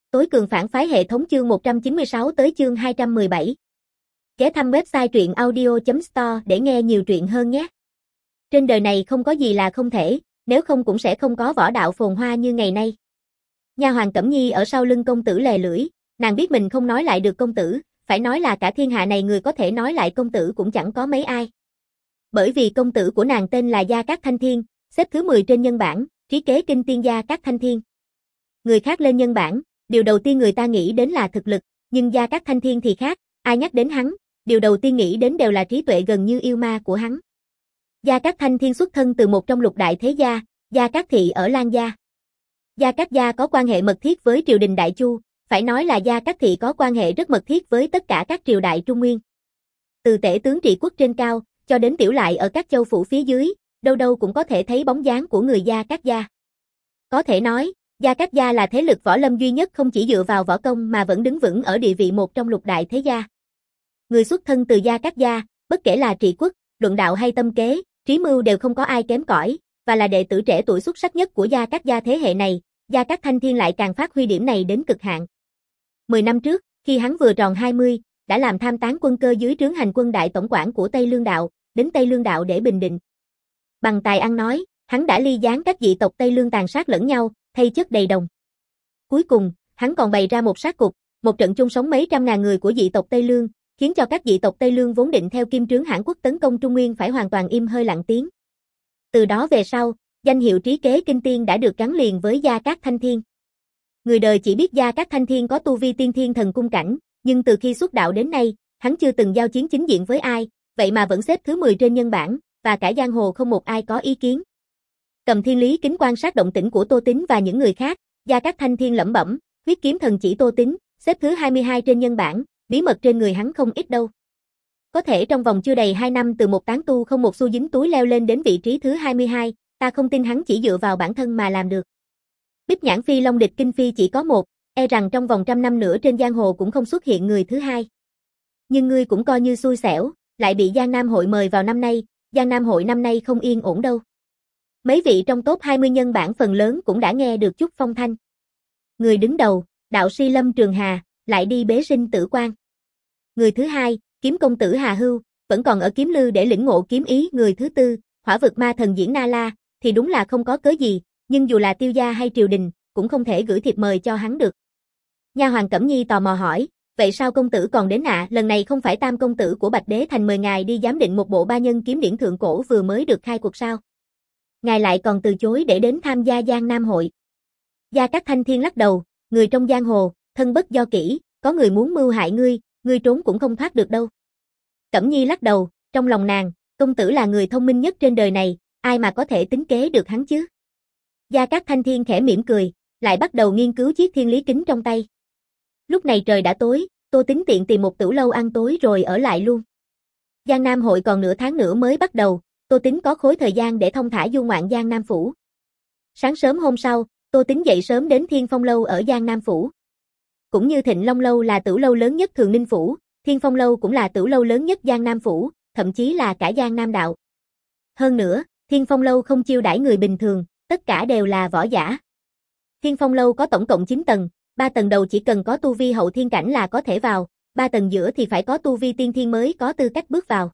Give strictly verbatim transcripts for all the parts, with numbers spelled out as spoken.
Tối cường phản phái hệ thống chương một trăm chín mươi sáu tới chương hai trăm mười bảy. Ghé thăm website truyện audio chấm store để nghe nhiều truyện hơn nhé. Trên đời này không có gì là không thể, nếu không cũng sẽ không có võ đạo phồn hoa như ngày nay. Nha hoàn Cẩm Nhi ở sau lưng công tử lè lưỡi, nàng biết mình không nói lại được công tử, phải nói là cả thiên hạ này người có thể nói lại công tử cũng chẳng có mấy ai. Bởi vì công tử của nàng tên là Gia Cát Thanh Thiên, xếp thứ mười trên nhân bảng, trí kế kinh tiên Gia Cát Thanh Thiên. Người khác lên nhân bảng, điều đầu tiên người ta nghĩ đến là thực lực, nhưng Gia Cát Thanh Thiên thì khác, ai nhắc đến hắn, điều đầu tiên nghĩ đến đều là trí tuệ gần như yêu ma của hắn. Gia Cát Thanh Thiên xuất thân từ một trong lục đại thế gia, Gia Cát thị ở Lan Gia. Gia Cát gia có quan hệ mật thiết với triều đình Đại Chu, phải nói là Gia Cát thị có quan hệ rất mật thiết với tất cả các triều đại Trung Nguyên. Từ tể tướng trị quốc trên cao, cho đến tiểu lại ở các châu phủ phía dưới, đâu đâu cũng có thể thấy bóng dáng của người Gia Cát gia. Có thể nói, Gia Cát gia là thế lực võ lâm duy nhất không chỉ dựa vào võ công mà vẫn đứng vững ở địa vị một trong lục đại thế gia. Người xuất thân từ Gia Cát gia, bất kể là trị quốc, luận đạo hay tâm kế, trí mưu đều không có ai kém cỏi, và là đệ tử trẻ tuổi xuất sắc nhất của Gia Cát gia thế hệ này, Gia Cát Thanh Thiên lại càng phát huy điểm này đến cực hạn. Mười năm trước, khi hắn vừa tròn hai mươi, đã làm tham tán quân cơ dưới trướng hành quân đại tổng quản của Tây Lương đạo, đến Tây Lương đạo để bình định. Bằng tài ăn nói, hắn đã ly gián các dị tộc Tây Lương tàn sát lẫn nhau, thay chất đầy đồng. Cuối cùng, hắn còn bày ra một sát cục, một trận chung sống mấy trăm ngàn người của dị tộc Tây Lương, khiến cho các dị tộc Tây Lương vốn định theo kim trướng Hãn Quốc tấn công Trung Nguyên phải hoàn toàn im hơi lặng tiếng. Từ đó về sau, danh hiệu trí kế kinh tiên đã được gắn liền với Gia Cát Thanh Thiên. Người đời chỉ biết Gia Cát Thanh Thiên có tu vi tiên thiên thần cung cảnh, nhưng từ khi xuất đạo đến nay, hắn chưa từng giao chiến chính diện với ai, vậy mà vẫn xếp thứ mười trên nhân bảng, và cả giang hồ không một ai có ý kiến. Cầm thiên lý kính quan sát động tĩnh của Tô Tín và những người khác, Gia Cát Thanh Thiên lẩm bẩm, huyết kiếm thần chỉ Tô Tín, xếp thứ hai mươi hai trên nhân bảng, bí mật trên người hắn không ít đâu. Có thể trong vòng chưa đầy hai năm từ một tán tu không một xu dính túi leo lên đến vị trí thứ hai mươi hai, ta không tin hắn chỉ dựa vào bản thân mà làm được. Bích nhãn phi long địch kinh phi chỉ có một, e rằng trong vòng trăm năm nữa trên giang hồ cũng không xuất hiện người thứ hai. Nhưng ngươi cũng coi như xui xẻo, lại bị Giang Nam hội mời vào năm nay, Giang Nam hội năm nay không yên ổn đâu. Mấy vị trong top hai mươi nhân bảng phần lớn cũng đã nghe được chút phong thanh. Người đứng đầu, đạo sĩ Lâm Trường Hà, lại đi bế sinh tử quan. Người thứ hai, kiếm công tử Hà Hưu, vẫn còn ở Kiếm Lư để lĩnh ngộ kiếm ý. Người thứ tư, hỏa vực ma thần Diễn Na La, thì đúng là không có cớ gì, nhưng dù là tiêu gia hay triều đình, cũng không thể gửi thiệp mời cho hắn được. Nha hoàn Cẩm Nhi tò mò hỏi, vậy sao công tử còn đến ạ? À? Lần này không phải tam công tử của Bạch Đế Thành mời ngài đi giám định một bộ ba nhân kiếm điển thượng cổ vừa mới được khai cuộc sao? Ngài lại còn từ chối để đến tham gia Giang Nam hội. Gia Cát Thanh Thiên lắc đầu, người trong giang hồ, thân bất do kỷ, có người muốn mưu hại ngươi, ngươi trốn cũng không thoát được đâu. Cẩm Nhi lắc đầu, trong lòng nàng, công tử là người thông minh nhất trên đời này, ai mà có thể tính kế được hắn chứ? Gia Cát Thanh Thiên khẽ mỉm cười, lại bắt đầu nghiên cứu chiếc thiên lý kính trong tay. Lúc này trời đã tối, Tô Tín tiện tìm một tửu lâu ăn tối rồi ở lại luôn. Giang Nam hội còn nửa tháng nữa mới bắt đầu, Tô Tín có khối thời gian để thông thả du ngoạn Giang Nam phủ. Sáng sớm hôm sau, Tô Tín dậy sớm đến Thiên Phong lâu ở Giang Nam phủ. Cũng như Thịnh Long lâu là tửu lâu lớn nhất Thường Ninh phủ, Thiên Phong lâu cũng là tửu lâu lớn nhất Giang Nam phủ, thậm chí là cả Giang Nam đạo. Hơn nữa, Thiên Phong lâu không chiêu đãi người bình thường, tất cả đều là võ giả. Thiên Phong lâu có tổng cộng chín tầng, ba tầng đầu chỉ cần có tu vi hậu thiên cảnh là có thể vào, ba tầng giữa thì phải có tu vi tiên thiên mới có tư cách bước vào.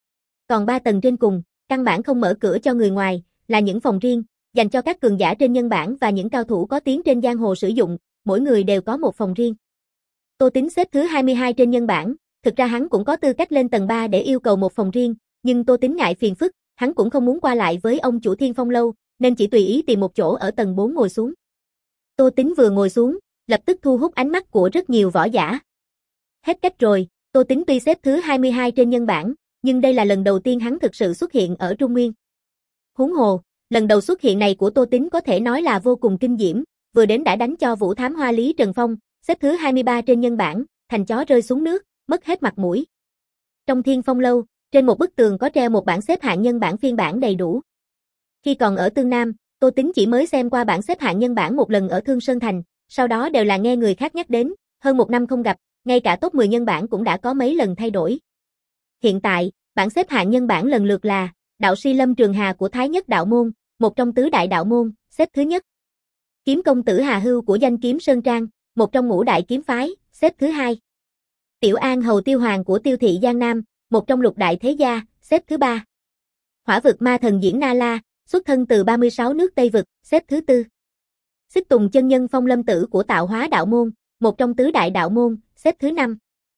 Còn ba tầng trên cùng, căn bản không mở cửa cho người ngoài, là những phòng riêng, dành cho các cường giả trên nhân bảng và những cao thủ có tiếng trên giang hồ sử dụng, mỗi người đều có một phòng riêng. Tô Tín xếp thứ hai mươi hai trên nhân bảng, thực ra hắn cũng có tư cách lên tầng ba để yêu cầu một phòng riêng, nhưng Tô Tín ngại phiền phức, hắn cũng không muốn qua lại với ông chủ Thiên Phong lâu, nên chỉ tùy ý tìm một chỗ ở tầng bốn ngồi xuống. Tô Tín vừa ngồi xuống, lập tức thu hút ánh mắt của rất nhiều võ giả. Hết cách rồi, Tô Tín tuy xếp thứ hai mươi hai trên nhân bảng, nhưng đây là lần đầu tiên hắn thực sự xuất hiện ở Trung Nguyên. Huống hồ, lần đầu xuất hiện này của Tô Tín có thể nói là vô cùng kinh diễm, vừa đến đã đánh cho Vũ Thám Hoa Lý Trần Phong, xếp thứ hai mươi ba trên nhân bảng, thành chó rơi xuống nước, mất hết mặt mũi. Trong Thiên Phong lâu, trên một bức tường có treo một bảng xếp hạng nhân bảng phiên bản đầy đủ. Khi còn ở Tương Nam, Tô Tín chỉ mới xem qua bảng xếp hạng nhân bảng một lần ở Thương Sơn Thành, sau đó đều là nghe người khác nhắc đến, hơn một năm không gặp, ngay cả top mười nhân bảng cũng đã có mấy lần thay đổi. Hiện tại, bảng xếp hạng nhân bảng lần lượt là đạo sĩ Lâm Trường Hà của Thái Nhất đạo môn, một trong tứ đại đạo môn, xếp thứ nhất. Kiếm công tử Hà Hưu của Danh Kiếm Sơn Trang, một trong ngũ đại kiếm phái, xếp thứ hai. Tiểu An Hầu Tiêu Hoàng của Tiêu thị Giang Nam, một trong lục đại thế gia, xếp thứ ba. Hỏa vực ma thần Diễn Na La, xuất thân từ ba mươi sáu nước Tây vực, xếp thứ tư. Xích Tùng chân nhân Phong Lâm Tử của Tạo Hóa đạo môn, một trong tứ đại đạo môn, xếp thứ năm.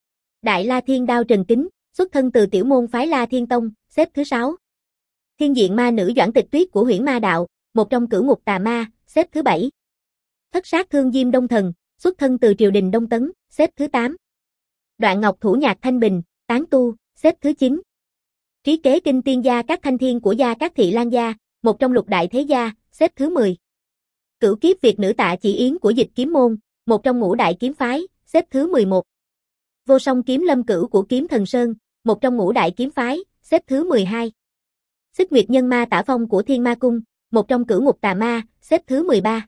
Đại La Thiên Đao Trần Kính, xuất thân từ tiểu môn phái La Thiên Tông, xếp thứ sáu. Thiên diện ma nữ Doãn Tịch Tuyết của Huyễn Ma đạo, một trong cửu ngục tà ma, xếp thứ bảy. Thất sát thương Diêm Đông Thần, xuất thân từ triều đình Đông Tấn, xếp thứ tám. Đoạn Ngọc Thủ Nhạc Thanh Bình, tán tu, xếp thứ chín. Trí kế kinh tiên gia các thanh thiên của gia các thị Lan gia, một trong lục đại thế gia, xếp thứ mười. Cửu kiếp Việt nữ Tạ Chỉ Yến của Dịch Kiếm môn, một trong ngũ đại kiếm phái, xếp thứ mười một. Vô song kiếm Lâm Cửu của Kiếm Thần Sơn, một trong ngũ đại kiếm phái, xếp thứ mười hai. Xích Nguyệt Nhân Ma Tả Phong của Thiên Ma Cung, một trong cửu ngục tà ma, xếp thứ mười ba.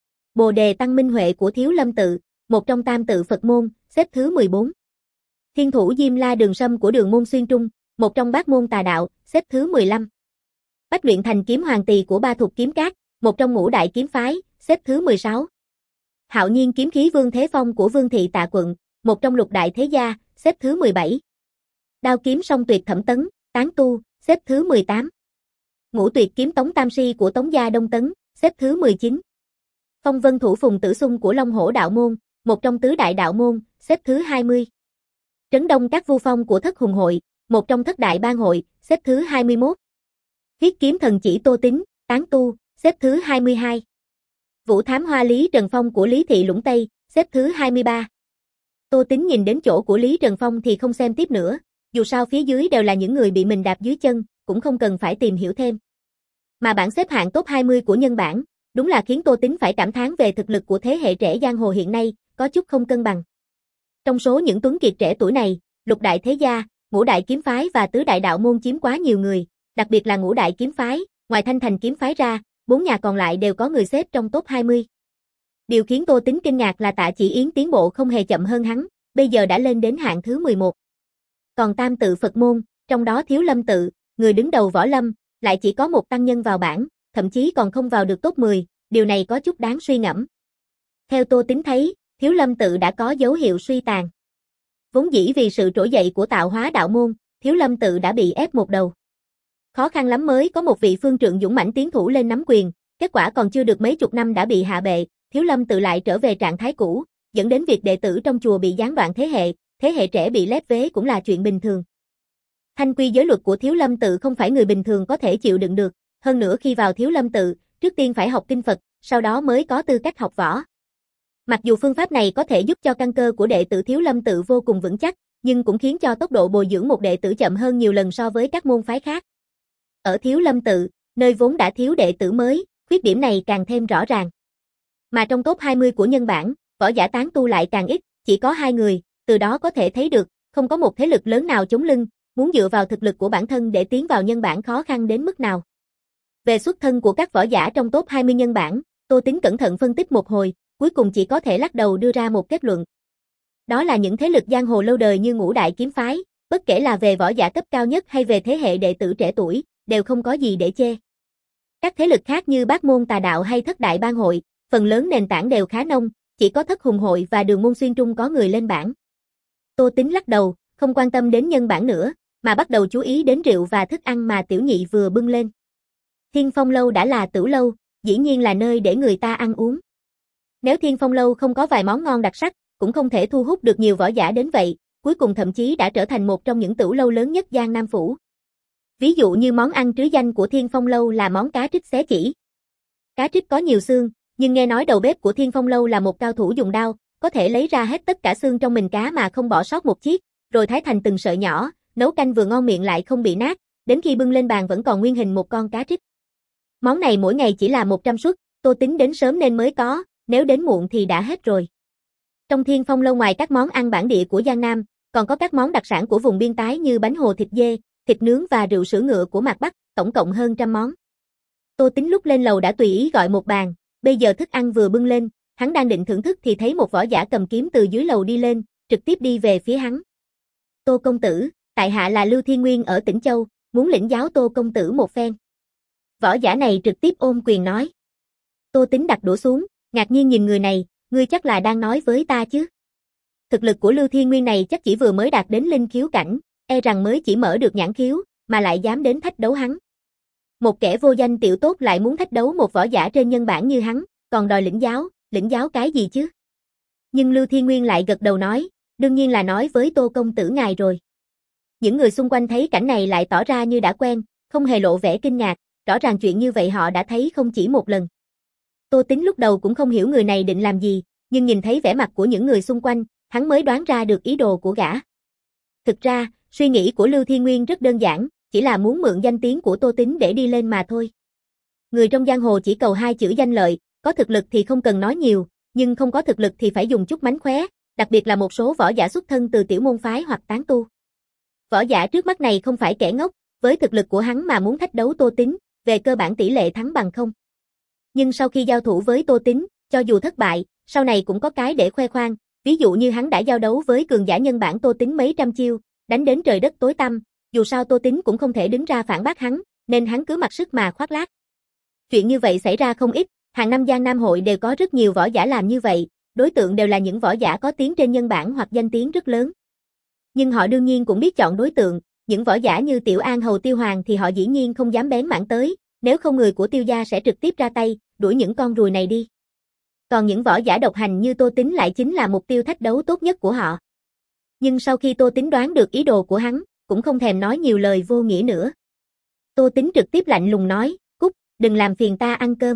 Bồ Đề Tăng Minh Huệ của Thiếu Lâm Tự, một trong tam tự Phật môn, xếp thứ mười bốn. Thiên thủ Diêm La Đường Sâm của Đường môn Xuyên Trung, một trong bát môn tà đạo, xếp thứ mười lăm. Bách luyện thành kiếm Hoàng Tỳ của Ba Thục Kiếm Cát, một trong ngũ đại kiếm phái, xếp thứ mười sáu. Hạo nhiên kiếm khí Vương Thế Phong của Vương thị Tạ Quận, một trong lục đại thế gia, xếp thứ mười bảy. Đao kiếm song tuyệt Thẩm Tấn, tán tu, xếp thứ mười tám. Ngũ tuyệt kiếm Tống Tam Si của Tống gia Đông Tấn, xếp thứ mười chín. Phong vân thủ Phùng Tử Xung của Long Hổ đạo môn, một trong tứ đại đạo môn, xếp thứ hai mươi. Trấn Đông Các Vu Phong của Thất Hùng hội, một trong thất đại bang hội, xếp thứ hai mươi mốt. Huyết kiếm thần chỉ Tô Tín, tán tu, xếp thứ hai mươi hai. Vũ thám hoa Lý Trần Phong của Lý thị Lũng Tây, xếp thứ hai mươi ba. Tô Tín nhìn đến chỗ của Lý Trần Phong thì không xem tiếp nữa, dù sao phía dưới đều là những người bị mình đạp dưới chân, cũng không cần phải tìm hiểu thêm. Mà bảng xếp hạng top hai mươi của nhân bản, đúng là khiến Tô Tín phải cảm thán về thực lực của thế hệ trẻ giang hồ hiện nay, có chút không cân bằng. Trong số những tuấn kiệt trẻ tuổi này, lục đại thế gia, ngũ đại kiếm phái và tứ đại đạo môn chiếm quá nhiều người, đặc biệt là ngũ đại kiếm phái, ngoài Thanh Thành kiếm phái ra, bốn nhà còn lại đều có người xếp trong top hai mươi. Điều khiến Tô Tín kinh ngạc là Tạ Chỉ Yến tiến bộ không hề chậm hơn hắn, bây giờ đã lên đến hạng thứ mười một. Còn tam tự Phật môn, trong đó Thiếu Lâm tự, người đứng đầu võ lâm, lại chỉ có một tăng nhân vào bảng, thậm chí còn không vào được top mười, điều này có chút đáng suy ngẫm. Theo Tô Tín thấy, Thiếu Lâm tự đã có dấu hiệu suy tàn. Vốn dĩ vì sự trỗi dậy của Tạo Hóa đạo môn, Thiếu Lâm tự đã bị ép một đầu. Khó khăn lắm mới có một vị phương trượng dũng mãnh tiến thủ lên nắm quyền, kết quả còn chưa được mấy chục năm đã bị hạ bệ, Thiếu Lâm tự lại trở về trạng thái cũ, dẫn đến việc đệ tử trong chùa bị gián đoạn thế hệ, thế hệ trẻ bị lép vế cũng là chuyện bình thường. Thanh quy giới luật của Thiếu Lâm tự không phải người bình thường có thể chịu đựng được, hơn nữa khi vào Thiếu Lâm tự, trước tiên phải học kinh Phật, sau đó mới có tư cách học võ. Mặc dù phương pháp này có thể giúp cho căn cơ của đệ tử Thiếu Lâm tự vô cùng vững chắc, nhưng cũng khiến cho tốc độ bồi dưỡng một đệ tử chậm hơn nhiều lần so với các môn phái khác. Ở Thiếu Lâm tự, nơi vốn đã thiếu đệ tử mới, khuyết điểm này càng thêm rõ ràng. Mà trong top hai mươi của nhân bản, võ giả tán tu lại càng ít, chỉ có hai người, từ đó có thể thấy được, không có một thế lực lớn nào chống lưng, muốn dựa vào thực lực của bản thân để tiến vào nhân bản khó khăn đến mức nào. Về xuất thân của các võ giả trong top hai mươi nhân bản, Tô Tín cẩn thận phân tích một hồi, cuối cùng chỉ có thể lắc đầu đưa ra một kết luận. Đó là những thế lực giang hồ lâu đời như ngũ đại kiếm phái, bất kể là về võ giả cấp cao nhất hay về thế hệ đệ tử trẻ tuổi, đều không có gì để chê. Các thế lực khác như Bát môn tà đạo hay Thất đại bang hội, phần lớn nền tảng đều khá nông, chỉ có Thất Hùng hội và Đường môn Xuyên Trung có người lên bảng. Tô Tín lắc đầu, không quan tâm đến nhân bản nữa, mà bắt đầu chú ý đến rượu và thức ăn mà tiểu nhị vừa bưng lên. Thiên Phong lâu đã là tửu lâu, dĩ nhiên là nơi để người ta ăn uống. Nếu Thiên Phong lâu không có vài món ngon đặc sắc, cũng không thể thu hút được nhiều võ giả đến vậy, cuối cùng thậm chí đã trở thành một trong những tửu lâu lớn nhất Giang Nam phủ. Ví dụ như món ăn trứ danh của Thiên Phong lâu là món cá trích xé chỉ. Cá trích có nhiều xương, nhưng nghe nói đầu bếp của Thiên Phong lâu là một cao thủ dùng đao, có thể lấy ra hết tất cả xương trong mình cá mà không bỏ sót một chiếc, rồi thái thành từng sợi nhỏ, nấu canh vừa ngon miệng lại không bị nát, đến khi bưng lên bàn vẫn còn nguyên hình một con cá trích. Món này mỗi ngày chỉ là một trăm suất, Tô Tín đến sớm nên mới có, nếu đến muộn thì đã hết rồi. Trong Thiên Phong lâu ngoài các món ăn bản địa của Giang Nam, còn có các món đặc sản của vùng biên tái như bánh hồ thịt dê, thịt nướng và rượu sữa ngựa của Mạc Bắc, tổng cộng hơn trăm món. Tô Tín lúc lên lầu đã tùy ý gọi một bàn, bây giờ thức ăn vừa bưng lên, hắn đang định thưởng thức thì thấy một võ giả cầm kiếm từ dưới lầu đi lên, trực tiếp đi về phía hắn. Tô công tử, tại hạ là Lưu Thiên Nguyên ở Tĩnh Châu, muốn lĩnh giáo Tô công tử một phen. Võ giả này trực tiếp ôm quyền nói. Tô Tín đặt đũa xuống, ngạc nhiên nhìn người này, ngươi chắc là đang nói với ta chứ? Thực lực của Lưu Thiên Nguyên này chắc chỉ vừa mới đạt đến linh khiếu cảnh, e rằng mới chỉ mở được nhãn khiếu, mà lại dám đến thách đấu hắn. Một kẻ vô danh tiểu tốt lại muốn thách đấu một võ giả trên nhân bản như hắn, còn đòi lĩnh giáo, lĩnh giáo cái gì chứ? Nhưng Lưu Thiên Nguyên lại gật đầu nói, đương nhiên là nói với Tô công tử ngài rồi. Những người xung quanh thấy cảnh này lại tỏ ra như đã quen, không hề lộ vẻ kinh ngạc, rõ ràng chuyện như vậy họ đã thấy không chỉ một lần. Tô Tính lúc đầu cũng không hiểu người này định làm gì, nhưng nhìn thấy vẻ mặt của những người xung quanh, hắn mới đoán ra được ý đồ của gã. Thực ra, suy nghĩ của Lưu Thiên Nguyên rất đơn giản, chỉ là muốn mượn danh tiếng của Tô Tính để đi lên mà thôi. Người trong giang hồ chỉ cầu hai chữ danh lợi, có thực lực thì không cần nói nhiều, nhưng không có thực lực thì phải dùng chút mánh khóe, đặc biệt là một số võ giả xuất thân từ tiểu môn phái hoặc tán tu. Võ giả trước mắt này không phải kẻ ngốc, với thực lực của hắn mà muốn thách đấu Tô Tính, về cơ bản tỷ lệ thắng bằng không. Nhưng sau khi giao thủ với Tô Tính, cho dù thất bại, sau này cũng có cái để khoe khoang, ví dụ như hắn đã giao đấu với cường giả nhân bản Tô Tính mấy trăm chiêu, đánh đến trời đất tối tăm, dù sao Tô Tính cũng không thể đứng ra phản bác hắn, nên hắn cứ mặc sức mà khoác lác. Chuyện như vậy xảy ra không ít, hàng năm Giang Nam hội đều có rất nhiều võ giả làm như vậy, đối tượng đều là những võ giả có tiếng trên nhân bản hoặc danh tiếng rất lớn. Nhưng họ đương nhiên cũng biết chọn đối tượng, những võ giả như Tiểu An Hầu Tiêu Hoàng thì họ dĩ nhiên không dám bén mảng tới, nếu không người của Tiêu gia sẽ trực tiếp ra tay, đuổi những con ruồi này đi. Còn những võ giả độc hành như Tô Tính lại chính là mục tiêu thách đấu tốt nhất của họ. Nhưng sau khi Tô Tính đoán được ý đồ của hắn, cũng không thèm nói nhiều lời vô nghĩa nữa. Tô Tính trực tiếp lạnh lùng nói, cút, đừng làm phiền ta ăn cơm.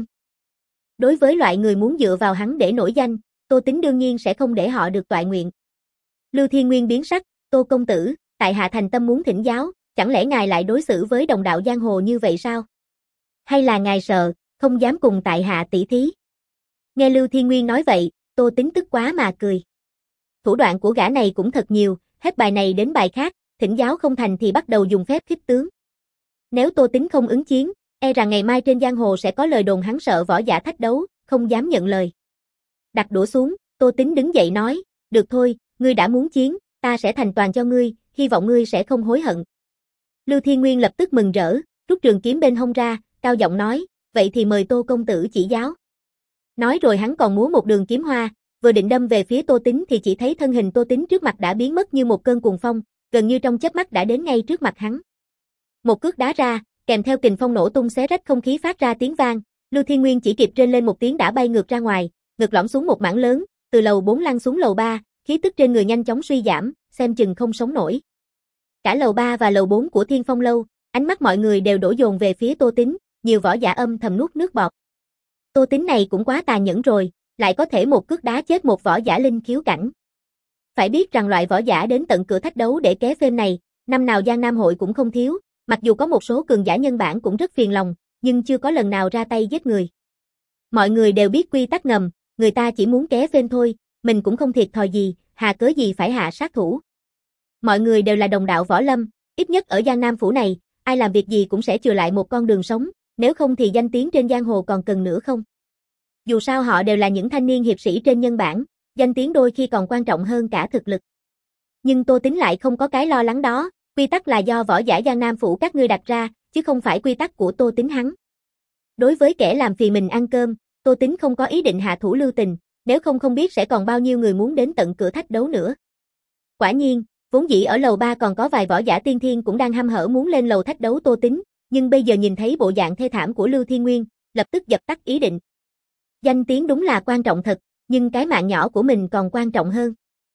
Đối với loại người muốn dựa vào hắn để nổi danh, Tô Tính đương nhiên sẽ không để họ được toại nguyện. Lưu Thiên Nguyên biến sắc, Tô công tử, tại hạ thành tâm muốn thỉnh giáo, chẳng lẽ ngài lại đối xử với đồng đạo giang hồ như vậy sao? Hay là ngài sợ, không dám cùng tại hạ tỷ thí? Nghe Lưu Thiên Nguyên nói vậy, Tô Tính tức quá mà cười. Thủ đoạn của gã này cũng thật nhiều, hết bài này đến bài khác, thỉnh giáo không thành thì bắt đầu dùng phép khích tướng. Nếu Tô Tính không ứng chiến, e rằng ngày mai trên giang hồ sẽ có lời đồn hắn sợ võ giả thách đấu, không dám nhận lời. Đặt đũa xuống, Tô Tính đứng dậy nói, được thôi, ngươi đã muốn chiến, ta sẽ thành toàn cho ngươi, hy vọng ngươi sẽ không hối hận. Lưu Thiên Nguyên lập tức mừng rỡ, rút trường kiếm bên hông ra, cao giọng nói, vậy thì mời Tô công tử chỉ giáo. Nói rồi hắn còn múa một đường kiếm hoa, vừa định đâm về phía Tô Tính thì chỉ thấy thân hình Tô Tính trước mặt đã biến mất như một cơn cuồng phong, gần như trong chớp mắt đã đến ngay trước mặt hắn. Một cước đá ra, kèm theo kình phong nổ tung xé rách không khí phát ra tiếng vang, Lưu Thiên Nguyên chỉ kịp rên lên một tiếng đã bay ngược ra ngoài, ngực lõm xuống một mảng lớn, từ lầu bốn lăn xuống lầu ba, khí tức trên người nhanh chóng suy giảm, xem chừng không sống nổi. Cả lầu ba và lầu bốn của Thiên Phong lâu, ánh mắt mọi người đều đổ dồn về phía Tô Tính, nhiều võ giả âm thầm nuốt nước bọt. Tô Tính này cũng quá tàn nhẫn rồi, lại có thể một cước đá chết một võ giả linh khiếu cảnh. Phải biết rằng loại võ giả đến tận cửa thách đấu để ké phêm này, năm nào Giang Nam hội cũng không thiếu, mặc dù có một số cường giả nhân bản cũng rất phiền lòng, nhưng chưa có lần nào ra tay giết người. Mọi người đều biết quy tắc ngầm, người ta chỉ muốn ké phêm thôi, mình cũng không thiệt thòi gì, hà cớ gì phải hạ sát thủ. Mọi người đều là đồng đạo võ lâm, ít nhất ở Giang Nam phủ này, ai làm việc gì cũng sẽ chừa lại một con đường sống, nếu không thì danh tiếng trên giang hồ còn cần nữa không? Dù sao họ đều là những thanh niên hiệp sĩ trên nhân bản, danh tiếng đôi khi còn quan trọng hơn cả thực lực. Nhưng Tô Tính lại không có cái lo lắng đó, quy tắc là do võ giả Giang Nam phủ các ngươi đặt ra, chứ không phải quy tắc của Tô Tính hắn. Đối với kẻ làm phiền mình ăn cơm, Tô Tính không có ý định hạ thủ lưu tình, nếu không không biết sẽ còn bao nhiêu người muốn đến tận cửa thách đấu nữa. Quả nhiên, vốn dĩ ở lầu ba còn có vài võ giả tiên thiên cũng đang hăm hở muốn lên lầu thách đấu Tô Tính, nhưng bây giờ nhìn thấy bộ dạng thê thảm của Lưu Thiên Nguyên, lập tức dập tắt ý định. Danh tiếng đúng là quan trọng thật, nhưng cái mạng nhỏ của mình còn quan trọng hơn.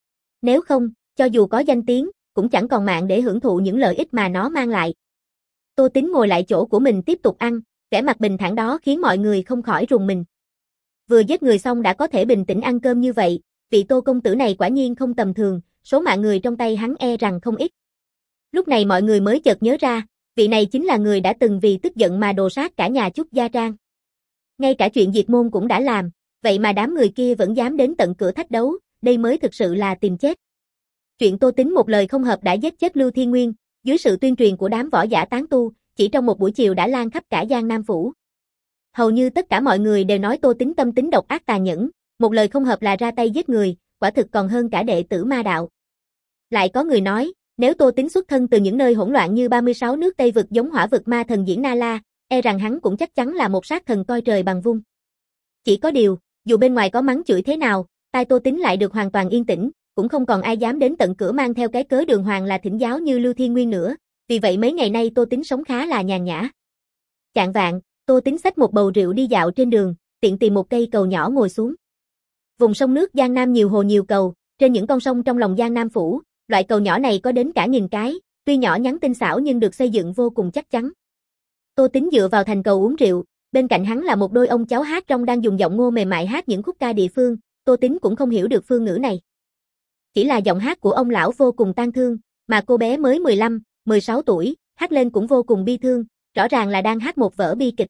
Nếu không, cho dù có danh tiếng, cũng chẳng còn mạng để hưởng thụ những lợi ích mà nó mang lại. Tô Tính ngồi lại chỗ của mình tiếp tục ăn, vẻ mặt bình thản đó khiến mọi người không khỏi rùng mình. Vừa giết người xong đã có thể bình tĩnh ăn cơm như vậy, vị Tô công tử này quả nhiên không tầm thường, số mạng người trong tay hắn e rằng không ít. Lúc này mọi người mới chợt nhớ ra, vị này chính là người đã từng vì tức giận mà đồ sát cả nhà Trúc Gia Trang. Ngay cả chuyện diệt môn cũng đã làm, vậy mà đám người kia vẫn dám đến tận cửa thách đấu, đây mới thực sự là tìm chết. Chuyện Tô Tính một lời không hợp đã giết chết Lưu Thiên Nguyên, dưới sự tuyên truyền của đám võ giả tán tu, chỉ trong một buổi chiều đã lan khắp cả Giang Nam phủ. Hầu như tất cả mọi người đều nói Tô Tính tâm tính độc ác tàn nhẫn, một lời không hợp là ra tay giết người, quả thực còn hơn cả đệ tử ma đạo. Lại có người nói, nếu Tô Tính xuất thân từ những nơi hỗn loạn như ba mươi sáu nước Tây vực giống hỏa vực ma thần Diễn Na La, e rằng hắn cũng chắc chắn là một sát thần coi trời bằng vung. Chỉ có điều, Dù bên ngoài có mắng chửi thế nào, tai Tô Tính lại được hoàn toàn yên tĩnh, cũng không còn ai dám đến tận cửa mang theo cái cớ đường hoàng là thỉnh giáo như Lưu Thiên Nguyên nữa, vì vậy mấy ngày nay Tô Tính sống khá là nhàn nhã. Chạng vạng, Tô Tính xách một bầu rượu đi dạo trên đường, tiện tìm một cây cầu nhỏ ngồi xuống. Vùng sông nước Giang Nam nhiều hồ nhiều cầu, trên những con sông trong lòng Giang Nam phủ, loại cầu nhỏ này có đến cả nghìn cái, tuy nhỏ nhắn tinh xảo nhưng được xây dựng vô cùng chắc chắn. Tô Tính dựa vào thành cầu uống rượu, bên cạnh hắn là một đôi ông cháu hát rong đang dùng giọng ngô mềm mại hát những khúc ca địa phương, Tô Tính cũng không hiểu được phương ngữ này. Chỉ là giọng hát của ông lão vô cùng tang thương, mà cô bé mới mười lăm, mười sáu tuổi, hát lên cũng vô cùng bi thương, rõ ràng là đang hát một vở bi kịch.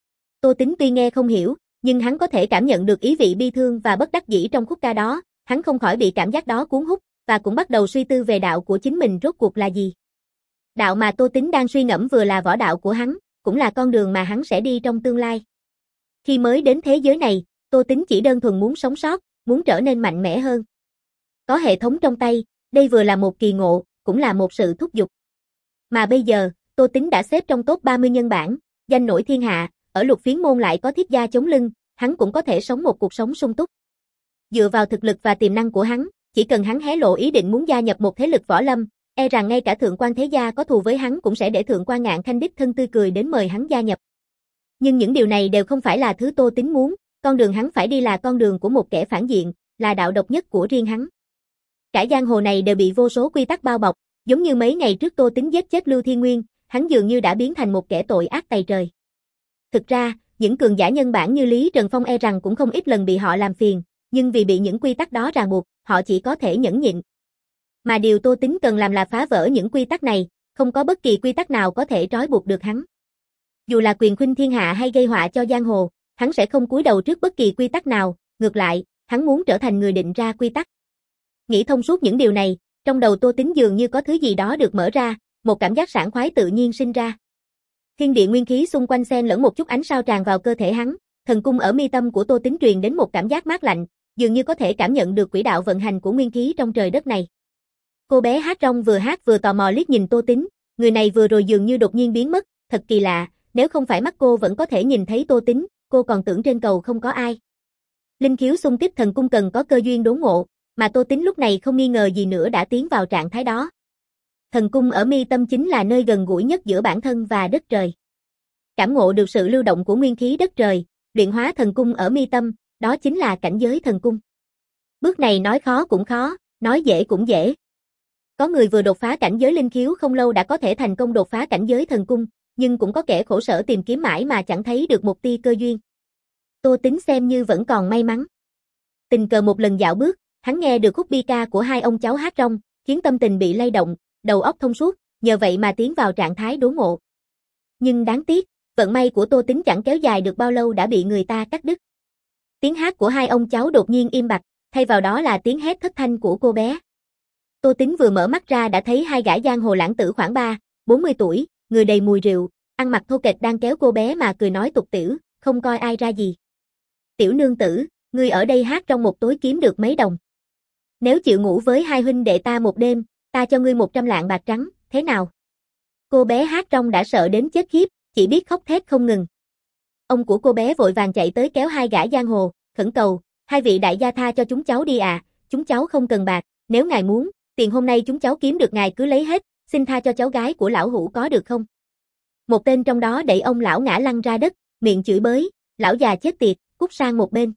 Tô Tính tuy nghe không hiểu, nhưng hắn có thể cảm nhận được ý vị bi thương và bất đắc dĩ trong khúc ca đó, hắn không khỏi bị cảm giác đó cuốn hút, và cũng bắt đầu suy tư về đạo của chính mình rốt cuộc là gì. Đạo mà Tô Tính đang suy ngẫm vừa là võ đạo của hắn, cũng là con đường mà hắn sẽ đi trong tương lai. Khi mới đến thế giới này, Tô Tính chỉ đơn thuần muốn sống sót, muốn trở nên mạnh mẽ hơn. Có hệ thống trong tay, đây vừa là một kỳ ngộ, cũng là một sự thúc giục. Mà bây giờ, Tô Tính đã xếp trong top ba mươi nhân bản, danh nổi thiên hạ, ở Lục Phiến môn lại có thiết gia chống lưng, hắn cũng có thể sống một cuộc sống sung túc. Dựa vào thực lực và tiềm năng của hắn, chỉ cần hắn hé lộ ý định muốn gia nhập một thế lực võ lâm, e rằng ngay cả thượng quan thế gia có thù với hắn cũng sẽ để thượng quan Ngạn Khanh đích thân tươi cười đến mời hắn gia nhập. Nhưng những điều này đều không phải là thứ Tô Tính muốn, con đường hắn phải đi là con đường của một kẻ phản diện, là đạo độc nhất của riêng hắn. Cả giang hồ này đều bị vô số quy tắc bao bọc, giống như mấy ngày trước Tô Tính giết chết Lưu Thiên Nguyên, hắn dường như đã biến thành một kẻ tội ác tày trời. Thực ra, những cường giả nhân bản như Lý Trần Phong e rằng cũng không ít lần bị họ làm phiền, nhưng vì bị những quy tắc đó ràng buộc, họ chỉ có thể nhẫn nhịn. Mà điều Tô Tính cần làm là phá vỡ những quy tắc này, không có bất kỳ quy tắc nào có thể trói buộc được hắn. Dù là quyền khuynh thiên hạ hay gây họa cho giang hồ, hắn sẽ không cúi đầu trước bất kỳ quy tắc nào, ngược lại, hắn muốn trở thành người định ra quy tắc. Nghĩ thông suốt những điều này, trong đầu Tô Tính dường như có thứ gì đó được mở ra, một cảm giác sảng khoái tự nhiên sinh ra. Thiên địa nguyên khí xung quanh xen lẫn một chút ánh sao tràn vào cơ thể hắn, thần cung ở mi tâm của Tô Tính truyền đến một cảm giác mát lạnh, dường như có thể cảm nhận được quỹ đạo vận hành của nguyên khí trong trời đất này. Cô bé hát rong vừa hát vừa tò mò liếc nhìn Tô Tính, người này vừa rồi dường như đột nhiên biến mất, thật kỳ lạ, nếu không phải mắt cô vẫn có thể nhìn thấy Tô Tính, cô còn tưởng trên cầu không có ai. Linh khiếu xung kích thần cung cần có cơ duyên đốn ngộ, mà Tô Tính lúc này không nghi ngờ gì nữa đã tiến vào trạng thái đó. Thần cung ở mi tâm chính là nơi gần gũi nhất giữa bản thân và đất trời. Cảm ngộ được sự lưu động của nguyên khí đất trời, luyện hóa thần cung ở mi tâm, đó chính là cảnh giới thần cung. Bước này nói khó cũng khó, nói dễ cũng dễ. Có người vừa đột phá cảnh giới linh khiếu không lâu đã có thể thành công đột phá cảnh giới thần cung, nhưng cũng có kẻ khổ sở tìm kiếm mãi mà chẳng thấy được một tia cơ duyên. Tô Tính xem như vẫn còn may mắn. Tình cờ một lần dạo bước, hắn nghe được khúc bi ca của hai ông cháu hát rong, khiến tâm tình bị lay động, đầu óc thông suốt, nhờ vậy mà tiến vào trạng thái đốn ngộ. Nhưng đáng tiếc, vận may của Tô Tính chẳng kéo dài được bao lâu đã bị người ta cắt đứt. Tiếng hát của hai ông cháu đột nhiên im bặt, thay vào đó là tiếng hét thất thanh của cô bé. Tô Tính vừa mở mắt ra đã thấy hai gã giang hồ lãng tử khoảng ba, bốn mươi tuổi, người đầy mùi rượu, ăn mặc thô kệch đang kéo cô bé mà cười nói tục tĩu, không coi ai ra gì. Tiểu nương tử, ngươi ở đây hát trong một tối kiếm được mấy đồng. Nếu chịu ngủ với hai huynh đệ ta một đêm, ta cho ngươi một trăm lạng bạc trắng, thế nào? Cô bé hát rong đã sợ đến chết khiếp, chỉ biết khóc thét không ngừng. Ông của cô bé vội vàng chạy tới kéo hai gã giang hồ, khẩn cầu, hai vị đại gia tha cho chúng cháu đi à, chúng cháu không cần bạc, nếu ngài muốn, tiền hôm nay chúng cháu kiếm được ngài cứ lấy hết, xin tha cho cháu gái của lão hủ có được không? Một tên trong đó đẩy ông lão ngã lăn ra đất, miệng chửi bới, lão già chết tiệt, cút sang một bên.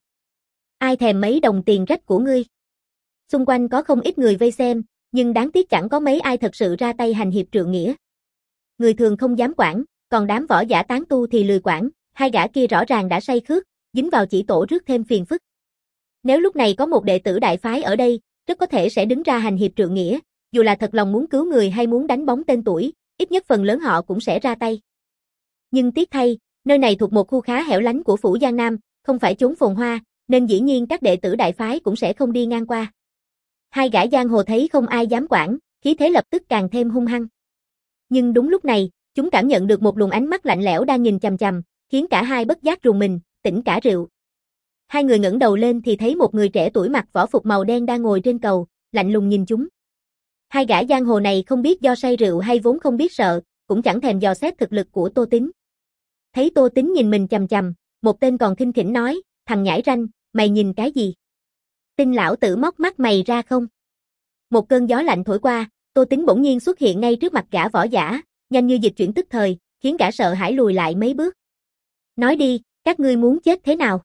Ai thèm mấy đồng tiền rách của ngươi? Xung quanh có không ít người vây xem, nhưng đáng tiếc chẳng có mấy ai thật sự ra tay hành hiệp trượng nghĩa. Người thường không dám quản, còn đám võ giả tán tu thì lười quản, hai gã kia rõ ràng đã say khước, dính vào chỉ tổ rước thêm phiền phức. Nếu lúc này có một đệ tử đại phái ở đây, rất có thể sẽ đứng ra hành hiệp trượng nghĩa, dù là thật lòng muốn cứu người hay muốn đánh bóng tên tuổi, ít nhất phần lớn họ cũng sẽ ra tay. Nhưng tiếc thay, nơi này thuộc một khu khá hẻo lánh của phủ Giang Nam, không phải chốn phồn hoa, nên dĩ nhiên các đệ tử đại phái cũng sẽ không đi ngang qua. Hai gã giang hồ thấy không ai dám quản, khí thế lập tức càng thêm hung hăng. Nhưng đúng lúc này, chúng cảm nhận được một luồng ánh mắt lạnh lẽo đang nhìn chằm chằm, khiến cả hai bất giác rùng mình, tỉnh cả rượu. Hai người ngẩng đầu lên thì thấy một người trẻ tuổi mặc võ phục màu đen đang ngồi trên cầu, lạnh lùng nhìn chúng. Hai gã giang hồ này không biết do say rượu hay vốn không biết sợ, cũng chẳng thèm dò xét thực lực của Tô Tính. Thấy Tô Tính nhìn mình chằm chằm, một tên còn khinh khỉnh nói, thằng nhãi ranh, mày nhìn cái gì? Tin lão tử móc mắt mày ra không? Một cơn gió lạnh thổi qua, Tô Tính bỗng nhiên xuất hiện ngay trước mặt gã võ giả, nhanh như dịch chuyển tức thời, khiến gã sợ hãi lùi lại mấy bước. Nói đi, các ngươi muốn chết thế nào?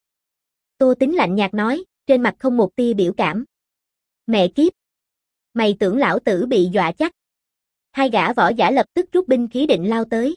Tô Tính lạnh nhạt nói, trên mặt không một tia biểu cảm. Mẹ kiếp! Mày tưởng lão tử bị dọa chắc? Hai gã võ giả lập tức rút binh khí định lao tới.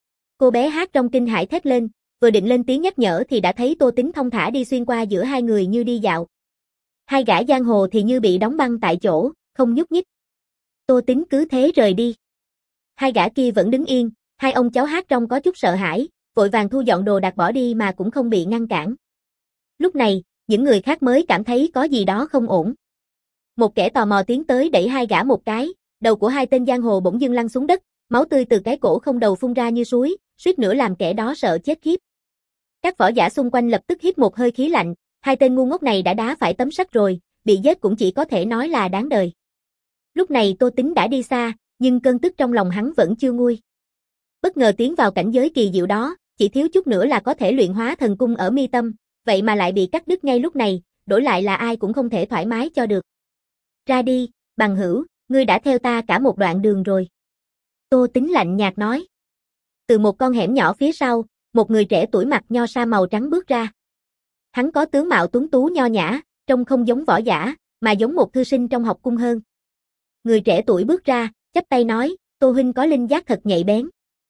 Cô bé hát trong kinh hãi thét lên, vừa định lên tiếng nhắc nhở thì đã thấy Tô Tính thong thả đi xuyên qua giữa hai người như đi dạo. Hai gã giang hồ thì như bị đóng băng tại chỗ, không nhúc nhích. Tô Tính cứ thế rời đi. Hai gã kia vẫn đứng yên, hai ông cháu hát trong có chút sợ hãi, vội vàng thu dọn đồ đạc bỏ đi mà cũng không bị ngăn cản. Lúc này, những người khác mới cảm thấy có gì đó không ổn. Một kẻ tò mò tiến tới đẩy hai gã một cái, đầu của hai tên giang hồ bỗng dưng lăn xuống đất, máu tươi từ cái cổ không đầu phun ra như suối, suýt nữa làm kẻ đó sợ chết khiếp. Các võ giả xung quanh lập tức hít một hơi khí lạnh, hai tên ngu ngốc này đã đá phải tấm sắt rồi, bị giết cũng chỉ có thể nói là đáng đời. Lúc này Tô Tính đã đi xa, nhưng cơn tức trong lòng hắn vẫn chưa nguôi. Bất ngờ tiến vào cảnh giới kỳ diệu đó, chỉ thiếu chút nữa là có thể luyện hóa thần cung ở mi tâm, vậy mà lại bị cắt đứt ngay lúc này, đổi lại là ai cũng không thể thoải mái cho được. Ra đi, bằng hữu, ngươi đã theo ta cả một đoạn đường rồi. Tô Tính lạnh nhạt nói. Từ một con hẻm nhỏ phía sau, một người trẻ tuổi mặc nho sa màu trắng bước ra. Hắn có tướng mạo tuấn tú nho nhã, trông không giống võ giả, mà giống một thư sinh trong học cung hơn. Người trẻ tuổi bước ra, chắp tay nói, Tô huynh có linh giác thật nhạy bén.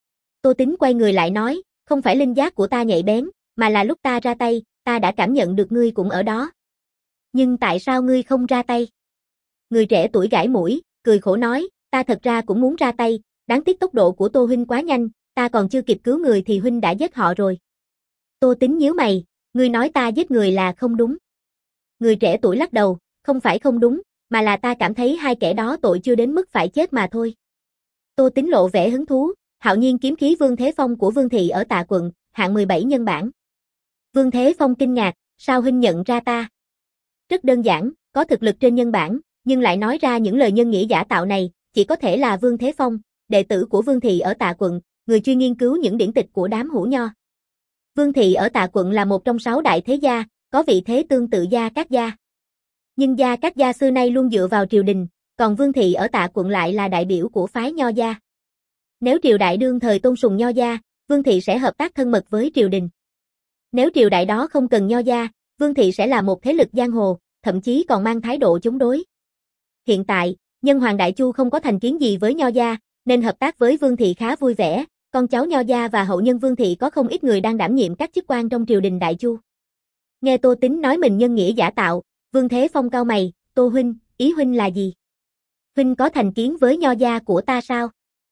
Tô Tính quay người lại nói, không phải linh giác của ta nhạy bén, mà là lúc ta ra tay, ta đã cảm nhận được ngươi cũng ở đó. Nhưng tại sao ngươi không ra tay? Người trẻ tuổi gãi mũi, cười khổ nói, ta thật ra cũng muốn ra tay, đáng tiếc tốc độ của Tô huynh quá nhanh, ta còn chưa kịp cứu người thì huynh đã giết họ rồi. Tô Tính nhíu mày, ngươi nói ta giết người là không đúng. Người trẻ tuổi lắc đầu, không phải không đúng, mà là ta cảm thấy hai kẻ đó tội chưa đến mức phải chết mà thôi. Tô Tính lộ vẻ hứng thú, Hạo Nhiên kiếm khí Vương Thế Phong của Vương thị ở Tạ quận, hạng mười bảy nhân bản. Vương Thế Phong kinh ngạc, sao huynh nhận ra ta? Rất đơn giản, có thực lực trên nhân bản, nhưng lại nói ra những lời nhân nghĩa giả tạo này, chỉ có thể là Vương Thế Phong, đệ tử của Vương thị ở Tạ quận, người chuyên nghiên cứu những điển tịch của đám hủ nho. Vương thị ở Tạ quận là một trong sáu đại thế gia, có vị thế tương tự Gia Cát gia. Nhưng Gia Cát gia xưa nay luôn dựa vào triều đình, còn Vương thị ở Tạ quận lại là đại biểu của phái nho gia. Nếu triều đại đương thời tôn sùng nho gia, Vương thị sẽ hợp tác thân mật với triều đình. Nếu triều đại đó không cần nho gia, Vương thị sẽ là một thế lực giang hồ, thậm chí còn mang thái độ chống đối. Hiện tại, nhân hoàng Đại Chu không có thành kiến gì với nho gia, nên hợp tác với Vương thị khá vui vẻ, con cháu nho gia và hậu nhân Vương thị có không ít người đang đảm nhiệm các chức quan trong triều đình Đại Chu. Nghe Tô Tính nói mình nhân nghĩa giả tạo, Vương Thế Phong cau mày, Tô huynh, ý huynh là gì? Huynh có thành kiến với nho gia của ta sao?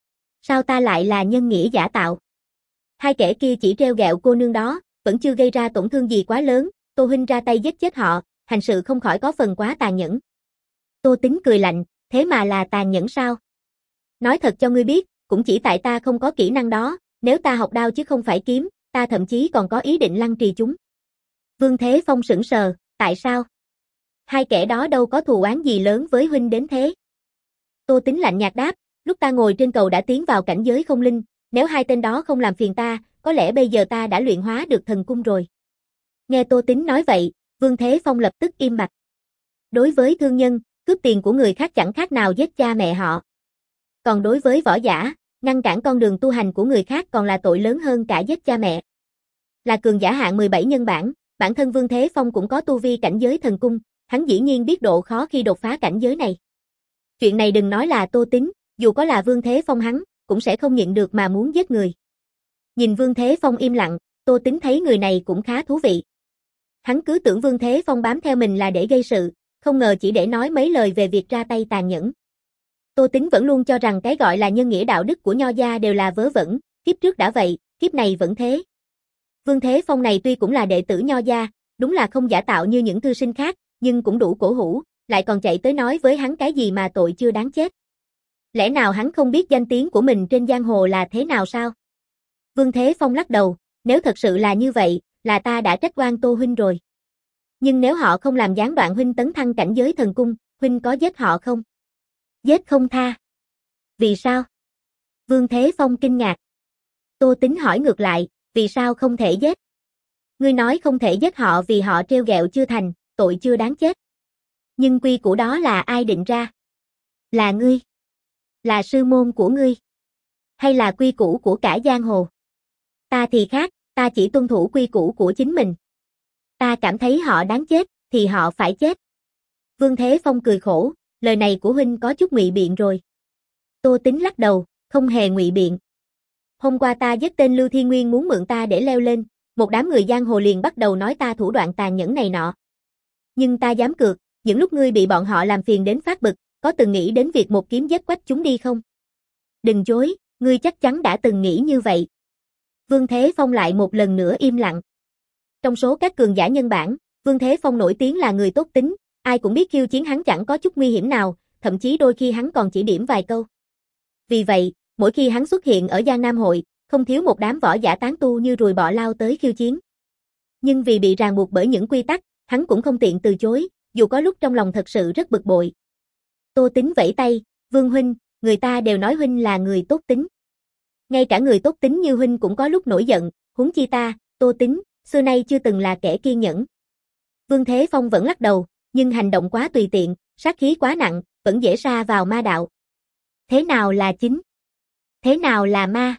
Sao ta lại là nhân nghĩa giả tạo? Hai kẻ kia chỉ treo gẹo cô nương đó, vẫn chưa gây ra tổn thương gì quá lớn, Tô huynh ra tay giết chết họ, hành sự không khỏi có phần quá tàn nhẫn. Tô Tính cười lạnh, thế mà là tàn nhẫn sao? Nói thật cho ngươi biết, cũng chỉ tại ta không có kỹ năng đó, nếu ta học đao chứ không phải kiếm, ta thậm chí còn có ý định lăng trì chúng. Vương Thế Phong sững sờ, tại sao? Hai kẻ đó đâu có thù oán gì lớn với huynh đến thế? Tô Tính lạnh nhạt đáp, lúc ta ngồi trên cầu đã tiến vào cảnh giới không linh, nếu hai tên đó không làm phiền ta, có lẽ bây giờ ta đã luyện hóa được thần cung rồi. Nghe Tô Tính nói vậy, Vương Thế Phong lập tức im bặt. Đối với thương nhân, cướp tiền của người khác chẳng khác nào giết cha mẹ họ. Còn đối với võ giả, ngăn cản con đường tu hành của người khác còn là tội lớn hơn cả giết cha mẹ. Là cường giả hạng mười bảy nhân bản, bản thân Vương Thế Phong cũng có tu vi cảnh giới thần cung, hắn dĩ nhiên biết độ khó khi đột phá cảnh giới này. Chuyện này đừng nói là Tô Tính, dù có là Vương Thế Phong hắn, cũng sẽ không nhịn được mà muốn giết người. Nhìn Vương Thế Phong im lặng, Tô Tính thấy người này cũng khá thú vị. Hắn cứ tưởng Vương Thế Phong bám theo mình là để gây sự, không ngờ chỉ để nói mấy lời về việc ra tay tàn nhẫn. Tô Tính vẫn luôn cho rằng cái gọi là nhân nghĩa đạo đức của nho gia đều là vớ vẩn, kiếp trước đã vậy, kiếp này vẫn thế. Vương Thế Phong này tuy cũng là đệ tử nho gia, đúng là không giả tạo như những thư sinh khác, nhưng cũng đủ cổ hủ, lại còn chạy tới nói với hắn cái gì mà tội chưa đáng chết. Lẽ nào hắn không biết danh tiếng của mình trên giang hồ là thế nào sao? Vương Thế Phong lắc đầu, nếu thật sự là như vậy, là ta đã trách oan Tô huynh rồi. Nhưng nếu họ không làm gián đoạn huynh tấn thăng cảnh giới thần cung, huynh có giết họ không? Giết không tha. Vì sao? Vương Thế Phong kinh ngạc. Tô Tính hỏi ngược lại, vì sao không thể giết? Ngươi nói không thể giết họ vì họ trêu ghẹo chưa thành, tội chưa đáng chết. Nhưng quy củ đó là ai định ra? Là ngươi? Là sư môn của ngươi? Hay là quy củ của cả giang hồ? Ta thì khác, ta chỉ tuân thủ quy củ của chính mình. Ta cảm thấy họ đáng chết, thì họ phải chết. Vương Thế Phong cười khổ, lời này của huynh có chút ngụy biện rồi. Tô Tính lắc đầu, không hề ngụy biện. Hôm qua ta giết tên Lưu Thiên Nguyên muốn mượn ta để leo lên, một đám người giang hồ liền bắt đầu nói ta thủ đoạn tàn nhẫn này nọ. Nhưng ta dám cược, những lúc ngươi bị bọn họ làm phiền đến phát bực, có từng nghĩ đến việc một kiếm giết quách chúng đi không? Đừng dối, ngươi chắc chắn đã từng nghĩ như vậy. Vương Thế Phong lại một lần nữa im lặng. Trong số các cường giả nhân bản, Vương Thế Phong nổi tiếng là người tốt tính, ai cũng biết khiêu chiến hắn chẳng có chút nguy hiểm nào, thậm chí đôi khi hắn còn chỉ điểm vài câu. Vì vậy, mỗi khi hắn xuất hiện ở Giang Nam Hội, không thiếu một đám võ giả tán tu như ruồi bọ lao tới khiêu chiến. Nhưng vì bị ràng buộc bởi những quy tắc, hắn cũng không tiện từ chối, dù có lúc trong lòng thật sự rất bực bội. Tô Tính vẫy tay, Vương huynh, người ta đều nói huynh là người tốt tính. Ngay cả người tốt tính như huynh cũng có lúc nổi giận, huống chi ta, Tô Tính, xưa nay chưa từng là kẻ kiên nhẫn. Vương Thế Phong vẫn lắc đầu, nhưng hành động quá tùy tiện, sát khí quá nặng, vẫn dễ sa vào ma đạo. Thế nào là chính? Thế nào là ma?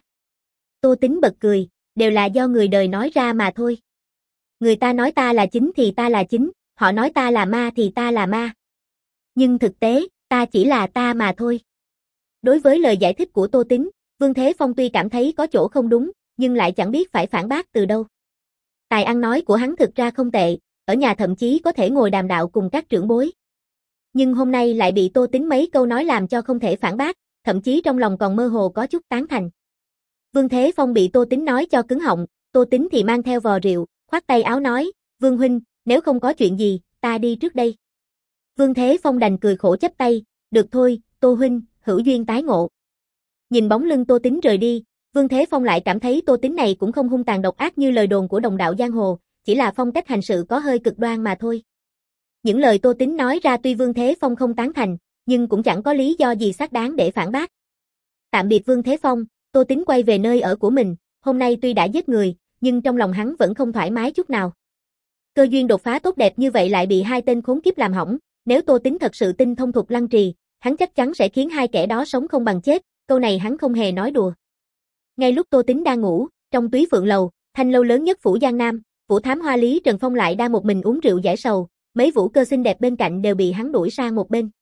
Tô Tính bật cười, đều là do người đời nói ra mà thôi. Người ta nói ta là chính thì ta là chính, họ nói ta là ma thì ta là ma. Nhưng thực tế, ta chỉ là ta mà thôi. Đối với lời giải thích của Tô Tính, Vương Thế Phong tuy cảm thấy có chỗ không đúng, nhưng lại chẳng biết phải phản bác từ đâu. Tài ăn nói của hắn thực ra không tệ, ở nhà thậm chí có thể ngồi đàm đạo cùng các trưởng bối. Nhưng hôm nay lại bị Tô Tính mấy câu nói làm cho không thể phản bác, thậm chí trong lòng còn mơ hồ có chút tán thành. Vương Thế Phong bị Tô Tính nói cho cứng họng, Tô Tính thì mang theo vò rượu, khoát tay áo nói, Vương huynh, nếu không có chuyện gì, ta đi trước đây. Vương Thế Phong đành cười khổ chắp tay, được thôi, Tô huynh, hữu duyên tái ngộ. Nhìn bóng lưng Tô Tính rời đi, Vương Thế Phong lại cảm thấy Tô Tính này cũng không hung tàn độc ác như lời đồn của đồng đạo giang hồ, chỉ là phong cách hành sự có hơi cực đoan mà thôi. Những lời Tô Tính nói ra tuy Vương Thế Phong không tán thành, nhưng cũng chẳng có lý do gì xác đáng để phản bác. Tạm biệt Vương Thế Phong, Tô Tính quay về nơi ở của mình, hôm nay tuy đã giết người, nhưng trong lòng hắn vẫn không thoải mái chút nào. Cơ duyên đột phá tốt đẹp như vậy lại bị hai tên khốn kiếp làm hỏng, nếu Tô Tính thật sự tinh thông thuật lăng trì, hắn chắc chắn sẽ khiến hai kẻ đó sống không bằng chết, câu này hắn không hề nói đùa. Ngay lúc Tô Tính đang ngủ, trong túy phượng lầu, thanh lâu lớn nhất phủ Giang Nam, phủ thám hoa Lý Trần Phong lại đang một mình uống rượu giải sầu, mấy vũ cơ xinh đẹp bên cạnh đều bị hắn đuổi sang một bên.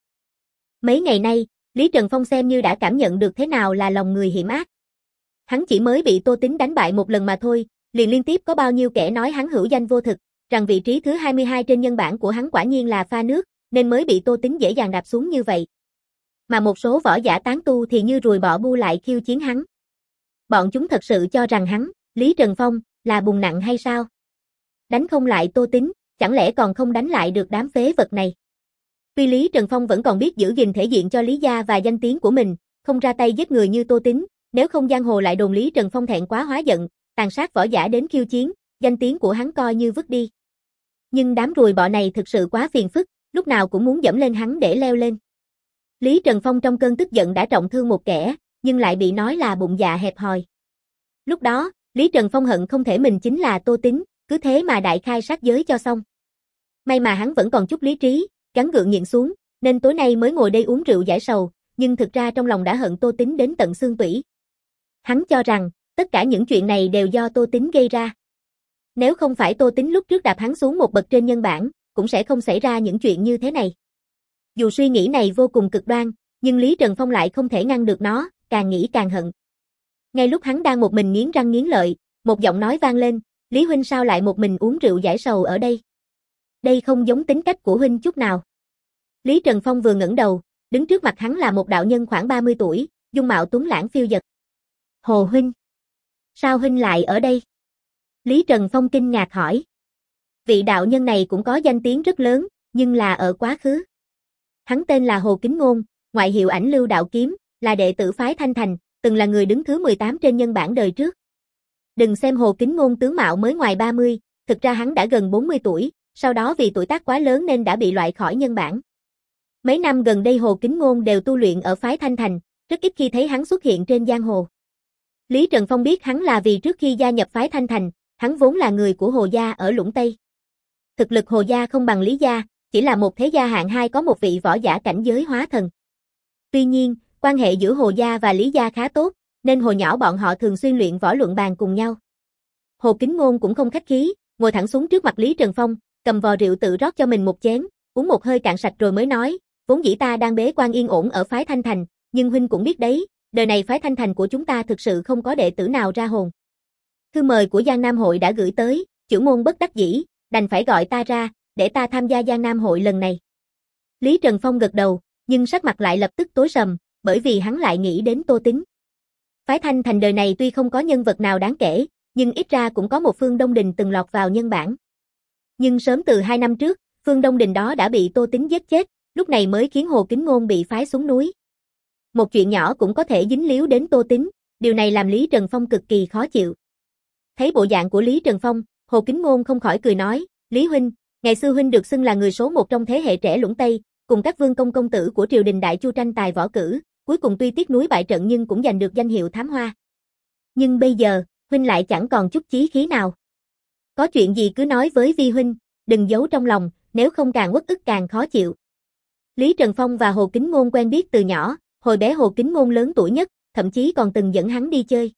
Mấy ngày nay, Lý Trần Phong xem như đã cảm nhận được thế nào là lòng người hiểm ác. Hắn chỉ mới bị Tô Tính đánh bại một lần mà thôi, liền liên tiếp có bao nhiêu kẻ nói hắn hữu danh vô thực, rằng vị trí thứ hai mươi hai trên nhân bản của hắn quả nhiên là pha nước, nên mới bị Tô Tính dễ dàng đạp xuống như vậy. Mà một số võ giả tán tu thì như ruồi bọ bu lại khiêu chiến hắn. Bọn chúng thật sự cho rằng hắn, Lý Trần Phong, là bùn nặng hay sao? Đánh không lại Tô Tính, chẳng lẽ còn không đánh lại được đám phế vật này? Tuy Lý Trần Phong vẫn còn biết giữ gìn thể diện cho Lý gia và danh tiếng của mình, không ra tay giết người như Tô Tính, nếu không giang hồ lại đồn Lý Trần Phong thẹn quá hóa giận, tàn sát võ giả đến khiêu chiến, danh tiếng của hắn coi như vứt đi. Nhưng đám ruồi bọ này thực sự quá phiền phức, lúc nào cũng muốn dẫm lên hắn để leo lên. Lý Trần Phong trong cơn tức giận đã trọng thương một kẻ, nhưng lại bị nói là bụng dạ hẹp hòi. Lúc đó, Lý Trần Phong hận không thể mình chính là Tô Tính, cứ thế mà đại khai sát giới cho xong. May mà hắn vẫn còn chút lý trí, gắng gượng nhịn xuống, nên tối nay mới ngồi đây uống rượu giải sầu, nhưng thực ra trong lòng đã hận Tô Tính đến tận xương tủy. Hắn cho rằng, tất cả những chuyện này đều do Tô Tính gây ra. Nếu không phải Tô Tính lúc trước đạp hắn xuống một bậc trên nhân bản, cũng sẽ không xảy ra những chuyện như thế này. Dù suy nghĩ này vô cùng cực đoan, nhưng Lý Trần Phong lại không thể ngăn được nó, càng nghĩ càng hận. Ngay lúc hắn đang một mình nghiến răng nghiến lợi, một giọng nói vang lên, Lý huynh sao lại một mình uống rượu giải sầu ở đây? Đây không giống tính cách của huynh chút nào. Lý Trần Phong vừa ngẩng đầu, đứng trước mặt hắn là một đạo nhân khoảng ba mươi tuổi, dung mạo tuấn lãng phiêu dật. Hồ huynh, sao huynh lại ở đây? Lý Trần Phong kinh ngạc hỏi. Vị đạo nhân này cũng có danh tiếng rất lớn, nhưng là ở quá khứ. Hắn tên là Hồ Kính Ngôn, ngoại hiệu Ảnh Lưu Đạo Kiếm, là đệ tử phái Thanh Thành, từng là người đứng thứ mười tám trên nhân bản đời trước. Đừng xem Hồ Kính Ngôn tướng mạo mới ngoài ba mươi, thực ra hắn đã gần bốn mươi tuổi, sau đó vì tuổi tác quá lớn nên đã bị loại khỏi nhân bản. Mấy năm gần đây Hồ Kính Ngôn đều tu luyện ở phái Thanh Thành, rất ít khi thấy hắn xuất hiện trên giang hồ. Lý Trần Phong biết hắn là vì trước khi gia nhập phái Thanh Thành, hắn vốn là người của Hồ gia ở Lũng Tây. Thực lực Hồ gia không bằng Lý gia, chỉ là một thế gia hạng hai có một vị võ giả cảnh giới hóa thần. Tuy nhiên, quan hệ giữa Hồ gia và Lý gia khá tốt, nên hồi nhỏ bọn họ thường xuyên luyện võ luận bàn cùng nhau. Hồ Kính Ngôn cũng không khách khí, ngồi thẳng xuống trước mặt Lý Trần Phong, cầm vò rượu tự rót cho mình một chén, uống một hơi cạn sạch rồi mới nói, vốn dĩ ta đang bế quan yên ổn ở phái Thanh Thành, nhưng huynh cũng biết đấy, đời này phái Thanh Thành của chúng ta thực sự không có đệ tử nào ra hồn. Thư mời của Giang Nam hội đã gửi tới, chưởng môn bất đắc dĩ, đành phải gọi ta ra, để ta tham gia Giang Nam hội lần này. Lý Trần Phong gật đầu, nhưng sắc mặt lại lập tức tối sầm, bởi vì hắn lại nghĩ đến Tô Tính. Phái Thanh Thành đời này tuy không có nhân vật nào đáng kể, nhưng ít ra cũng có một Phương Đông Đình từng lọt vào nhân bảng. Nhưng sớm từ hai năm trước, Phương Đông Đình đó đã bị Tô Tính giết chết, lúc này mới khiến Hồ Kính Ngôn bị phái xuống núi. Một chuyện nhỏ cũng có thể dính líu đến Tô Tính, điều này làm Lý Trần Phong cực kỳ khó chịu. Thấy bộ dạng của Lý Trần Phong, Hồ Kính Ngôn không khỏi cười nói, Lý huynh, ngày xưa huynh được xưng là người số một trong thế hệ trẻ Lũng Tây, cùng các vương công công tử của triều đình Đại Chu tranh tài võ cử, cuối cùng tuy tiếc núi bại trận nhưng cũng giành được danh hiệu thám hoa. Nhưng bây giờ, huynh lại chẳng còn chút chí khí nào. Có chuyện gì cứ nói với vi huynh, đừng giấu trong lòng, nếu không càng uất ức càng khó chịu. Lý Trần Phong và Hồ Kính Ngôn quen biết từ nhỏ, hồi bé Hồ Kính Ngôn lớn tuổi nhất, thậm chí còn từng dẫn hắn đi chơi.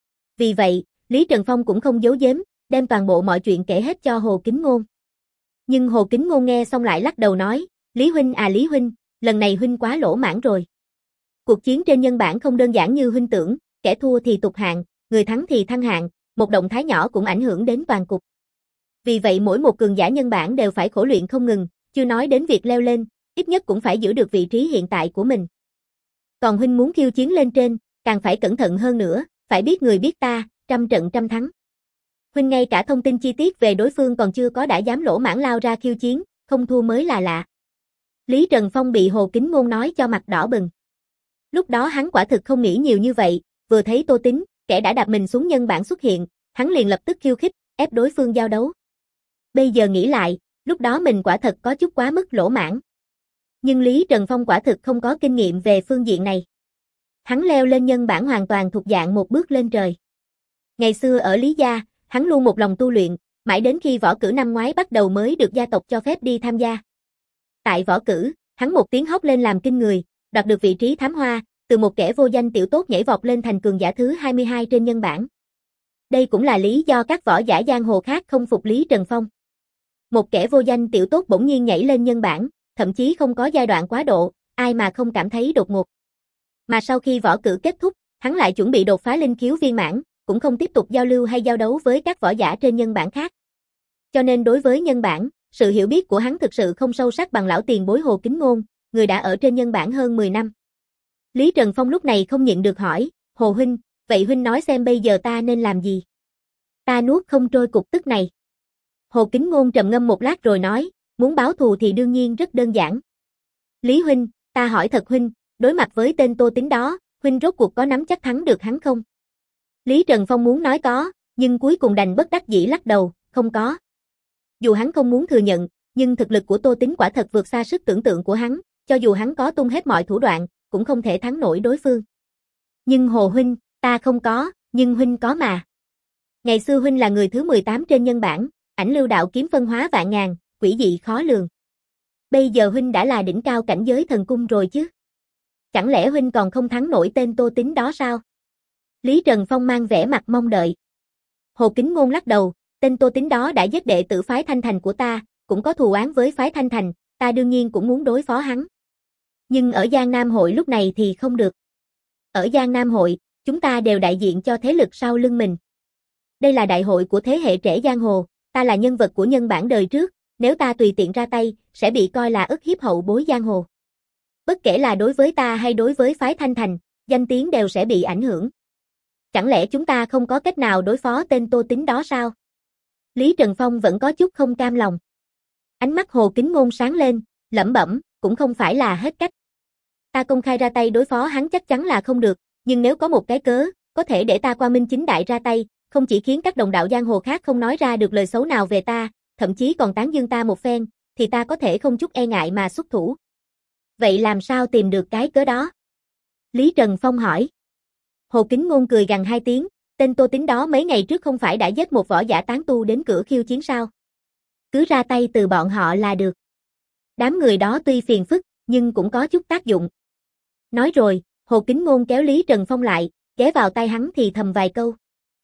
Vì vậy, Lý Trần Phong cũng không giấu giếm, đem toàn bộ mọi chuyện kể hết cho Hồ Kính Ngôn. Nhưng Hồ Kính Ngôn nghe xong lại lắc đầu nói, Lý huynh à Lý huynh, lần này huynh quá lỗ mãn rồi. Cuộc chiến trên nhân bản không đơn giản như huynh tưởng, kẻ thua thì tụt hạng, người thắng thì thăng hạng, một động thái nhỏ cũng ảnh hưởng đến toàn cục. Vì vậy mỗi một cường giả nhân bản đều phải khổ luyện không ngừng, chưa nói đến việc leo lên, ít nhất cũng phải giữ được vị trí hiện tại của mình. Còn huynh muốn khiêu chiến lên trên, càng phải cẩn thận hơn nữa, phải biết người biết ta, trăm trận trăm thắng. Huynh ngay cả thông tin chi tiết về đối phương còn chưa có đã dám lỗ mãn lao ra khiêu chiến, không thua mới là lạ. Lý Trần Phong bị Hồ Kính Ngôn nói cho mặt đỏ bừng. Lúc đó hắn quả thực không nghĩ nhiều như vậy, vừa thấy Tô Tính, kẻ đã đạp mình xuống nhân bản xuất hiện, hắn liền lập tức khiêu khích, ép đối phương giao đấu. Bây giờ nghĩ lại, lúc đó mình quả thật có chút quá mức lỗ mãn. Nhưng Lý Trần Phong quả thực không có kinh nghiệm về phương diện này. Hắn leo lên nhân bản hoàn toàn thuộc dạng một bước lên trời. Ngày xưa ở Lý gia, hắn luôn một lòng tu luyện, mãi đến khi võ cử năm ngoái bắt đầu mới được gia tộc cho phép đi tham gia. Tại võ cử, hắn một tiếng hót lên làm kinh người, đoạt được vị trí thám hoa, từ một kẻ vô danh tiểu tốt nhảy vọt lên thành cường giả thứ hai mươi hai trên nhân bản. Đây cũng là lý do các võ giả giang hồ khác không phục Lý Trần Phong. Một kẻ vô danh tiểu tốt bỗng nhiên nhảy lên nhân bản, thậm chí không có giai đoạn quá độ, ai mà không cảm thấy đột ngột. Mà sau khi võ cử kết thúc, hắn lại chuẩn bị đột phá linh khiếu viên mãn, cũng không tiếp tục giao lưu hay giao đấu với các võ giả trên nhân bản khác. Cho nên đối với nhân bản, sự hiểu biết của hắn thực sự không sâu sắc bằng lão tiền bối Hồ Kính Ngôn, người đã ở trên nhân bản hơn mười năm. Lý Trần Phong lúc này không nhịn được hỏi, Hồ huynh, vậy huynh nói xem bây giờ ta nên làm gì? Ta nuốt không trôi cục tức này. Hồ Kính Ngôn trầm ngâm một lát rồi nói, muốn báo thù thì đương nhiên rất đơn giản. Lý huynh, ta hỏi thật huynh, đối mặt với tên Tô Tính đó, huynh rốt cuộc có nắm chắc thắng được hắn không? Lý Trần Phong muốn nói có, nhưng cuối cùng đành bất đắc dĩ lắc đầu, không có. Dù hắn không muốn thừa nhận, nhưng thực lực của Tô Tính quả thật vượt xa sức tưởng tượng của hắn, cho dù hắn có tung hết mọi thủ đoạn, cũng không thể thắng nổi đối phương. Nhưng Hồ huynh, ta không có, nhưng huynh có mà. Ngày xưa huynh là người thứ mười tám trên nhân bản, ảnh lưu đạo kiếm phân hóa vạn ngàn, quỷ dị khó lường. Bây giờ huynh đã là đỉnh cao cảnh giới thần cung rồi chứ? Chẳng lẽ huynh còn không thắng nổi tên Tô Tính đó sao? Lý Trần Phong mang vẻ mặt mong đợi. Hồ Kính Ngôn lắc đầu, tên Tô Tính đó đã giết đệ tử phái Thanh Thành của ta, cũng có thù oán với phái Thanh Thành, ta đương nhiên cũng muốn đối phó hắn. Nhưng ở Giang Nam hội lúc này thì không được. Ở Giang Nam hội, chúng ta đều đại diện cho thế lực sau lưng mình. Đây là đại hội của thế hệ trẻ giang hồ, ta là nhân vật của nhân bản đời trước, nếu ta tùy tiện ra tay, sẽ bị coi là ức hiếp hậu bối giang hồ. Bất kể là đối với ta hay đối với phái Thanh Thành, danh tiếng đều sẽ bị ảnh hưởng. Chẳng lẽ chúng ta không có cách nào đối phó tên Tô Tính đó sao? Lý Trần Phong vẫn có chút không cam lòng. Ánh mắt Hồ Kính Ngôn sáng lên, lẩm bẩm, cũng không phải là hết cách. Ta công khai ra tay đối phó hắn chắc chắn là không được, nhưng nếu có một cái cớ, có thể để ta qua minh chính đại ra tay, không chỉ khiến các đồng đạo giang hồ khác không nói ra được lời xấu nào về ta, thậm chí còn tán dương ta một phen, thì ta có thể không chút e ngại mà xuất thủ. Vậy làm sao tìm được cái cớ đó? Lý Trần Phong hỏi. Hồ Kính Ngôn cười gằn hai tiếng, tên Tô Tín đó mấy ngày trước không phải đã giết một võ giả tán tu đến cửa khiêu chiến sao? Cứ ra tay từ bọn họ là được. Đám người đó tuy phiền phức, nhưng cũng có chút tác dụng. Nói rồi, Hồ Kính Ngôn kéo Lý Trần Phong lại, ghé vào tai hắn thì thầm vài câu.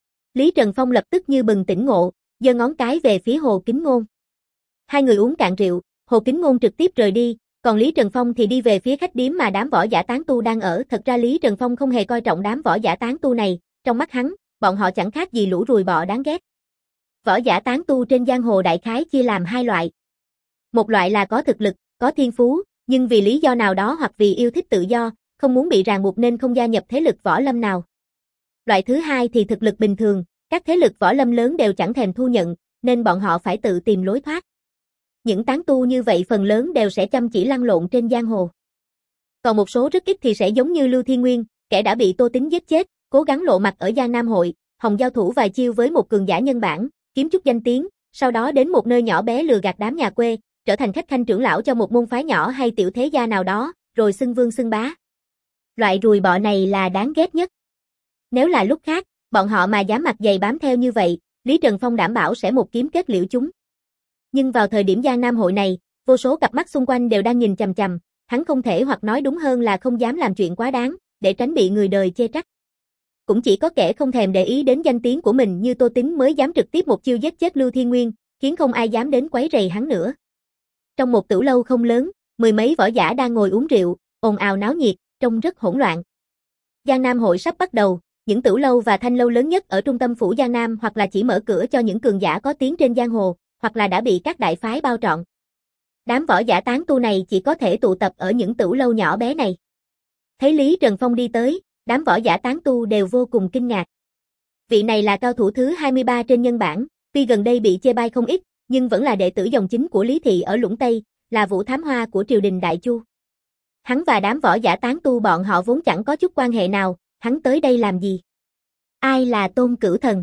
Lý Trần Phong lập tức như bừng tỉnh ngộ, giơ ngón cái về phía Hồ Kính Ngôn. Hai người uống cạn rượu, Hồ Kính Ngôn trực tiếp rời đi, còn Lý Trần Phong thì đi về phía khách điếm mà đám võ giả tán tu đang ở. Thật ra Lý Trần Phong không hề coi trọng đám võ giả tán tu này, trong mắt hắn, bọn họ chẳng khác gì lũ ruồi bọ đáng ghét. Võ giả tán tu trên giang hồ đại khái chia làm hai loại. Một loại là có thực lực, có thiên phú, nhưng vì lý do nào đó hoặc vì yêu thích tự do, không muốn bị ràng buộc nên không gia nhập thế lực võ lâm nào. Loại thứ hai thì thực lực bình thường, các thế lực võ lâm lớn đều chẳng thèm thu nhận, nên bọn họ phải tự tìm lối thoát. Những tán tu như vậy phần lớn đều sẽ chăm chỉ lăn lộn trên giang hồ. Còn một số rất ít thì sẽ giống như Lưu Thiên Nguyên, kẻ đã bị Tô Tín giết chết, cố gắng lộ mặt ở Giang Nam Hội, hòng giao thủ vài chiêu với một cường giả nhân bản, kiếm chút danh tiếng, sau đó đến một nơi nhỏ bé lừa gạt đám nhà quê, trở thành khách khanh trưởng lão cho một môn phái nhỏ hay tiểu thế gia nào đó, rồi xưng vương xưng bá. Loại ruồi bọ này là đáng ghét nhất. Nếu là lúc khác, bọn họ mà dám mặt dày bám theo như vậy, Lý Trần Phong đảm bảo sẽ một kiếm kết liễu chúng. Nhưng vào thời điểm Giang Nam Hội này, vô số cặp mắt xung quanh đều đang nhìn chằm chằm, hắn không thể, hoặc nói đúng hơn là không dám làm chuyện quá đáng, để tránh bị người đời chê trách. Cũng chỉ có kẻ không thèm để ý đến danh tiếng của mình như Tô Tín mới dám trực tiếp một chiêu giết chết Lưu Thiên Nguyên, khiến không ai dám đến quấy rầy hắn nữa. Trong một tửu lâu không lớn, mười mấy võ giả đang ngồi uống rượu, ồn ào náo nhiệt, trông rất hỗn loạn. Giang Nam Hội sắp bắt đầu, những tửu lâu và thanh lâu lớn nhất ở trung tâm phủ Giang Nam hoặc là chỉ mở cửa cho những cường giả có tiếng trên giang hồ, hoặc là đã bị các đại phái bao trọn. Đám võ giả tán tu này chỉ có thể tụ tập ở những tửu lâu nhỏ bé này. Thấy Lý Trần Phong đi tới, đám võ giả tán tu đều vô cùng kinh ngạc. Vị này là cao thủ thứ hai mươi ba trên nhân bảng, tuy gần đây bị chê bai không ít, nhưng vẫn là đệ tử dòng chính của Lý Thị ở Lũng Tây, là Vũ Thám Hoa của triều đình Đại Chu. Hắn và đám võ giả tán tu bọn họ vốn chẳng có chút quan hệ nào, hắn tới đây làm gì? Ai là Tôn Cửu Thần?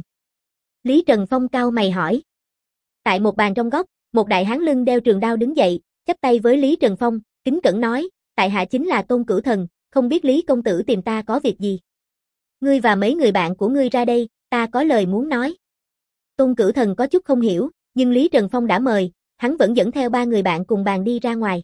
Lý Trần Phong cau mày hỏi. Tại một bàn trong góc, một đại hán lưng đeo trường đao đứng dậy, chắp tay với Lý Trần Phong, kính cẩn nói, tại hạ chính là Tôn Cửu Thần, không biết Lý công tử tìm ta có việc gì? Ngươi và mấy người bạn của ngươi ra đây, ta có lời muốn nói. Tôn Cửu Thần có chút không hiểu, nhưng Lý Trần Phong đã mời, hắn vẫn dẫn theo ba người bạn cùng bàn đi ra ngoài.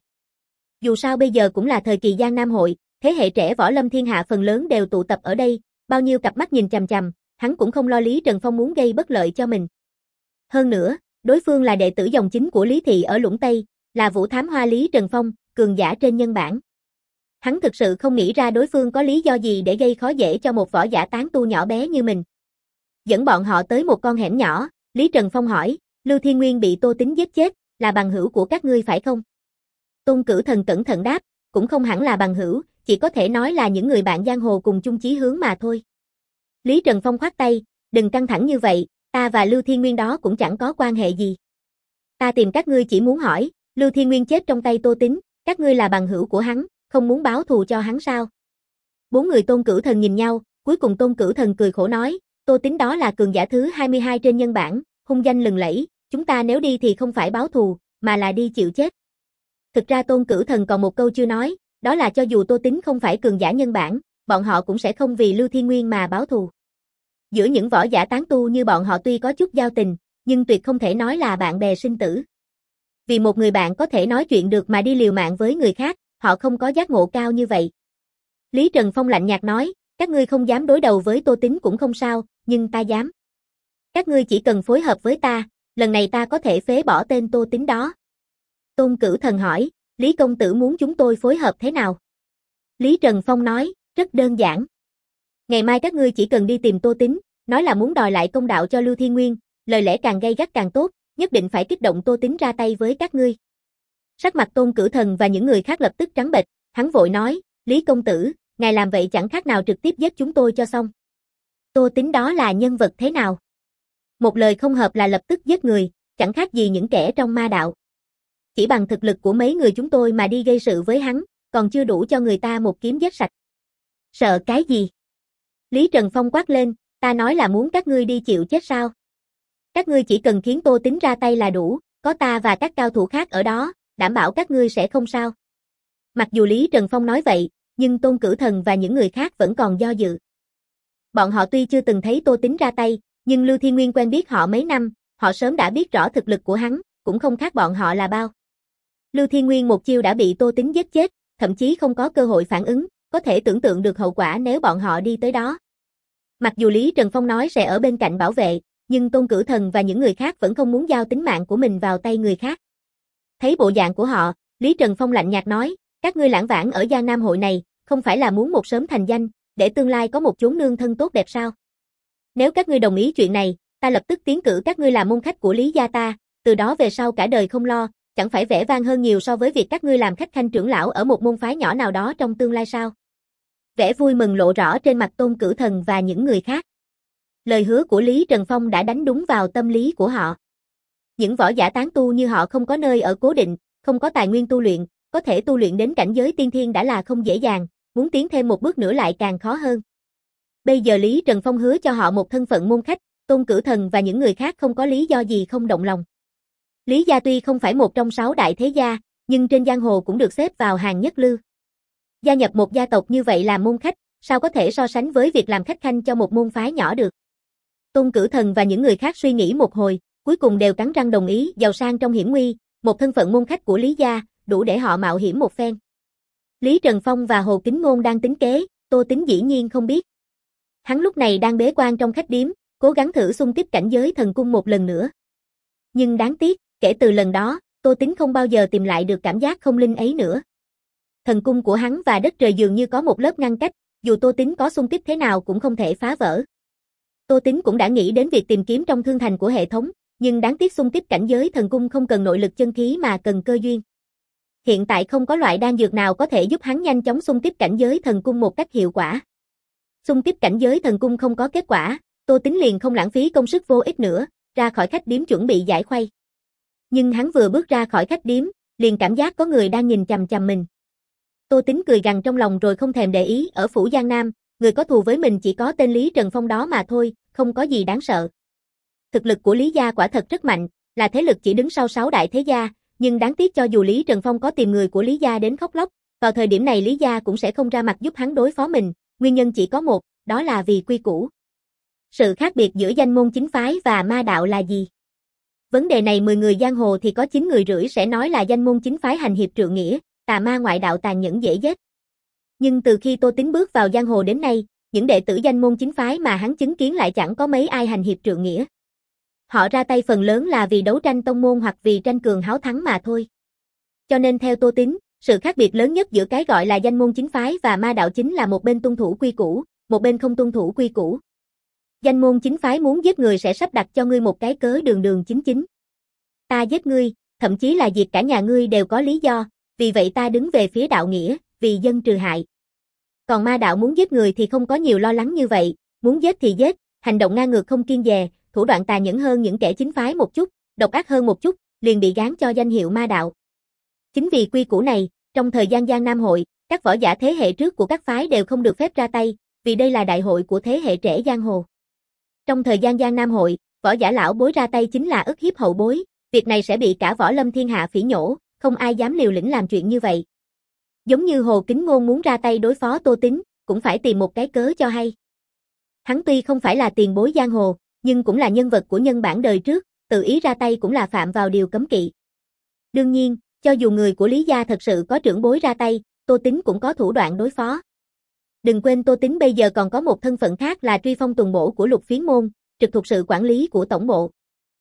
Dù sao bây giờ cũng là thời kỳ Giang Nam Hội, thế hệ trẻ võ lâm thiên hạ phần lớn đều tụ tập ở đây, bao nhiêu cặp mắt nhìn chằm chằm, hắn cũng không lo Lý Trần Phong muốn gây bất lợi cho mình. Hơn nữa, đối phương là đệ tử dòng chính của Lý Thị ở Lũng Tây, là Vũ Thám Hoa Lý Trần Phong, cường giả trên nhân bảng. Hắn thực sự không nghĩ ra đối phương có lý do gì để gây khó dễ cho một võ giả tán tu nhỏ bé như mình. Dẫn bọn họ tới một con hẻm nhỏ, Lý Trần Phong hỏi, Lưu Thiên Nguyên bị Tô Tín giết chết, là bằng hữu của các ngươi phải không? Tôn Cửu Thần cẩn thận đáp, cũng không hẳn là bằng hữu, chỉ có thể nói là những người bạn giang hồ cùng chung chí hướng mà thôi. Lý Trần Phong khoát tay, đừng căng thẳng như vậy, ta và Lưu Thiên Nguyên đó cũng chẳng có quan hệ gì. Ta tìm các ngươi chỉ muốn hỏi, Lưu Thiên Nguyên chết trong tay Tô Tín, các ngươi là bằng hữu của hắn, không muốn báo thù cho hắn sao? Bốn người Tôn Cửu Thần nhìn nhau, cuối cùng Tôn Cửu Thần cười khổ nói, Tô Tín đó là cường giả thứ hai mươi hai trên nhân bảng, hung danh lừng lẫy, chúng ta nếu đi thì không phải báo thù, mà là đi chịu chết. Thực ra Tôn Cửu Thần còn một câu chưa nói, đó là cho dù Tô Tín không phải cường giả nhân bản, bọn họ cũng sẽ không vì Lưu Thiên Nguyên mà báo thù. Giữa những võ giả tán tu như bọn họ tuy có chút giao tình, nhưng tuyệt không thể nói là bạn bè sinh tử. Vì một người bạn có thể nói chuyện được mà đi liều mạng với người khác, họ không có giác ngộ cao như vậy. Lý Trần Phong lạnh nhạt nói, các ngươi không dám đối đầu với Tô Tín cũng không sao, nhưng ta dám. Các ngươi chỉ cần phối hợp với ta, lần này ta có thể phế bỏ tên Tô Tín đó. Tôn Cửu Thần hỏi, Lý công tử muốn chúng tôi phối hợp thế nào? Lý Trần Phong nói, rất đơn giản. Ngày mai các ngươi chỉ cần đi tìm Tô Tín, nói là muốn đòi lại công đạo cho Lưu Thiên Nguyên, lời lẽ càng gay gắt càng tốt, nhất định phải kích động Tô Tín ra tay với các ngươi. Sắc mặt Tôn Cửu Thần và những người khác lập tức trắng bệch, hắn vội nói, Lý công tử, ngài làm vậy chẳng khác nào trực tiếp giết chúng tôi cho xong. Tô Tín đó là nhân vật thế nào? Một lời không hợp là lập tức giết người, chẳng khác gì những kẻ trong ma đạo. Chỉ bằng thực lực của mấy người chúng tôi mà đi gây sự với hắn, còn chưa đủ cho người ta một kiếm giết sạch. Sợ cái gì? Lý Trần Phong quát lên, ta nói là muốn các ngươi đi chịu chết sao? Các ngươi chỉ cần khiến Tô Tín ra tay là đủ, có ta và các cao thủ khác ở đó, đảm bảo các ngươi sẽ không sao. Mặc dù Lý Trần Phong nói vậy, nhưng Tôn Cửu Thần và những người khác vẫn còn do dự. Bọn họ tuy chưa từng thấy Tô Tín ra tay, nhưng Lưu Thiên Nguyên quen biết họ mấy năm, họ sớm đã biết rõ thực lực của hắn, cũng không khác bọn họ là bao. Lưu Thiên Nguyên một chiêu đã bị Tô Tín giết chết, thậm chí không có cơ hội phản ứng, có thể tưởng tượng được hậu quả nếu bọn họ đi tới đó. Mặc dù Lý Trần Phong nói sẽ ở bên cạnh bảo vệ, nhưng Tôn Cửu Thần và những người khác vẫn không muốn giao tính mạng của mình vào tay người khác. Thấy bộ dạng của họ, Lý Trần Phong lạnh nhạt nói, các ngươi lãng vãng ở Giang Nam hội này, không phải là muốn một sớm thành danh, để tương lai có một chốn nương thân tốt đẹp sao? Nếu các ngươi đồng ý chuyện này, ta lập tức tiến cử các ngươi làm môn khách của Lý gia ta, từ đó về sau cả đời không lo, chẳng phải vẻ vang hơn nhiều so với việc các ngươi làm khách khanh trưởng lão ở một môn phái nhỏ nào đó trong tương lai sao? Vẻ vui mừng lộ rõ trên mặt Tôn Cửu Thần và những người khác. Lời hứa của Lý Trần Phong đã đánh đúng vào tâm lý của họ. Những võ giả tán tu như họ không có nơi ở cố định, không có tài nguyên tu luyện, có thể tu luyện đến cảnh giới tiên thiên đã là không dễ dàng, muốn tiến thêm một bước nữa lại càng khó hơn. Bây giờ Lý Trần Phong hứa cho họ một thân phận môn khách, Tôn Cửu Thần và những người khác không có lý do gì không động lòng. Lý gia tuy không phải một trong sáu đại thế gia, nhưng trên giang hồ cũng được xếp vào hàng nhất lưu. Gia nhập một gia tộc như vậy làm môn khách, sao có thể so sánh với việc làm khách khanh cho một môn phái nhỏ được. Tôn Cửu Thần và những người khác suy nghĩ một hồi, cuối cùng đều cắn răng đồng ý, giàu sang trong hiểm nguy, một thân phận môn khách của Lý gia, đủ để họ mạo hiểm một phen. Lý Trần Phong và Hồ Kính Ngôn đang tính kế, Tô Tín dĩ nhiên không biết. Hắn lúc này đang bế quan trong khách điếm, cố gắng thử xung kích cảnh giới thần cung một lần nữa. Nhưng đáng tiếc, kể từ lần đó, Tô Tín không bao giờ tìm lại được cảm giác không linh ấy nữa. Thần cung của hắn và đất trời dường như có một lớp ngăn cách, dù Tô Tín có xung kích thế nào cũng không thể phá vỡ. Tô Tín cũng đã nghĩ đến việc tìm kiếm trong thương thành của hệ thống, nhưng đáng tiếc xung kích cảnh giới thần cung không cần nội lực chân khí mà cần cơ duyên. Hiện tại không có loại đan dược nào có thể giúp hắn nhanh chóng xung kích cảnh giới thần cung một cách hiệu quả. Xung kích cảnh giới thần cung không có kết quả, Tô Tín liền không lãng phí công sức vô ích nữa, ra khỏi khách điếm chuẩn bị giải khuây. Nhưng hắn vừa bước ra khỏi khách điếm, liền cảm giác có người đang nhìn chằm chằm mình. Tô Tín cười gằn trong lòng rồi không thèm để ý, ở phủ Giang Nam, người có thù với mình chỉ có tên Lý Trần Phong đó mà thôi, không có gì đáng sợ. Thực lực của Lý gia quả thật rất mạnh, là thế lực chỉ đứng sau sáu đại thế gia, nhưng đáng tiếc cho dù Lý Trần Phong có tìm người của Lý gia đến khóc lóc, vào thời điểm này Lý gia cũng sẽ không ra mặt giúp hắn đối phó mình, nguyên nhân chỉ có một, đó là vì quy củ. Sự khác biệt giữa danh môn chính phái và ma đạo là gì? Vấn đề này mười người giang hồ thì có chín người rưỡi sẽ nói là danh môn chính phái hành hiệp trượng nghĩa, tà ma ngoại đạo tàn nhẫn dễ giết. Nhưng từ khi Tô Tín bước vào giang hồ đến nay, những đệ tử danh môn chính phái mà hắn chứng kiến lại chẳng có mấy ai hành hiệp trượng nghĩa. Họ ra tay phần lớn là vì đấu tranh tông môn hoặc vì tranh cường háo thắng mà thôi. Cho nên theo Tô Tín, sự khác biệt lớn nhất giữa cái gọi là danh môn chính phái và ma đạo chính là một bên tuân thủ quy củ, một bên không tuân thủ quy củ. Danh môn chính phái muốn giết người sẽ sắp đặt cho ngươi một cái cớ đường đường chính chính. Ta giết ngươi, thậm chí là diệt cả nhà ngươi đều có lý do, vì vậy ta đứng về phía đạo nghĩa, vì dân trừ hại. Còn ma đạo muốn giết người thì không có nhiều lo lắng như vậy, muốn giết thì giết, hành động ngang ngược không kiêng dè, thủ đoạn tà nhẫn hơn những kẻ chính phái một chút, độc ác hơn một chút, liền bị gán cho danh hiệu ma đạo. Chính vì quy củ này, trong thời gian Giang Nam hội, các võ giả thế hệ trước của các phái đều không được phép ra tay, vì đây là đại hội của thế hệ trẻ giang hồ. Trong thời gian Giang Nam hội, võ giả lão bối ra tay chính là ức hiếp hậu bối, việc này sẽ bị cả võ lâm thiên hạ phỉ nhổ, không ai dám liều lĩnh làm chuyện như vậy. Giống như Hồ Kính Ngôn muốn ra tay đối phó Tô Tín, cũng phải tìm một cái cớ cho hay. Hắn tuy không phải là tiền bối giang hồ, nhưng cũng là nhân vật của nhân bản đời trước, tự ý ra tay cũng là phạm vào điều cấm kỵ. Đương nhiên, cho dù người của Lý gia thật sự có trưởng bối ra tay, Tô Tín cũng có thủ đoạn đối phó. Đừng quên Tô Tín bây giờ còn có một thân phận khác là truy phong tuần bổ của Lục Phiến môn, trực thuộc sự quản lý của tổng bộ.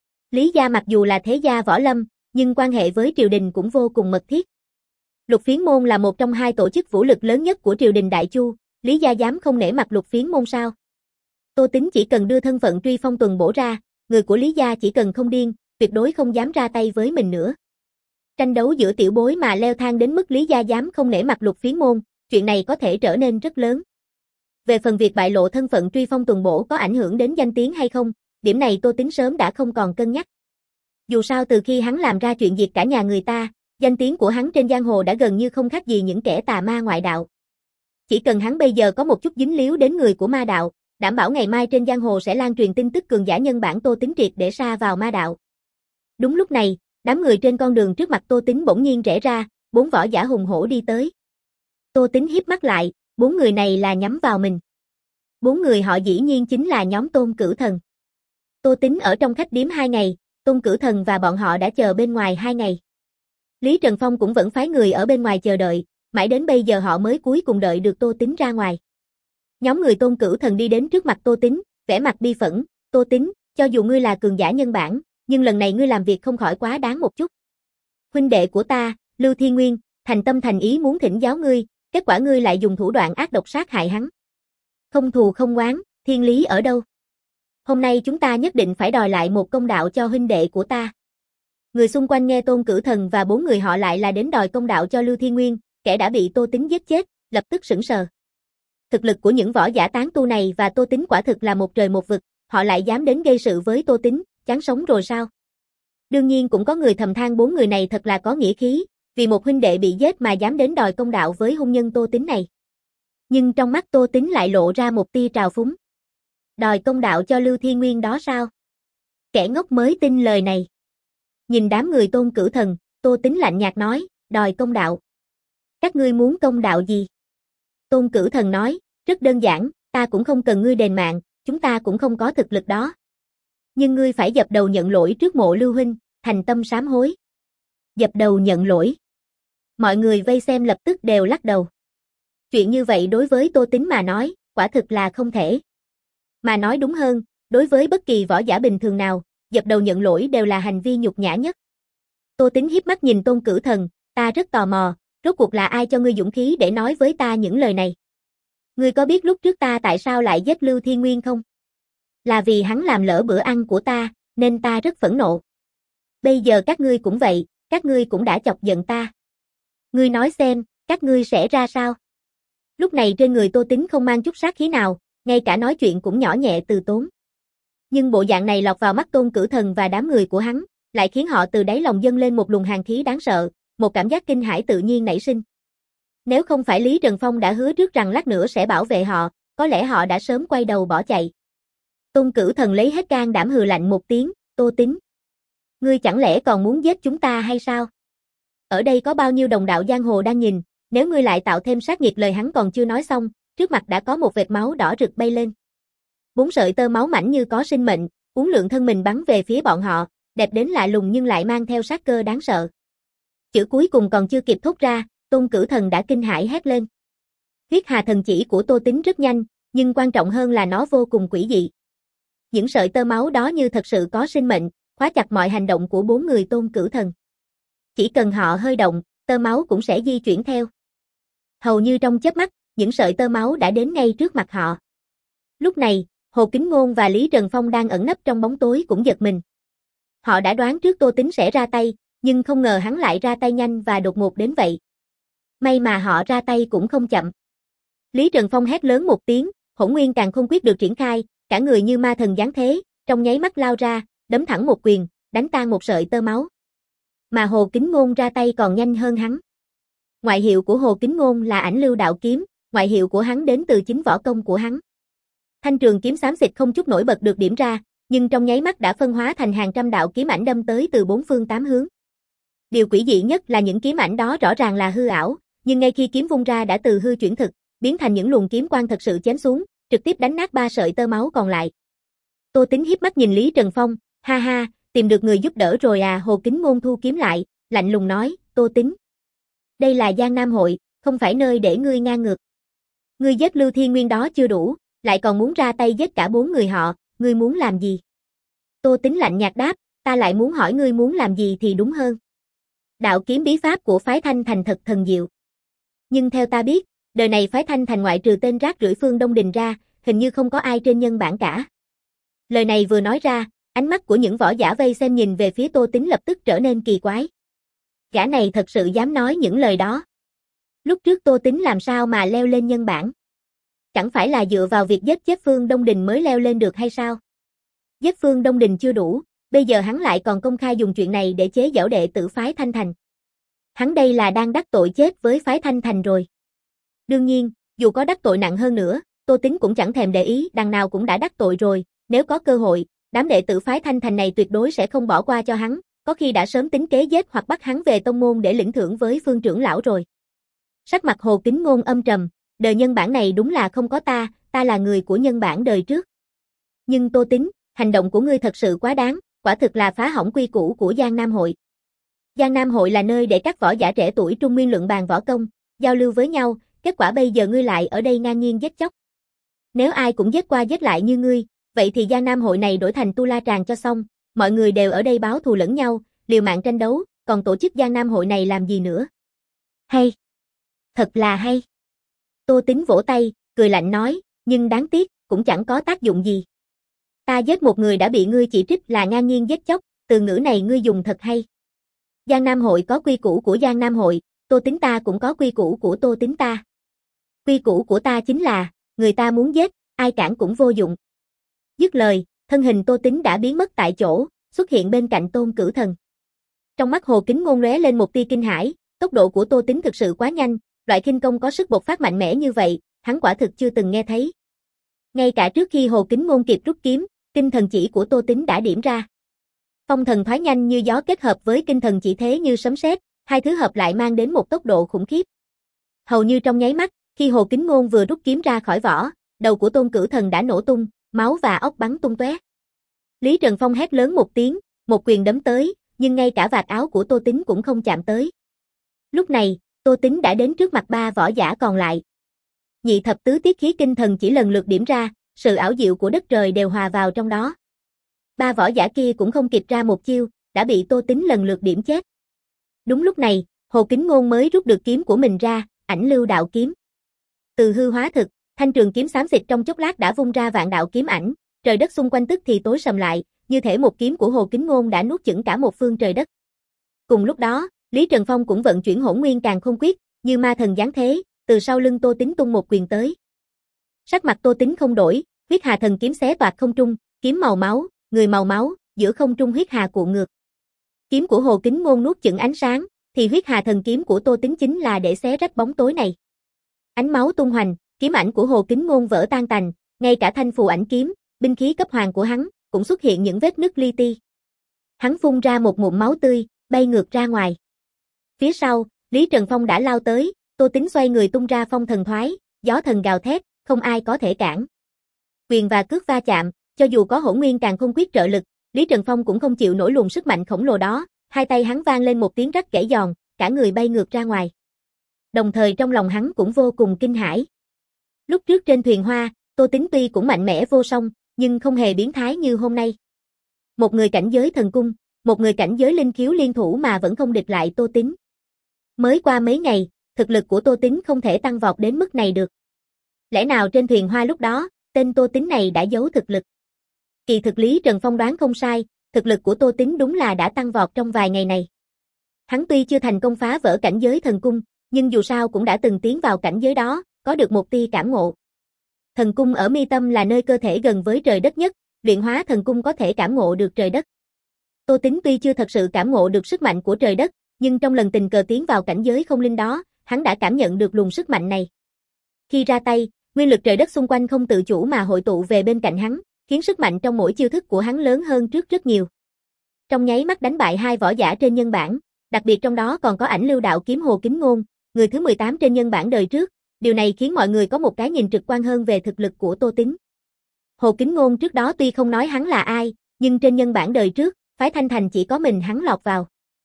Lý gia mặc dù là thế gia võ lâm, nhưng quan hệ với triều đình cũng vô cùng mật thiết. Lục Phiến môn là một trong hai tổ chức vũ lực lớn nhất của triều đình Đại Chu, Lý gia dám không nể mặt Lục Phiến môn sao? Tô Tín chỉ cần đưa thân phận truy phong tuần bổ ra, người của Lý gia chỉ cần không điên, tuyệt đối không dám ra tay với mình nữa. Tranh đấu giữa tiểu bối mà leo thang đến mức Lý gia dám không nể mặt Lục Phiến môn, chuyện này có thể trở nên rất lớn. Về phần việc bại lộ thân phận truy phong tuần bổ có ảnh hưởng đến danh tiếng hay không, điểm này Tô Tín sớm đã không còn cân nhắc. Dù sao từ khi hắn làm ra chuyện diệt cả nhà người ta, danh tiếng của hắn trên giang hồ đã gần như không khác gì những kẻ tà ma ngoại đạo. Chỉ cần hắn bây giờ có một chút dính líu đến người của ma đạo, đảm bảo ngày mai trên giang hồ sẽ lan truyền tin tức cường giả nhân bản Tô Tín triệt để sa vào ma đạo. Đúng lúc này, đám người trên con đường trước mặt Tô Tín bỗng nhiên rẽ ra, bốn võ giả hùng hổ đi tới. Tô Tín híp mắt lại, bốn người này là nhắm vào mình. Bốn người họ dĩ nhiên chính là nhóm Tôn Cửu Thần. Tô Tính ở trong khách điếm hai ngày, Tôn Cửu Thần và bọn họ đã chờ bên ngoài hai ngày. Lý Trần Phong cũng vẫn phái người ở bên ngoài chờ đợi, mãi đến bây giờ họ mới cuối cùng đợi được Tô Tính ra ngoài. Nhóm người Tôn Cửu Thần đi đến trước mặt Tô Tính, vẻ mặt bi phẫn, Tô Tính, cho dù ngươi là cường giả nhân bản, nhưng lần này ngươi làm việc không khỏi quá đáng một chút. Huynh đệ của ta, Lưu Thiên Nguyên, thành tâm thành ý muốn thỉnh giáo ngươi, kết quả ngươi lại dùng thủ đoạn ác độc sát hại hắn. Không thù không oán, thiên lý ở đâu? Hôm nay chúng ta nhất định phải đòi lại một công đạo cho huynh đệ của ta. Người xung quanh nghe Tôn Cửu Thần và bốn người họ lại là đến đòi công đạo cho Lưu Thiên Nguyên, kẻ đã bị Tô Tính giết chết, lập tức sững sờ. Thực lực của những võ giả tán tu này và Tô Tính quả thực là một trời một vực, họ lại dám đến gây sự với Tô Tính, chán sống rồi sao? Đương nhiên cũng có người thầm than bốn người này thật là có nghĩa khí, vì một huynh đệ bị giết mà dám đến đòi công đạo với hung nhân Tô Tính này. Nhưng trong mắt Tô Tính lại lộ ra một tia trào phúng. Đòi công đạo cho Lưu Thiên Nguyên đó sao? Kẻ ngốc mới tin lời này. Nhìn đám người Tôn Cửu Thần, Tô Tính lạnh nhạt nói, đòi công đạo. Các ngươi muốn công đạo gì? Tôn Cửu Thần nói, rất đơn giản, ta cũng không cần ngươi đền mạng, chúng ta cũng không có thực lực đó. Nhưng ngươi phải dập đầu nhận lỗi trước mộ Lưu huynh, thành tâm sám hối. Dập đầu nhận lỗi. Mọi người vây xem lập tức đều lắc đầu. Chuyện như vậy đối với Tô Tính mà nói, quả thực là không thể. Mà nói đúng hơn, đối với bất kỳ võ giả bình thường nào, dập đầu nhận lỗi đều là hành vi nhục nhã nhất. Tô Tính hiếp mắt nhìn Tôn Cửu Thần, ta rất tò mò, rốt cuộc là ai cho ngươi dũng khí để nói với ta những lời này? Ngươi có biết lúc trước ta tại sao lại giết Lưu Thiên Nguyên không? Là vì hắn làm lỡ bữa ăn của ta, nên ta rất phẫn nộ. Bây giờ các ngươi cũng vậy, các ngươi cũng đã chọc giận ta. Ngươi nói xem, các ngươi sẽ ra sao? Lúc này trên người Tô Tính không mang chút sát khí nào, ngay cả nói chuyện cũng nhỏ nhẹ từ tốn. Nhưng bộ dạng này lọt vào mắt Tôn Cửu Thần và đám người của hắn, lại khiến họ từ đáy lòng dâng lên một luồng hàn khí đáng sợ, một cảm giác kinh hãi tự nhiên nảy sinh. Nếu không phải Lý Trần Phong đã hứa trước rằng lát nữa sẽ bảo vệ họ, có lẽ họ đã sớm quay đầu bỏ chạy. Tôn Cửu Thần lấy hết can đảm hừ lạnh một tiếng, Tô Tính. Ngươi chẳng lẽ còn muốn giết chúng ta hay sao? Ở đây có bao nhiêu đồng đạo giang hồ đang nhìn, nếu ngươi lại tạo thêm sát nghiệt, lời hắn còn chưa nói xong, trước mặt đã có một vệt máu đỏ rực bay lên. Bốn sợi tơ máu mảnh như có sinh mệnh, uốn lượn thân mình bắn về phía bọn họ, đẹp đến lạ lùng nhưng lại mang theo sát cơ đáng sợ. Chữ cuối cùng còn chưa kịp thốt ra, Tôn Cửu Thần đã kinh hãi hét lên. Huyết Hà thần chỉ của Tô Tính rất nhanh, nhưng quan trọng hơn là nó vô cùng quỷ dị. Những sợi tơ máu đó như thật sự có sinh mệnh, khóa chặt mọi hành động của bốn người Tôn Cửu Thần. Chỉ cần họ hơi động, tơ máu cũng sẽ di chuyển theo. Hầu như trong chớp mắt, những sợi tơ máu đã đến ngay trước mặt họ. Lúc này, Hồ Kính Ngôn và Lý Trần Phong đang ẩn nấp trong bóng tối cũng giật mình. Họ đã đoán trước Tô Tính sẽ ra tay, nhưng không ngờ hắn lại ra tay nhanh và đột ngột đến vậy. May mà họ ra tay cũng không chậm. Lý Trần Phong hét lớn một tiếng, Hỗn Nguyên Càn Khôn Quyết được triển khai, cả người như ma thần giáng thế, trong nháy mắt lao ra, đấm thẳng một quyền, đánh tan một sợi tơ máu. Mà Hồ Kính Ngôn ra tay còn nhanh hơn hắn. Ngoại hiệu của Hồ Kính Ngôn là Ảnh Lưu Đạo Kiếm, ngoại hiệu của hắn đến từ chính võ công của hắn. Thanh trường kiếm xám xịt không chút nổi bật được điểm ra, nhưng trong nháy mắt đã phân hóa thành hàng trăm đạo kiếm ảnh đâm tới từ bốn phương tám hướng. Điều quỷ dị nhất là những kiếm ảnh đó rõ ràng là hư ảo, nhưng ngay khi kiếm vung ra đã từ hư chuyển thực, biến thành những luồng kiếm quang thật sự chém xuống, trực tiếp đánh nát ba sợi tơ máu còn lại. Tô Tính hiếp mắt nhìn Lý Trần Phong, ha ha, tìm được người giúp đỡ rồi à? Hồ Kính Ngôn thu kiếm lại, lạnh lùng nói, Tô Tính. Đây là Giang Nam hội, không phải nơi để ngươi ngang ngược. Ngươi giết Lưu Thiên Nguyên đó chưa đủ, lại còn muốn ra tay giết cả bốn người họ, ngươi muốn làm gì? Tô Tính lạnh nhạt đáp, ta lại muốn hỏi ngươi muốn làm gì thì đúng hơn. Đạo kiếm bí pháp của phái Thanh Thành thật thần diệu. Nhưng theo ta biết, đời này phái Thanh Thành ngoại trừ tên rác rưởi Phương Đông Đình ra, hình như không có ai trên nhân bản cả. Lời này vừa nói ra, ánh mắt của những võ giả vây xem nhìn về phía Tô Tính lập tức trở nên kỳ quái. Gã này thật sự dám nói những lời đó. Lúc trước Tô Tính làm sao mà leo lên nhân bản? Chẳng phải là dựa vào việc giết chết Phương Đông Đình mới leo lên được hay sao? Giết Phương Đông Đình chưa đủ, bây giờ hắn lại còn công khai dùng chuyện này để chế giễu đệ tử phái Thanh Thành. Hắn đây là đang đắc tội chết với phái Thanh Thành rồi. Đương nhiên, dù có đắc tội nặng hơn nữa, Tô Tính cũng chẳng thèm để ý, đằng nào cũng đã đắc tội rồi, nếu có cơ hội, đám đệ tử phái Thanh Thành này tuyệt đối sẽ không bỏ qua cho hắn, có khi đã sớm tính kế giết hoặc bắt hắn về tông môn để lĩnh thưởng với Phương trưởng lão rồi. Sắc mặt Hồ Kính Ngôn âm trầm, đời nhân bản này đúng là không có ta, ta là người của nhân bản đời trước. Nhưng Tô Tính, hành động của ngươi thật sự quá đáng, quả thực là phá hỏng quy củ của Giang Nam Hội. Giang Nam Hội là nơi để các võ giả trẻ tuổi trung nguyên luận bàn võ công, giao lưu với nhau, kết quả bây giờ ngươi lại ở đây ngang nhiên giết chóc. Nếu ai cũng giết qua giết lại như ngươi, vậy thì Giang Nam Hội này đổi thành Tu La Tràng cho xong, mọi người đều ở đây báo thù lẫn nhau, liều mạng tranh đấu, còn tổ chức Giang Nam Hội này làm gì nữa? Hay! Thật là hay! Tô Tính vỗ tay, cười lạnh nói, nhưng đáng tiếc, cũng chẳng có tác dụng gì. Ta giết một người đã bị ngươi chỉ trích là ngang nhiên giết chóc, từ ngữ này ngươi dùng thật hay. Giang Nam Hội có quy củ của Giang Nam Hội, Tô Tính ta cũng có quy củ của Tô Tính ta. Quy củ của ta chính là, người ta muốn giết, ai cản cũng vô dụng. Dứt lời, thân hình Tô Tính đã biến mất tại chỗ, xuất hiện bên cạnh Tôn Cửu Thần. Trong mắt Hồ Kính Ngôn lóe lên một tia kinh hãi, tốc độ của Tô Tính thực sự quá nhanh, loại khinh công có sức bộc phát mạnh mẽ như vậy, hắn quả thực chưa từng nghe thấy. Ngay cả trước khi Hồ Kính Ngôn kịp rút kiếm, kinh thần chỉ của Tô Tính đã điểm ra. Phong thần thoái nhanh như gió kết hợp với kinh thần chỉ thế như sấm sét, hai thứ hợp lại mang đến một tốc độ khủng khiếp. Hầu như trong nháy mắt, khi Hồ Kính Ngôn vừa rút kiếm ra khỏi vỏ, đầu của Tôn Cửu Thần đã nổ tung, máu và óc bắn tung tóe. Lý Trần Phong hét lớn một tiếng, một quyền đấm tới, nhưng ngay cả vạt áo của Tô Tính cũng không chạm tới. Lúc này, Tô Tính đã đến trước mặt ba võ giả còn lại. Nhị thập tứ tiết khí kinh thần chỉ lần lượt điểm ra, sự ảo diệu của đất trời đều hòa vào trong đó. Ba võ giả kia cũng không kịp ra một chiêu, đã bị Tô Tính lần lượt điểm chết. Đúng lúc này, Hồ Kính Ngôn mới rút được kiếm của mình ra, ảnh lưu đạo kiếm. Từ hư hóa thực, thanh trường kiếm xám xịt trong chốc lát đã vung ra vạn đạo kiếm ảnh, trời đất xung quanh tức thì tối sầm lại, như thể một kiếm của Hồ Kính Ngôn đã nuốt chửng cả một phương trời đất. Cùng lúc đó, Lý Trần Phong cũng vận chuyển Hỗn Nguyên Càn Khôn Quyết, như ma thần giáng thế, từ sau lưng Tô Tính tung một quyền tới. Sắc mặt Tô Tính không đổi, huyết hà thần kiếm xé toạc không trung, kiếm màu máu, người màu máu, giữa không trung huyết hà cuộn ngược. Kiếm của Hồ Kính Ngôn nuốt chửng ánh sáng, thì huyết hà thần kiếm của Tô Tính chính là để xé rách bóng tối này. Ánh máu tung hoành, kiếm ảnh của Hồ Kính Ngôn vỡ tan tành, ngay cả thanh phù ảnh kiếm, binh khí cấp hoàng của hắn, cũng xuất hiện những vết nứt li ti. Hắn phun ra một ngụm máu tươi, bay ngược ra ngoài. Phía sau, Lý Trần Phong đã lao tới, Tô Tính xoay người tung ra phong thần thoái, gió thần gào thét, không ai có thể cản. Quyền và cước va chạm, cho dù có Hỗn Nguyên Càn Khôn Quyết trợ lực, Lý Trần Phong cũng không chịu nổi luồng sức mạnh khổng lồ đó, hai tay hắn vang lên một tiếng rắc gãy giòn, cả người bay ngược ra ngoài. Đồng thời trong lòng hắn cũng vô cùng kinh hãi. Lúc trước trên thuyền hoa, Tô Tính tuy cũng mạnh mẽ vô song, nhưng không hề biến thái như hôm nay. Một người cảnh giới thần cung, một người cảnh giới linh khiếu liên thủ mà vẫn không địch lại Tô Tính. Mới qua mấy ngày, thực lực của Tô Tính không thể tăng vọt đến mức này được. Lẽ nào trên thuyền hoa lúc đó, tên Tô Tính này đã giấu thực lực? Kỳ thực Lý Trần Phong đoán không sai, thực lực của Tô Tính đúng là đã tăng vọt trong vài ngày này. Hắn tuy chưa thành công phá vỡ cảnh giới thần cung, nhưng dù sao cũng đã từng tiến vào cảnh giới đó, có được một tia cảm ngộ. Thần cung ở mi tâm là nơi cơ thể gần với trời đất nhất, luyện hóa thần cung có thể cảm ngộ được trời đất. Tô Tính tuy chưa thật sự cảm ngộ được sức mạnh của trời đất, nhưng trong lần tình cờ tiến vào cảnh giới không linh đó, hắn đã cảm nhận được luồng sức mạnh này. Khi ra tay, nguyên lực trời đất xung quanh không tự chủ mà hội tụ về bên cạnh hắn, khiến sức mạnh trong mỗi chiêu thức của hắn lớn hơn trước rất nhiều. Trong nháy mắt đánh bại hai võ giả trên nhân bản, đặc biệt trong đó còn có ảnh lưu đạo kiếm Hồ Kính Ngôn, người thứ mười tám trên nhân bản đời trước, điều này khiến mọi người có một cái nhìn trực quan hơn về thực lực của Tô Tính. Hồ Kính Ngôn trước đó tuy không nói hắn là ai, nhưng trên nhân bản đời trước, phái Thanh Thành chỉ có mình hắn lọt vào.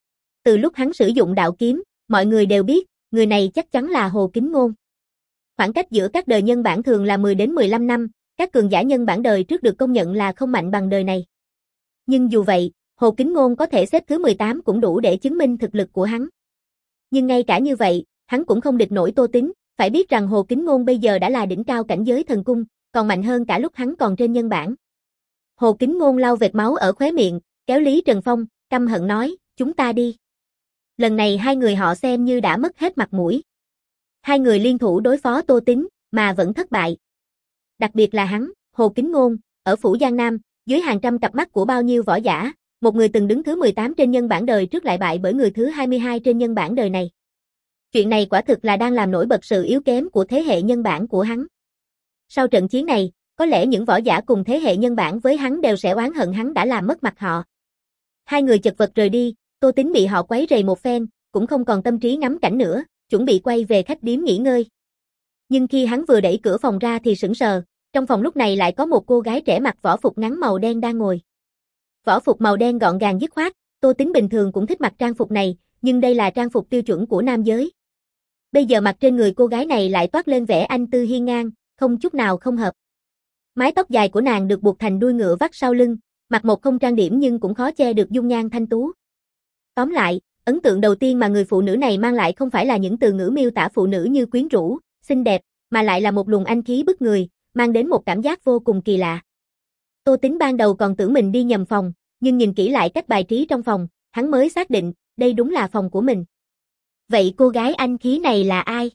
Từ lúc hắn sử dụng đạo kiếm, mọi người đều biết, người này chắc chắn là Hồ Kính Ngôn. Khoảng cách giữa các đời nhân bản thường là mười đến mười lăm năm, các cường giả nhân bản đời trước được công nhận là không mạnh bằng đời này. Nhưng dù vậy, Hồ Kính Ngôn có thể xếp thứ mười tám cũng đủ để chứng minh thực lực của hắn. Nhưng ngay cả như vậy, hắn cũng không địch nổi Tô Tính, phải biết rằng Hồ Kính Ngôn bây giờ đã là đỉnh cao cảnh giới thần cung, còn mạnh hơn cả lúc hắn còn trên nhân bản. Hồ Kính Ngôn lau vệt máu ở khóe miệng, kéo Lý Trần Phong, căm hận nói, chúng ta đi. Lần này hai người họ xem như đã mất hết mặt mũi. Hai người liên thủ đối phó Tô Tính, mà vẫn thất bại. Đặc biệt là hắn, Hồ Kính Ngôn, ở Phủ Giang Nam, dưới hàng trăm cặp mắt của bao nhiêu võ giả, một người từng đứng thứ mười tám trên nhân bản đời trước lại bại bởi người thứ hai mươi hai trên nhân bản đời này. Chuyện này quả thực là đang làm nổi bật sự yếu kém của thế hệ nhân bản của hắn. Sau trận chiến này, có lẽ những võ giả cùng thế hệ nhân bản với hắn đều sẽ oán hận hắn đã làm mất mặt họ. Hai người chật vật rời đi, Tô Tính bị họ quấy rầy một phen, cũng không còn tâm trí ngắm cảnh nữa, chuẩn bị quay về khách điếm nghỉ ngơi. Nhưng khi hắn vừa đẩy cửa phòng ra thì sững sờ, trong phòng lúc này lại có một cô gái trẻ mặc võ phục ngắn màu đen đang ngồi. Võ phục màu đen gọn gàng dứt khoát, Tô Tính bình thường cũng thích mặc trang phục này, nhưng đây là trang phục tiêu chuẩn của nam giới. Bây giờ mặc trên người cô gái này lại toát lên vẻ anh tư hiên ngang, không chút nào không hợp. Mái tóc dài của nàng được buộc thành đuôi ngựa vắt sau lưng, mặc một không trang điểm nhưng cũng khó che được dung nhan thanh tú. Tóm lại, ấn tượng đầu tiên mà người phụ nữ này mang lại không phải là những từ ngữ miêu tả phụ nữ như quyến rũ, xinh đẹp, mà lại là một luồng anh khí bức người, mang đến một cảm giác vô cùng kỳ lạ. Tô Tính ban đầu còn tưởng mình đi nhầm phòng, nhưng nhìn kỹ lại cách bài trí trong phòng, hắn mới xác định, đây đúng là phòng của mình. Vậy cô gái anh khí này là ai?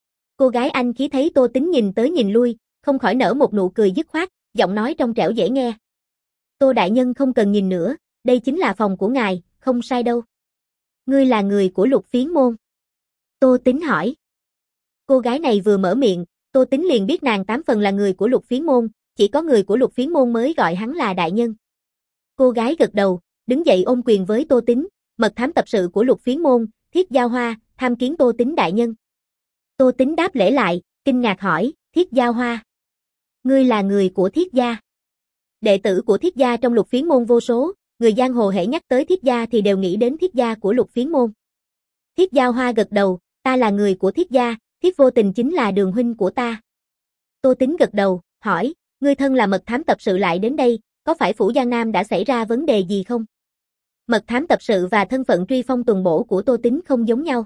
Cô gái anh khí thấy Tô Tính nhìn tới nhìn lui, không khỏi nở một nụ cười dứt khoát, giọng nói trong trẻo dễ nghe. Tô đại nhân không cần nhìn nữa, đây chính là phòng của ngài, không sai đâu. Ngươi là người của Lục Phiến môn? Tô Tính hỏi. Cô gái này vừa mở miệng, Tô Tính liền biết nàng tám phần là người của Lục Phiến môn, chỉ có người của Lục Phiến môn mới gọi hắn là đại nhân. Cô gái gật đầu, đứng dậy ôm quyền với Tô Tính, mật thám tập sự của Lục Phiến môn, Thiết Giao Hoa, tham kiến Tô Tính đại nhân. Tô Tính đáp lễ lại, kinh ngạc hỏi, Thiết Giao Hoa. Ngươi là người của Thiết gia? Đệ tử của Thiết gia trong Lục Phiến môn vô số, người giang hồ hễ nhắc tới Thiết gia thì đều nghĩ đến Thiết gia của Lục Phiến môn. Thiết Giao Hoa gật đầu, ta là người của Thiết gia, Thiết vô tình chính là đường huynh của ta. Tô Tính gật đầu, hỏi, ngươi thân là mật thám tập sự lại đến đây, có phải Phủ Giang Nam đã xảy ra vấn đề gì không? Mật thám tập sự và thân phận truy phong tuần bổ của Tô Tính không giống nhau.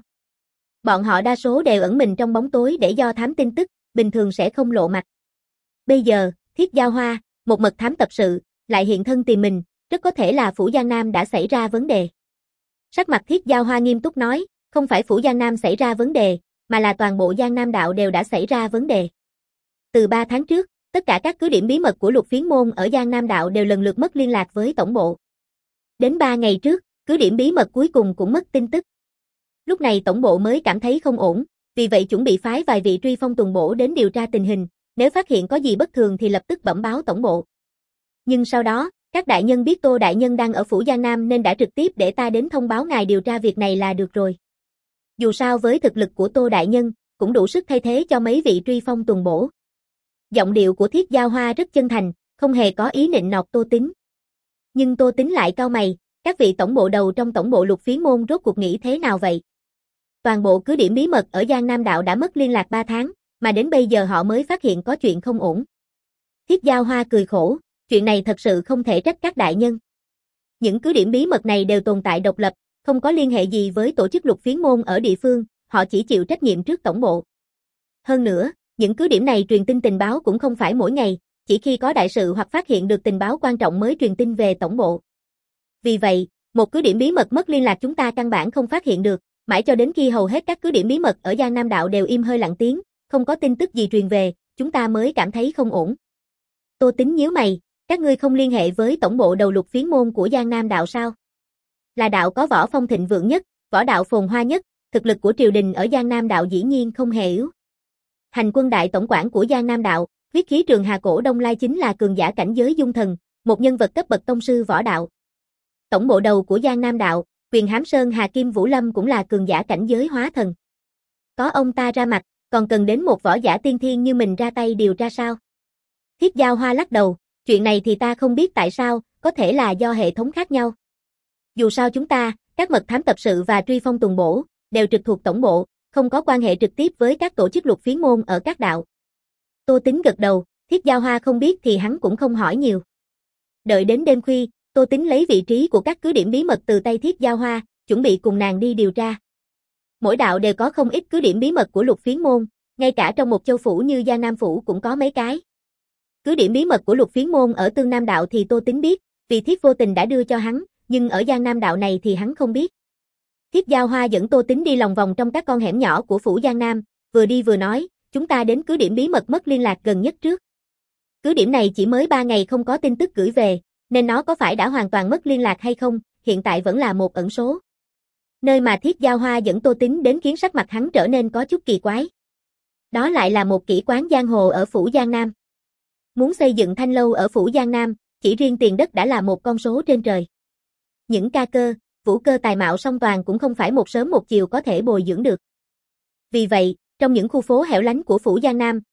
Bọn họ đa số đều ẩn mình trong bóng tối để do thám tin tức, bình thường sẽ không lộ mặt. Bây giờ, Thiết Giao Hoa, một mật thám tập sự, lại hiện thân tìm mình, rất có thể là Phủ Giang Nam đã xảy ra vấn đề. Sắc mặt Thiết Giao Hoa nghiêm túc nói, không phải Phủ Giang Nam xảy ra vấn đề, mà là toàn bộ Giang Nam đạo đều đã xảy ra vấn đề. Từ ba tháng trước, tất cả các cứ điểm bí mật của Lục Phiến môn ở Giang Nam đạo đều lần lượt mất liên lạc với tổng bộ. Đến ba ngày trước, cứ điểm bí mật cuối cùng cũng mất tin tức. Lúc này tổng bộ mới cảm thấy không ổn, vì vậy chuẩn bị phái vài vị truy phong tuần bổ đến điều tra tình hình, nếu phát hiện có gì bất thường thì lập tức bẩm báo tổng bộ. Nhưng sau đó, các đại nhân biết Tô đại nhân đang ở Phủ Giang Nam nên đã trực tiếp để ta đến thông báo ngài điều tra việc này là được rồi. Dù sao với thực lực của Tô đại nhân, cũng đủ sức thay thế cho mấy vị truy phong tuần bổ. Giọng điệu của Thiết Giao Hoa rất chân thành, không hề có ý nịnh nọt Tô Tính. Nhưng Tô Tính lại cau mày, các vị tổng bộ đầu trong tổng bộ Lục Phiến môn rốt cuộc nghĩ thế nào vậy? Toàn bộ cứ điểm bí mật ở Giang Nam đạo đã mất liên lạc ba tháng, mà đến bây giờ họ mới phát hiện có chuyện không ổn. Thiết Giao Hoa cười khổ, chuyện này thật sự không thể trách các đại nhân. Những cứ điểm bí mật này đều tồn tại độc lập, không có liên hệ gì với tổ chức Lục Phiến môn ở địa phương, họ chỉ chịu trách nhiệm trước tổng bộ. Hơn nữa, những cứ điểm này truyền tin tình báo cũng không phải mỗi ngày, chỉ khi có đại sự hoặc phát hiện được tình báo quan trọng mới truyền tin về tổng bộ. Vì vậy, một cứ điểm bí mật mất liên lạc chúng ta căn bản không phát hiện được, mãi cho đến khi hầu hết các cứ điểm bí mật ở Giang Nam đạo đều im hơi lặng tiếng, không có tin tức gì truyền về, chúng ta mới cảm thấy không ổn. Tô Tính nhíu mày, các ngươi không liên hệ với tổng bộ đầu Lục Phiến môn của Giang Nam đạo sao? Là đạo có võ phong thịnh vượng nhất, võ đạo phồn hoa nhất, thực lực của triều đình ở Giang Nam đạo dĩ nhiên không hề yếu. Hành quân đại tổng quản của Giang Nam đạo, huyết khí trường Hà Cổ Đông Lai chính là cường giả cảnh giới dung thần, một nhân vật cấp bậc tông sư võ đạo. Tổng bộ đầu của Giang Nam đạo, Quyền Hám Sơn Hà Kim Vũ Lâm cũng là cường giả cảnh giới hóa thần. Có ông ta ra mặt, còn cần đến một võ giả tiên thiên như mình ra tay điều tra sao? Thiết Giao Hoa lắc đầu, chuyện này thì ta không biết tại sao, có thể là do hệ thống khác nhau. Dù sao chúng ta, các mật thám tập sự và truy phong tuần bổ, đều trực thuộc tổng bộ, không có quan hệ trực tiếp với các tổ chức Lục Phiến môn ở các đạo. Tô Tính gật đầu, Thiết Giao Hoa không biết thì hắn cũng không hỏi nhiều. Đợi đến đêm khuya, Tô Tính lấy vị trí của các cứ điểm bí mật từ tay Thiết Giao Hoa, chuẩn bị cùng nàng đi điều tra. Mỗi đạo đều có không ít cứ điểm bí mật của Lục Phiến môn, ngay cả trong một châu phủ như Giang Nam phủ cũng có mấy cái. Cứ điểm bí mật của Lục Phiến môn ở Tương Nam đạo thì Tô Tính biết, vì Thiết vô tình đã đưa cho hắn, nhưng ở Giang Nam đạo này thì hắn không biết. Thiết Giao Hoa dẫn Tô Tính đi lòng vòng trong các con hẻm nhỏ của phủ Giang Nam, vừa đi vừa nói, chúng ta đến cứ điểm bí mật mất liên lạc gần nhất trước. Cứ điểm này chỉ mới ba ngày không có tin tức gửi về, nên nó có phải đã hoàn toàn mất liên lạc hay không, hiện tại vẫn là một ẩn số. Nơi mà Thiết Giao Hoa dẫn Tô Tính đến khiến sắc mặt hắn trở nên có chút kỳ quái. Đó lại là một kỹ quán giang hồ ở phủ Giang Nam. Muốn xây dựng thanh lâu ở phủ Giang Nam, chỉ riêng tiền đất đã là một con số trên trời. Những ca cơ, vũ cơ tài mạo song toàn cũng không phải một sớm một chiều có thể bồi dưỡng được. Vì vậy, trong những khu phố hẻo lánh của phủ Giang Nam,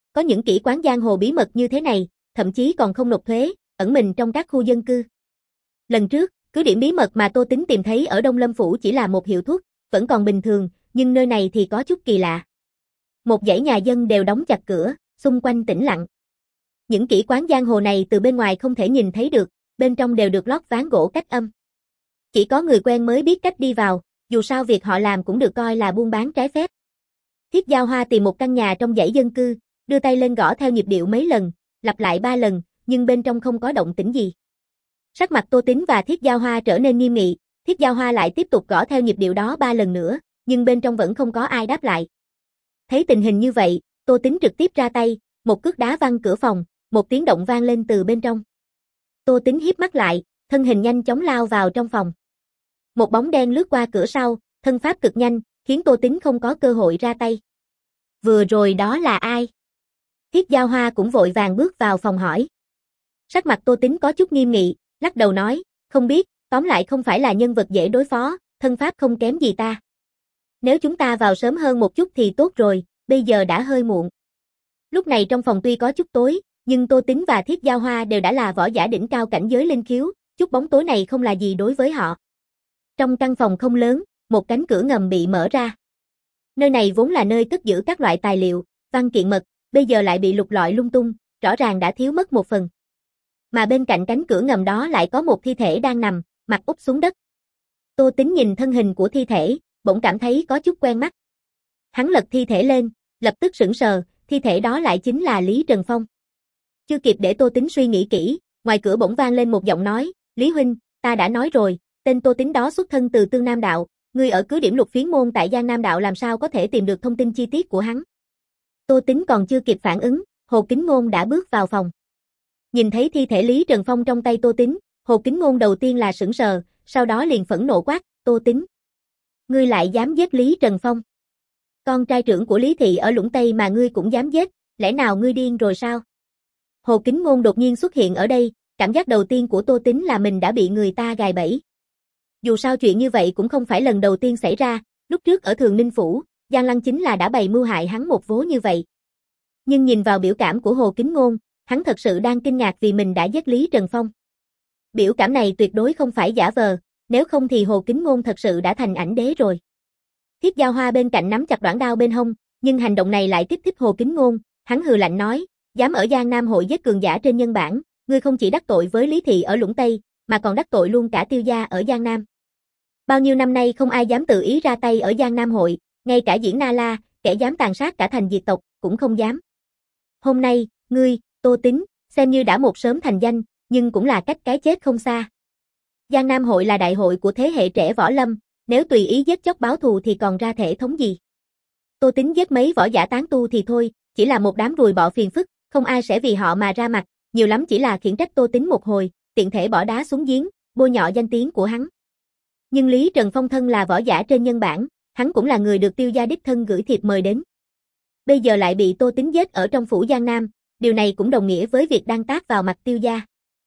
có những kỹ quán giang hồ bí mật như thế này, thậm chí còn không nộp thuế, ẩn mình trong các khu dân cư. Lần trước, cứ điểm bí mật mà Tô Tính tìm thấy ở Đông Lâm Phủ chỉ là một hiệu thuốc, vẫn còn bình thường, nhưng nơi này thì có chút kỳ lạ. Một dãy nhà dân đều đóng chặt cửa, xung quanh tĩnh lặng. Những kỹ quán giang hồ này từ bên ngoài không thể nhìn thấy được, bên trong đều được lót ván gỗ cách âm. Chỉ có người quen mới biết cách đi vào, dù sao việc họ làm cũng được coi là buôn bán trái phép. Thiết Giao Hoa tìm một căn nhà trong dãy dân cư, đưa tay lên gõ theo nhịp điệu mấy lần, lặp lại ba lần, nhưng bên trong không có động tĩnh gì. Sắc mặt Tô Tính và Thiết Giao Hoa trở nên nghiêm nghị, Thiết Giao Hoa lại tiếp tục gõ theo nhịp điệu đó ba lần nữa, nhưng bên trong vẫn không có ai đáp lại. Thấy tình hình như vậy, Tô Tính trực tiếp ra tay, một cước đá văng cửa phòng, một tiếng động vang lên từ bên trong. Tô Tính híp mắt lại, thân hình nhanh chóng lao vào trong phòng. Một bóng đen lướt qua cửa sau, thân pháp cực nhanh, khiến Tô Tính không có cơ hội ra tay. Vừa rồi đó là ai? Thiết Giao Hoa cũng vội vàng bước vào phòng hỏi. Sắc mặt Tô Tính có chút nghiêm nghị, lắc đầu nói, không biết, tóm lại không phải là nhân vật dễ đối phó, thân pháp không kém gì ta. Nếu chúng ta vào sớm hơn một chút thì tốt rồi, bây giờ đã hơi muộn. Lúc này trong phòng tuy có chút tối, nhưng Tô Tính và Thiết Giao Hoa đều đã là võ giả đỉnh cao cảnh giới linh khiếu, chút bóng tối này không là gì đối với họ. Trong căn phòng không lớn, một cánh cửa ngầm bị mở ra. Nơi này vốn là nơi cất giữ các loại tài liệu, văn kiện mật, bây giờ lại bị lục lọi lung tung, rõ ràng đã thiếu mất một phần. Mà bên cạnh cánh cửa ngầm đó lại có một thi thể đang nằm, mặt úp xuống đất. Tô Tính nhìn thân hình của thi thể, bỗng cảm thấy có chút quen mắt. Hắn lật thi thể lên, lập tức sững sờ, thi thể đó lại chính là Lý Trần Phong. Chưa kịp để Tô Tính suy nghĩ kỹ, ngoài cửa bỗng vang lên một giọng nói, Lý huynh, ta đã nói rồi, tên Tô Tính đó xuất thân từ Tương Nam Đạo, ngươi ở cứ điểm Lục Phiến Môn tại Giang Nam Đạo làm sao có thể tìm được thông tin chi tiết của hắn. Tô Tính còn chưa kịp phản ứng, Hồ Kính Ngôn đã bước vào phòng. Nhìn thấy thi thể Lý Trần Phong trong tay Tô Tính, Hồ Kính Ngôn đầu tiên là sững sờ, sau đó liền phẫn nộ quát, Tô Tính. Ngươi lại dám giết Lý Trần Phong. Con trai trưởng của Lý Thị ở Lũng Tây mà ngươi cũng dám giết, lẽ nào ngươi điên rồi sao? Hồ Kính Ngôn đột nhiên xuất hiện ở đây, cảm giác đầu tiên của Tô Tính là mình đã bị người ta gài bẫy. Dù sao chuyện như vậy cũng không phải lần đầu tiên xảy ra, lúc trước ở Thường Ninh Phủ, Giang Lăng chính là đã bày mưu hại hắn một vố như vậy. Nhưng nhìn vào biểu cảm của Hồ Kính Ngôn, hắn thật sự đang kinh ngạc vì mình đã giết Lý Trần Phong. Biểu cảm này tuyệt đối không phải giả vờ, nếu không thì Hồ Kính Ngôn thật sự đã thành ảnh đế rồi. Thiết Giao Hoa bên cạnh nắm chặt đoản đao bên hông, nhưng hành động này lại kích thích Hồ Kính Ngôn, hắn hừ lạnh nói, dám ở Giang Nam hội giết cường giả trên nhân bản, ngươi không chỉ đắc tội với Lý Thị ở Lũng Tây, mà còn đắc tội luôn cả Tiêu gia ở Giang Nam. Bao nhiêu năm nay không ai dám tự ý ra tay ở Giang Nam hội, ngay cả Diễn Na La, kẻ dám tàn sát cả thành diệt tộc, cũng không dám. Hôm nay, ngươi, Tô Tính, xem như đã một sớm thành danh, nhưng cũng là cách cái chết không xa. Giang Nam hội là đại hội của thế hệ trẻ võ lâm, nếu tùy ý giết chóc báo thù thì còn ra thể thống gì. Tô Tính giết mấy võ giả tán tu thì thôi, chỉ là một đám ruồi bọ phiền phức, không ai sẽ vì họ mà ra mặt, nhiều lắm chỉ là khiển trách Tô Tính một hồi, tiện thể bỏ đá xuống giếng, bôi nhọ danh tiếng của hắn. Nhưng Lý Trần Phong thân là võ giả trên nhân bản, hắn cũng là người được Tiêu gia đích thân gửi thiệp mời đến. Bây giờ lại bị Tô Tính giết ở trong phủ Giang Nam, điều này cũng đồng nghĩa với việc đăng tác vào mặt Tiêu gia.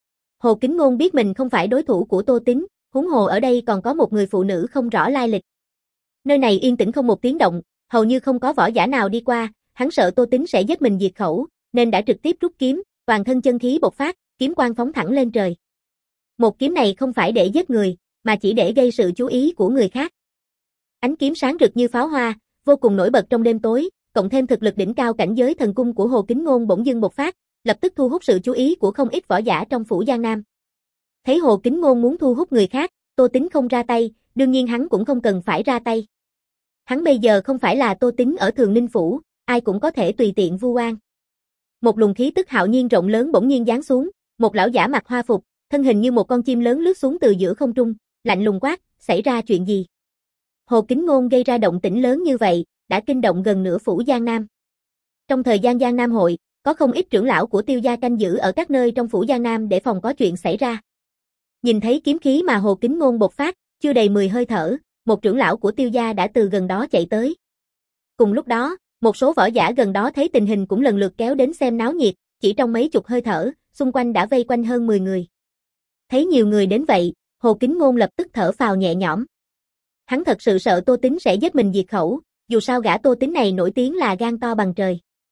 Hồ Kính Ngôn biết mình không phải đối thủ của Tô Tính, huống hồ ở đây còn có một người phụ nữ không rõ lai lịch. Nơi này yên tĩnh không một tiếng động, hầu như không có võ giả nào đi qua, hắn sợ Tô Tính sẽ giết mình diệt khẩu, nên đã trực tiếp rút kiếm, toàn thân chân khí bộc phát, kiếm quang phóng thẳng lên trời. Một kiếm này không phải để giết người, mà chỉ để gây sự chú ý của người khác. Ánh kiếm sáng rực như pháo hoa, vô cùng nổi bật trong đêm tối, cộng thêm thực lực đỉnh cao cảnh giới thần cung của Hồ Kính Ngôn bỗng dưng bộc phát, lập tức thu hút sự chú ý của không ít võ giả trong phủ Giang Nam. Thấy Hồ Kính Ngôn muốn thu hút người khác, Tô Tính không ra tay, đương nhiên hắn cũng không cần phải ra tay. Hắn bây giờ không phải là Tô Tính ở Thường Ninh Phủ, ai cũng có thể tùy tiện vu oan. Một luồng khí tức hạo nhiên rộng lớn bỗng nhiên giáng xuống, một lão giả mặc hoa phục, thân hình như một con chim lớn lướt xuống từ giữa không trung, lạnh lùng quát, xảy ra chuyện gì? Hồ Kính Ngôn gây ra động tĩnh lớn như vậy, đã kinh động gần nửa phủ Giang Nam. Trong thời gian Giang Nam hội, có không ít trưởng lão của Tiêu gia canh giữ ở các nơi trong phủ Giang Nam để phòng có chuyện xảy ra. Nhìn thấy kiếm khí mà Hồ Kính Ngôn bộc phát, chưa đầy mười hơi thở, một trưởng lão của Tiêu gia đã từ gần đó chạy tới. Cùng lúc đó, một số võ giả gần đó thấy tình hình cũng lần lượt kéo đến xem náo nhiệt, chỉ trong mấy chục hơi thở, xung quanh đã vây quanh hơn mười người. Thấy nhiều người đến vậy, Hồ Kính Ngôn lập tức thở phào nhẹ nhõm. Hắn thật sự sợ Tô Tính sẽ giết mình diệt khẩu, dù sao gã Tô Tính này nổi tiếng là gan to bằng trời.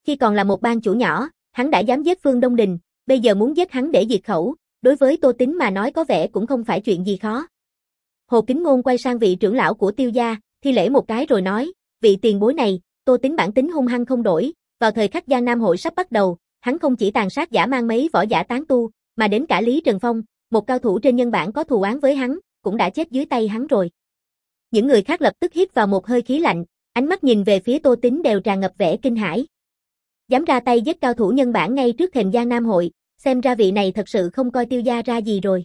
Khi còn là một bang chủ nhỏ, hắn đã dám giết Phương Đông Đình, bây giờ muốn giết hắn để diệt khẩu, đối với Tô Tín mà nói có vẻ cũng không phải chuyện gì khó. Hồ Kính Ngôn quay sang vị trưởng lão của Tiêu gia, thi lễ một cái rồi nói, vị tiền bối này, Tô Tín bản tính hung hăng không đổi, vào thời khắc Giang Nam hội sắp bắt đầu, hắn không chỉ tàn sát dã man mấy võ giả tán tu, mà đến cả Lý Trần Phong, một cao thủ trên nhân bản có thù oán với hắn, cũng đã chết dưới tay hắn rồi. Những người khác lập tức hít vào một hơi khí lạnh, ánh mắt nhìn về phía Tô Tín đều tràn ngập vẻ kinh hãi. Dám ra tay giết cao thủ nhân bản ngay trước thềm Giang Nam hội, xem ra vị này thật sự không coi Tiêu gia ra gì rồi.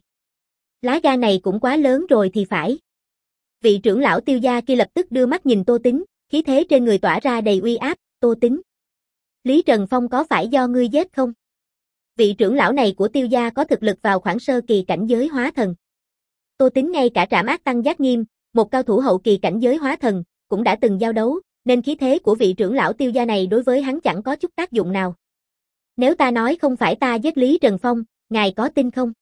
Lá gan này cũng quá lớn rồi thì phải. Vị trưởng lão Tiêu gia kia lập tức đưa mắt nhìn Tô Tín, khí thế trên người tỏa ra đầy uy áp, Tô Tín. Lý Trần Phong có phải do ngươi giết không? Vị trưởng lão này của Tiêu gia có thực lực vào khoảng sơ kỳ cảnh giới hóa thần. Tô Tín ngay cả Trảm Ác Tăng Giác Nghiêm, một cao thủ hậu kỳ cảnh giới hóa thần, cũng đã từng giao đấu, nên khí thế của vị trưởng lão Tiêu gia này đối với hắn chẳng có chút tác dụng nào. Nếu ta nói không phải ta giết Lý Trần Phong, ngài có tin không?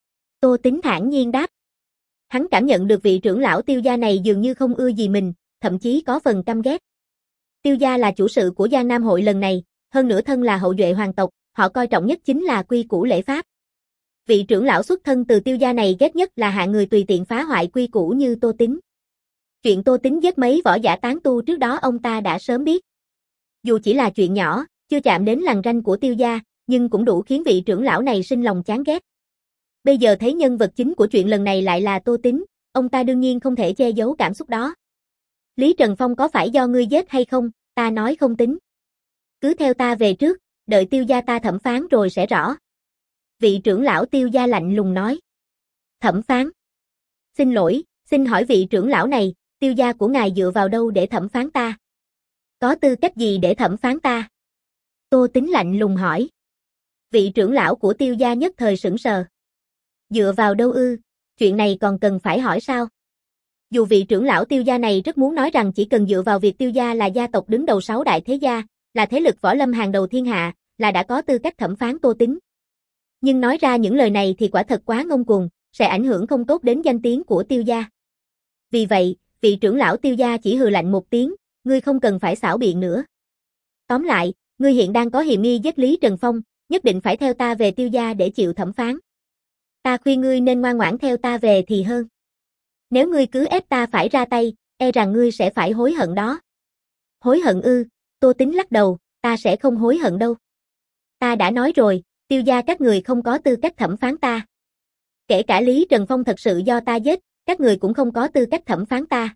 Tô Tín thản nhiên đáp. Hắn cảm nhận được vị trưởng lão Tiêu gia này dường như không ưa gì mình, thậm chí có phần căm ghét. Tiêu gia là chủ sự của Giang Nam hội lần này, hơn nữa thân là hậu duệ hoàng tộc, họ coi trọng nhất chính là quy củ lễ pháp. Vị trưởng lão xuất thân từ Tiêu gia này ghét nhất là hạ người tùy tiện phá hoại quy củ như Tô Tín. Chuyện Tô Tín giết mấy võ giả tán tu trước đó ông ta đã sớm biết. Dù chỉ là chuyện nhỏ, chưa chạm đến lằn ranh của Tiêu gia, nhưng cũng đủ khiến vị trưởng lão này sinh lòng chán ghét. Bây giờ thấy nhân vật chính của chuyện lần này lại là Tô Tín, ông ta đương nhiên không thể che giấu cảm xúc đó. Lý Trần Phong có phải do ngươi giết hay không, ta nói không tính. Cứ theo ta về trước, đợi Tiêu gia ta thẩm phán rồi sẽ rõ. Vị trưởng lão Tiêu gia lạnh lùng nói. Thẩm phán? Xin lỗi, xin hỏi vị trưởng lão này, Tiêu gia của ngài dựa vào đâu để thẩm phán ta? Có tư cách gì để thẩm phán ta? Tô Tín lạnh lùng hỏi. Vị trưởng lão của Tiêu gia nhất thời sững sờ. Dựa vào đâu ư, chuyện này còn cần phải hỏi sao? Dù vị trưởng lão Tiêu gia này rất muốn nói rằng chỉ cần dựa vào việc Tiêu gia là gia tộc đứng đầu sáu đại thế gia, là thế lực võ lâm hàng đầu thiên hạ, là đã có tư cách thẩm phán Tô Tín. Nhưng nói ra những lời này thì quả thật quá ngông cuồng, sẽ ảnh hưởng không tốt đến danh tiếng của Tiêu gia. Vì vậy, vị trưởng lão Tiêu gia chỉ hừ lạnh một tiếng, ngươi không cần phải xảo biện nữa. Tóm lại, ngươi hiện đang có hiềm nghi giết Lý Trần Phong, nhất định phải theo ta về Tiêu gia để chịu thẩm phán. Ta khuyên ngươi nên ngoan ngoãn theo ta về thì hơn. Nếu ngươi cứ ép ta phải ra tay, e rằng ngươi sẽ phải hối hận đó. Hối hận ư? Tô Tín lắc đầu, ta sẽ không hối hận đâu. Ta đã nói rồi, Tiêu gia các người không có tư cách thẩm phán ta. Kể cả Lý Trần Phong thật sự do ta giết, các người cũng không có tư cách thẩm phán ta.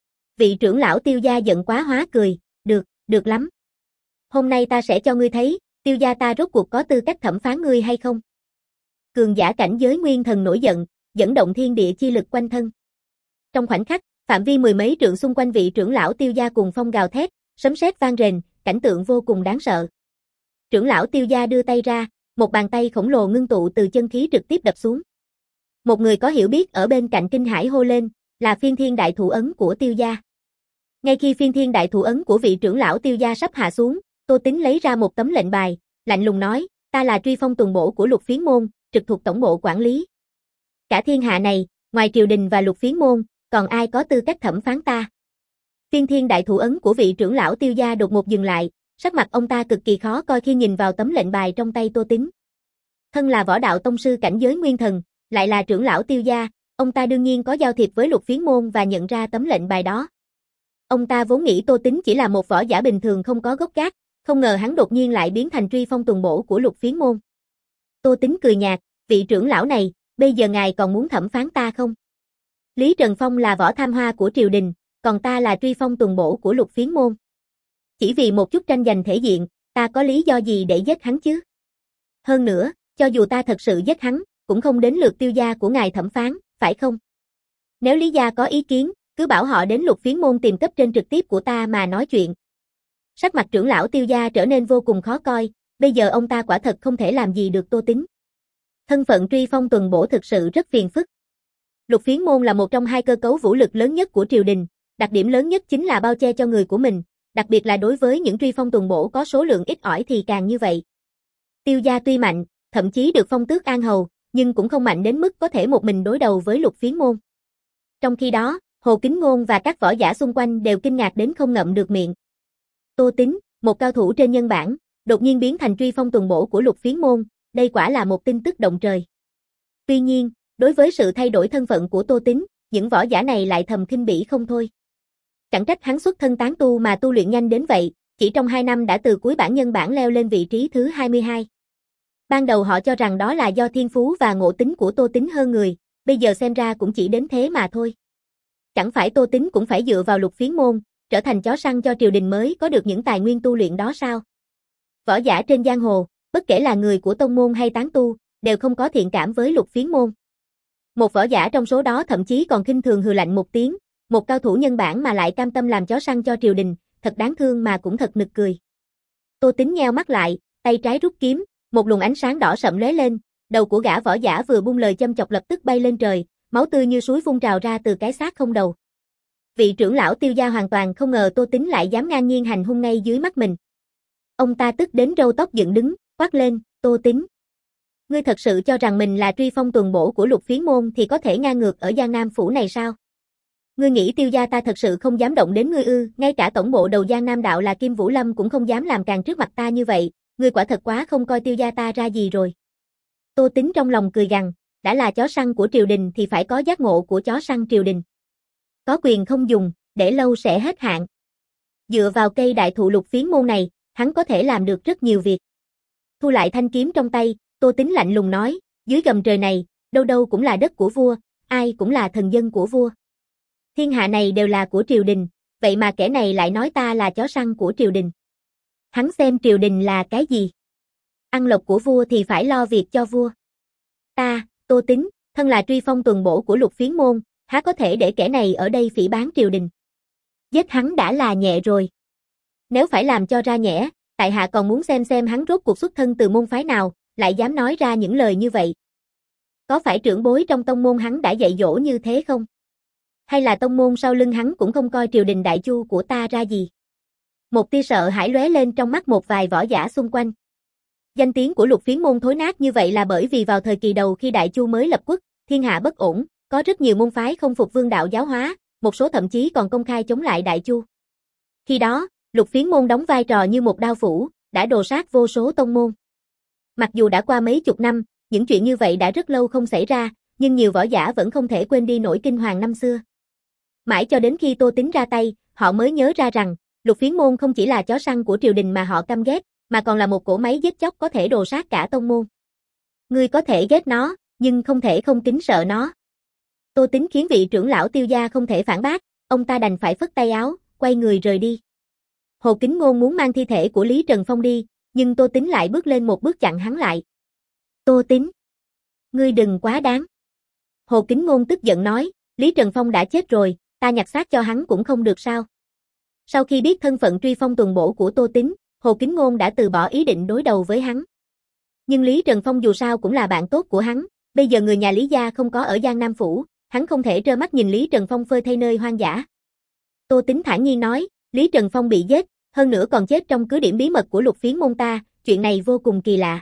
Vị trưởng lão Tiêu gia giận quá hóa cười, được, được lắm. Hôm nay ta sẽ cho ngươi thấy, Tiêu gia ta rốt cuộc có tư cách thẩm phán ngươi hay không. Cường giả cảnh giới nguyên thần nổi giận, dẫn động thiên địa chi lực quanh thân. Trong khoảnh khắc, phạm vi mười mấy trượng xung quanh vị trưởng lão Tiêu gia cùng phong gào thét, sấm sét vang rền, cảnh tượng vô cùng đáng sợ. Trưởng lão Tiêu gia đưa tay ra, một bàn tay khổng lồ ngưng tụ từ chân khí trực tiếp đập xuống. Một người có hiểu biết ở bên cạnh kinh hãi hô lên, là phiên thiên đại thủ ấn của Tiêu gia. Ngay khi phiên thiên đại thủ ấn của vị trưởng lão Tiêu gia sắp hạ xuống, Tô Tín lấy ra một tấm lệnh bài, lạnh lùng nói, ta là truy phong tuần bổ của Lục Phiến môn, trực thuộc tổng bộ quản lý. Cả thiên hạ này, ngoài triều đình và Lục Phiến môn, còn ai có tư cách thẩm phán ta? Phiên thiên đại thủ ấn của vị trưởng lão Tiêu gia đột ngột dừng lại, sắc mặt ông ta cực kỳ khó coi khi nhìn vào tấm lệnh bài trong tay Tô Tín. Thân là võ đạo tông sư cảnh giới nguyên thần, lại là trưởng lão Tiêu gia, ông ta đương nhiên có giao thiệp với Lục Phiến môn và nhận ra tấm lệnh bài đó. Ông ta vốn nghĩ Tô Tín chỉ là một võ giả bình thường không có gốc gác, không ngờ hắn đột nhiên lại biến thành truy phong tuần bổ của Lục Phiến môn. Tô Tín cười nhạt, vị trưởng lão này, bây giờ ngài còn muốn thẩm phán ta không? Lý Trần Phong là võ tham hoa của triều đình, còn ta là truy phong tuần bổ của Lục Phiến môn. Chỉ vì một chút tranh giành thể diện, ta có lý do gì để giết hắn chứ? Hơn nữa, cho dù ta thật sự giết hắn, cũng không đến lượt Tiêu gia của ngài thẩm phán, phải không? Nếu Lý gia có ý kiến, cứ bảo họ đến Lục Phiến môn tìm cấp trên trực tiếp của ta mà nói chuyện. Sắc mặt trưởng lão Tiêu gia trở nên vô cùng khó coi, bây giờ ông ta quả thật không thể làm gì được Tô Tín. Thân phận truy phong tuần bổ thực sự rất phiền phức. Lục Phiến môn là một trong hai cơ cấu vũ lực lớn nhất của triều đình, đặc điểm lớn nhất chính là bao che cho người của mình, đặc biệt là đối với những truy phong tuần bổ có số lượng ít ỏi thì càng như vậy. Tiêu gia tuy mạnh, thậm chí được phong tước An Hầu, nhưng cũng không mạnh đến mức có thể một mình đối đầu với Lục Phiến môn. Trong khi đó, Hồ Kính Ngôn và các võ giả xung quanh đều kinh ngạc đến không ngậm được miệng. Tô Tín, một cao thủ trên nhân bản, đột nhiên biến thành truy phong tuần bổ của Lục Phiến môn, đây quả là một tin tức động trời. Tuy nhiên, đối với sự thay đổi thân phận của Tô Tín, những võ giả này lại thầm khinh bỉ không thôi. Chẳng trách hắn xuất thân tán tu mà tu luyện nhanh đến vậy, chỉ trong hai năm đã từ cuối bảng nhân bảng leo lên vị trí thứ hai mươi hai. Ban đầu họ cho rằng đó là do thiên phú và ngộ tính của Tô Tín hơn người, bây giờ xem ra cũng chỉ đến thế mà thôi. Chẳng phải Tô Tín cũng phải dựa vào Lục Phiến môn, trở thành chó săn cho triều đình mới có được những tài nguyên tu luyện đó sao? Võ giả trên giang hồ, bất kể là người của tông môn hay tán tu, đều không có thiện cảm với Lục Phiến môn. Một võ giả trong số đó thậm chí còn khinh thường hừ lạnh một tiếng, một cao thủ nhân bản mà lại cam tâm làm chó săn cho triều đình, thật đáng thương mà cũng thật nực cười. Tô Tín nheo mắt lại, tay trái rút kiếm, một luồng ánh sáng đỏ sậm lóe lên, đầu của gã võ giả vừa buông lời châm chọc lập tức bay lên trời, máu tươi như suối phun trào ra từ cái xác không đầu. Vị trưởng lão Tiêu gia hoàn toàn không ngờ Tô Tín lại dám ngang nhiên hành hung ngay dưới mắt mình. Ông ta tức đến râu tóc dựng đứng, quát lên, Tô Tín. Ngươi thật sự cho rằng mình là truy phong tuần bổ của Lục Phiến môn thì có thể ngang ngược ở Giang Nam phủ này sao? Ngươi nghĩ Tiêu gia ta thật sự không dám động đến ngươi ư? Ngay cả tổng bộ đầu Giang Nam đạo là Kim Vũ Lâm cũng không dám làm càng trước mặt ta như vậy, ngươi quả thật quá không coi Tiêu gia ta ra gì rồi. Tô Tín trong lòng cười gằn, đã là chó săn của triều đình thì phải có giác ngộ của chó săn triều đình. Có quyền không dùng, để lâu sẽ hết hạn. Dựa vào cây đại thụ Lục Phiến môn này, hắn có thể làm được rất nhiều việc. Thu lại thanh kiếm trong tay, Tô Tín lạnh lùng nói, dưới gầm trời này, đâu đâu cũng là đất của vua, ai cũng là thần dân của vua. Thiên hạ này đều là của triều đình, vậy mà kẻ này lại nói ta là chó săn của triều đình. Hắn xem triều đình là cái gì? Ăn lộc của vua thì phải lo việc cho vua. Ta, Tô Tín, thân là truy phong tuần bổ của Lục Phiến môn, há có thể để kẻ này ở đây phỉ báng triều đình. Giết hắn đã là nhẹ rồi. Nếu phải làm cho ra nhẽ, tại hạ còn muốn xem xem hắn rốt cuộc xuất thân từ môn phái nào, lại dám nói ra những lời như vậy. Có phải trưởng bối trong tông môn hắn đã dạy dỗ như thế không? Hay là tông môn sau lưng hắn cũng không coi triều đình đại chu của ta ra gì? Một tia sợ hãi lóe lên trong mắt một vài võ giả xung quanh. Danh tiếng của Lục Phiến môn thối nát như vậy là bởi vì vào thời kỳ đầu khi đại chu mới lập quốc, thiên hạ bất ổn, có rất nhiều môn phái không phục vương đạo giáo hóa, một số thậm chí còn công khai chống lại đại chu. Khi đó, Lục Phiến môn đóng vai trò như một đao phủ, đã đồ sát vô số tông môn. Mặc dù đã qua mấy chục năm, những chuyện như vậy đã rất lâu không xảy ra, nhưng nhiều võ giả vẫn không thể quên đi nỗi kinh hoàng năm xưa. Mãi cho đến khi Tô Tín ra tay, họ mới nhớ ra rằng, Lục Phiến môn không chỉ là chó săn của triều đình mà họ căm ghét, mà còn là một cỗ máy giết chóc có thể đồ sát cả tông môn. Ngươi có thể ghét nó, nhưng không thể không kính sợ nó. Tô Tín khiến vị trưởng lão Tiêu gia không thể phản bác, ông ta đành phải phất tay áo, quay người rời đi. Hồ Kính Ngôn muốn mang thi thể của Lý Trần Phong đi, nhưng Tô Tín lại bước lên một bước chặn hắn lại. Tô Tín, ngươi đừng quá đáng. Hồ Kính Ngôn tức giận nói, Lý Trần Phong đã chết rồi, ta nhặt xác cho hắn cũng không được sao? Sau khi biết thân phận truy phong tuần bổ của Tô Tín, Hồ Kính Ngôn đã từ bỏ ý định đối đầu với hắn. Nhưng Lý Trần Phong dù sao cũng là bạn tốt của hắn, bây giờ người nhà Lý gia không có ở Giang Nam phủ, hắn không thể trơ mắt nhìn Lý Trần Phong phơi thây nơi hoang dã. Tô Tín thản nhiên nói, Lý Trần Phong bị giết, hơn nữa còn chết trong cứ điểm bí mật của Lục Phiến môn ta, chuyện này vô cùng kỳ lạ.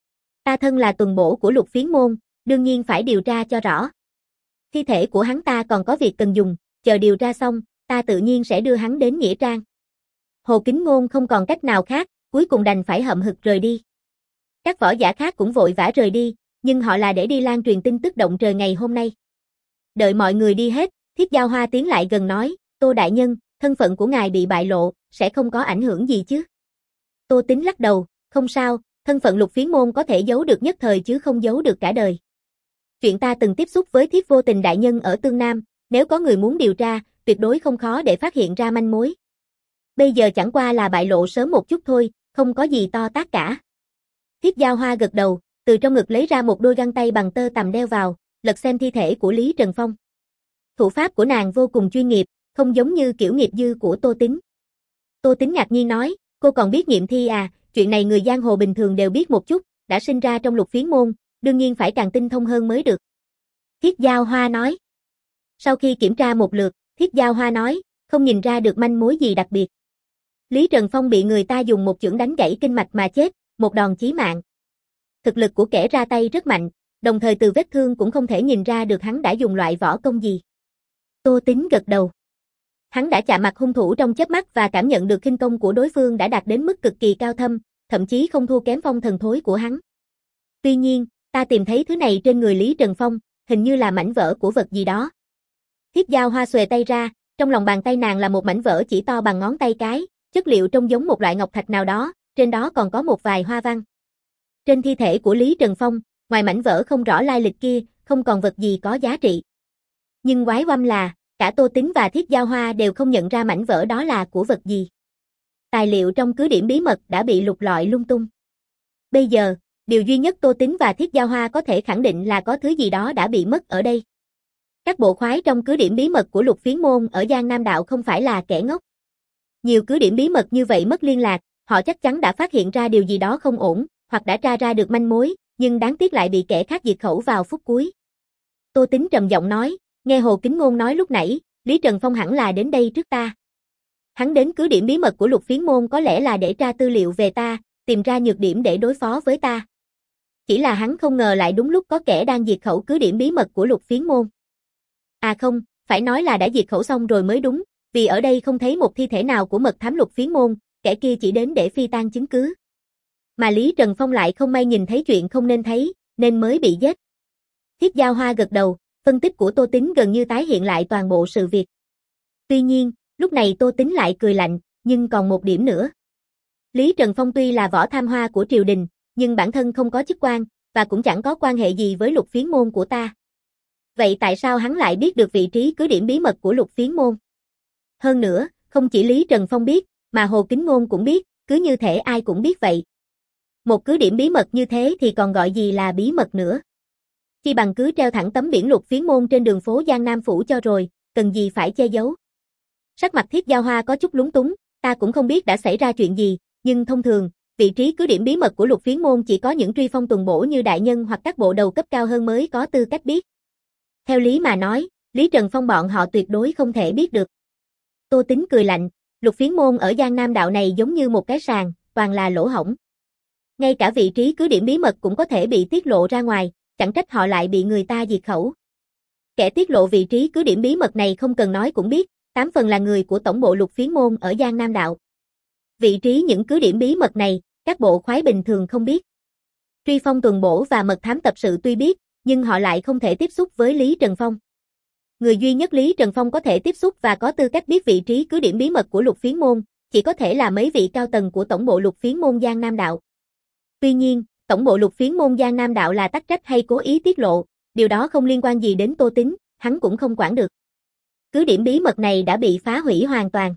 Ta thân là tuần bổ của Lục Phiến môn, đương nhiên phải điều tra cho rõ. Thi thể của hắn ta còn có việc cần dùng, chờ điều tra xong, ta tự nhiên sẽ đưa hắn đến nghĩa trang. Hồ Kính Ngôn không còn cách nào khác, cuối cùng đành phải hậm hực rời đi. Các võ giả khác cũng vội vã rời đi, nhưng họ là để đi lan truyền tin tức động trời ngày hôm nay. Đợi mọi người đi hết, Thiết Giao Hoa tiến lại gần nói, Tô đại nhân, thân phận của ngài bị bại lộ, sẽ không có ảnh hưởng gì chứ? Tô Tín lắc đầu, không sao, thân phận Lục Phiến môn có thể giấu được nhất thời chứ không giấu được cả đời. Chuyện ta từng tiếp xúc với Thiết Vô Tình đại nhân ở Tương Nam, nếu có người muốn điều tra, tuyệt đối không khó để phát hiện ra manh mối. Bây giờ chẳng qua là bại lộ sớm một chút thôi, không có gì to tát cả. Thiết Giao Hoa gật đầu, từ trong ngực lấy ra một đôi găng tay bằng tơ tằm đeo vào, lật xem thi thể của Lý Trần Phong. Thủ pháp của nàng vô cùng chuyên nghiệp, không giống như kiểu nghiệp dư của Tô Tín. Tô Tín ngạc nhiên nói, cô còn biết nghiệm thi à, chuyện này người giang hồ bình thường đều biết một chút, đã sinh ra trong Lục Phiến môn, đương nhiên phải càng tinh thông hơn mới được. Thiết Giao Hoa nói. Sau khi kiểm tra một lượt, Thiết Giao Hoa nói, không nhìn ra được manh mối gì đặc biệt. Lý Trần Phong bị người ta dùng một chưởng đánh gãy kinh mạch mà chết, một đòn chí mạng. Thực lực của kẻ ra tay rất mạnh, đồng thời từ vết thương cũng không thể nhìn ra được hắn đã dùng loại võ công gì. Tô Tín gật đầu. Hắn đã chạm mặt hung thủ trong chớp mắt và cảm nhận được khinh công của đối phương đã đạt đến mức cực kỳ cao thâm, thậm chí không thua kém phong thần thối của hắn. Tuy nhiên, ta tìm thấy thứ này trên người Lý Trần Phong, hình như là mảnh vỡ của vật gì đó. Thiết Giao Hoa xuề tay ra, trong lòng bàn tay nàng là một mảnh vỡ chỉ to bằng ngón tay cái, chất liệu trông giống một loại ngọc thạch nào đó, trên đó còn có một vài hoa văn. Trên thi thể của Lý Trần Phong, ngoài mảnh vỡ không rõ lai lịch kia, không còn vật gì có giá trị. Nhưng quái oăm là, cả Tô Tính và Thiết Giao Hoa đều không nhận ra mảnh vỡ đó là của vật gì. Tài liệu trong cứ điểm bí mật đã bị lục lọi lung tung. Bây giờ, điều duy nhất Tô Tính và Thiết Giao Hoa có thể khẳng định là có thứ gì đó đã bị mất ở đây. Các bộ khoái trong cứ điểm bí mật của Lục Phiến Môn ở Giang Nam Đạo không phải là kẻ ngốc. Nhiều cứ điểm bí mật như vậy mất liên lạc, họ chắc chắn đã phát hiện ra điều gì đó không ổn, hoặc đã tra ra được manh mối, nhưng đáng tiếc lại bị kẻ khác diệt khẩu vào phút cuối. Tô Tính trầm giọng nói, nghe Hồ Kính Ngôn nói lúc nãy, Lý Trần Phong hẳn là đến đây trước ta. Hắn đến cứ điểm bí mật của Lục Phiến Môn có lẽ là để tra tư liệu về ta, tìm ra nhược điểm để đối phó với ta. Chỉ là hắn không ngờ lại đúng lúc có kẻ đang diệt khẩu cứ điểm bí mật của Lục Phiến Môn. À không, phải nói là đã diệt khẩu xong rồi mới đúng, vì ở đây không thấy một thi thể nào của mật thám Lục Phiến Môn, kẻ kia chỉ đến để phi tang chứng cứ. Mà Lý Trần Phong lại không may nhìn thấy chuyện không nên thấy, nên mới bị giết. Thiết Giao Hoa gật đầu, phân tích của Tô Tính gần như tái hiện lại toàn bộ sự việc. Tuy nhiên, lúc này Tô Tính lại cười lạnh, nhưng còn một điểm nữa. Lý Trần Phong tuy là võ tham hoa của triều đình, nhưng bản thân không có chức quan, và cũng chẳng có quan hệ gì với Lục Phiến Môn của ta. Vậy tại sao hắn lại biết được vị trí cứ điểm bí mật của Lục Phiến Môn? Hơn nữa, không chỉ Lý Trần Phong biết, mà Hồ Kính Ngôn cũng biết, cứ như thể ai cũng biết vậy. Một cứ điểm bí mật như thế thì còn gọi gì là bí mật nữa? Chi bằng cứ treo thẳng tấm biển Lục Phiến Môn trên đường phố Giang Nam Phủ cho rồi, cần gì phải che giấu. Sắc mặt Thiết Giao Hoa có chút lúng túng, ta cũng không biết đã xảy ra chuyện gì, nhưng thông thường, vị trí cứ điểm bí mật của Lục Phiến Môn chỉ có những truy phong tuần bổ như đại nhân hoặc các bộ đầu cấp cao hơn mới có tư cách biết. Theo lý mà nói, Lý Trần Phong bọn họ tuyệt đối không thể biết được. Tô Tính cười lạnh, Lục Phiến Môn ở Giang Nam Đạo này giống như một cái sàn, toàn là lỗ hổng. Ngay cả vị trí cứ điểm bí mật cũng có thể bị tiết lộ ra ngoài, chẳng trách họ lại bị người ta diệt khẩu. Kẻ tiết lộ vị trí cứ điểm bí mật này không cần nói cũng biết, tám phần là người của tổng bộ Lục Phiến Môn ở Giang Nam Đạo. Vị trí những cứ điểm bí mật này, các bộ khoái bình thường không biết. Truy phong tuần bổ và mật thám tập sự tuy biết, nhưng họ lại không thể tiếp xúc với Lý Trần Phong. Người duy nhất Lý Trần Phong có thể tiếp xúc và có tư cách biết vị trí cứ điểm bí mật của Lục Phiến Môn, chỉ có thể là mấy vị cao tầng của tổng bộ Lục Phiến Môn Giang Nam Đạo. Tuy nhiên, tổng bộ Lục Phiến Môn Giang Nam Đạo là tắc trách hay cố ý tiết lộ, điều đó không liên quan gì đến Tô Tính, hắn cũng không quản được. Cứ điểm bí mật này đã bị phá hủy hoàn toàn.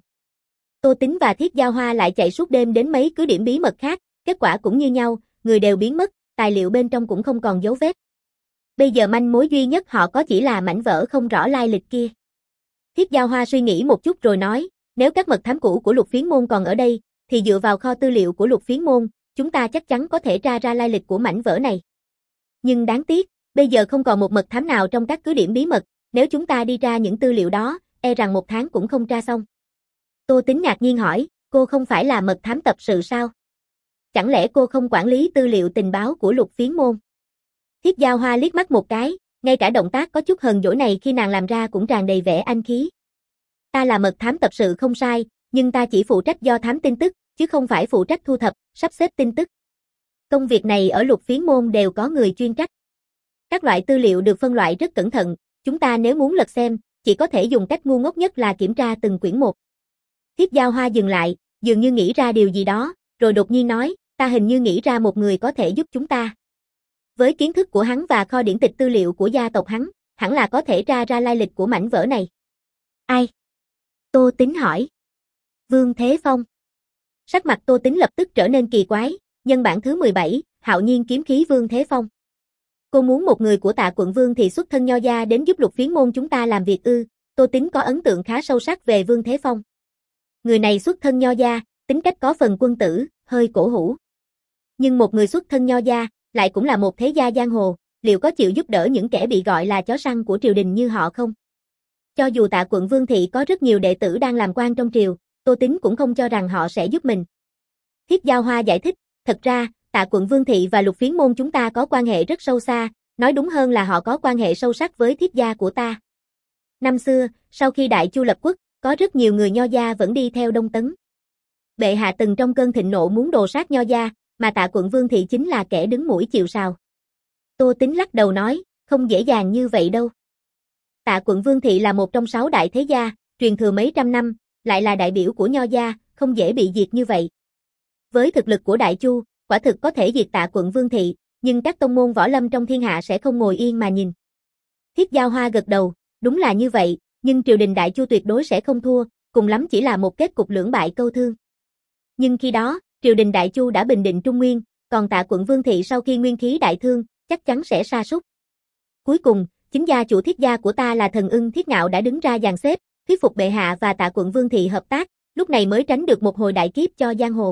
Tô Tính và Thiết Giao Hoa lại chạy suốt đêm đến mấy cứ điểm bí mật khác, kết quả cũng như nhau, người đều biến mất, tài liệu bên trong cũng không còn dấu vết. Bây giờ manh mối duy nhất họ có chỉ là mảnh vỡ không rõ lai lịch kia. Thiết Giao Hoa suy nghĩ một chút rồi nói, nếu các mật thám cũ của Lục Phiến Môn còn ở đây, thì dựa vào kho tư liệu của Lục Phiến Môn, chúng ta chắc chắn có thể tra ra lai lịch của mảnh vỡ này. Nhưng đáng tiếc, bây giờ không còn một mật thám nào trong các cứ điểm bí mật, nếu chúng ta đi tra những tư liệu đó, e rằng một tháng cũng không tra xong. Tô Tính ngạc nhiên hỏi, cô không phải là mật thám tập sự sao? Chẳng lẽ cô không quản lý tư liệu tình báo của Lục Phiến Môn? Thiết Giao Hoa liếc mắt một cái, ngay cả động tác có chút hờn dỗi này khi nàng làm ra cũng tràn đầy vẻ anh khí. Ta là mật thám tập sự không sai, nhưng ta chỉ phụ trách do thám tin tức, chứ không phải phụ trách thu thập, sắp xếp tin tức. Công việc này ở Lục Phiến Môn đều có người chuyên trách. Các loại tư liệu được phân loại rất cẩn thận, chúng ta nếu muốn lật xem, chỉ có thể dùng cách ngu ngốc nhất là kiểm tra từng quyển một. Thiết Giao Hoa dừng lại, dường như nghĩ ra điều gì đó, rồi đột nhiên nói, ta hình như nghĩ ra một người có thể giúp chúng ta. Với kiến thức của hắn và kho điển tịch tư liệu của gia tộc hắn, hẳn là có thể tra ra lai lịch của mảnh vỡ này. Ai? Tô Tính hỏi. Vương Thế Phong. Sắc mặt Tô Tính lập tức trở nên kỳ quái, nhân bản thứ mười bảy, Hạo Nhiên kiếm khí Vương Thế Phong. Cô muốn một người của Tạ quận Vương thì xuất thân nho gia đến giúp Lục Phiến Môn chúng ta làm việc ư? Tô Tính có ấn tượng khá sâu sắc về Vương Thế Phong. Người này xuất thân nho gia, tính cách có phần quân tử, hơi cổ hủ. Nhưng một người xuất thân nho gia, lại cũng là một thế gia giang hồ, liệu có chịu giúp đỡ những kẻ bị gọi là chó săn của triều đình như họ không? Cho dù Tạ quận Vương thị có rất nhiều đệ tử đang làm quan trong triều, Tô Tính cũng không cho rằng họ sẽ giúp mình. Thiết Giao Hoa giải thích, thật ra, Tạ quận Vương thị và Lục Phiến Môn chúng ta có quan hệ rất sâu xa, nói đúng hơn là họ có quan hệ sâu sắc với Thiết gia của ta. Năm xưa, sau khi Đại Chu lập quốc, có rất nhiều người nho gia vẫn đi theo Đông Tấn. Bệ hạ từng trong cơn thịnh nộ muốn đồ sát nho gia, mà Tạ quận Vương thị chính là kẻ đứng mũi chịu sào. Tô Tính lắc đầu nói, không dễ dàng như vậy đâu. Tạ quận Vương thị là một trong sáu đại thế gia, truyền thừa mấy trăm năm, lại là đại biểu của Nho gia, không dễ bị diệt như vậy. Với thực lực của Đại Chu, quả thực có thể diệt Tạ quận Vương thị, nhưng các tông môn võ lâm trong thiên hạ sẽ không ngồi yên mà nhìn. Thiết Giao Hoa gật đầu, đúng là như vậy, nhưng triều đình Đại Chu tuyệt đối sẽ không thua, cùng lắm chỉ là một kết cục lưỡng bại câu thương. Nhưng khi đó, triều đình Đại Chu đã bình định Trung Nguyên, còn Tạ quận Vương thị sau khi nguyên khí đại thương, chắc chắn sẽ sa sút. Cuối cùng, chính gia chủ Thiết gia của ta là Thần Ưng Thiết Ngạo đã đứng ra dàn xếp, thuyết phục bệ hạ và Tạ quận Vương thị hợp tác, lúc này mới tránh được một hồi đại kiếp cho giang hồ.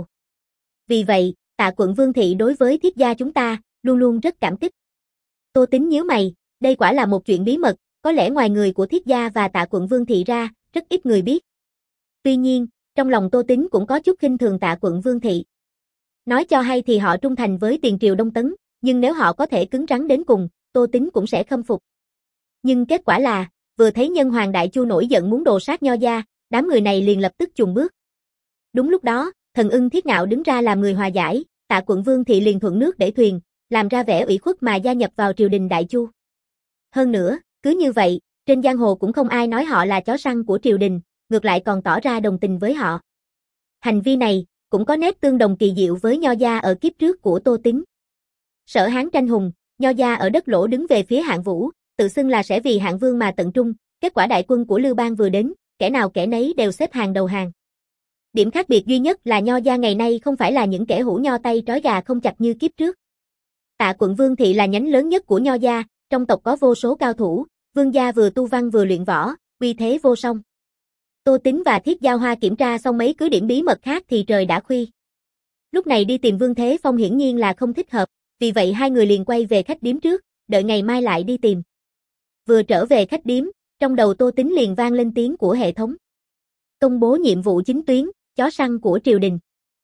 Vì vậy, Tạ quận Vương thị đối với Thiết gia chúng ta, luôn luôn rất cảm kích. Tô Tính nhíu mày, đây quả là một chuyện bí mật, có lẽ ngoài người của Thiết gia và Tạ quận Vương thị ra, rất ít người biết. Tuy nhiên, trong lòng Tô Tính cũng có chút khinh thường Tạ quận Vương thị. Nói cho hay thì họ trung thành với tiền triều Đông Tấn, nhưng nếu họ có thể cứng rắn đến cùng, Tô Tính cũng sẽ khâm phục. Nhưng kết quả là, vừa thấy nhân hoàng Đại Chu nổi giận muốn đồ sát Nho gia, đám người này liền lập tức chùn bước. Đúng lúc đó, Thần Ưng Thiết Ngạo đứng ra làm người hòa giải, Tạ quận Vương thị liền thuận nước để thuyền, làm ra vẻ ủy khuất mà gia nhập vào triều đình Đại Chu. Hơn nữa, cứ như vậy, trên giang hồ cũng không ai nói họ là chó săn của triều đình, ngược lại còn tỏ ra đồng tình với họ. Hành vi này, cũng có nét tương đồng kỳ diệu với Nho gia ở kiếp trước của Tô Tính. Sở Hán tranh hùng, Nho gia ở đất Lỗ đứng về phía Hạng Vũ, tự xưng là sẽ vì Hạng Vương mà tận trung, kết quả đại quân của Lưu Bang vừa đến, kẻ nào kẻ nấy đều xếp hàng đầu hàng. Điểm khác biệt duy nhất là Nho gia ngày nay không phải là những kẻ hủ nho tay trói gà không chặt như kiếp trước. Tạ quận Vương thị là nhánh lớn nhất của Nho gia, trong tộc có vô số cao thủ, vương gia vừa tu văn vừa luyện võ, uy thế vô song. Tô Tính và Thiết Giao Hoa kiểm tra xong mấy cứ điểm bí mật khác thì trời đã khuya. Lúc này đi tìm Vương Thế Phong hiển nhiên là không thích hợp, vì vậy hai người liền quay về khách điếm trước, đợi ngày mai lại đi tìm. Vừa trở về khách điếm, trong đầu Tô Tính liền vang lên tiếng của hệ thống. Công bố nhiệm vụ chính tuyến, chó săn của triều đình.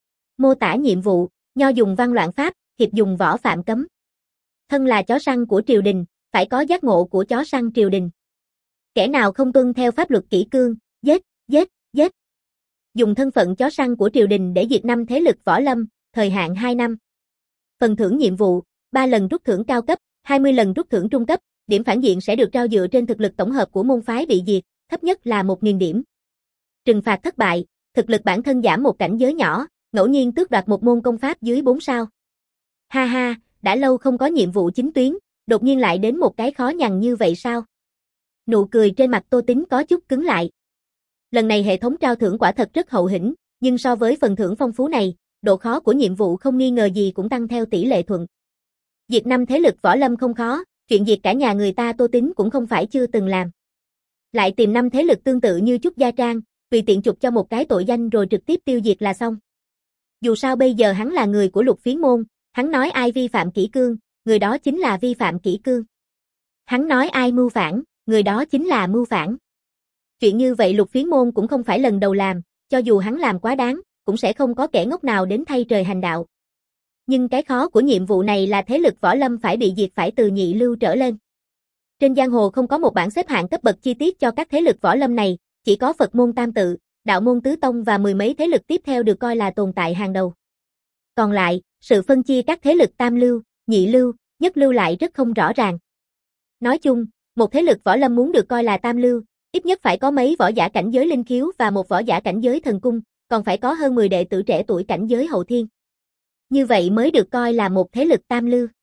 Mô tả nhiệm vụ, Nho dùng văn loạn pháp, hiệp dùng võ phạm cấm. Thân là chó săn của triều đình, phải có giác ngộ của chó săn triều đình. Kẻ nào không tuân theo pháp luật kỷ cương, giết, giết, giết. Dùng thân phận chó săn của triều đình để diệt năm thế lực võ lâm, thời hạn hai năm. Phần thưởng nhiệm vụ, ba lần rút thưởng cao cấp, hai mươi lần rút thưởng trung cấp, điểm phản diện sẽ được trao dựa trên thực lực tổng hợp của môn phái bị diệt, thấp nhất là một nghìn điểm. Trừng phạt thất bại, thực lực bản thân giảm một cảnh giới nhỏ, ngẫu nhiên tước đoạt một môn công pháp dưới bốn sao. Ha ha, đã lâu không có nhiệm vụ chính tuyến, đột nhiên lại đến một cái khó nhằn như vậy sao? Nụ cười trên mặt Tô Tính có chút cứng lại. Lần này hệ thống trao thưởng quả thật rất hậu hĩnh, nhưng so với phần thưởng phong phú này, độ khó của nhiệm vụ không nghi ngờ gì cũng tăng theo tỷ lệ thuận. Diệt năm thế lực võ lâm không khó, chuyện diệt cả nhà người ta Tô Tính cũng không phải chưa từng làm. Lại tìm năm thế lực tương tự như Trúc Gia Trang, tùy tiện chụp cho một cái tội danh rồi trực tiếp tiêu diệt là xong. Dù sao bây giờ hắn là người của Lục Phiến môn, hắn nói ai vi phạm kỷ cương, người đó chính là vi phạm kỷ cương. Hắn nói ai mưu phản, người đó chính là mưu phản. Chuyện như vậy Lục Phiến môn cũng không phải lần đầu làm, cho dù hắn làm quá đáng, cũng sẽ không có kẻ ngốc nào đến thay trời hành đạo. Nhưng cái khó của nhiệm vụ này là thế lực võ lâm phải bị diệt phải từ nhị lưu trở lên. Trên giang hồ không có một bảng xếp hạng cấp bậc chi tiết cho các thế lực võ lâm này, chỉ có Phật môn Tam Tự, đạo môn Tứ Tông và mười mấy thế lực tiếp theo được coi là tồn tại hàng đầu. Còn lại, sự phân chia các thế lực tam lưu, nhị lưu, nhất lưu lại rất không rõ ràng. Nói chung, một thế lực võ lâm muốn được coi là tam lưu, ít nhất phải có mấy võ giả cảnh giới linh khiếu và một võ giả cảnh giới thần cung, còn phải có hơn mười đệ tử trẻ tuổi cảnh giới hậu thiên. Như vậy mới được coi là một thế lực tam lưu.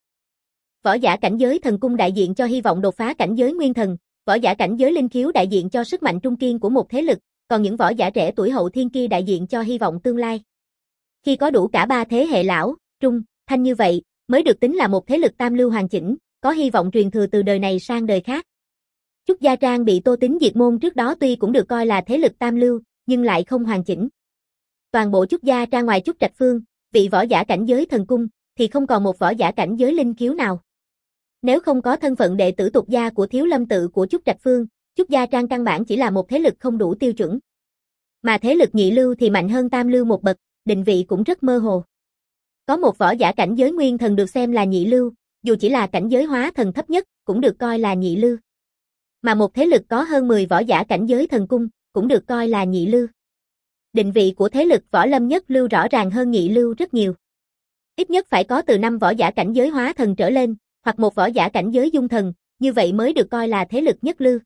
Võ giả cảnh giới thần cung đại diện cho hy vọng đột phá cảnh giới nguyên thần, võ giả cảnh giới linh khiếu đại diện cho sức mạnh trung kiên của một thế lực, còn những võ giả trẻ tuổi hậu thiên kia đại diện cho hy vọng tương lai. Khi có đủ cả ba thế hệ lão, trung, thanh như vậy, mới được tính là một thế lực tam lưu hoàn chỉnh, có hy vọng truyền thừa từ đời này sang đời khác. Trúc Gia Trang bị Tô Tính diệt môn trước đó tuy cũng được coi là thế lực tam lưu, nhưng lại không hoàn chỉnh. Toàn bộ Trúc Gia Trang ngoài Trúc Trạch Phương, vị võ giả cảnh giới thần cung, thì không còn một võ giả cảnh giới linh khiếu nào. Nếu không có thân phận đệ tử tục gia của Thiếu Lâm tự của Trúc Trạch Phương, Trúc Gia Trang căn bản chỉ là một thế lực không đủ tiêu chuẩn. Mà thế lực nhị lưu thì mạnh hơn tam lưu một bậc, định vị cũng rất mơ hồ. Có một võ giả cảnh giới nguyên thần được xem là nhị lưu, dù chỉ là cảnh giới hóa thần thấp nhất, cũng được coi là nhị lưu. Mà một thế lực có hơn mười võ giả cảnh giới thần cung, cũng được coi là nhị lưu. Định vị của thế lực võ lâm nhất lưu rõ ràng hơn nhị lưu rất nhiều. Ít nhất phải có từ năm võ giả cảnh giới hóa thần trở lên, hoặc một võ giả cảnh giới dung thần, như vậy mới được coi là thế lực nhất lưu.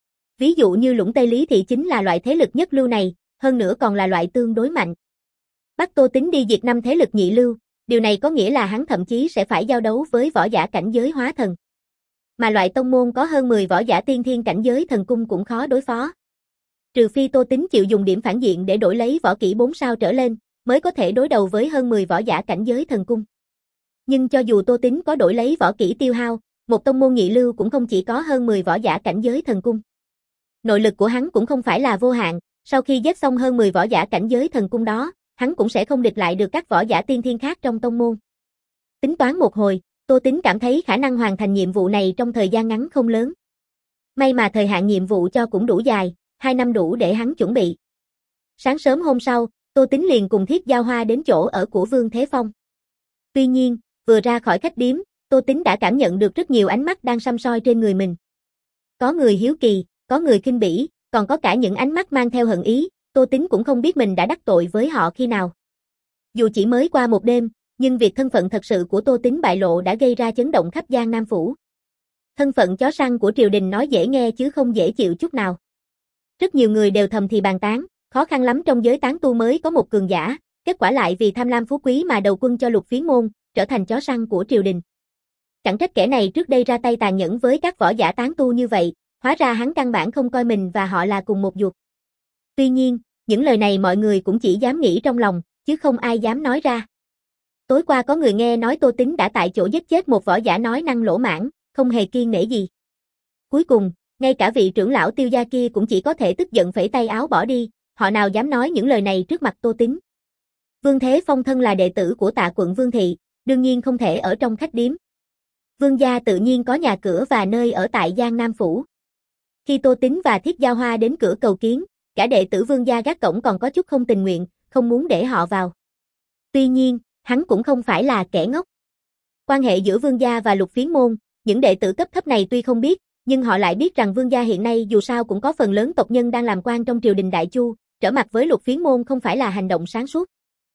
Ví dụ như Lũng Tây Lý Thị chính là loại thế lực nhất lưu này, hơn nữa còn là loại tương đối mạnh. Bắt Tô Tín đi diệt năm thế lực nhị lưu, điều này có nghĩa là hắn thậm chí sẽ phải giao đấu với võ giả cảnh giới hóa thần. Mà loại tông môn có hơn mười võ giả tiên thiên cảnh giới thần cung cũng khó đối phó. Trừ phi Tô Tín chịu dùng điểm phản diện để đổi lấy võ kỹ bốn sao trở lên, mới có thể đối đầu với hơn mười võ giả cảnh giới thần cung. Nhưng cho dù Tô Tín có đổi lấy võ kỹ tiêu hao, một tông môn nhị lưu cũng không chỉ có hơn mười võ giả cảnh giới thần cung. Nội lực của hắn cũng không phải là vô hạn, sau khi giết xong hơn mười võ giả cảnh giới thần cung đó, hắn cũng sẽ không địch lại được các võ giả tiên thiên khác trong tông môn. Tính toán một hồi, Tô Tín cảm thấy khả năng hoàn thành nhiệm vụ này trong thời gian ngắn không lớn. May mà thời hạn nhiệm vụ cho cũng đủ dài, hai năm đủ để hắn chuẩn bị. Sáng sớm hôm sau, Tô Tín liền cùng Thiết Giao Hoa đến chỗ ở của Vương Thế Phong. Tuy nhiên, vừa ra khỏi khách điếm, Tô Tín đã cảm nhận được rất nhiều ánh mắt đang săm soi trên người mình. Có người hiếu kỳ, có người khinh bỉ, còn có cả những ánh mắt mang theo hận ý, Tô Tín cũng không biết mình đã đắc tội với họ khi nào. Dù chỉ mới qua một đêm, nhưng việc thân phận thật sự của Tô Tín bại lộ đã gây ra chấn động khắp Giang Nam Phủ. Thân phận chó săn của triều đình nói dễ nghe chứ không dễ chịu chút nào. Rất nhiều người đều thầm thì bàn tán, khó khăn lắm trong giới tán tu mới có một cường giả, kết quả lại vì tham lam phú quý mà đầu quân cho Lục Phiến môn, trở thành chó săn của triều đình. Chẳng trách kẻ này trước đây ra tay tàn nhẫn với các võ giả tán tu như vậy, hóa ra hắn căn bản không coi mình và họ là cùng một ruột. Tuy nhiên, những lời này mọi người cũng chỉ dám nghĩ trong lòng, chứ không ai dám nói ra. Tối qua có người nghe nói Tô Tín đã tại chỗ giết chết một võ giả nói năng lỗ mãng, không hề kiêng nể gì. Cuối cùng, ngay cả vị trưởng lão Tiêu gia kia cũng chỉ có thể tức giận phẩy tay áo bỏ đi, họ nào dám nói những lời này trước mặt Tô Tín. Vương Thế Phong thân là đệ tử của Tạ quận Vương thị, đương nhiên không thể ở trong khách điếm. Vương gia tự nhiên có nhà cửa và nơi ở tại Giang Nam Phủ. Khi Tô Tín và Thiết Giao Hoa đến cửa cầu kiến, cả đệ tử Vương gia gác cổng còn có chút không tình nguyện, không muốn để họ vào. Tuy nhiên, hắn cũng không phải là kẻ ngốc. Quan hệ giữa Vương gia và Lục Phiến môn, những đệ tử cấp thấp này tuy không biết, nhưng họ lại biết rằng Vương gia hiện nay dù sao cũng có phần lớn tộc nhân đang làm quan trong triều đình Đại Chu, trở mặt với Lục Phiến môn không phải là hành động sáng suốt.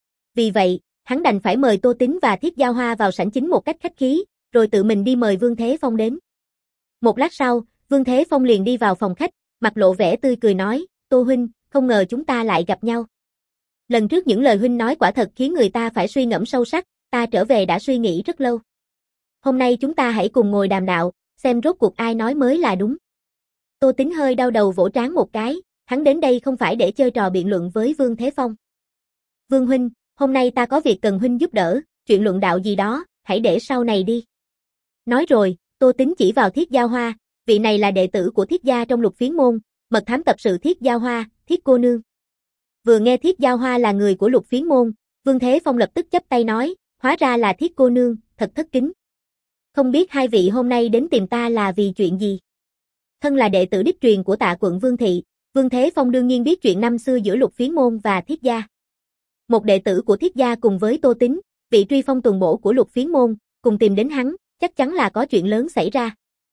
Vì vậy, hắn đành phải mời Tô Tín và Thiết Giao Hoa vào sảnh chính một cách khách khí, rồi tự mình đi mời Vương Thế Phong đến. Một lát sau, Vương Thế Phong liền đi vào phòng khách, mặt lộ vẻ tươi cười nói, Tô huynh, không ngờ chúng ta lại gặp nhau. Lần trước những lời huynh nói quả thật khiến người ta phải suy ngẫm sâu sắc, ta trở về đã suy nghĩ rất lâu. Hôm nay chúng ta hãy cùng ngồi đàm đạo, xem rốt cuộc ai nói mới là đúng. Tô Tín hơi đau đầu vỗ trán một cái, hắn đến đây không phải để chơi trò biện luận với Vương Thế Phong. Vương huynh, hôm nay ta có việc cần huynh giúp đỡ, chuyện luận đạo gì đó, hãy để sau này đi. Nói rồi, Tô Tín chỉ vào Thiết Giao Hoa, vị này là đệ tử của Thiết gia trong Lục Phiến môn, mật thám tập sự Thiết Giao Hoa, Thiết cô nương. Vừa nghe Thiết Giao Hoa là người của Lục Phiến môn, Vương Thế Phong lập tức chắp tay nói, hóa ra là Thiết cô nương, thật thất kính. Không biết hai vị hôm nay đến tìm ta là vì chuyện gì? Thân là đệ tử đích truyền của Tạ quận Vương thị, Vương Thế Phong đương nhiên biết chuyện năm xưa giữa Lục Phiến môn và Thiết gia. Một đệ tử của Thiết gia cùng với Tô Tín, vị truy phong tuần bổ của Lục Phiến môn, cùng tìm đến hắn, chắc chắn là có chuyện lớn xảy ra.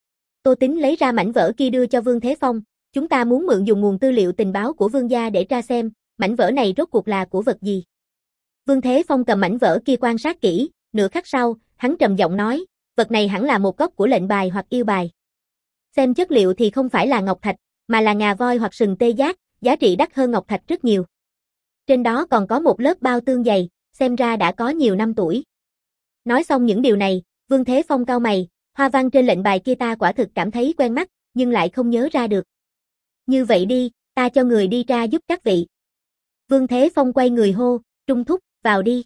Tô Tín lấy ra mảnh vỡ kia đưa cho Vương Thế Phong, chúng ta muốn mượn dùng nguồn tư liệu tình báo của Vương gia để tra xem, mảnh vỡ này rốt cuộc là của vật gì. Vương Thế Phong cầm mảnh vỡ kia quan sát kỹ, nửa khắc sau, hắn trầm giọng nói, vật này hẳn là một góc của lệnh bài hoặc yêu bài. Xem chất liệu thì không phải là ngọc thạch, mà là ngà voi hoặc sừng tê giác, giá trị đắt hơn ngọc thạch rất nhiều. Trên đó còn có một lớp bao tương dày, xem ra đã có nhiều năm tuổi. Nói xong những điều này, Vương Thế Phong cau mày, hoa văn trên lệnh bài kia ta quả thực cảm thấy quen mắt, nhưng lại không nhớ ra được. Như vậy đi, ta cho người đi tra giúp các vị. Vương Thế Phong quay người hô, Trung thúc, vào đi.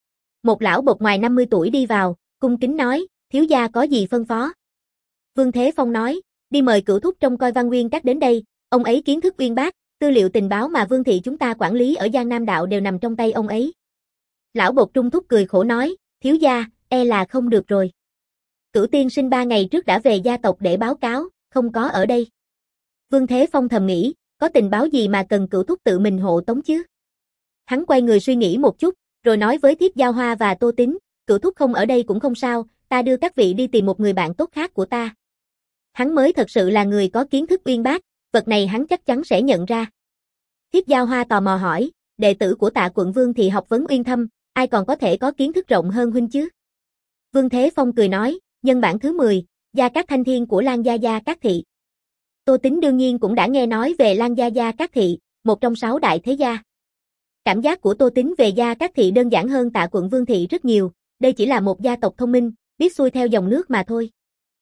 Một lão bộc ngoài năm mươi tuổi đi vào, cung kính nói, thiếu gia có gì phân phó. Vương Thế Phong nói, đi mời Cửu thúc trông coi Văn Nguyên Các đến đây, ông ấy kiến thức uyên bác, tư liệu tình báo mà Vương thị chúng ta quản lý ở Giang Nam đạo đều nằm trong tay ông ấy. Lão bộc Trung thúc cười khổ nói, thiếu gia, e là không được rồi. Cửu tiên sinh ba ngày trước đã về gia tộc để báo cáo, không có ở đây. Vương Thế Phong thầm nghĩ, có tình báo gì mà cần Cửu thúc tự mình hộ tống chứ? Hắn quay người suy nghĩ một chút, rồi nói với Thiết Giao Hoa và Tô Tín, Cửu thúc không ở đây cũng không sao, ta đưa các vị đi tìm một người bạn tốt khác của ta. Hắn mới thật sự là người có kiến thức uyên bác, vật này hắn chắc chắn sẽ nhận ra. Thiết Giao Hoa tò mò hỏi, đệ tử của Tạ quận Vương thì học vấn uyên thâm, ai còn có thể có kiến thức rộng hơn huynh chứ? Vương Thế Phong cười nói, nhân bản thứ mười, Gia Cát Thanh Thiên của Lan Gia Gia Cát Thị. Tô Tính đương nhiên cũng đã nghe nói về Lan Gia Gia Cát Thị, một trong sáu đại thế gia. Cảm giác của Tô Tính về Gia Cát Thị đơn giản hơn Tạ Quận Vương Thị rất nhiều, đây chỉ là một gia tộc thông minh, biết xuôi theo dòng nước mà thôi.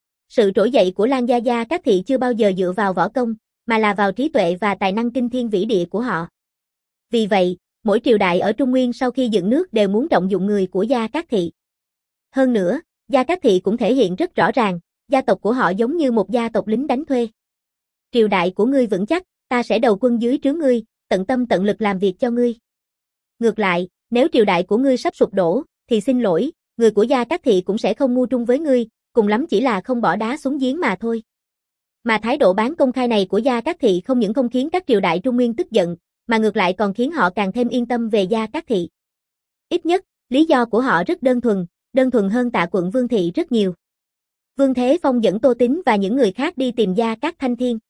Sự trỗi dậy của Lan Gia Gia Cát Thị chưa bao giờ dựa vào võ công, mà là vào trí tuệ và tài năng kinh thiên vĩ địa của họ. Vì vậy, mỗi triều đại ở Trung Nguyên sau khi dựng nước đều muốn trọng dụng người của Gia Cát Thị. Hơn nữa, Gia Cát Thị cũng thể hiện rất rõ ràng, gia tộc của họ giống như một gia tộc lính đánh thuê. Triều đại của ngươi vững chắc, ta sẽ đầu quân dưới trướng ngươi, tận tâm tận lực làm việc cho ngươi. Ngược lại, nếu triều đại của ngươi sắp sụp đổ, thì xin lỗi, người của Gia Cát Thị cũng sẽ không ngu trung với ngươi, cùng lắm chỉ là không bỏ đá xuống giếng mà thôi. Mà thái độ bán công khai này của Gia Cát Thị không những không khiến các triều đại Trung Nguyên tức giận, mà ngược lại còn khiến họ càng thêm yên tâm về Gia Cát Thị. Ít nhất, lý do của họ rất đơn thuần, đơn thuần hơn Tạ Quận Vương Thị rất nhiều. Vương Thế Phong dẫn Tô Tính và những người khác đi tìm Gia Cát Thanh Thiên.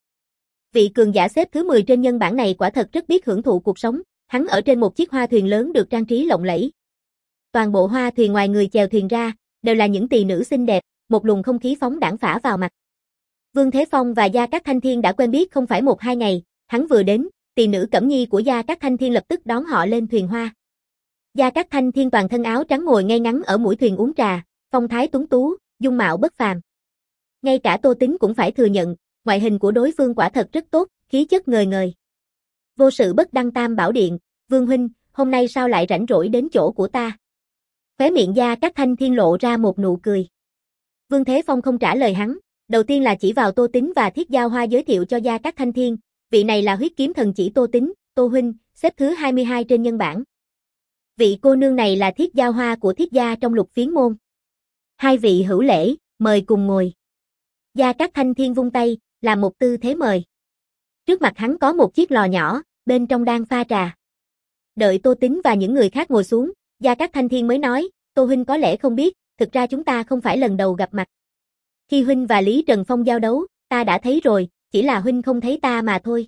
Vị cường giả xếp thứ mười trên nhân bảng này quả thật rất biết hưởng thụ cuộc sống, hắn ở trên một chiếc hoa thuyền lớn được trang trí lộng lẫy. Toàn bộ hoa thuyền ngoài người chèo thuyền ra, đều là những tỳ nữ xinh đẹp, một luồng không khí phóng đãng phả vào mặt. Vương Thế Phong và Gia Cát Thanh Thiên đã quen biết không phải một hai ngày, hắn vừa đến, tỳ nữ Cẩm Nhi của Gia Cát Thanh Thiên lập tức đón họ lên thuyền hoa. Gia Cát Thanh Thiên toàn thân áo trắng ngồi ngay ngắn ở mũi thuyền uống trà, phong thái tuấn tú, dung mạo bất phàm. Ngay cả Tô Tính cũng phải thừa nhận, ngoại hình của đối phương quả thật rất tốt, khí chất ngời ngời. Vô sự bất đăng tam bảo điện, Vương huynh, hôm nay sao lại rảnh rỗi đến chỗ của ta? Khóe miệng Gia Cát Thanh Thiên lộ ra một nụ cười. Vương Thế Phong không trả lời hắn, đầu tiên là chỉ vào Tô Tính và Thiết Giao Hoa giới thiệu cho Gia Cát Thanh Thiên, vị này là huyết kiếm thần chỉ Tô Tính, Tô huynh, xếp thứ hai mươi hai trên nhân bảng. Vị cô nương này là Thiết Giao Hoa của Thiết gia trong Lục Phiến môn. Hai vị hữu lễ, mời cùng ngồi. Gia Cát Thanh Thiên vung tay, làm một tư thế mời. Trước mặt hắn có một chiếc lò nhỏ, bên trong đang pha trà. Đợi Tô Tính và những người khác ngồi xuống, Gia Cát Thanh Thiên mới nói, Tô huynh có lẽ không biết, thực ra chúng ta không phải lần đầu gặp mặt. Khi huynh và Lý Trần Phong giao đấu, ta đã thấy rồi, chỉ là huynh không thấy ta mà thôi.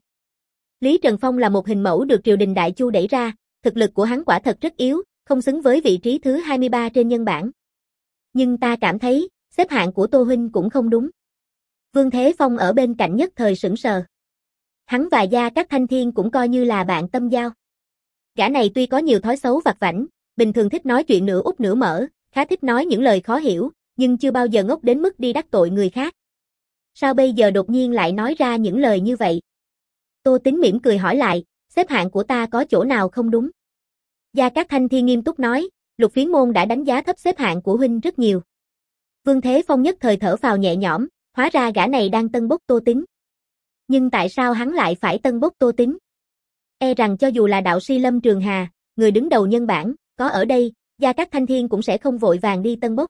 Lý Trần Phong là một hình mẫu được triều đình Đại Chu đẩy ra, thực lực của hắn quả thật rất yếu, không xứng với vị trí thứ hai mươi ba trên nhân bảng. Nhưng ta cảm thấy, xếp hạng của Tô huynh cũng không đúng. Vương Thế Phong ở bên cạnh nhất thời sững sờ. Hắn và Gia Cát Thanh Thiên cũng coi như là bạn tâm giao. Gã này tuy có nhiều thói xấu vặt vãnh, bình thường thích nói chuyện nửa út nửa mở, khá thích nói những lời khó hiểu, nhưng chưa bao giờ ngốc đến mức đi đắc tội người khác. Sao bây giờ đột nhiên lại nói ra những lời như vậy? Tô Tính mỉm cười hỏi lại, xếp hạng của ta có chỗ nào không đúng? Gia Cát Thanh Thiên nghiêm túc nói, Lục Phiến môn đã đánh giá thấp xếp hạng của huynh rất nhiều. Vương Thế Phong nhất thời thở phào nhẹ nhõm, hóa ra gã này đang tân bốc Tô Tính. Nhưng tại sao hắn lại phải tân bốc Tô Tính? E rằng cho dù là đạo sĩ Lâm Trường Hà, người đứng đầu nhân bảng, có ở đây, Gia Cát Thanh Thiên cũng sẽ không vội vàng đi tân bốc.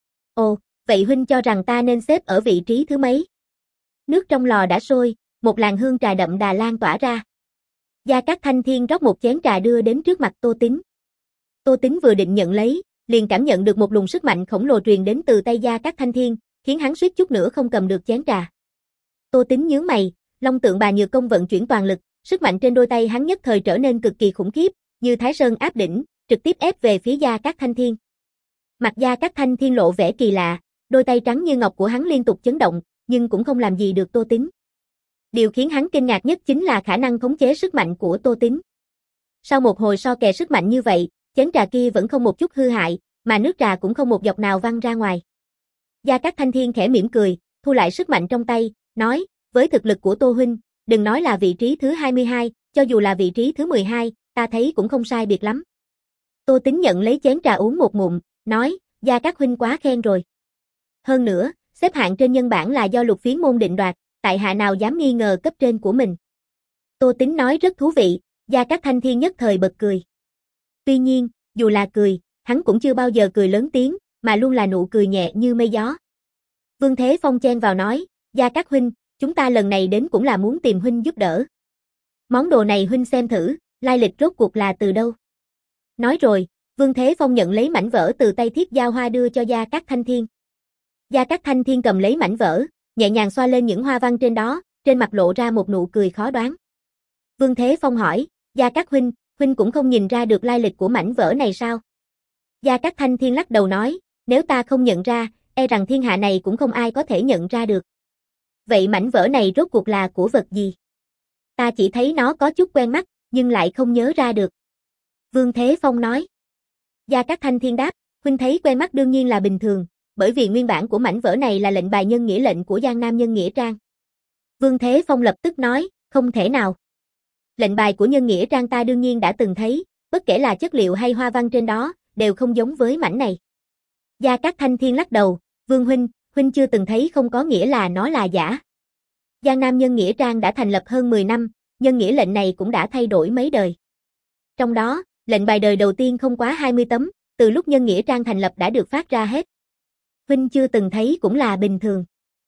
Ồ, vậy huynh cho rằng ta nên xếp ở vị trí thứ mấy? Nước trong lò đã sôi, một làn hương trà đậm đà lan tỏa ra. Gia Cát Thanh Thiên rót một chén trà đưa đến trước mặt Tô Tính. Tô Tính vừa định nhận lấy, liền cảm nhận được một luồng sức mạnh khổng lồ truyền đến từ tay Gia Cát Thanh Thiên, khiến hắn suýt chút nữa không cầm được chén trà. Tô Tính nhướng mày, Long Tượng Bà Nhược Công vận chuyển toàn lực, sức mạnh trên đôi tay hắn nhất thời trở nên cực kỳ khủng khiếp, như Thái Sơn áp đỉnh, trực tiếp ép về phía Gia Cát Thanh Thiên. Mặt Gia Cát Thanh Thiên lộ vẻ kỳ lạ, đôi tay trắng như ngọc của hắn liên tục chấn động, nhưng cũng không làm gì được Tô Tính. Điều khiến hắn kinh ngạc nhất chính là khả năng khống chế sức mạnh của Tô Tính. Sau một hồi so kè sức mạnh như vậy, chén trà kia vẫn không một chút hư hại, mà nước trà cũng không một giọt nào văng ra ngoài. Gia Cát Thanh Thiên khẽ mỉm cười, thu lại sức mạnh trong tay, nói, với thực lực của Tô huynh, đừng nói là vị trí thứ hai mươi hai, cho dù là vị trí thứ mười hai, ta thấy cũng không sai biệt lắm. Tô Tính nhận lấy chén trà uống một ngụm, nói, Gia Cát huynh quá khen rồi. Hơn nữa, xếp hạng trên nhân bảng là do Lục Phiến môn định đoạt, tại hạ nào dám nghi ngờ cấp trên của mình. Tô Tính nói rất thú vị, Gia Cát Thanh Thiên nhất thời bật cười. Tuy nhiên, dù là cười, hắn cũng chưa bao giờ cười lớn tiếng, mà luôn là nụ cười nhẹ như mây gió. Vương Thế Phong chen vào nói, Gia Cát huynh, chúng ta lần này đến cũng là muốn tìm huynh giúp đỡ. Món đồ này huynh xem thử, lai lịch rốt cuộc là từ đâu? Nói rồi, Vương Thế Phong nhận lấy mảnh vỡ từ tay Thiết Giao Hoa đưa cho Gia Cát Thanh Thiên. Gia Cát Thanh Thiên cầm lấy mảnh vỡ, nhẹ nhàng xoa lên những hoa văn trên đó, trên mặt lộ ra một nụ cười khó đoán. Vương Thế Phong hỏi, Gia Cát huynh, huynh cũng không nhìn ra được lai lịch của mảnh vỡ này sao? Gia Cát Thanh Thiên lắc đầu nói, nếu ta không nhận ra, e rằng thiên hạ này cũng không ai có thể nhận ra được. Vậy mảnh vỡ này rốt cuộc là của vật gì? Ta chỉ thấy nó có chút quen mắt, nhưng lại không nhớ ra được. Vương Thế Phong nói. Gia Cát Thanh Thiên đáp, huynh thấy quen mắt đương nhiên là bình thường, bởi vì nguyên bản của mảnh vỡ này là lệnh bài nhân nghĩa lệnh của Giang Nam Nhân Nghĩa Trang. Vương Thế Phong lập tức nói, không thể nào. Lệnh bài của Nhân Nghĩa Trang ta đương nhiên đã từng thấy, bất kể là chất liệu hay hoa văn trên đó, đều không giống với mảnh này. Gia Cát Thanh Thiên lắc đầu, Vương huynh, huynh chưa từng thấy không có nghĩa là nó là giả. Giang Nam Nhân Nghĩa Trang đã thành lập hơn mười năm, nhân nghĩa lệnh này cũng đã thay đổi mấy đời. Trong đó, lệnh bài đời đầu tiên không quá hai mươi tấm, từ lúc Nhân Nghĩa Trang thành lập đã được phát ra hết. Huynh chưa từng thấy cũng là bình thường.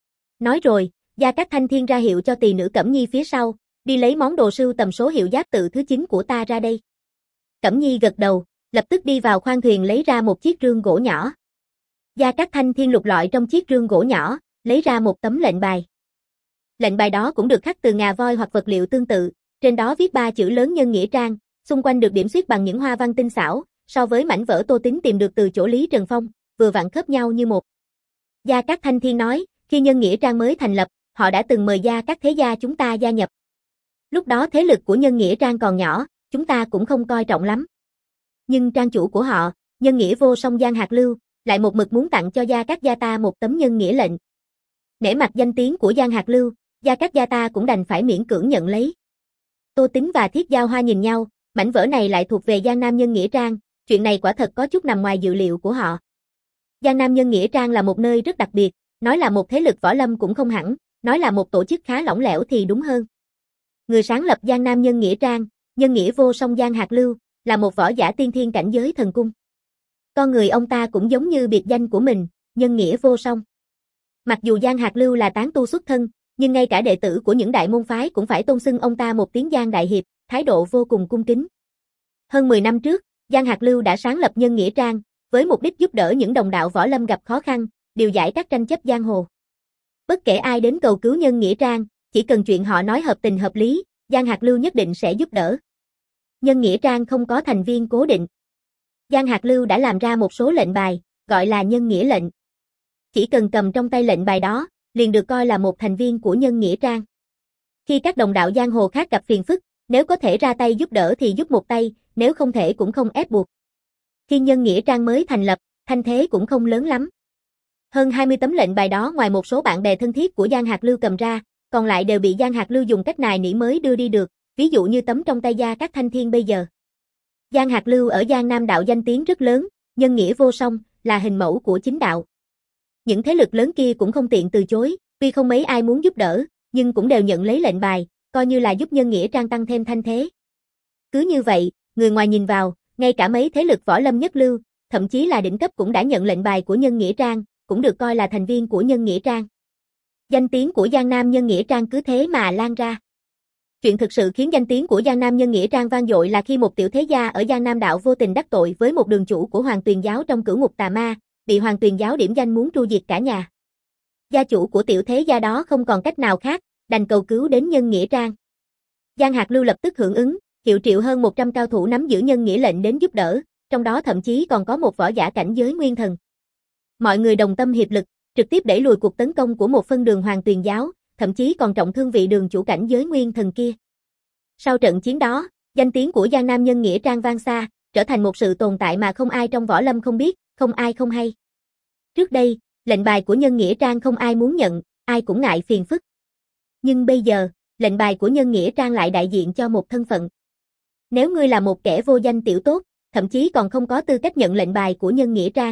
Nói rồi, Gia Cát Thanh Thiên ra hiệu cho tỳ nữ Cẩm Nhi phía sau, đi lấy món đồ sưu tầm số hiệu giáp tự thứ chín của ta ra đây. Cẩm Nhi gật đầu, lập tức đi vào khoang thuyền lấy ra một chiếc rương gỗ nhỏ. Gia Cát Thanh Thiên lục lọi trong chiếc rương gỗ nhỏ, lấy ra một tấm lệnh bài. Lệnh bài đó cũng được khắc từ ngà voi hoặc vật liệu tương tự, trên đó viết ba chữ lớn Nhân Nghĩa Trang, xung quanh được điểm xuyết bằng những hoa văn tinh xảo, so với mảnh vỡ Tô Tín tìm được từ chỗ Lý Trần Phong, vừa vặn khớp nhau như một. Gia Cát Thanh Thiên nói, khi Nhân Nghĩa Trang mới thành lập, họ đã từng mời Gia Cát thế gia chúng ta gia nhập. Lúc đó thế lực của Nhân Nghĩa Trang còn nhỏ, chúng ta cũng không coi trọng lắm. Nhưng trang chủ của họ, Nhân Nghĩa Vô Song Giang Hạc Lưu, lại một mực muốn tặng cho Gia Cát gia ta một tấm nhân nghĩa lệnh. Nể mặt danh tiếng của Giang Hạc Lưu, Gia Cát gia ta cũng đành phải miễn cưỡng nhận lấy. Tô Tín và Thiết Giao Hoa nhìn nhau, mảnh vỡ này lại thuộc về Giang Nam Nhân Nghĩa Trang, chuyện này quả thật có chút nằm ngoài dự liệu của họ. Giang Nam Nhân Nghĩa Trang là một nơi rất đặc biệt, nói là một thế lực võ lâm cũng không hẳn, nói là một tổ chức khá lỏng lẻo thì đúng hơn. Người sáng lập Giang Nam Nhân Nghĩa Trang, Nhân Nghĩa Vô Song Giang Hạc Lưu, là một võ giả tiên thiên cảnh giới thần cung. Con người ông ta cũng giống như biệt danh của mình, Nhân Nghĩa Vô Song. Mặc dù Giang Hạc Lưu là tán tu xuất thân, nhưng ngay cả đệ tử của những đại môn phái cũng phải tôn xưng ông ta một tiếng Giang Đại Hiệp, thái độ vô cùng cung kính. Hơn mười năm trước, Giang Hạc Lưu đã sáng lập Nhân Nghĩa Trang, với mục đích giúp đỡ những đồng đạo võ lâm gặp khó khăn, điều giải các tranh chấp giang hồ. Bất kể ai đến cầu cứu Nhân Nghĩa Trang, chỉ cần chuyện họ nói hợp tình hợp lý, Giang Hạc Lưu nhất định sẽ giúp đỡ. Nhân Nghĩa Trang không có thành viên cố định. Giang Hạc Lưu đã làm ra một số lệnh bài, gọi là Nhân Nghĩa lệnh. Chỉ cần cầm trong tay lệnh bài đó, liền được coi là một thành viên của Nhân Nghĩa Trang. Khi các đồng đạo giang hồ khác gặp phiền phức, nếu có thể ra tay giúp đỡ thì giúp một tay, nếu không thể cũng không ép buộc. Khi Nhân Nghĩa Trang mới thành lập, thanh thế cũng không lớn lắm. Hơn hai mươi tấm lệnh bài đó ngoài một số bạn bè thân thiết của Giang Hạc Lưu cầm ra, còn lại đều bị Giang Hạc Lưu dùng cách nài nỉ mới đưa đi được, ví dụ như tấm trong tay Gia Cát Thanh Thiên bây giờ. Giang Hạc Lưu ở Giang Nam đạo danh tiếng rất lớn, Nhân Nghĩa Vô Song, là hình mẫu của chính đạo. Những thế lực lớn kia cũng không tiện từ chối, tuy không mấy ai muốn giúp đỡ, nhưng cũng đều nhận lấy lệnh bài, coi như là giúp Nhân Nghĩa Trang tăng thêm thanh thế. Cứ như vậy, người ngoài nhìn vào, ngay cả mấy thế lực võ lâm nhất lưu, thậm chí là đỉnh cấp cũng đã nhận lệnh bài của Nhân Nghĩa Trang, cũng được coi là thành viên của Nhân Nghĩa Trang. Danh tiếng của Giang Nam Nhân Nghĩa Trang cứ thế mà lan ra. Chuyện thực sự khiến danh tiếng của Giang Nam Nhân Nghĩa Trang vang dội là khi một tiểu thế gia ở Giang Nam đạo vô tình đắc tội với một đường chủ của Hoàng Tuyền giáo trong cửu ngục tà ma, bị Hoàng Tuyền giáo điểm danh muốn tru diệt cả nhà. Gia chủ của tiểu thế gia đó không còn cách nào khác, đành cầu cứu đến Nhân Nghĩa Trang. Giang Hạc Lưu lập tức hưởng ứng, hiệu triệu hơn một trăm cao thủ nắm giữ nhân nghĩa lệnh đến giúp đỡ, trong đó thậm chí còn có một võ giả cảnh giới nguyên thần. Mọi người đồng tâm hiệp lực, trực tiếp đẩy lùi cuộc tấn công của một phân đường Hoàng Tuyền giáo, thậm chí còn trọng thương vị đường chủ cảnh giới nguyên thần kia. Sau trận chiến đó, danh tiếng của Giang Nam Nhân Nghĩa Trang vang xa, trở thành một sự tồn tại mà không ai trong võ lâm không biết, không ai không hay. Trước đây, lệnh bài của Nhân Nghĩa Trang không ai muốn nhận, ai cũng ngại phiền phức. Nhưng bây giờ, lệnh bài của Nhân Nghĩa Trang lại đại diện cho một thân phận. Nếu ngươi là một kẻ vô danh tiểu tốt, thậm chí còn không có tư cách nhận lệnh bài của Nhân Nghĩa Trang.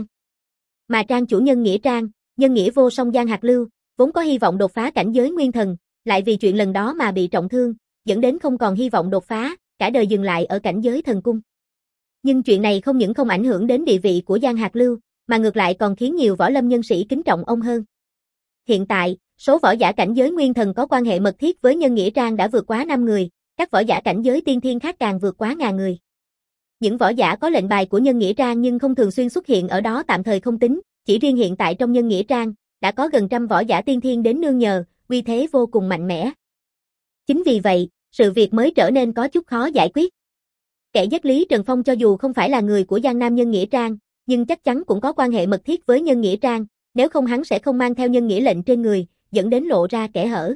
Mà trang chủ Nhân Nghĩa Trang, Nhân Nghĩa Vô Song Giang Hạc Lưu, vốn có hy vọng đột phá cảnh giới nguyên thần, lại vì chuyện lần đó mà bị trọng thương, dẫn đến không còn hy vọng đột phá, cả đời dừng lại ở cảnh giới thần cung. Nhưng chuyện này không những không ảnh hưởng đến địa vị của Giang Hạc Lưu, mà ngược lại còn khiến nhiều võ lâm nhân sĩ kính trọng ông hơn. Hiện tại, số võ giả cảnh giới nguyên thần có quan hệ mật thiết với Nhân Nghĩa Trang đã vượt quá năm người, các võ giả cảnh giới tiên thiên khác càng vượt quá ngàn người. Những võ giả có lệnh bài của Nhân Nghĩa Trang nhưng không thường xuyên xuất hiện ở đó tạm thời không tính, chỉ riêng hiện tại trong Nhân Nghĩa Trang, đã có gần trăm võ giả tiên thiên đến nương nhờ, uy thế vô cùng mạnh mẽ. Chính vì vậy, sự việc mới trở nên có chút khó giải quyết. Kẻ giết Lý Trần Phong cho dù không phải là người của Giang Nam Nhân Nghĩa Trang, nhưng chắc chắn cũng có quan hệ mật thiết với Nhân Nghĩa Trang, nếu không hắn sẽ không mang theo nhân nghĩa lệnh trên người, dẫn đến lộ ra kẽ hở.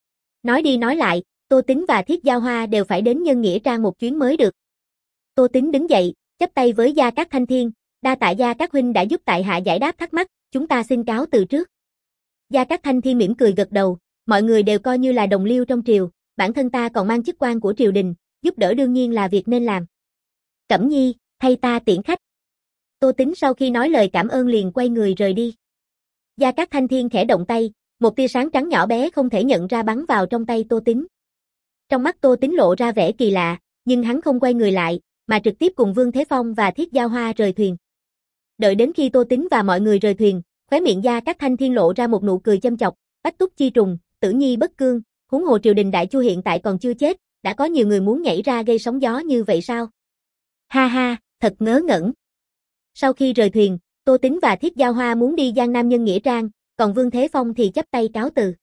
Nói đi nói lại, Tô Tính và Thiết Giao Hoa đều phải đến Nhân Nghĩa Trang một chuyến mới được. Tô Tính đứng dậy, chắp tay với Gia Cát Thanh Thiên, đa tạ Gia Cát huynh đã giúp tại hạ giải đáp thắc mắc, chúng ta xin cáo từ trước. Gia Cát Thanh Thiên mỉm cười gật đầu, mọi người đều coi như là đồng liêu trong triều, bản thân ta còn mang chức quan của triều đình, giúp đỡ đương nhiên là việc nên làm. Cẩm Nhi, thay ta tiễn khách. Tô Tính sau khi nói lời cảm ơn liền quay người rời đi. Gia Cát Thanh Thiên khẽ động tay, một tia sáng trắng nhỏ bé không thể nhận ra bắn vào trong tay Tô Tính. Trong mắt Tô Tính lộ ra vẻ kỳ lạ, nhưng hắn không quay người lại, mà trực tiếp cùng Vương Thế Phong và Thiết Giao Hoa rời thuyền. Đợi đến khi Tô Tính và mọi người rời thuyền, khóe miệng Gia Cát Thanh Thiên lộ ra một nụ cười châm chọc, bách túc chi trùng, tử nhi bất cương, huống hồ triều đình đại chu hiện tại còn chưa chết, đã có nhiều người muốn nhảy ra gây sóng gió như vậy sao? Ha ha, thật ngớ ngẩn. Sau khi rời thuyền, Tô Tính và Thiết Giao Hoa muốn đi Giang Nam Nhân Nghĩa Trang, còn Vương Thế Phong thì chắp tay cáo từ.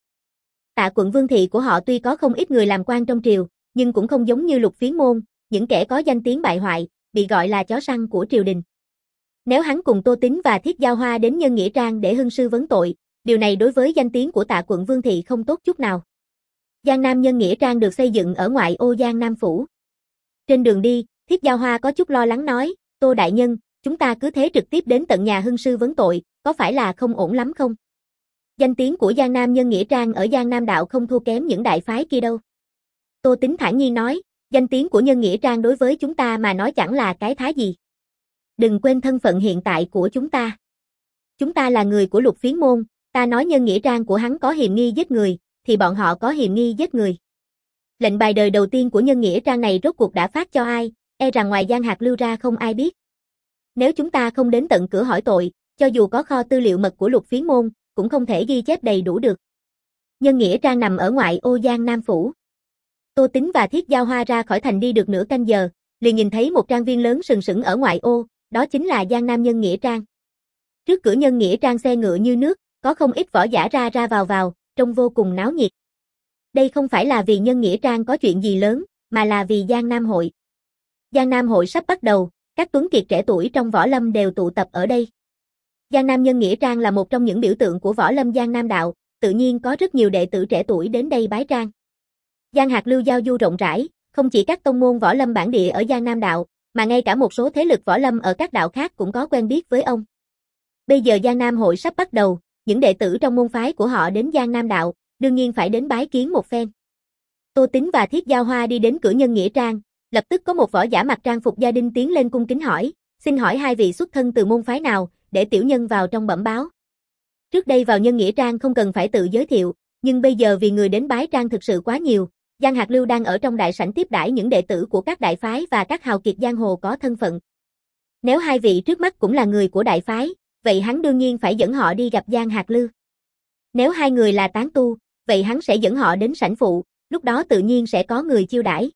Tạ quận Vương thị của họ tuy có không ít người làm quan trong triều, nhưng cũng không giống như Lục Phiến môn, những kẻ có danh tiếng bại hoại, bị gọi là chó săn của triều đình. Nếu hắn cùng Tô Tính và Thiết Giao Hoa đến Nhân Nghĩa Trang để hưng sư vấn tội, điều này đối với danh tiếng của Tạ quận Vương thị không tốt chút nào. Giang Nam Nhân Nghĩa Trang được xây dựng ở ngoại ô Giang Nam phủ. Trên đường đi, Thiết Giao Hoa có chút lo lắng nói, Tô đại nhân, chúng ta cứ thế trực tiếp đến tận nhà hưng sư vấn tội, có phải là không ổn lắm không? Danh tiếng của Giang Nam Nhân Nghĩa Trang ở Giang Nam đạo không thua kém những đại phái kia đâu. Tô Tính thản nhiên nói, danh tiếng của Nhân Nghĩa Trang đối với chúng ta mà nói chẳng là cái thá gì. Đừng quên thân phận hiện tại của chúng ta. Chúng ta là người của Lục Phiến môn, ta nói Nhân Nghĩa Trang của hắn có hiềm nghi giết người, thì bọn họ có hiềm nghi giết người. Lệnh bài đời đầu tiên của Nhân Nghĩa Trang này rốt cuộc đã phát cho ai, e rằng ngoài Giang Hạc Lưu ra không ai biết. Nếu chúng ta không đến tận cửa hỏi tội, cho dù có kho tư liệu mật của Lục Phiến môn, cũng không thể ghi chép đầy đủ được. Nhân Nghĩa Trang nằm ở ngoại ô Giang Nam phủ. Tô Tính và Thiết Giao Hoa ra khỏi thành đi được nửa canh giờ, liền nhìn thấy một trang viên lớn sừng sững ở ngoại ô, đó chính là Giang Nam Nhân Nghĩa Trang. Trước cửa Nhân Nghĩa Trang xe ngựa như nước, có không ít võ giả ra ra vào vào, trông vô cùng náo nhiệt. Đây không phải là vì Nhân Nghĩa Trang có chuyện gì lớn, mà là vì Giang Nam hội. Giang Nam hội sắp bắt đầu, các tuấn kiệt trẻ tuổi trong võ lâm đều tụ tập ở đây. Giang Nam Nhân Nghĩa Trang là một trong những biểu tượng của võ lâm Giang Nam đạo, tự nhiên có rất nhiều đệ tử trẻ tuổi đến đây bái trang. Giang Hạc Lưu giao du rộng rãi, không chỉ các tông môn võ lâm bản địa ở Giang Nam đạo, mà ngay cả một số thế lực võ lâm ở các đạo khác cũng có quen biết với ông. Bây giờ Giang Nam hội sắp bắt đầu, những đệ tử trong môn phái của họ đến Giang Nam đạo, đương nhiên phải đến bái kiến một phen. Tô Tính và Thiết Giao Hoa đi đến cửa Nhân Nghĩa Trang, lập tức có một võ giả mặc trang phục gia đình tiến lên cung kính hỏi, xin hỏi hai vị xuất thân từ môn phái nào, để tiểu nhân vào trong bẩm báo. Trước đây vào Nhân Nghĩa Trang không cần phải tự giới thiệu, nhưng bây giờ vì người đến bái trang thực sự quá nhiều, Giang Hạc Lưu đang ở trong đại sảnh tiếp đãi những đệ tử của các đại phái và các hào kiệt giang hồ có thân phận. Nếu hai vị trước mắt cũng là người của đại phái, vậy hắn đương nhiên phải dẫn họ đi gặp Giang Hạc Lưu. Nếu hai người là tán tu, vậy hắn sẽ dẫn họ đến sảnh phụ, lúc đó tự nhiên sẽ có người chiêu đãi.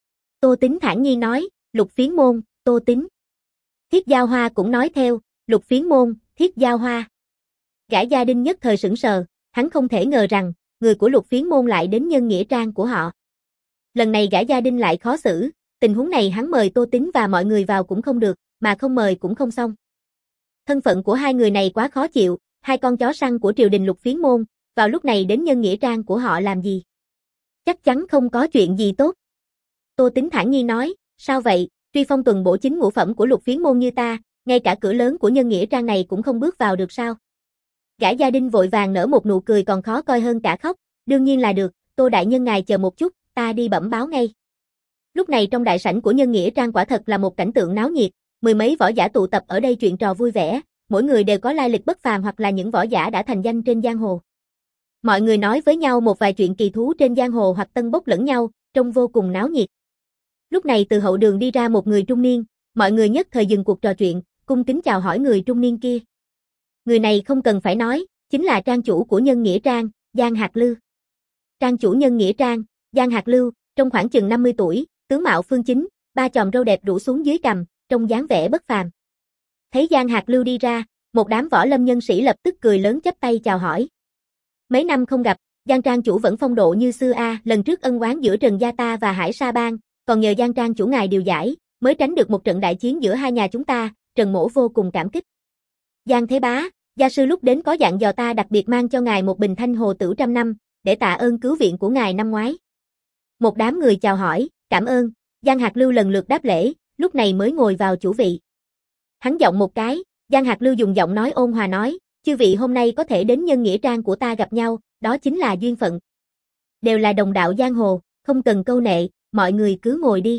Tô Tính thản nhiên nói, Lục Phiến môn, Tô Tính. Thiết Giao Hoa cũng nói theo, Lục Phiến môn, Thiết Giao Hoa. Gã gia đình nhất thời sững sờ, hắn không thể ngờ rằng, người của Lục Phiến môn lại đến Nhân Nghĩa Trang của họ. Lần này gã gia đình lại khó xử, tình huống này hắn mời Tô Tính và mọi người vào cũng không được, mà không mời cũng không xong. Thân phận của hai người này quá khó chịu, hai con chó săn của triều đình Lục Phiến môn, vào lúc này đến Nhân Nghĩa Trang của họ làm gì? Chắc chắn không có chuyện gì tốt. Tô Tính thản nhiên nói, sao vậy, truy phong tuần bổ chính ngũ phẩm của Lục Phiến môn như ta, ngay cả cửa lớn của Nhân Nghĩa Trang này cũng không bước vào được sao? Gã gia đình vội vàng nở một nụ cười còn khó coi hơn cả khóc, đương nhiên là được, Tô đại nhân ngài chờ một chút, ta đi bẩm báo ngay. Lúc này trong đại sảnh của Nhân Nghĩa Trang quả thật là một cảnh tượng náo nhiệt, mười mấy võ giả tụ tập ở đây chuyện trò vui vẻ, mỗi người đều có lai lịch bất phàm hoặc là những võ giả đã thành danh trên giang hồ. Mọi người nói với nhau một vài chuyện kỳ thú trên giang hồ hoặc tân bốc lẫn nhau, trông vô cùng náo nhiệt. Lúc này từ hậu đường đi ra một người trung niên, mọi người nhất thời dừng cuộc trò chuyện, cung kính chào hỏi người trung niên kia. Người này không cần phải nói, chính là trang chủ của Nhân Nghĩa Trang, Giang Hạc Lưu. Trang chủ Nhân Nghĩa Trang, Giang Hạc Lưu, trong khoảng chừng năm mươi tuổi, tướng mạo phương chính, ba chòm râu đẹp rủ xuống dưới cằm, trông dáng vẻ bất phàm. Thấy Giang Hạc Lưu đi ra, một đám võ lâm nhân sĩ lập tức cười lớn chắp tay chào hỏi. Mấy năm không gặp, Giang trang chủ vẫn phong độ như xưa a, à, lần trước ân oán giữa Trần gia ta và Hải Sa bang, còn nhờ Giang trang chủ ngài điều giải, mới tránh được một trận đại chiến giữa hai nhà chúng ta, Trần Mỗ vô cùng cảm kích. Giang Thế Bá, gia sư lúc đến có dặn dò ta đặc biệt mang cho ngài một bình thanh hồ tửu trăm năm, để tạ ơn cứu viện của ngài năm ngoái. Một đám người chào hỏi, cảm ơn, Giang Hạc Lưu lần lượt đáp lễ, lúc này mới ngồi vào chủ vị. Hắn giọng một cái, Giang Hạc Lưu dùng giọng nói ôn hòa nói, chư vị hôm nay có thể đến nhân nghĩa trang của ta gặp nhau, đó chính là duyên phận. Đều là đồng đạo giang hồ, không cần câu nệ, mọi người cứ ngồi đi.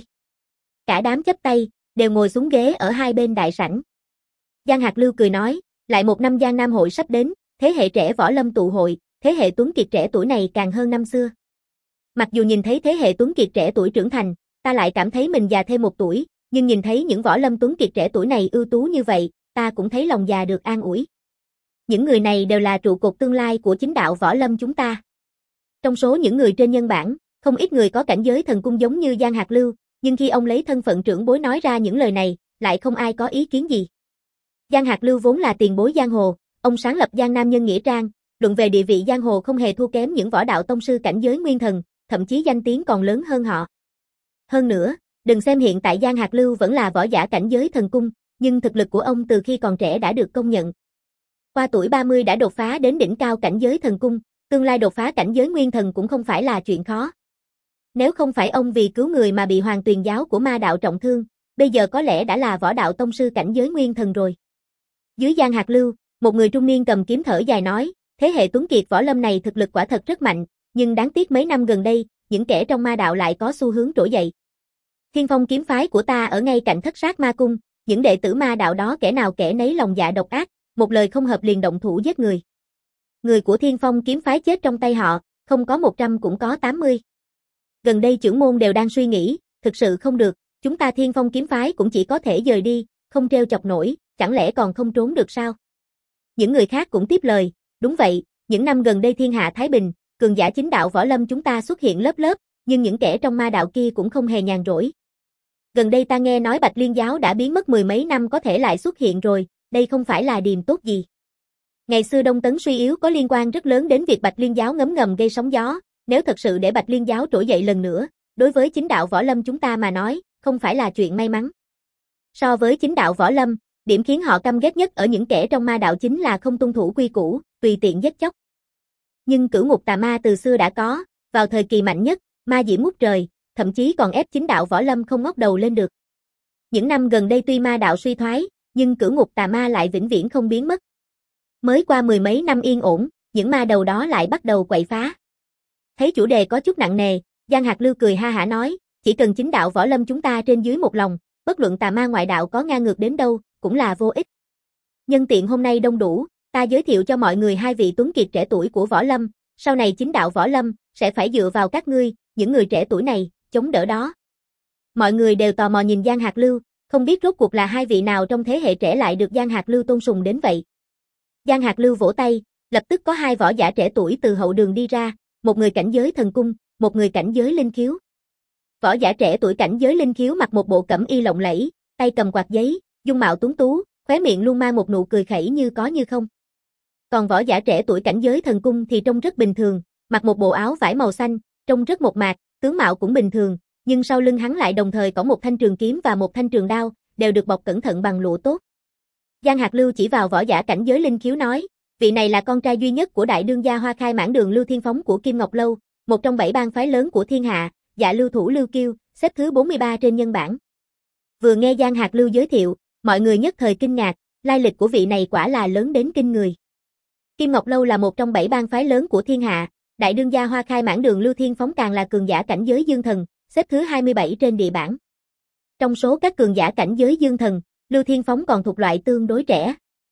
Cả đám chắp tay, đều ngồi xuống ghế ở hai bên đại sảnh. Giang Hạc Lưu cười nói, lại một năm Giang Nam hội sắp đến, thế hệ trẻ võ lâm tụ hội, thế hệ tuấn kiệt trẻ tuổi này càng hơn năm xưa. Mặc dù nhìn thấy thế hệ tuấn kiệt trẻ tuổi trưởng thành, ta lại cảm thấy mình già thêm một tuổi, nhưng nhìn thấy những võ lâm tuấn kiệt trẻ tuổi này ưu tú như vậy, ta cũng thấy lòng già được an ủi. Những người này đều là trụ cột tương lai của chính đạo võ lâm chúng ta. Trong số những người trên nhân bản, không ít người có cảnh giới thần cung giống như Giang Hạc Lưu, nhưng khi ông lấy thân phận trưởng bối nói ra những lời này, lại không ai có ý kiến gì. Giang Hạc Lưu vốn là tiền bối giang hồ, ông sáng lập Giang Nam Nhân Nghĩa Trang, luận về địa vị giang hồ không hề thua kém những võ đạo tông sư cảnh giới nguyên thần, thậm chí danh tiếng còn lớn hơn họ. Hơn nữa, đừng xem hiện tại Giang Hạc Lưu vẫn là võ giả cảnh giới thần cung, nhưng thực lực của ông từ khi còn trẻ đã được công nhận. Qua tuổi ba mươi đã đột phá đến đỉnh cao cảnh giới thần cung, tương lai đột phá cảnh giới nguyên thần cũng không phải là chuyện khó. Nếu không phải ông vì cứu người mà bị Hoàng Tuyền giáo của ma đạo trọng thương, bây giờ có lẽ đã là võ đạo tông sư cảnh giới nguyên thần rồi. Dưới Giang Hạc Lưu, một người trung niên cầm kiếm thở dài nói, thế hệ tuấn kiệt võ lâm này thực lực quả thật rất mạnh, nhưng đáng tiếc mấy năm gần đây, những kẻ trong ma đạo lại có xu hướng trỗi dậy. Thiên Phong kiếm phái của ta ở ngay cạnh Thất Sát Ma Cung, những đệ tử ma đạo đó kẻ nào kẻ nấy lòng dạ độc ác, một lời không hợp liền động thủ giết người. Người của Thiên Phong kiếm phái chết trong tay họ, không có một trăm cũng có tám mươi. Gần đây trưởng môn đều đang suy nghĩ, thực sự không được, chúng ta Thiên Phong kiếm phái cũng chỉ có thể dời đi, không treo chọc nổi, chẳng lẽ còn không trốn được sao? Những người khác cũng tiếp lời, đúng vậy, những năm gần đây thiên hạ thái bình, cường giả chính đạo võ lâm chúng ta xuất hiện lớp lớp, nhưng những kẻ trong ma đạo kia cũng không hề nhàn rỗi. Gần đây ta nghe nói Bạch Liên giáo đã biến mất mười mấy năm có thể lại xuất hiện rồi, đây không phải là điềm tốt gì. Ngày xưa Đông Tấn suy yếu có liên quan rất lớn đến việc Bạch Liên giáo ngấm ngầm gây sóng gió, nếu thật sự để Bạch Liên giáo trỗi dậy lần nữa, đối với chính đạo võ lâm chúng ta mà nói, không phải là chuyện may mắn. So với chính đạo võ lâm, điểm khiến họ căm ghét nhất ở những kẻ trong ma đạo chính là không tuân thủ quy củ, tùy tiện giết chóc. Nhưng cửu ngục tà ma từ xưa đã có, vào thời kỳ mạnh nhất, ma diễm ngút trời, thậm chí còn ép chính đạo võ lâm không ngóc đầu lên được. Những năm gần đây tuy ma đạo suy thoái, nhưng cửu ngục tà ma lại vĩnh viễn không biến mất. Mới qua mười mấy năm yên ổn, những ma đầu đó lại bắt đầu quậy phá. Thấy chủ đề có chút nặng nề, Giang Hạc Lưu cười ha hả nói, chỉ cần chính đạo võ lâm chúng ta trên dưới một lòng, bất luận tà ma ngoại đạo có ngang ngược đến đâu, cũng là vô ích. Nhân tiện hôm nay đông đủ, ta giới thiệu cho mọi người hai vị tuấn kiệt trẻ tuổi của võ lâm, sau này chính đạo võ lâm sẽ phải dựa vào các ngươi, những người trẻ tuổi này, chống đỡ đó. Mọi người đều tò mò nhìn Giang Hạc Lưu, không biết rốt cuộc là hai vị nào trong thế hệ trẻ lại được Giang Hạc Lưu tôn sùng đến vậy. Giang Hạc Lưu vỗ tay, lập tức có hai võ giả trẻ tuổi từ hậu đường đi ra, một người cảnh giới thần cung, một người cảnh giới linh khiếu. Võ giả trẻ tuổi cảnh giới linh khiếu mặc một bộ cẩm y lộng lẫy, tay cầm quạt giấy, dung mạo tuấn tú, khóe miệng luôn mang một nụ cười khẩy như có như không. Còn võ giả trẻ tuổi cảnh giới thần cung thì trông rất bình thường, mặc một bộ áo vải màu xanh, trông rất mộc mạc, tướng mạo cũng bình thường, nhưng sau lưng hắn lại đồng thời có một thanh trường kiếm và một thanh trường đao, đều được bọc cẩn thận bằng lụa tốt. Giang Hạc Lưu chỉ vào võ giả cảnh giới linh khiếu nói, vị này là con trai duy nhất của đại đương gia Hoa Khai Mãn Đường Lưu Thiên Phóng của Kim Ngọc Lâu, một trong bảy bang phái lớn của thiên hạ, dạ lưu thủ Lưu Kiêu, xếp thứ bốn mươi ba trên nhân bảng. Vừa nghe Giang Hạc Lưu giới thiệu, mọi người nhất thời kinh ngạc, lai lịch của vị này quả là lớn đến kinh người. Kim Ngọc Lâu là một trong bảy bang phái lớn của thiên hạ, đại đương gia Hoa Khai Mãn Đường Lưu Thiên Phóng càng là cường giả cảnh giới dương thần, xếp thứ hai mươi bảy trên địa bảng. Trong số các cường giả cảnh giới dương thần, Lưu Thiên Phóng còn thuộc loại tương đối trẻ.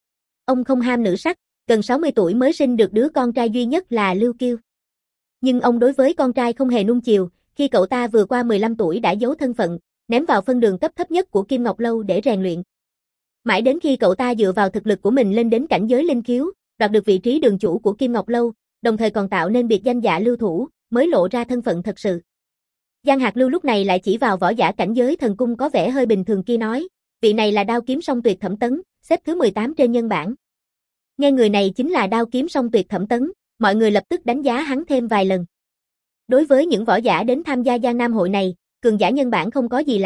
Ông không ham nữ sắc, gần sáu mươi tuổi mới sinh được đứa con trai duy nhất là Lưu Kiêu. Nhưng ông đối với con trai không hề nuông chiều, khi cậu ta vừa qua mười lăm tuổi đã giấu thân phận, ném vào phân đường cấp thấp nhất của Kim Ngọc Lâu để rèn luyện. Mãi đến khi cậu ta dựa vào thực lực của mình lên đến cảnh giới linh khiếu, đoạt được vị trí đường chủ của Kim Ngọc Lâu, đồng thời còn tạo nên biệt danh dạ lưu thủ, mới lộ ra thân phận thật sự. Giang Hạc Lưu lúc này lại chỉ vào võ giả cảnh giới thần cung có vẻ hơi bình thường kia nói, vị này là đao kiếm song tuyệt Thẩm Tấn, xếp thứ mười tám trên nhân bảng. Nghe người này chính là đao kiếm song tuyệt Thẩm Tấn, mọi người lập tức đánh giá hắn thêm vài lần. Đối với những võ giả đến tham gia Giang Nam hội này, cường giả nhân bản không có gì lạ,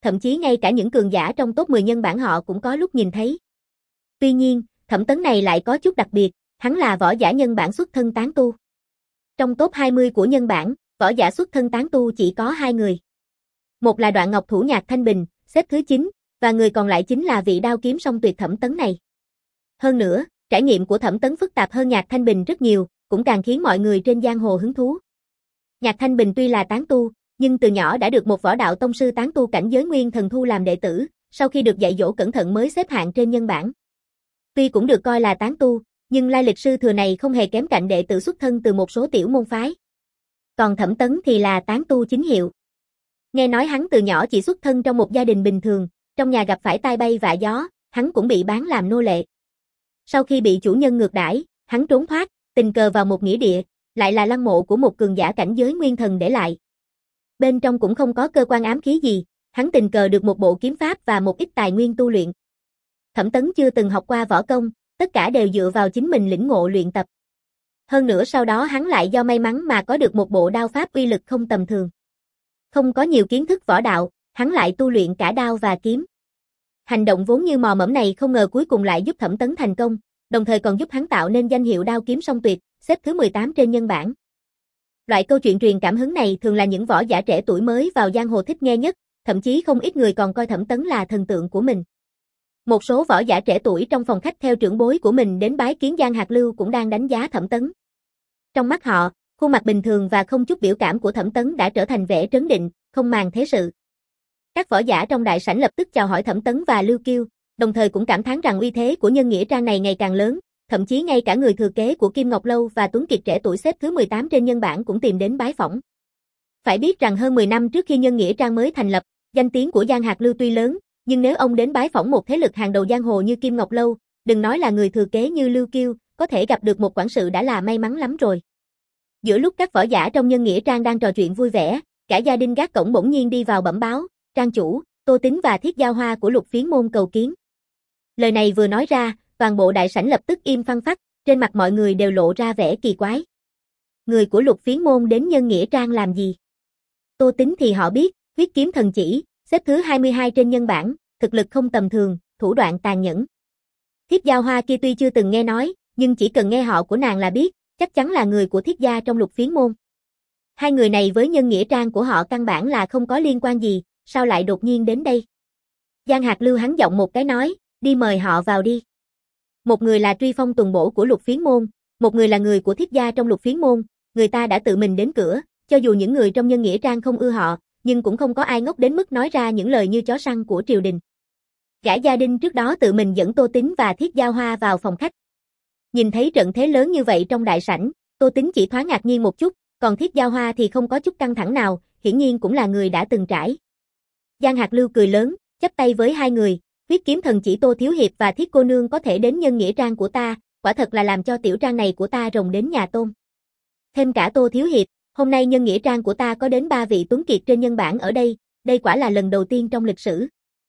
thậm chí ngay cả những cường giả trong top mười nhân bản họ cũng có lúc nhìn thấy. Tuy nhiên, Thẩm Tấn này lại có chút đặc biệt, hắn là võ giả nhân bản xuất thân tán tu. Trong top hai mươi của nhân bản, võ giả xuất thân tán tu chỉ có hai người. Một là Đoạn Ngọc Thủ Nhạc Thanh Bình, xếp thứ chín, và người còn lại chính là vị đao kiếm song tuyệt Thẩm Tấn này. Hơn nữa, trải nghiệm của Thẩm Tấn phức tạp hơn Nhạc Thanh Bình rất nhiều, cũng càng khiến mọi người trên giang hồ hứng thú. Nhạc Thanh Bình tuy là tán tu, nhưng từ nhỏ đã được một võ đạo tông sư tán tu cảnh giới nguyên thần thu làm đệ tử, sau khi được dạy dỗ cẩn thận mới xếp hạng trên nhân bản. Tuy cũng được coi là tán tu, nhưng lai lịch sư thừa này không hề kém cạnh đệ tử xuất thân từ một số tiểu môn phái. Còn Thẩm Tấn thì là tán tu chính hiệu. Nghe nói hắn từ nhỏ chỉ xuất thân trong một gia đình bình thường, trong nhà gặp phải tai bay vạ gió, hắn cũng bị bán làm nô lệ. Sau khi bị chủ nhân ngược đãi, hắn trốn thoát, tình cờ vào một nghĩa địa, lại là lăng mộ của một cường giả cảnh giới nguyên thần để lại. Bên trong cũng không có cơ quan ám khí gì, hắn tình cờ được một bộ kiếm pháp và một ít tài nguyên tu luyện. Thẩm Tấn chưa từng học qua võ công, tất cả đều dựa vào chính mình lĩnh ngộ luyện tập. Hơn nữa sau đó hắn lại do may mắn mà có được một bộ đao pháp uy lực không tầm thường. Không có nhiều kiến thức võ đạo, hắn lại tu luyện cả đao và kiếm. Hành động vốn như mò mẫm này không ngờ cuối cùng lại giúp Thẩm Tấn thành công, đồng thời còn giúp hắn tạo nên danh hiệu đao kiếm song tuyệt, xếp thứ mười tám trên nhân bản. Loại câu chuyện truyền cảm hứng này thường là những võ giả trẻ tuổi mới vào giang hồ thích nghe nhất, thậm chí không ít người còn coi Thẩm Tấn là thần tượng của mình. Một số võ giả trẻ tuổi trong phòng khách theo trưởng bối của mình đến bái kiến Giang Hạc Lưu cũng đang đánh giá Thẩm Tấn. Trong mắt họ, khuôn mặt bình thường và không chút biểu cảm của Thẩm Tấn đã trở thành vẻ trấn định, không màng thế sự. Các võ giả trong đại sảnh lập tức chào hỏi Thẩm Tấn và Lưu Kiêu, đồng thời cũng cảm thán rằng uy thế của nhân nghĩa trang này ngày càng lớn, thậm chí ngay cả người thừa kế của Kim Ngọc Lâu và Tuấn Kiệt trẻ tuổi xếp thứ mười tám trên nhân bản cũng tìm đến bái phỏng. Phải biết rằng hơn mười năm trước khi nhân nghĩa trang mới thành lập, danh tiếng của Giang Hạc Lưu tuy lớn, nhưng nếu ông đến bái phỏng một thế lực hàng đầu giang hồ như Kim Ngọc Lâu, đừng nói là người thừa kế như Lưu Kiêu, có thể gặp được một quản sự đã là may mắn lắm rồi. Giữa lúc các võ giả trong nhân nghĩa trang đang trò chuyện vui vẻ, cả gia đình gác cổng bỗng nhiên đi vào bẩm báo, trang chủ, Tô Tín và Thiết Giao Hoa của Lục Phiến môn cầu kiến. Lời này vừa nói ra, toàn bộ đại sảnh lập tức im phăng phắc, trên mặt mọi người đều lộ ra vẻ kỳ quái. Người của Lục Phiến môn đến nhân nghĩa trang làm gì? Tô Tín thì họ biết, huyết kiếm thần chỉ, xếp thứ hai mươi hai trên nhân bản, thực lực không tầm thường, thủ đoạn tàn nhẫn. Thiết Giao Hoa kia tuy chưa từng nghe nói, nhưng chỉ cần nghe họ của nàng là biết, chắc chắn là người của Thiết gia trong Lục Phiến môn. Hai người này với nhân nghĩa trang của họ căn bản là không có liên quan gì, sao lại đột nhiên đến đây? Giang Hạc Lưu hắn giọng một cái nói, đi mời họ vào đi. Một người là truy phong tuần bổ của Lục Phiến môn, một người là người của Thiết gia trong Lục Phiến môn, người ta đã tự mình đến cửa, cho dù những người trong nhân nghĩa trang không ưa họ, nhưng cũng không có ai ngốc đến mức nói ra những lời như chó săn của triều đình. Gã gia đình trước đó tự mình dẫn Tô Tín và Thiết Giao Hoa vào phòng khách. Nhìn thấy trận thế lớn như vậy trong đại sảnh, Tô Tín chỉ thoáng ngạc nhiên một chút, còn Thiết Giao Hoa thì không có chút căng thẳng nào, hiển nhiên cũng là người đã từng trải. Giang Hạc Lưu cười lớn, chắp tay với hai người, huyết kiếm thần chỉ Tô thiếu hiệp và Thiết cô nương có thể đến nhân nghĩa trang của ta, quả thật là làm cho tiểu trang này của ta rồng đến nhà tôm. Thêm cả Tô thiếu hiệp, hôm nay nhân nghĩa trang của ta có đến ba vị tuấn kiệt trên nhân bản ở đây, đây quả là lần đầu tiên trong lịch sử.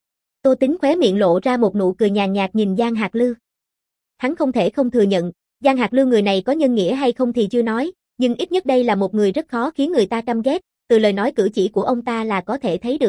Tô Tín khóe miệng lộ ra một nụ cười nhàn nhạt nhìn Giang Hạc Lưu. Hắn không thể không thừa nhận, Giang Hạc Lưu người này có nhân nghĩa hay không thì chưa nói, nhưng ít nhất đây là một người rất khó khiến người ta căm ghét, từ lời nói cử chỉ của ông ta là có thể thấy được.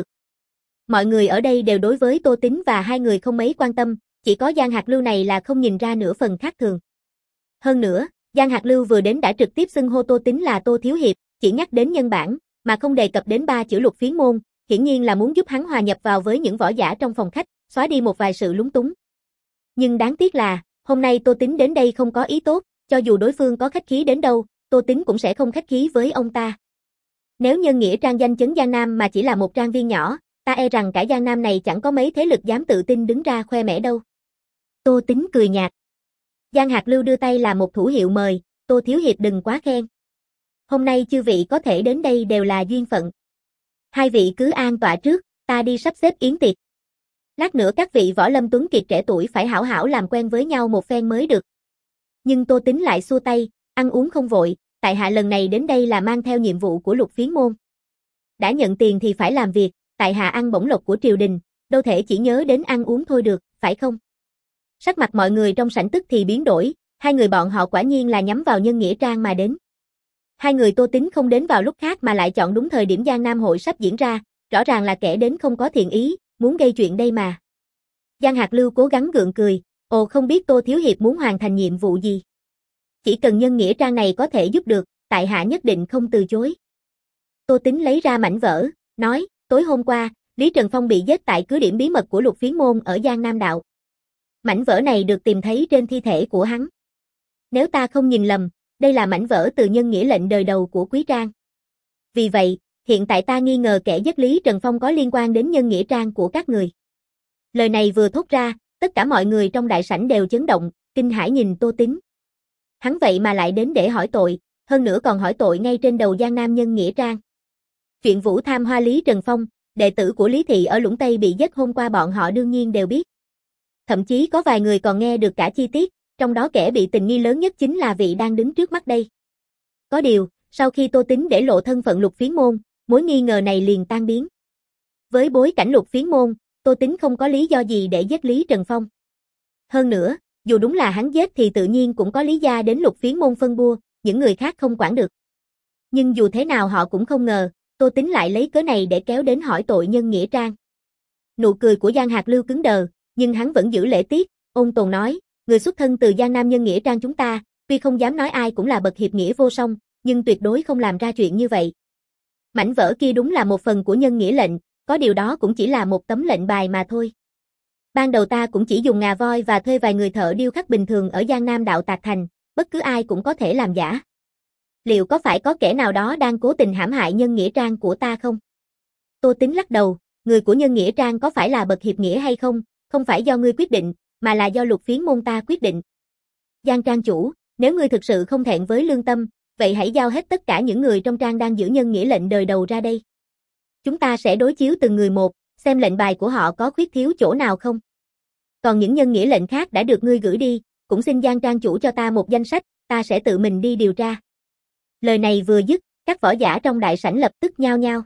Mọi người ở đây đều đối với Tô Tín và hai người không mấy quan tâm, chỉ có Giang Hạc Lưu này là không nhìn ra nửa phần khác thường. Hơn nữa, Giang Hạc Lưu vừa đến đã trực tiếp xưng hô Tô Tín là Tô thiếu hiệp, chỉ nhắc đến nhân bản, mà không đề cập đến ba chữ Lục Phiến môn, hiển nhiên là muốn giúp hắn hòa nhập vào với những võ giả trong phòng khách, xóa đi một vài sự lúng túng. Nhưng đáng tiếc là, hôm nay Tô Tín đến đây không có ý tốt, cho dù đối phương có khách khí đến đâu, Tô Tín cũng sẽ không khách khí với ông ta. Nếu nhân nghĩa trang danh chấn Giang Nam mà chỉ là một trang viên nhỏ, ta e rằng cả Giang Nam này chẳng có mấy thế lực dám tự tin đứng ra khoe mẽ đâu. Tô Tín cười nhạt. Giang Hạc Lưu đưa tay làm một thủ hiệu mời, Tô thiếu hiệp đừng quá khen. Hôm nay chư vị có thể đến đây đều là duyên phận. Hai vị cứ an tọa trước, ta đi sắp xếp yến tiệc. Lát nữa các vị võ lâm tuấn kiệt trẻ tuổi phải hảo hảo làm quen với nhau một phen mới được. Nhưng Tô Tín lại xua tay, ăn uống không vội, tại hạ lần này đến đây là mang theo nhiệm vụ của Lục Phiến môn. Đã nhận tiền thì phải làm việc, tại hạ ăn bổng lộc của triều đình, đâu thể chỉ nhớ đến ăn uống thôi được, phải không? Sắc mặt mọi người trong sảnh tức thì biến đổi, hai người bọn họ quả nhiên là nhắm vào nhân nghĩa trang mà đến. Hai người Tô Tín không đến vào lúc khác mà lại chọn đúng thời điểm Giang Nam hội sắp diễn ra, rõ ràng là kẻ đến không có thiện ý, muốn gây chuyện đây mà. Giang Hạc Lưu cố gắng gượng cười, ồ không biết Tô Thiếu Hiệp muốn hoàn thành nhiệm vụ gì. Chỉ cần nhân nghĩa trang này có thể giúp được, tại hạ nhất định không từ chối. Tô Tính lấy ra mảnh vỡ, nói, tối hôm qua, Lý Trần Phong bị giết tại cứ điểm bí mật của Lục Phiến Môn ở Giang Nam Đạo. Mảnh vỡ này được tìm thấy trên thi thể của hắn. Nếu ta không nhìn lầm, đây là mảnh vỡ từ nhân nghĩa lệnh đời đầu của Quý Trang. Vì vậy, hiện tại ta nghi ngờ kẻ giết Lý Trần Phong có liên quan đến nhân nghĩa trang của các người. Lời này vừa thốt ra, tất cả mọi người trong đại sảnh đều chấn động, kinh hãi nhìn Tô Tính. Hắn vậy mà lại đến để hỏi tội, hơn nữa còn hỏi tội ngay trên đầu Giang Nam nhân nghĩa trang. Chuyện Vũ tham hoa Lý Trần Phong, đệ tử của Lý Thị ở Lũng Tây bị giết hôm qua bọn họ đương nhiên đều biết. Thậm chí có vài người còn nghe được cả chi tiết, trong đó kẻ bị tình nghi lớn nhất chính là vị đang đứng trước mắt đây. Có điều, sau khi Tô Tính để lộ thân phận Lục Phiến Môn, mối nghi ngờ này liền tan biến. Với bối cảnh Lục Phiến Môn, Tô Tính không có lý do gì để giết Lý Trần Phong. Hơn nữa, dù đúng là hắn giết thì tự nhiên cũng có lý do đến Lục Phiến Môn phân bua, những người khác không quản được. Nhưng dù thế nào họ cũng không ngờ, Tô Tính lại lấy cớ này để kéo đến hỏi tội nhân nghĩa trang. Nụ cười của Giang Hạc Lưu cứng đờ, nhưng hắn vẫn giữ lễ tiết, ôn tồn nói, người xuất thân từ Giang Nam nhân nghĩa trang chúng ta, tuy không dám nói ai cũng là bậc hiệp nghĩa vô song, nhưng tuyệt đối không làm ra chuyện như vậy. Mảnh vỡ kia đúng là một phần của nhân nghĩa lệnh, có điều đó cũng chỉ là một tấm lệnh bài mà thôi. Ban đầu ta cũng chỉ dùng ngà voi và thuê vài người thợ điêu khắc bình thường ở Giang Nam Đạo tạc thành, bất cứ ai cũng có thể làm giả. Liệu có phải có kẻ nào đó đang cố tình hãm hại nhân nghĩa trang của ta không? Tô Tính lắc đầu, người của nhân nghĩa trang có phải là bậc hiệp nghĩa hay không, không phải do ngươi quyết định, mà là do Lục Phiến Môn ta quyết định. Giang trang chủ, nếu ngươi thực sự không thẹn với lương tâm, vậy hãy giao hết tất cả những người trong trang đang giữ nhân nghĩa lệnh đời đầu ra đây. Chúng ta sẽ đối chiếu từng người một, xem lệnh bài của họ có khuyết thiếu chỗ nào không. Còn những nhân nghĩa lệnh khác đã được ngươi gửi đi, cũng xin Giang trang chủ cho ta một danh sách, ta sẽ tự mình đi điều tra. Lời này vừa dứt, các võ giả trong đại sảnh lập tức nhao nhao.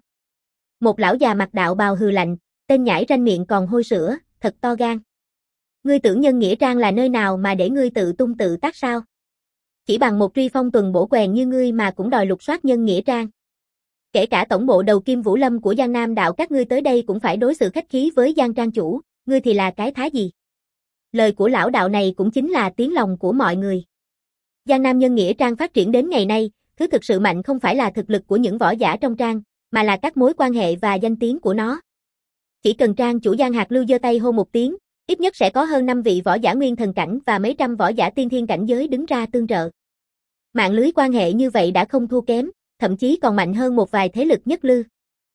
Một lão già mặc đạo bào hừ lạnh, tên nhãi ranh miệng còn hôi sữa, thật to gan. Ngươi tưởng nhân nghĩa trang là nơi nào mà để ngươi tự tung tự tác sao? Chỉ bằng một truy phong tuần bổ quèn như ngươi mà cũng đòi lục soát nhân nghĩa trang. Kể cả tổng bộ đầu kim Vũ Lâm của Giang Nam Đạo các ngươi tới đây cũng phải đối xử khách khí với Giang trang chủ, ngươi thì là cái thá gì? Lời của lão đạo này cũng chính là tiếng lòng của mọi người. Giang Nam nhân nghĩa trang phát triển đến ngày nay, thứ thực sự mạnh không phải là thực lực của những võ giả trong trang, mà là các mối quan hệ và danh tiếng của nó. Chỉ cần trang chủ Giang Hạc Lưu giơ tay hô một tiếng, ít nhất sẽ có hơn năm vị võ giả nguyên thần cảnh và mấy trăm võ giả tiên thiên cảnh giới đứng ra tương trợ. Mạng lưới quan hệ như vậy đã không thua kém, thậm chí còn mạnh hơn một vài thế lực nhất lư.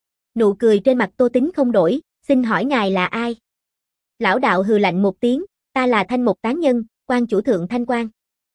Nụ cười trên mặt Tô Tính không đổi, xin hỏi ngài là ai? Lão đạo hừ lạnh một tiếng, ta là Thanh Mộc Tán Nhân, quan chủ thượng Thanh Quan.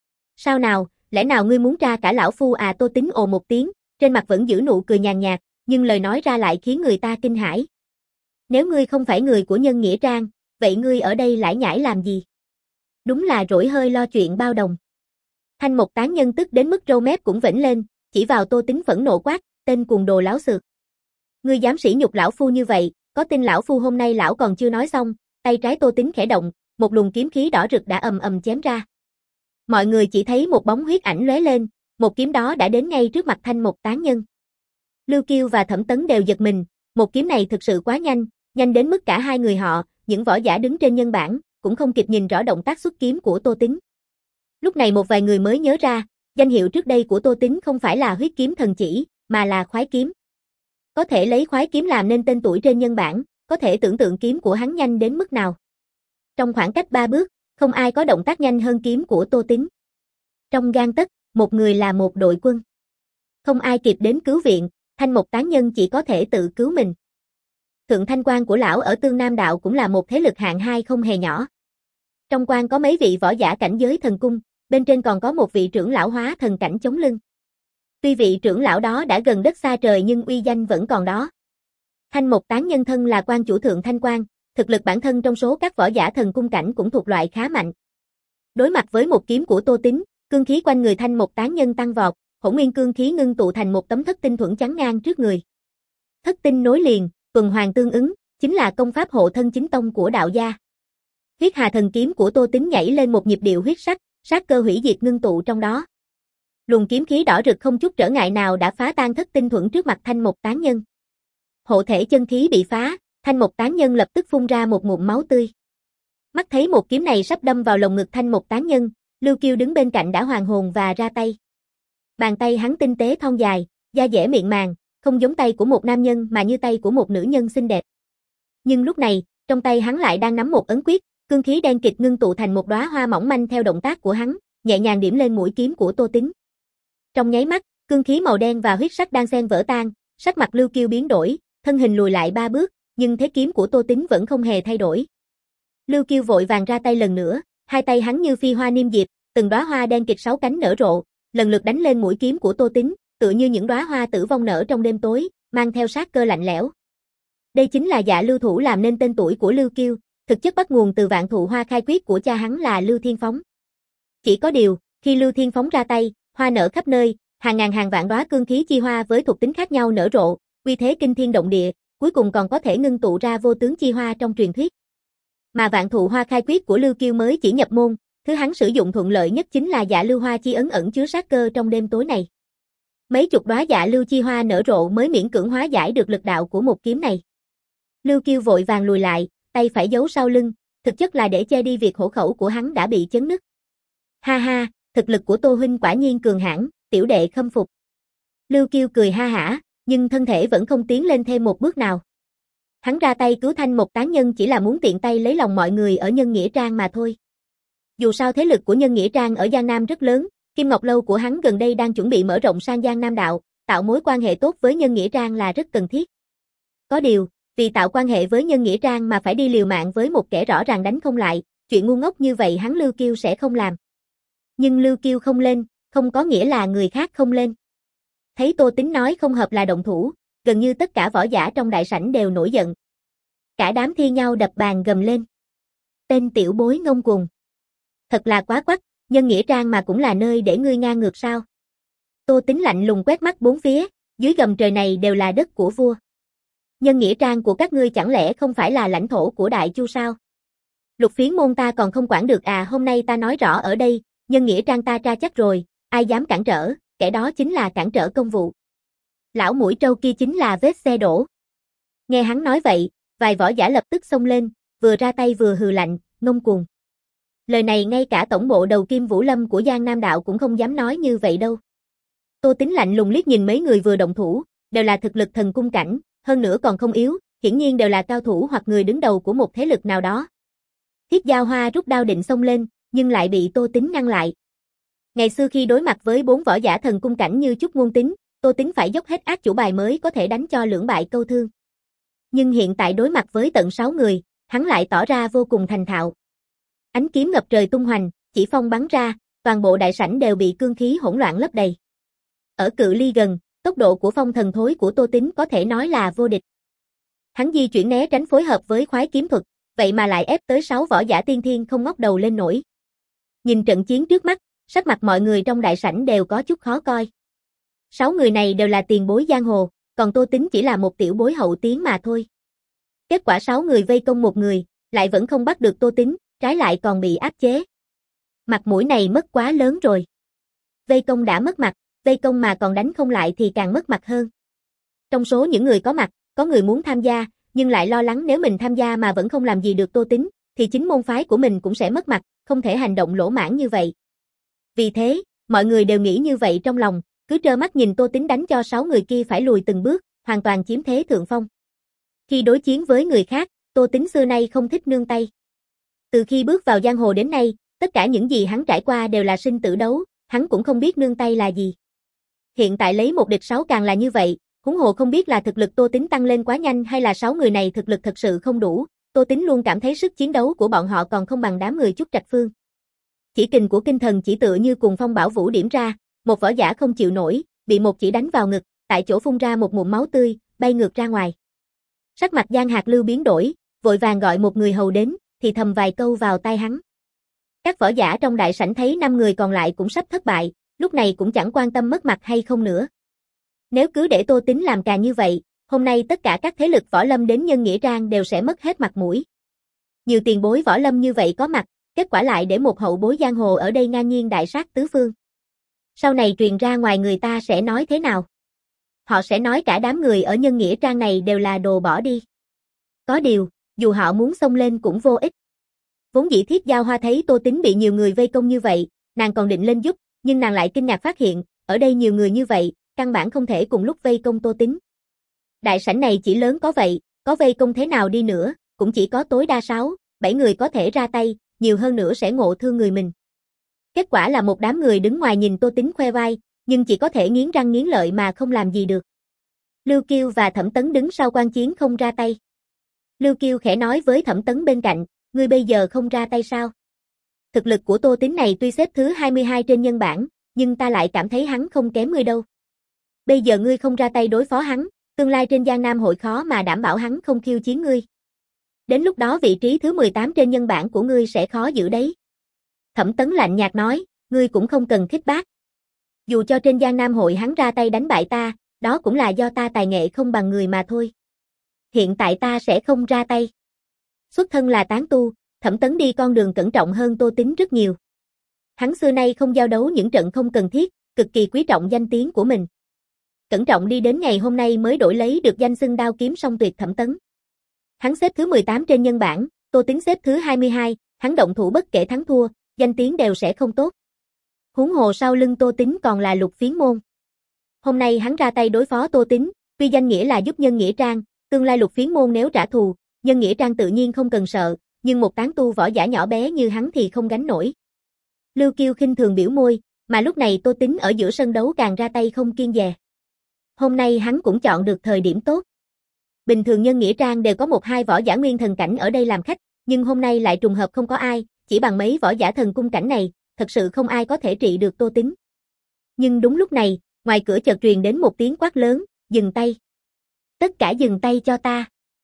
Sao nào, lẽ nào ngươi muốn tra cả lão phu à? Tô Tính ồ một tiếng, trên mặt vẫn giữ nụ cười nhàn nhạt, nhưng lời nói ra lại khiến người ta kinh hãi. Nếu ngươi không phải người của nhân nghĩa trang, vậy ngươi ở đây lải nhải làm gì? Đúng là rỗi hơi lo chuyện bao đồng. Thanh Mộc Tán Nhân tức đến mức râu mép cũng vểnh lên, chỉ vào Tô Tính phẫn nộ quát, tên cuồng đồ láo xược. Ngươi dám sỉ nhục lão phu như vậy, có tin lão phu hôm nay lão còn chưa nói xong, tay trái Tô Tính khẽ động, một luồng kiếm khí đỏ rực đã ầm ầm chém ra. Mọi người chỉ thấy một bóng huyết ảnh lóe lên, một kiếm đó đã đến ngay trước mặt Thanh Mộc Tán Nhân. Lưu Kiêu và Thẩm Tấn đều giật mình, một kiếm này thực sự quá nhanh, nhanh đến mức cả hai người họ, những võ giả đứng trên nhân bản, cũng không kịp nhìn rõ động tác xuất kiếm của Tô Tính. Lúc này một vài người mới nhớ ra, danh hiệu trước đây của Tô Tính không phải là huyết kiếm thần chỉ, mà là khoái kiếm. Có thể lấy khoái kiếm làm nên tên tuổi trên nhân bản, có thể tưởng tượng kiếm của hắn nhanh đến mức nào. Trong khoảng cách ba bước, không ai có động tác nhanh hơn kiếm của Tô Tính. Trong gang tấc, một người là một đội quân. Không ai kịp đến cứu viện, Thanh Mộc Tán Nhân chỉ có thể tự cứu mình. Thượng Thanh Quan của lão ở Tương Nam Đạo cũng là một thế lực hạng hai không hề nhỏ. Trong quan có mấy vị võ giả cảnh giới thần cung, bên trên còn có một vị trưởng lão hóa thần cảnh chống lưng. Tuy vị trưởng lão đó đã gần đất xa trời nhưng uy danh vẫn còn đó. Thanh Mộc Tán Nhân thân là quan chủ Thượng Thanh Quan, thực lực bản thân trong số các võ giả thần cung cảnh cũng thuộc loại khá mạnh. Đối mặt với một kiếm của Tô Tính, cương khí quanh người Thanh Mộc Tán Nhân tăng vọt, hỗn nguyên cương khí ngưng tụ thành một tấm thất tinh thuẫn chắn ngang trước người. Thất tinh nối liền, tuần hoàn tương ứng, chính là công pháp hộ thân chính tông của đạo gia. Huyết Hà thần kiếm của Tô Tính nhảy lên một nhịp điệu huyết sắc, sát cơ hủy diệt ngưng tụ trong đó. Luồng kiếm khí đỏ rực không chút trở ngại nào đã phá tan thất tinh thuẫn trước mặt Thanh Mộc Tán Nhân. Hộ thể chân khí bị phá, Thanh Mộc tán nhân lập tức phun ra một ngụm máu tươi. Mắt thấy một kiếm này sắp đâm vào lồng ngực Thanh Mộc tán nhân, Lưu Kiêu đứng bên cạnh đã hoàn hồn và ra tay. Bàn tay hắn tinh tế thon dài, da dẻ mịn màng, không giống tay của một nam nhân mà như tay của một nữ nhân xinh đẹp. Nhưng lúc này, trong tay hắn lại đang nắm một ấn quyết, cương khí đen kịt ngưng tụ thành một đóa hoa mỏng manh theo động tác của hắn, nhẹ nhàng điểm lên mũi kiếm của Tô Tín. Trong nháy mắt, cương khí màu đen và huyết sắc đan xen vỡ tan, sắc mặt Lưu Kiêu biến đổi, thân hình lùi lại ba bước, nhưng thế kiếm của Tô Tín vẫn không hề thay đổi. Lưu Kiêu vội vàng ra tay lần nữa, hai tay hắn như phi hoa niêm diệp, từng đóa hoa đen kịt sáu cánh nở rộ, lần lượt đánh lên mũi kiếm của Tô Tín, tựa như những đóa hoa tử vong nở trong đêm tối, mang theo sát cơ lạnh lẽo. Đây chính là Dạ Lưu thủ làm nên tên tuổi của Lưu Kiêu, thực chất bắt nguồn từ vạn thụ hoa khai quyết của cha hắn là Lưu Thiên Phóng. Chỉ có điều, khi Lưu Thiên Phóng ra tay, hoa nở khắp nơi, hàng ngàn hàng vạn đóa cương khí chi hoa với thuộc tính khác nhau nở rộ, uy thế kinh thiên động địa, cuối cùng còn có thể ngưng tụ ra vô tướng chi hoa trong truyền thuyết. Mà vạn thụ hoa khai quyết của Lưu Kiêu mới chỉ nhập môn, thứ hắn sử dụng thuận lợi nhất chính là Dạ Lưu hoa chi ấn ẩn chứa sát cơ trong đêm tối này. Mấy chục đóa Dạ Lưu chi hoa nở rộ mới miễn cưỡng hóa giải được lực đạo của một kiếm này. Lưu Kiêu vội vàng lùi lại, tay phải giấu sau lưng, thực chất là để che đi việc hổ khẩu của hắn đã bị chấn nứt. Ha ha, thực lực của Tô huynh quả nhiên cường hãn, tiểu đệ khâm phục. Lưu Kiêu cười ha hả, nhưng thân thể vẫn không tiến lên thêm một bước nào. Hắn ra tay cứu Thanh Mộc tán nhân chỉ là muốn tiện tay lấy lòng mọi người ở Nhân Nghĩa Trang mà thôi. Dù sao thế lực của Nhân Nghĩa Trang ở Giang Nam rất lớn, Kim Ngọc Lâu của hắn gần đây đang chuẩn bị mở rộng sang Giang Nam đạo, tạo mối quan hệ tốt với Nhân Nghĩa Trang là rất cần thiết. Có điều, vì tạo quan hệ với Nhân Nghĩa Trang mà phải đi liều mạng với một kẻ rõ ràng đánh không lại, chuyện ngu ngốc như vậy hắn Lưu Kiêu sẽ không làm. Nhưng Lưu Kiêu không lên, không có nghĩa là người khác không lên. Thấy Tô Tín nói không hợp là động thủ, gần như tất cả võ giả trong đại sảnh đều nổi giận. Cả đám thi nhau đập bàn gầm lên. Tên tiểu bối ngông cuồng. Thật là quá quắc, Nhân Nghĩa Trang mà cũng là nơi để ngươi ngang ngược sao? Tô Tín lạnh lùng quét mắt bốn phía, dưới gầm trời này đều là đất của vua. Nhân Nghĩa Trang của các ngươi chẳng lẽ không phải là lãnh thổ của Đại Chu sao? Lục Phiến môn ta còn không quản được à, hôm nay ta nói rõ ở đây, Nhân Nghĩa Trang ta tra chắc rồi, ai dám cản trở, kẻ đó chính là cản trở công vụ. Lão mũi trâu kia chính là vết xe đổ. Nghe hắn nói vậy, vài võ giả lập tức xông lên, vừa ra tay vừa hừ lạnh, ngông cuồng. Lời này ngay cả tổng bộ đầu Kim Vũ Lâm của Giang Nam đạo cũng không dám nói như vậy đâu. Tô Tín lạnh lùng liếc nhìn mấy người vừa động thủ, đều là thực lực thần cung cảnh, hơn nữa còn không yếu, hiển nhiên đều là cao thủ hoặc người đứng đầu của một thế lực nào đó. Thiết Giao Hoa rút đao định xông lên, nhưng lại bị Tô Tín ngăn lại. Ngày xưa khi đối mặt với bốn võ giả thần cung cảnh như Chúc Ngôn Tín, Tô Tín phải dốc hết ác chủ bài mới có thể đánh cho lưỡng bại câu thương. Nhưng hiện tại đối mặt với tận sáu người, hắn lại tỏ ra vô cùng thành thạo. Ánh kiếm ngập trời tung hoành, chỉ phong bắn ra, toàn bộ đại sảnh đều bị cương khí hỗn loạn lấp đầy. Ở cự ly gần, tốc độ của phong thần thối của Tô Tín có thể nói là vô địch. Hắn di chuyển né tránh phối hợp với khoái kiếm thuật, vậy mà lại ép tới sáu võ giả tiên thiên không ngóc đầu lên nổi. Nhìn trận chiến trước mắt, sắc mặt mọi người trong đại sảnh đều có chút khó coi. Sáu người này đều là tiền bối giang hồ, còn Tô Tín chỉ là một tiểu bối hậu tiến mà thôi. Kết quả sáu người vây công một người, lại vẫn không bắt được Tô Tín, trái lại còn bị áp chế. Mặt mũi này mất quá lớn rồi. Vây công đã mất mặt, vây công mà còn đánh không lại thì càng mất mặt hơn. Trong số những người có mặt, có người muốn tham gia, nhưng lại lo lắng nếu mình tham gia mà vẫn không làm gì được Tô Tín, thì chính môn phái của mình cũng sẽ mất mặt, không thể hành động lỗ mãng như vậy. Vì thế, mọi người đều nghĩ như vậy trong lòng, cứ trơ mắt nhìn Tô Tín đánh cho sáu người kia phải lùi từng bước, hoàn toàn chiếm thế thượng phong. Khi đối chiến với người khác, Tô Tín xưa nay không thích nương tay. Từ khi bước vào giang hồ đến nay, tất cả những gì hắn trải qua đều là sinh tử đấu, hắn cũng không biết nương tay là gì. Hiện tại lấy một địch sáu càng là như vậy, huống hồ không biết là thực lực Tô Tín tăng lên quá nhanh hay là sáu người này thực lực thật sự không đủ, Tô Tín luôn cảm thấy sức chiến đấu của bọn họ còn không bằng đám người Trúc Trạch Phương. Chỉ kình của kinh thần chỉ tựa như cùng phong bảo vũ điểm ra, một võ giả không chịu nổi, bị một chỉ đánh vào ngực, tại chỗ phun ra một ngụm máu tươi, bay ngược ra ngoài. Sắc mặt Giang Hạc Lưu biến đổi, vội vàng gọi một người hầu đến, thì thầm vài câu vào tai hắn. Các võ giả trong đại sảnh thấy năm người còn lại cũng sắp thất bại, lúc này cũng chẳng quan tâm mất mặt hay không nữa. Nếu cứ để Tô Tín làm càn như vậy, hôm nay tất cả các thế lực võ lâm đến Nhân Nghĩa Trang đều sẽ mất hết mặt mũi. Nhiều tiền bối võ lâm như vậy có mặt, kết quả lại để một hậu bối giang hồ ở đây ngang nhiên đại sát tứ phương. Sau này truyền ra ngoài người ta sẽ nói thế nào? họ sẽ nói cả đám người ở Nhân Nghĩa Trang này đều là đồ bỏ đi. Có điều, dù họ muốn xông lên cũng vô ích. Vốn dĩ Thiết Giao Hoa thấy Tô Tính bị nhiều người vây công như vậy, nàng còn định lên giúp, nhưng nàng lại kinh ngạc phát hiện, ở đây nhiều người như vậy, căn bản không thể cùng lúc vây công Tô Tính. Đại sảnh này chỉ lớn có vậy, có vây công thế nào đi nữa, cũng chỉ có tối đa sáu, bảy người có thể ra tay, nhiều hơn nữa sẽ ngộ thương người mình. Kết quả là một đám người đứng ngoài nhìn Tô Tính khoe vai, nhưng chỉ có thể nghiến răng nghiến lợi mà không làm gì được. Lưu Kiêu và Thẩm Tấn đứng sau quan chiến không ra tay. Lưu Kiêu khẽ nói với Thẩm Tấn bên cạnh, ngươi bây giờ không ra tay sao? Thực lực của Tô Tính này tuy xếp thứ hai mươi hai trên nhân bảng, nhưng ta lại cảm thấy hắn không kém ngươi đâu. Bây giờ ngươi không ra tay đối phó hắn, tương lai trên Giang Nam hội khó mà đảm bảo hắn không khiêu chiến ngươi. Đến lúc đó vị trí thứ mười tám trên nhân bảng của ngươi sẽ khó giữ đấy. Thẩm Tấn lạnh nhạt nói, ngươi cũng không cần khích bác. Dù cho trên Giang Nam hội hắn ra tay đánh bại ta, đó cũng là do ta tài nghệ không bằng người mà thôi. Hiện tại ta sẽ không ra tay. Xuất thân là tán tu, Thẩm Tấn đi con đường cẩn trọng hơn Tô Tính rất nhiều. Hắn xưa nay không giao đấu những trận không cần thiết, cực kỳ quý trọng danh tiếng của mình. Cẩn trọng đi đến ngày hôm nay mới đổi lấy được danh xưng đao kiếm song tuyệt Thẩm Tấn. Hắn xếp thứ mười tám trên nhân bảng, Tô Tính xếp thứ hai mươi hai, hắn động thủ bất kể thắng thua, danh tiếng đều sẽ không tốt. Huống hồ sau lưng Tô Tính còn là Lục Phiến Môn. Hôm nay hắn ra tay đối phó Tô Tính, tuy danh nghĩa là giúp Nhân Nghĩa Trang, tương lai Lục Phiến Môn nếu trả thù, Nhân Nghĩa Trang tự nhiên không cần sợ, nhưng một tán tu võ giả nhỏ bé như hắn thì không gánh nổi. Lưu Kiêu khinh thường biểu môi, mà lúc này Tô Tính ở giữa sân đấu càng ra tay không kiêng dè. Hôm nay hắn cũng chọn được thời điểm tốt. Bình thường Nhân Nghĩa Trang đều có một hai võ giả nguyên thần cảnh ở đây làm khách, nhưng hôm nay lại trùng hợp không có ai, chỉ bằng mấy võ giả thần cung cảnh này, thật sự không ai có thể trị được Tô Tính. Nhưng đúng lúc này, ngoài cửa chợt truyền đến một tiếng quát lớn, dừng tay. Tất cả dừng tay cho ta.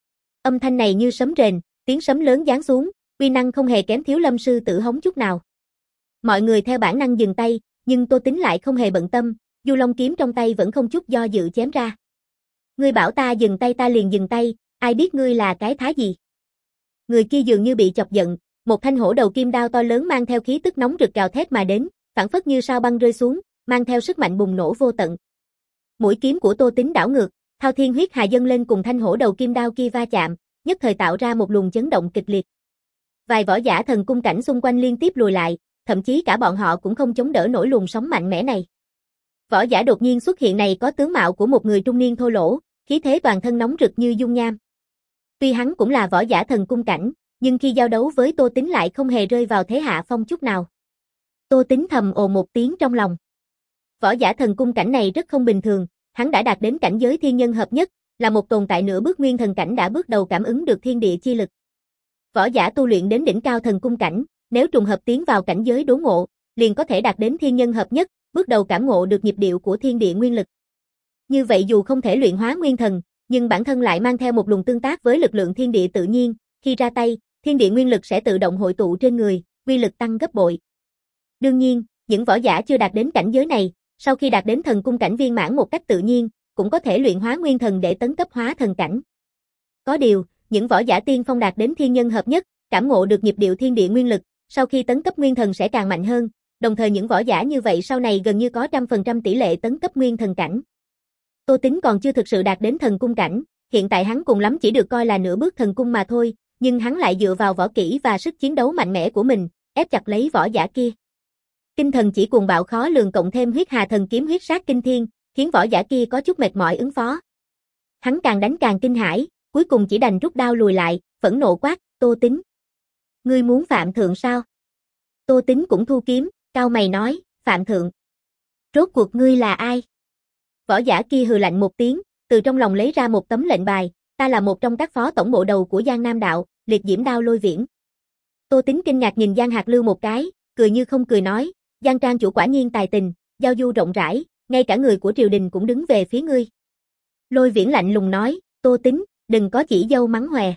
Âm thanh này như sấm rền, tiếng sấm lớn giáng xuống, uy năng không hề kém Thiếu Lâm sư tử hống chút nào. Mọi người theo bản năng dừng tay, nhưng Tô Tính lại không hề bận tâm, Du Long kiếm trong tay vẫn không chút do dự chém ra. Ngươi bảo ta dừng tay ta liền dừng tay, ai biết ngươi là cái thá gì? Người kia dường như bị chọc giận, một thanh hổ đầu kim đao to lớn mang theo khí tức nóng rực gào thét mà đến, phảng phất như sao băng rơi xuống, mang theo sức mạnh bùng nổ vô tận. Mũi kiếm của Tô Tính đảo ngược, thao thiên huyết hà dâng lên cùng thanh hổ đầu kim đao kia va chạm, nhất thời tạo ra một luồng chấn động kịch liệt. Vài võ giả thần cung cảnh xung quanh liên tiếp lùi lại, thậm chí cả bọn họ cũng không chống đỡ nổi luồng sóng mạnh mẽ này. Võ giả đột nhiên xuất hiện này có tướng mạo của một người trung niên thô lỗ, khí thế toàn thân nóng rực như dung nham. Tuy hắn cũng là võ giả thần cung cảnh, nhưng khi giao đấu với Tô Tính lại không hề rơi vào thế hạ phong chút nào. Tô Tính thầm ồ một tiếng trong lòng. Võ giả thần cung cảnh này rất không bình thường, hắn đã đạt đến cảnh giới thiên nhân hợp nhất, là một tồn tại nửa bước nguyên thần cảnh đã bước đầu cảm ứng được thiên địa chi lực. Võ giả tu luyện đến đỉnh cao thần cung cảnh, nếu trùng hợp tiến vào cảnh giới đốn ngộ, liền có thể đạt đến thiên nhân hợp nhất, bước đầu cảm ngộ được nhịp điệu của thiên địa nguyên lực. Như vậy dù không thể luyện hóa nguyên thần, nhưng bản thân lại mang theo một luồng tương tác với lực lượng thiên địa tự nhiên, khi ra tay, thiên địa nguyên lực sẽ tự động hội tụ trên người, uy lực tăng gấp bội. Đương nhiên, những võ giả chưa đạt đến cảnh giới này, sau khi đạt đến thần cung cảnh viên mãn một cách tự nhiên, cũng có thể luyện hóa nguyên thần để tấn cấp hóa thần cảnh. Có điều, những võ giả tiên phong đạt đến thiên nhân hợp nhất, cảm ngộ được nhịp điệu thiên địa nguyên lực, sau khi tấn cấp nguyên thần sẽ càng mạnh hơn, đồng thời những võ giả như vậy sau này gần như có một trăm phần trăm tỷ lệ tấn cấp nguyên thần cảnh. Tô Tính còn chưa thực sự đạt đến thần cung cảnh, hiện tại hắn cùng lắm chỉ được coi là nửa bước thần cung mà thôi, nhưng hắn lại dựa vào võ kỹ và sức chiến đấu mạnh mẽ của mình, ép chặt lấy võ giả kia. Kinh thần chỉ cuồng bạo khó lường cộng thêm huyết hà thần kiếm huyết sát kinh thiên, khiến võ giả kia có chút mệt mỏi ứng phó. Hắn càng đánh càng kinh hãi, cuối cùng chỉ đành rút đao lùi lại, phẫn nộ quát, Tô Tính. Ngươi muốn phạm thượng sao? Tô Tính cũng thu kiếm, cau mày nói, phạm thượng. Rốt cuộc ngươi là ai? Võ giả kia hừ lạnh một tiếng, từ trong lòng lấy ra một tấm lệnh bài, ta là một trong các phó tổng bộ đầu của Giang Nam Đạo, liệt diễm đao lôi viễn. Tô Tính kinh ngạc nhìn Giang Hạc Lưu một cái, cười như không cười nói, Giang Trang chủ quả nhiên tài tình, giao du rộng rãi, ngay cả người của triều đình cũng đứng về phía ngươi. Lôi viễn lạnh lùng nói, Tô Tính, đừng có chỉ dâu mắng hòe.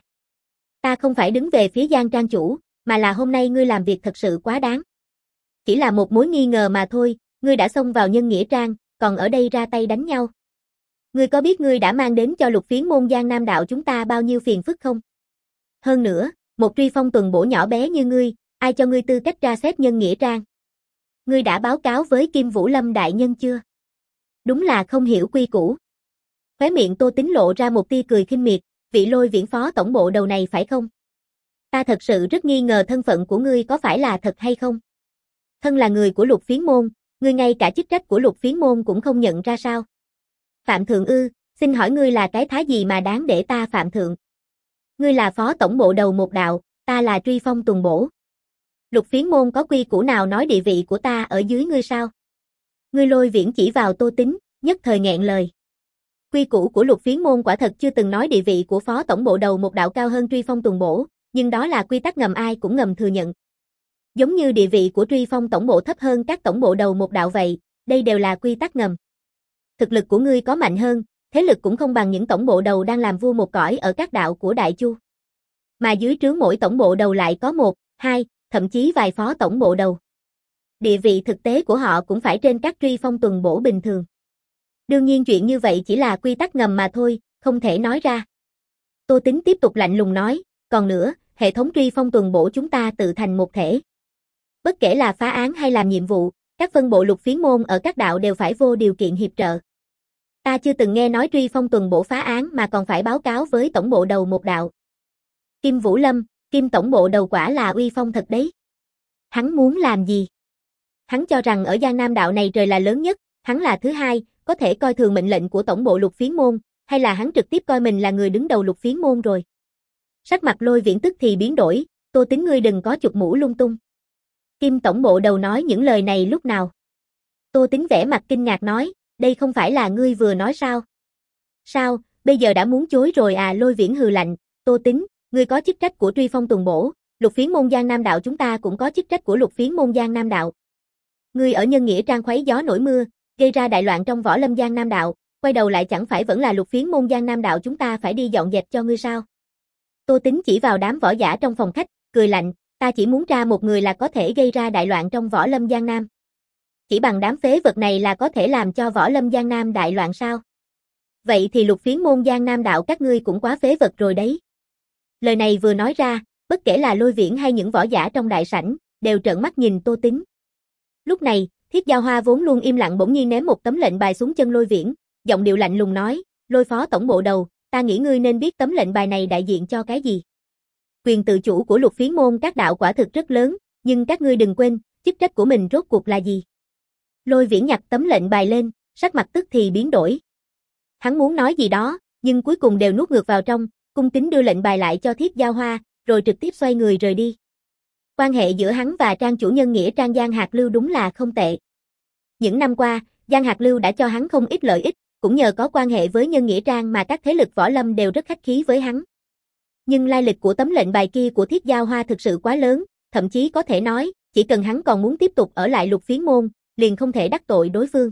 Ta không phải đứng về phía Giang Trang chủ, mà là hôm nay ngươi làm việc thật sự quá đáng. Chỉ là một mối nghi ngờ mà thôi, ngươi đã xông vào Nhân Nghĩa Trang, còn ở đây ra tay đánh nhau. Ngươi có biết ngươi đã mang đến cho Lục Phiến Môn Giang Nam Đạo chúng ta bao nhiêu phiền phức không? Hơn nữa, một truy phong tuần bổ nhỏ bé như ngươi, ai cho ngươi tư cách ra xét Nhân Nghĩa Trang? Ngươi đã báo cáo với Kim Vũ Lâm đại nhân chưa? Đúng là không hiểu quy củ. Khóe miệng Tô Tính lộ ra một tia cười khinh miệt, vị Lôi Viễn phó tổng bộ đầu này phải không? Ta thật sự rất nghi ngờ thân phận của ngươi có phải là thật hay không? Thân là người của Lục Phiến môn, ngươi ngay cả chức trách của Lục Phiến môn cũng không nhận ra sao? Phạm thượng ư, xin hỏi ngươi là cái thái gì mà đáng để ta phạm thượng? Ngươi là phó tổng bộ đầu một đạo, ta là truy phong tuần bổ. Lục Phiến môn có quy củ nào nói địa vị của ta ở dưới ngươi sao? Ngươi Lôi Viễn chỉ vào Tô Tính, nhất thời nghẹn lời. Quy củ của Lục Phiến môn quả thật chưa từng nói địa vị của phó tổng bộ đầu một đạo cao hơn truy phong tuần bổ, nhưng đó là quy tắc ngầm ai cũng ngầm thừa nhận. Giống như địa vị của truy phong tổng bộ thấp hơn các tổng bộ đầu một đạo vậy, đây đều là quy tắc ngầm. Thực lực của ngươi có mạnh hơn, thế lực cũng không bằng những tổng bộ đầu đang làm vua một cõi ở các đạo của Đại Chu. Mà dưới trướng mỗi tổng bộ đầu lại có một, hai, thậm chí vài phó tổng bộ đầu. Địa vị thực tế của họ cũng phải trên các truy phong tuần bổ bình thường. Đương nhiên chuyện như vậy chỉ là quy tắc ngầm mà thôi, không thể nói ra. Tô Tính tiếp tục lạnh lùng nói, còn nữa, hệ thống truy phong tuần bổ chúng ta tự thành một thể. Bất kể là phá án hay làm nhiệm vụ, các phân bộ Lục Phiến môn ở các đạo đều phải vô điều kiện hiệp trợ. Ta chưa từng nghe nói truy phong tuần bổ phá án mà còn phải báo cáo với tổng bộ đầu một đạo. Kim Vũ Lâm, Kim tổng bộ đầu quả là uy phong thật đấy. Hắn muốn làm gì? Hắn cho rằng ở Giang Nam đạo này trời là lớn nhất, hắn là thứ hai, có thể coi thường mệnh lệnh của tổng bộ Lục Phiến môn, hay là hắn trực tiếp coi mình là người đứng đầu Lục Phiến môn rồi. Sắc mặt Lôi Viễn tức thì biến đổi, Tô Tính ngươi đừng có chụp mũ lung tung. Kim tổng bộ đầu nói những lời này lúc nào? Tô Tính vẻ mặt kinh ngạc nói, đây không phải là ngươi vừa nói sao? Sao, bây giờ đã muốn chối rồi à? Lôi Viễn hừ lạnh, Tô Tính, ngươi có chức trách của truy phong tuần bổ, Lục Phiến môn Giang Nam đạo chúng ta cũng có chức trách của Lục Phiến môn Giang Nam đạo. Ngươi ở nhân nghĩa trang khuấy gió nổi mưa, gây ra đại loạn trong võ lâm Giang Nam đạo, quay đầu lại chẳng phải vẫn là Lục Phiến môn Giang Nam đạo chúng ta phải đi dọn dẹp cho ngươi sao? Tô Tính chỉ vào đám võ giả trong phòng khách, cười lạnh, ta chỉ muốn tra một người là có thể gây ra đại loạn trong võ lâm Giang Nam. Chỉ bằng đám phế vật này là có thể làm cho võ lâm Giang Nam đại loạn sao? Vậy thì Lục Phiến môn Giang Nam đạo các ngươi cũng quá phế vật rồi đấy. Lời này vừa nói ra, bất kể là Lôi Viễn hay những võ giả trong đại sảnh, đều trợn mắt nhìn Tô Tính. Lúc này, Thiết Giao Hoa vốn luôn im lặng bỗng nhiên ném một tấm lệnh bài xuống chân Lôi Viễn, giọng điệu lạnh lùng nói, Lôi phó tổng bộ đầu, ta nghĩ ngươi nên biết tấm lệnh bài này đại diện cho cái gì. Quyền tự chủ của Lục Phiến môn các đạo quả thực rất lớn, nhưng các ngươi đừng quên, chức trách của mình rốt cuộc là gì. Lôi Viễn nhặt tấm lệnh bài lên, sắc mặt tức thì biến đổi. Hắn muốn nói gì đó, nhưng cuối cùng đều nuốt ngược vào trong, cung kính đưa lệnh bài lại cho Thiết Giao Hoa, rồi trực tiếp xoay người rời đi. Quan hệ giữa hắn và trang chủ nhân nghĩa trang Giang Hạc Lưu đúng là không tệ. Những năm qua, Giang Hạc Lưu đã cho hắn không ít lợi ích, cũng nhờ có quan hệ với nhân nghĩa trang mà các thế lực võ lâm đều rất khách khí với hắn. Nhưng lai lịch của tấm lệnh bài kia của Thiết Giao Hoa thực sự quá lớn, thậm chí có thể nói, chỉ cần hắn còn muốn tiếp tục ở lại Lục Phiến môn, liền không thể đắc tội đối phương.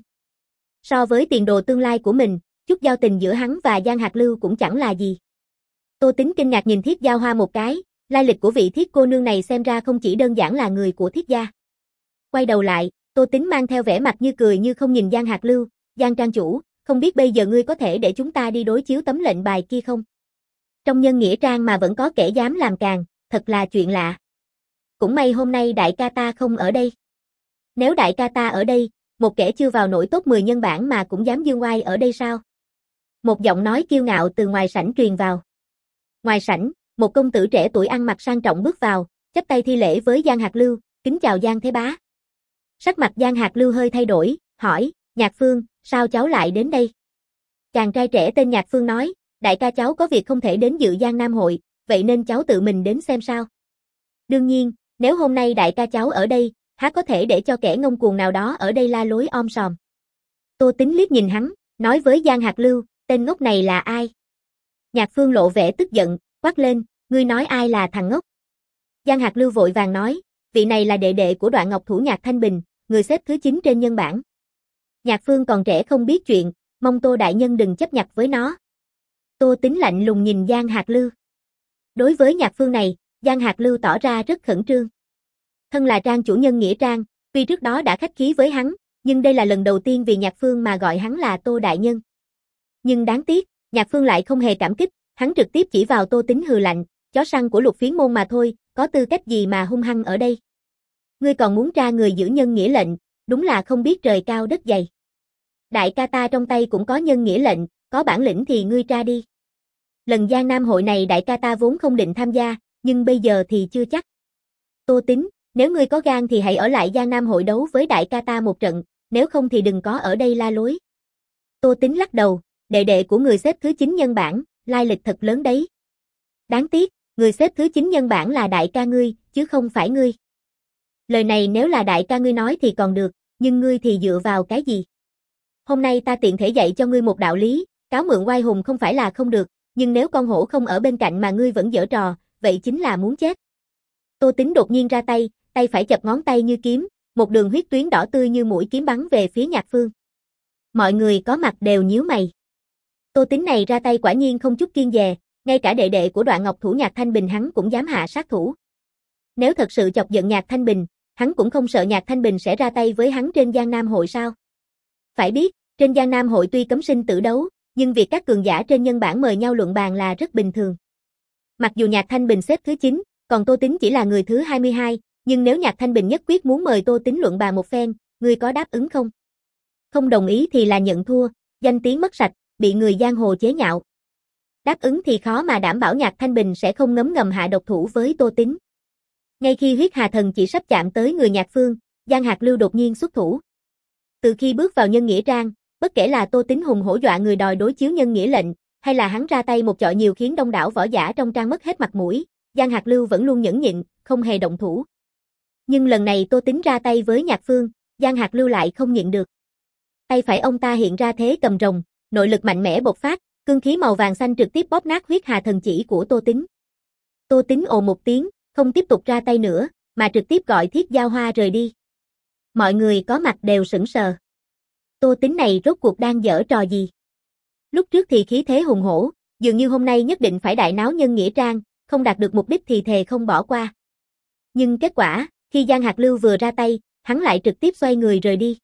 So với tiền đồ tương lai của mình, chút giao tình giữa hắn và Giang Hạc Lưu cũng chẳng là gì. Tô Tính kinh ngạc nhìn Thiết Giao Hoa một cái, lai lịch của vị Thiết cô nương này xem ra không chỉ đơn giản là người của Thiết gia. Quay đầu lại, Tô Tính mang theo vẻ mặt như cười như không nhìn Giang Hạc Lưu, Giang trang chủ, không biết bây giờ ngươi có thể để chúng ta đi đối chiếu tấm lệnh bài kia không? Trong nhân nghĩa trang mà vẫn có kẻ dám làm càn, thật là chuyện lạ. Cũng may hôm nay đại ca ta không ở đây. Nếu đại ca ta ở đây, một kẻ chưa vào nổi top mười nhân bản mà cũng dám dương oai ở đây sao? Một giọng nói kiêu ngạo từ ngoài sảnh truyền vào. Ngoài sảnh, một công tử trẻ tuổi ăn mặc sang trọng bước vào, chắp tay thi lễ với Giang Hạc Lưu, kính chào Giang Thế Bá. Sắc mặt Giang Hạc Lưu hơi thay đổi, hỏi, Nhạc Phương, sao cháu lại đến đây? Chàng trai trẻ tên Nhạc Phương nói, đại ca cháu có việc không thể đến dự Giang Nam hội, vậy nên cháu tự mình đến xem sao. Đương nhiên, nếu hôm nay đại ca cháu ở đây, há có thể để cho kẻ ngông cuồng nào đó ở đây la lối om sòm. Tô Tính liếc nhìn hắn, nói với Giang Hạc Lưu, tên ngốc này là ai? Nhạc Phương lộ vẻ tức giận, quát lên, ngươi nói ai là thằng ngốc? Giang Hạc Lưu vội vàng nói, vị này là đệ đệ của Đoạn Ngọc Thủ Nhạc Thanh Bình, người xếp thứ chín trên nhân bảng. Nhạc Phương còn trẻ không biết chuyện, mong Tô đại nhân đừng chấp nhặt với nó. Tô Tính lạnh lùng nhìn Giang Hạc Lưu. Đối với Nhạc Phương này, Giang Hạc Lưu tỏ ra rất khẩn trương. Thân là trang chủ nhân nghĩa trang, tuy trước đó đã khách khí với hắn, nhưng đây là lần đầu tiên vì Nhạc Phương mà gọi hắn là Tô đại nhân. Nhưng đáng tiếc, Nhạc Phương lại không hề cảm kích, hắn trực tiếp chỉ vào Tô Tính hừ lạnh, chó săn của Lục Phiến môn mà thôi, có tư cách gì mà hung hăng ở đây. Ngươi còn muốn tra người giữ nhân nghĩa lệnh, đúng là không biết trời cao đất dày. Đại ca ta trong tay cũng có nhân nghĩa lệnh, có bản lĩnh thì ngươi ra đi. Lần Giang Nam hội này đại ca ta vốn không định tham gia, nhưng bây giờ thì chưa chắc. Tô Tính, nếu ngươi có gan thì hãy ở lại Giang Nam hội đấu với đại ca ta một trận, nếu không thì đừng có ở đây la lối. Tô Tính lắc đầu, đệ đệ của người xếp thứ chín nhân bảng, lai lịch thật lớn đấy. Đáng tiếc, người xếp thứ chín nhân bảng là đại ca ngươi, chứ không phải ngươi. Lời này nếu là đại ca ngươi nói thì còn được, nhưng ngươi thì dựa vào cái gì? Hôm nay ta tiện thể dạy cho ngươi một đạo lý, cáo mượn oai hùng không phải là không được, nhưng nếu con hổ không ở bên cạnh mà ngươi vẫn giở trò, vậy chính là muốn chết. Tô Tính đột nhiên ra tay, tay phải chập ngón tay như kiếm, một đường huyết tuyến đỏ tươi như mũi kiếm bắn về phía Nhạc Phương. Mọi người có mặt đều nhíu mày. Tô Tính này ra tay quả nhiên không chút kiêng dè, ngay cả đệ đệ của Đoạn Ngọc Thủ Nhạc Thanh Bình hắn cũng dám hạ sát thủ. Nếu thật sự chọc giận Nhạc Thanh Bình, hắn cũng không sợ Nhạc Thanh Bình sẽ ra tay với hắn trên Giang Nam hội sao? Phải biết, trên Giang Nam hội tuy cấm sinh tử đấu, nhưng việc các cường giả trên nhân bảng mời nhau luận bàn là rất bình thường. Mặc dù Nhạc Thanh Bình xếp thứ chín, còn Tô Tính chỉ là người thứ hai mươi hai, nhưng nếu Nhạc Thanh Bình nhất quyết muốn mời Tô Tính luận bàn một phen, ngươi có đáp ứng không? Không đồng ý thì là nhận thua, danh tiếng mất sạch, bị người giang hồ chế nhạo. Đáp ứng thì khó mà đảm bảo Nhạc Thanh Bình sẽ không ngấm ngầm hạ độc thủ với Tô Tính. Ngay khi huyết hà thần chỉ sắp chạm tới người Nhạc Phương, Giang Hạc Lưu đột nhiên xuất thủ. Từ khi bước vào nhân nghĩa trang, bất kể là Tô Tính hùng hổ dọa người đòi đối chiếu nhân nghĩa lệnh, hay là hắn ra tay một chọi nhiều khiến đông đảo võ giả trong trang mất hết mặt mũi, Giang Hạc Lưu vẫn luôn nhẫn nhịn, không hề động thủ. Nhưng lần này Tô Tính ra tay với Nhạc Phương, Giang Hạc Lưu lại không nhịn được. Tay phải ông ta hiện ra thế cầm rồng, nội lực mạnh mẽ bộc phát, cương khí màu vàng xanh trực tiếp bóp nát huyết hà thần chỉ của Tô Tính. Tô Tính ồ một tiếng, không tiếp tục ra tay nữa, mà trực tiếp gọi Thiết Giao Hoa rời đi. Mọi người có mặt đều sững sờ. Tô Tính này rốt cuộc đang giở trò gì? Lúc trước thì khí thế hùng hổ, dường như hôm nay nhất định phải đại náo nhân nghĩa trang, không đạt được mục đích thì thề không bỏ qua. Nhưng kết quả, khi Giang Hạc Lưu vừa ra tay, hắn lại trực tiếp xoay người rời đi.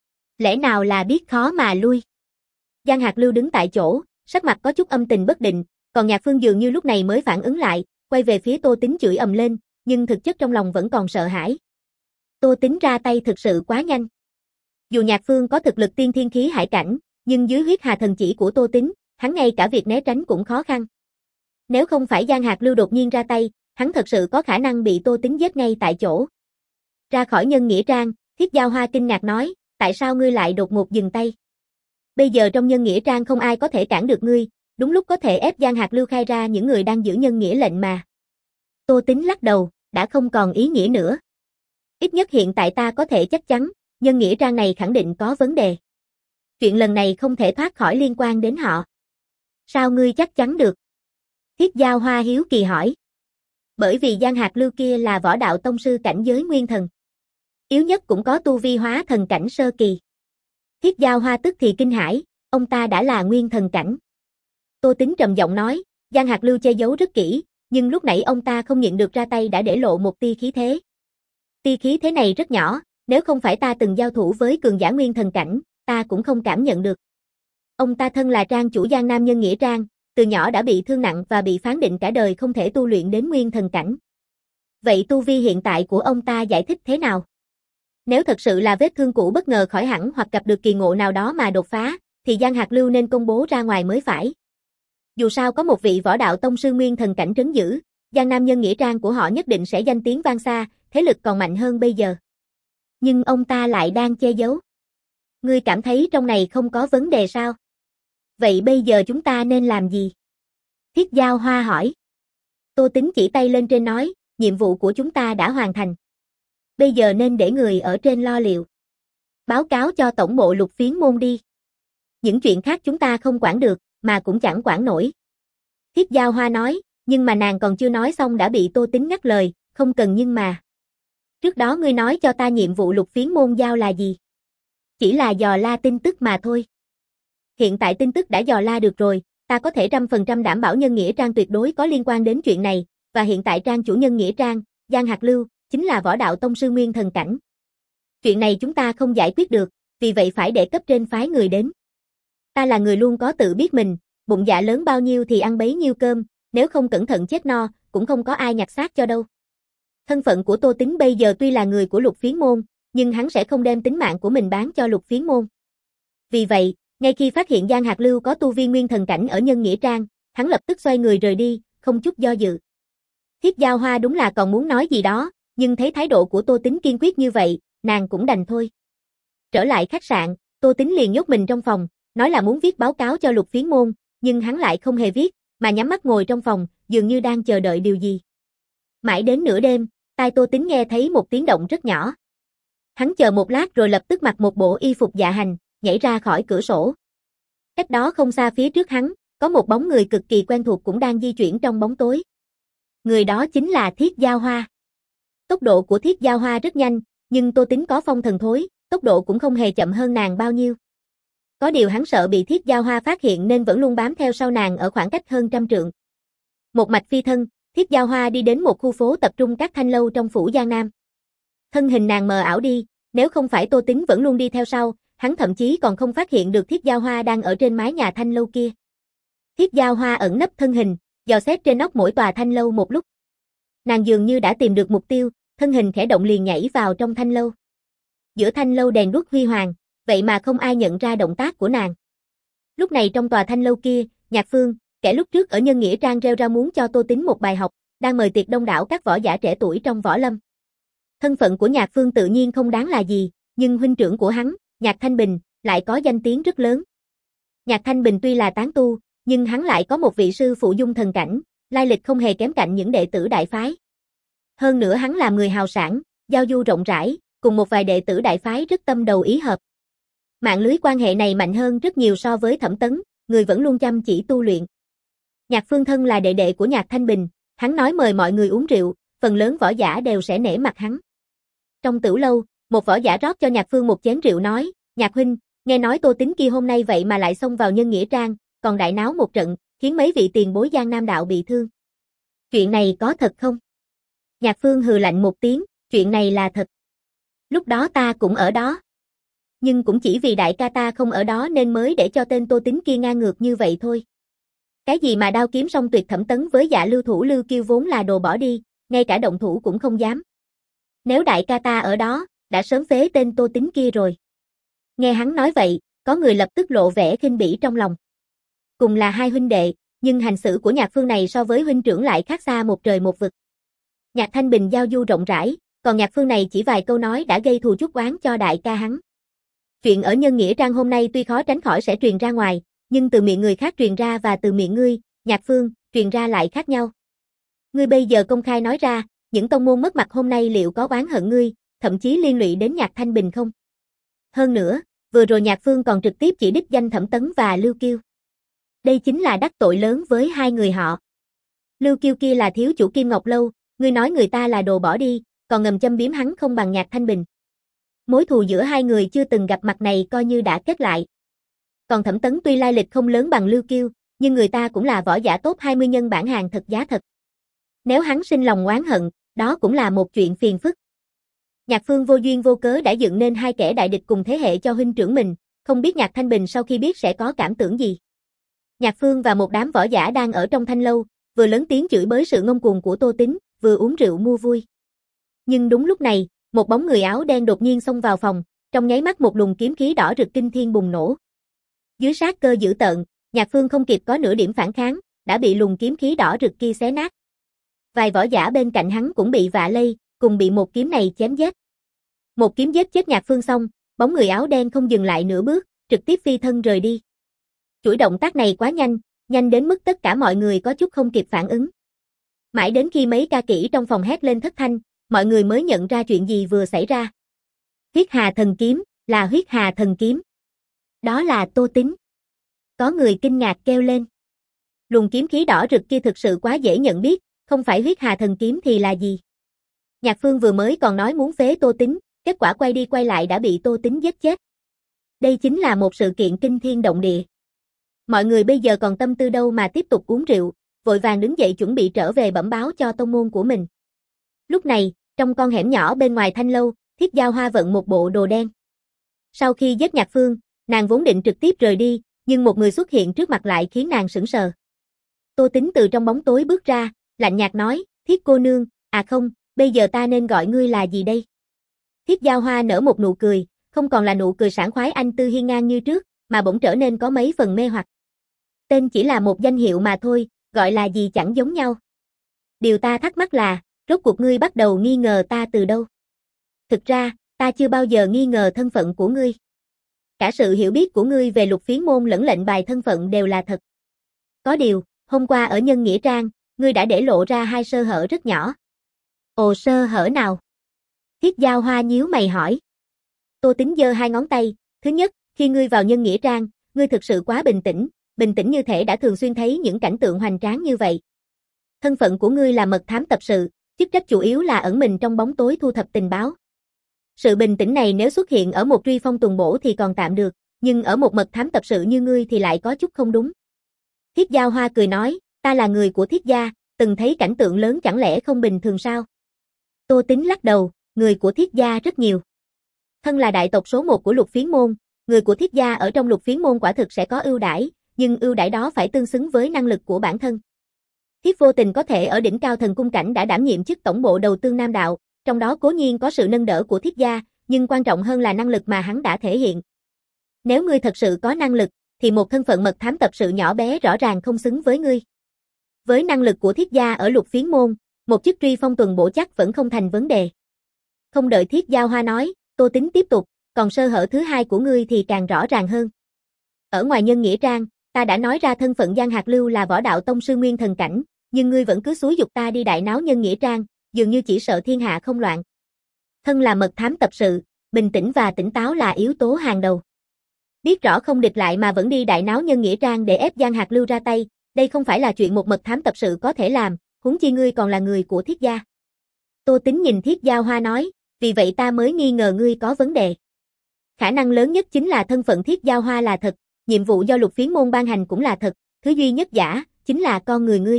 Lẽ nào là biết khó mà lui? Giang Hạc Lưu đứng tại chỗ, sắc mặt có chút âm tình bất định, còn Nhạc Phương dường như lúc này mới phản ứng lại, quay về phía Tô Tính chửi ầm lên, nhưng thực chất trong lòng vẫn còn sợ hãi. Tô Tính ra tay thực sự quá nhanh. Dù Nhạc Phương có thực lực tiên thiên khí hải cảnh, nhưng dưới huyết hà thần chỉ của Tô Tính, hắn ngay cả việc né tránh cũng khó khăn. Nếu không phải Giang Hạc Lưu đột nhiên ra tay, hắn thật sự có khả năng bị Tô Tính giết ngay tại chỗ. Ra khỏi nhân nghĩa trang, Thiết Giao Hoa kinh ngạc nói, tại sao ngươi lại đột ngột dừng tay? Bây giờ trong nhân nghĩa trang không ai có thể cản được ngươi, đúng lúc có thể ép Giang Hạc Lưu khai ra những người đang giữ nhân nghĩa lệnh mà. Tô Tính lắc đầu, đã không còn ý nghĩa nữa. Ít nhất hiện tại ta có thể chắc chắn, nhân nghĩa trang này khẳng định có vấn đề. Chuyện lần này không thể thoát khỏi liên quan đến họ. Sao ngươi chắc chắn được? Thiết Giao Hoa hiếu kỳ hỏi. Bởi vì Giang Hạc Lưu kia là võ đạo tông sư cảnh giới nguyên thần. Yếu nhất cũng có tu vi hóa thần cảnh sơ kỳ. Thiết Giao Hoa tức thì kinh hãi, ông ta đã là nguyên thần cảnh. Tô Tính trầm giọng nói, Giang Hạc Lưu che giấu rất kỹ, nhưng lúc nãy ông ta không nhịn được ra tay đã để lộ một tia khí thế. Tia khí thế này rất nhỏ, nếu không phải ta từng giao thủ với cường giả nguyên thần cảnh, ta cũng không cảm nhận được. Ông ta thân là trang chủ Giang Nam Nhân Nghĩa Trang, từ nhỏ đã bị thương nặng và bị phán định cả đời không thể tu luyện đến nguyên thần cảnh. Vậy tu vi hiện tại của ông ta giải thích thế nào? Nếu thật sự là vết thương cũ bất ngờ khỏi hẳn hoặc gặp được kỳ ngộ nào đó mà đột phá, thì Giang Hạc Lưu nên công bố ra ngoài mới phải. Dù sao có một vị võ đạo tông sư nguyên thần cảnh trấn giữ, Giang Nam Nhân Nghĩa Trang của họ nhất định sẽ danh tiếng vang xa, thế lực còn mạnh hơn bây giờ. Nhưng ông ta lại đang che giấu. Ngươi cảm thấy trong này không có vấn đề sao? Vậy bây giờ chúng ta nên làm gì? Thiết Giao Hoa hỏi. Tô Tính chỉ tay lên trên nói, nhiệm vụ của chúng ta đã hoàn thành. Bây giờ nên để người ở trên lo liệu. Báo cáo cho tổng bộ Lục Phiến Môn đi. Những chuyện khác chúng ta không quản được, mà cũng chẳng quản nổi. Thiết Giao Hoa nói, nhưng mà nàng còn chưa nói xong đã bị Tô Tính ngắt lời, không cần nhưng mà. Trước đó ngươi nói cho ta nhiệm vụ Lục Phiến Môn giao là gì? Chỉ là dò la tin tức mà thôi. Hiện tại tin tức đã dò la được rồi, ta có thể trăm phần trăm đảm bảo Nhân Nghĩa Trang tuyệt đối có liên quan đến chuyện này, và hiện tại trang chủ Nhân Nghĩa Trang, Giang Hạc Lưu, chính là võ đạo tông sư nguyên thần cảnh. Chuyện này chúng ta không giải quyết được, vì vậy phải để cấp trên phái người đến. Ta là người luôn có tự biết mình, bụng dạ lớn bao nhiêu thì ăn bấy nhiêu cơm, nếu không cẩn thận chết no, cũng không có ai nhặt xác cho đâu. Thân phận của Tô Tính bây giờ tuy là người của Lục Phiến Môn, nhưng hắn sẽ không đem tính mạng của mình bán cho Lục Phiến Môn. Vì vậy, Ngay khi phát hiện Giang Hạc Lưu có tu vi nguyên thần cảnh ở Nhân Nghĩa Trang, hắn lập tức xoay người rời đi, không chút do dự. Thiết Giao Hoa đúng là còn muốn nói gì đó, nhưng thấy thái độ của Tô Tính kiên quyết như vậy, nàng cũng đành thôi. Trở lại khách sạn, Tô Tính liền nhốt mình trong phòng, nói là muốn viết báo cáo cho Lục Phiến Môn, nhưng hắn lại không hề viết, mà nhắm mắt ngồi trong phòng, dường như đang chờ đợi điều gì. Mãi đến nửa đêm, tai Tô Tính nghe thấy một tiếng động rất nhỏ. Hắn chờ một lát rồi lập tức mặc một bộ y phục dạ hành, nhảy ra khỏi cửa sổ. Cách đó không xa phía trước hắn, có một bóng người cực kỳ quen thuộc cũng đang di chuyển trong bóng tối. Người đó chính là Thiết Giao Hoa. Tốc độ của Thiết Giao Hoa rất nhanh, nhưng Tô Tính có phong thần thối, tốc độ cũng không hề chậm hơn nàng bao nhiêu. Có điều hắn sợ bị Thiết Giao Hoa phát hiện nên vẫn luôn bám theo sau nàng ở khoảng cách hơn trăm trượng. Một mạch phi thân, Thiết Giao Hoa đi đến một khu phố tập trung các thanh lâu trong phủ Giang Nam. Thân hình nàng mờ ảo đi, nếu không phải Tô Tính vẫn luôn đi theo sau, hắn thậm chí còn không phát hiện được Thiết Giao Hoa đang ở trên mái nhà thanh lâu kia. Thiết Giao Hoa ẩn nấp thân hình, dò xét trên nóc mỗi tòa thanh lâu một lúc. Nàng dường như đã tìm được mục tiêu, thân hình khẽ động liền nhảy vào trong thanh lâu. Giữa thanh lâu đèn đuốc huy hoàng, vậy mà không ai nhận ra động tác của nàng. Lúc này trong tòa thanh lâu kia, Nhạc Phương, kẻ lúc trước ở Nhân Nghĩa Trang reo ra muốn cho Tô Tính một bài học, đang mời tiệc đông đảo các võ giả trẻ tuổi trong võ lâm. Thân phận của Nhạc Phương tự nhiên không đáng là gì, nhưng huynh trưởng của hắn, Nhạc Thanh Bình, lại có danh tiếng rất lớn. Nhạc Thanh Bình tuy là tán tu, nhưng hắn lại có một vị sư phụ dung thần cảnh, lai lịch không hề kém cạnh những đệ tử đại phái. Hơn nữa hắn là người hào sản, giao du rộng rãi, cùng một vài đệ tử đại phái rất tâm đầu ý hợp. Mạng lưới quan hệ này mạnh hơn rất nhiều so với Thẩm Tấn, người vẫn luôn chăm chỉ tu luyện. Nhạc Phương thân là đệ đệ của Nhạc Thanh Bình, hắn nói mời mọi người uống rượu, phần lớn võ giả đều sẽ nể mặt hắn. Trong tửu lâu, một võ giả rót cho Nhạc Phương một chén rượu nói, Nhạc huynh, nghe nói Tô Tính kia hôm nay vậy mà lại xông vào Nhân Nghĩa Trang, còn đại náo một trận, khiến mấy vị tiền bối Giang Nam đạo bị thương. Chuyện này có thật không? Nhạc Phương hừ lạnh một tiếng, chuyện này là thật. Lúc đó ta cũng ở đó. Nhưng cũng chỉ vì đại ca ta không ở đó nên mới để cho tên Tô Tính kia ngang ngược như vậy thôi. Cái gì mà đao kiếm song tuyệt Thẩm Tấn với Dạ Lưu thủ Lưu Kiêu vốn là đồ bỏ đi, ngay cả động thủ cũng không dám. Nếu đại ca ta ở đó, đã sớm phế tên Tô Tính kia rồi. Nghe hắn nói vậy, có người lập tức lộ vẻ khinh bỉ trong lòng. Cùng là hai huynh đệ, nhưng hành xử của Nhạc Phương này so với huynh trưởng lại khác xa một trời một vực. Nhạc Thanh Bình giao du rộng rãi, còn Nhạc Phương này chỉ vài câu nói đã gây thù chuốc oán cho đại ca hắn. Chuyện ở Nhân Nghĩa Trang hôm nay tuy khó tránh khỏi sẽ truyền ra ngoài, nhưng từ miệng người khác truyền ra và từ miệng ngươi, Nhạc Phương, truyền ra lại khác nhau. Ngươi bây giờ công khai nói ra, những tông môn mất mặt hôm nay liệu có oán hận ngươi, thậm chí liên lụy đến Nhạc Thanh Bình không? Hơn nữa, vừa rồi Nhạc Phương còn trực tiếp chỉ đích danh Thẩm Tấn và Lưu Kiêu. Đây chính là đắc tội lớn với hai người họ. Lưu Kiêu kia là thiếu chủ Kim Ngọc Lâu, ngươi nói người ta là đồ bỏ đi, còn ngầm châm biếm hắn không bằng Nhạc Thanh Bình. Mối thù giữa hai người chưa từng gặp mặt này coi như đã kết lại. Còn Thẩm Tấn tuy lai lịch không lớn bằng Lưu Kiêu, nhưng người ta cũng là võ giả top hai mươi nhân bản hàng thật giá thật. Nếu hắn sinh lòng oán hận, đó cũng là một chuyện phiền phức. Nhạc Phương vô duyên vô cớ đã dựng nên hai kẻ đại địch cùng thế hệ cho huynh trưởng mình, không biết Nhạc Thanh Bình sau khi biết sẽ có cảm tưởng gì. Nhạc Phương và một đám võ giả đang ở trong thanh lâu, vừa lớn tiếng chửi bới sự ngông cuồng của Tô Tính, vừa uống rượu mua vui. Nhưng đúng lúc này, một bóng người áo đen đột nhiên xông vào phòng, trong nháy mắt một luồng kiếm khí đỏ rực kinh thiên bùng nổ. Dưới sát cơ dữ tợn, Nhạc Phương không kịp có nửa điểm phản kháng, đã bị luồng kiếm khí đỏ rực kia xé nát. Vài võ giả bên cạnh hắn cũng bị vạ lây, cùng bị một kiếm này chém giết. Một kiếm giết chết Nhạc Phương xong, bóng người áo đen không dừng lại nửa bước, trực tiếp phi thân rời đi. Chuỗi động tác này quá nhanh, nhanh đến mức tất cả mọi người có chút không kịp phản ứng. Mãi đến khi mấy ca kỹ trong phòng hét lên thất thanh, mọi người mới nhận ra chuyện gì vừa xảy ra. Huyết Hà Thần Kiếm, là Huyết Hà Thần Kiếm. Đó là Tô Tính. Có người kinh ngạc kêu lên. Luồng kiếm khí đỏ rực kia thực sự quá dễ nhận biết, không phải Huyết Hà Thần Kiếm thì là gì. Nhạc Phương vừa mới còn nói muốn phế Tô Tính, kết quả quay đi quay lại đã bị Tô Tính giết chết. Đây chính là một sự kiện kinh thiên động địa. Mọi người bây giờ còn tâm tư đâu mà tiếp tục uống rượu, vội vàng đứng dậy chuẩn bị trở về bẩm báo cho tông môn của mình. Lúc này, trong con hẻm nhỏ bên ngoài thanh lâu, Thiết Giao Hoa vận một bộ đồ đen. Sau khi giết Nhạc Phương, nàng vốn định trực tiếp rời đi, nhưng một người xuất hiện trước mặt lại khiến nàng sững sờ. Tô Tính từ trong bóng tối bước ra, lạnh nhạt nói, Thiết cô nương, à không, bây giờ ta nên gọi ngươi là gì đây? Thiết Giao Hoa nở một nụ cười, không còn là nụ cười sảng khoái anh tư hiên ngang như trước, mà bỗng trở nên có mấy phần mê hoặc. Tên chỉ là một danh hiệu mà thôi, gọi là gì chẳng giống nhau. Điều ta thắc mắc là, rốt cuộc ngươi bắt đầu nghi ngờ ta từ đâu? Thực ra, ta chưa bao giờ nghi ngờ thân phận của ngươi. Cả sự hiểu biết của ngươi về Lục Phiến Môn lẫn lệnh bài thân phận đều là thật. Có điều, hôm qua ở Nhân Nghĩa Trang, ngươi đã để lộ ra hai sơ hở rất nhỏ. Ồ, sơ hở nào? Thiết Giao Hoa nhíu mày hỏi. Tô Tính giơ hai ngón tay, thứ nhất, khi ngươi vào Nhân Nghĩa Trang, ngươi thực sự quá bình tĩnh, bình tĩnh như thể đã thường xuyên thấy những cảnh tượng hoành tráng như vậy. Thân phận của ngươi là mật thám tập sự, chức trách chủ yếu là ẩn mình trong bóng tối thu thập tình báo. Sự bình tĩnh này nếu xuất hiện ở một truy phong tuần bổ thì còn tạm được, nhưng ở một mật thám tập sự như ngươi thì lại có chút không đúng. Thiết Giao Hoa cười nói, ta là người của Thiết gia, từng thấy cảnh tượng lớn chẳng lẽ không bình thường sao? Tô Tính lắc đầu, người của Thiết gia rất nhiều. Thân là đại tộc số một của Lục Phiến Môn, người của Thiết gia ở trong Lục Phiến Môn quả thực sẽ có ưu đãi, nhưng ưu đãi đó phải tương xứng với năng lực của bản thân. Thiết Vô Tình có thể ở đỉnh cao thần cung cảnh đã đảm nhiệm chức tổng bộ đầu tương Nam Đạo, trong đó cố nhiên có sự nâng đỡ của Thiết gia, nhưng quan trọng hơn là năng lực mà hắn đã thể hiện. Nếu ngươi thật sự có năng lực, thì một thân phận mật thám tập sự nhỏ bé rõ ràng không xứng với ngươi. Với năng lực của Thiết gia ở Lục Phiến Môn, một chức truy phong tuần bổ chắc vẫn không thành vấn đề. Không đợi Thiết Giao Hoa nói, Tô Tính tiếp tục, còn sơ hở thứ hai của ngươi thì càng rõ ràng hơn. Ở ngoài Nhân Nghĩa Trang, ta đã nói ra thân phận Giang Hạc Lưu là võ đạo tông sư nguyên thần cảnh, nhưng ngươi vẫn cứ xúi giục ta đi đại náo Nhân Nghĩa Trang, dường như chỉ sợ thiên hạ không loạn. Thân là mật thám tập sự, bình tĩnh và tỉnh táo là yếu tố hàng đầu. Biết rõ không địch lại mà vẫn đi đại náo Nhân Nghĩa Trang để ép Giang Hạc Lưu ra tay, đây không phải là chuyện một mật thám tập sự có thể làm, huống chi ngươi còn là người của Thiết gia. Tô Tính nhìn Thiết Giao Hoa nói, vì vậy ta mới nghi ngờ ngươi có vấn đề. Khả năng lớn nhất chính là thân phận Thiết Giao Hoa là thật, nhiệm vụ do Lục Phiến Môn ban hành cũng là thật, thứ duy nhất giả, chính là con người ngươi.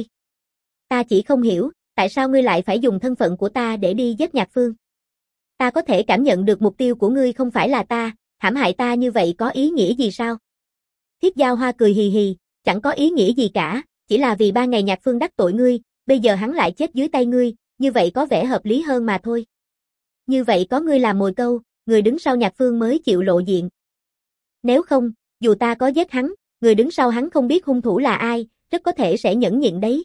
Ta chỉ không hiểu, tại sao ngươi lại phải dùng thân phận của ta để đi giết Nhạc Phương? Ta có thể cảm nhận được mục tiêu của ngươi không phải là ta, hãm hại ta như vậy có ý nghĩa gì sao? Thiết Giao Hoa cười hì hì, chẳng có ý nghĩa gì cả, chỉ là vì ba ngày Nhạc Phương đắc tội ngươi, bây giờ hắn lại chết dưới tay ngươi, như vậy có vẻ hợp lý hơn mà thôi. Như vậy có ngươi làm mồi câu, người đứng sau Nhạc Phương mới chịu lộ diện. Nếu không, dù ta có giết hắn, người đứng sau hắn không biết hung thủ là ai, rất có thể sẽ nhẫn nhịn đấy.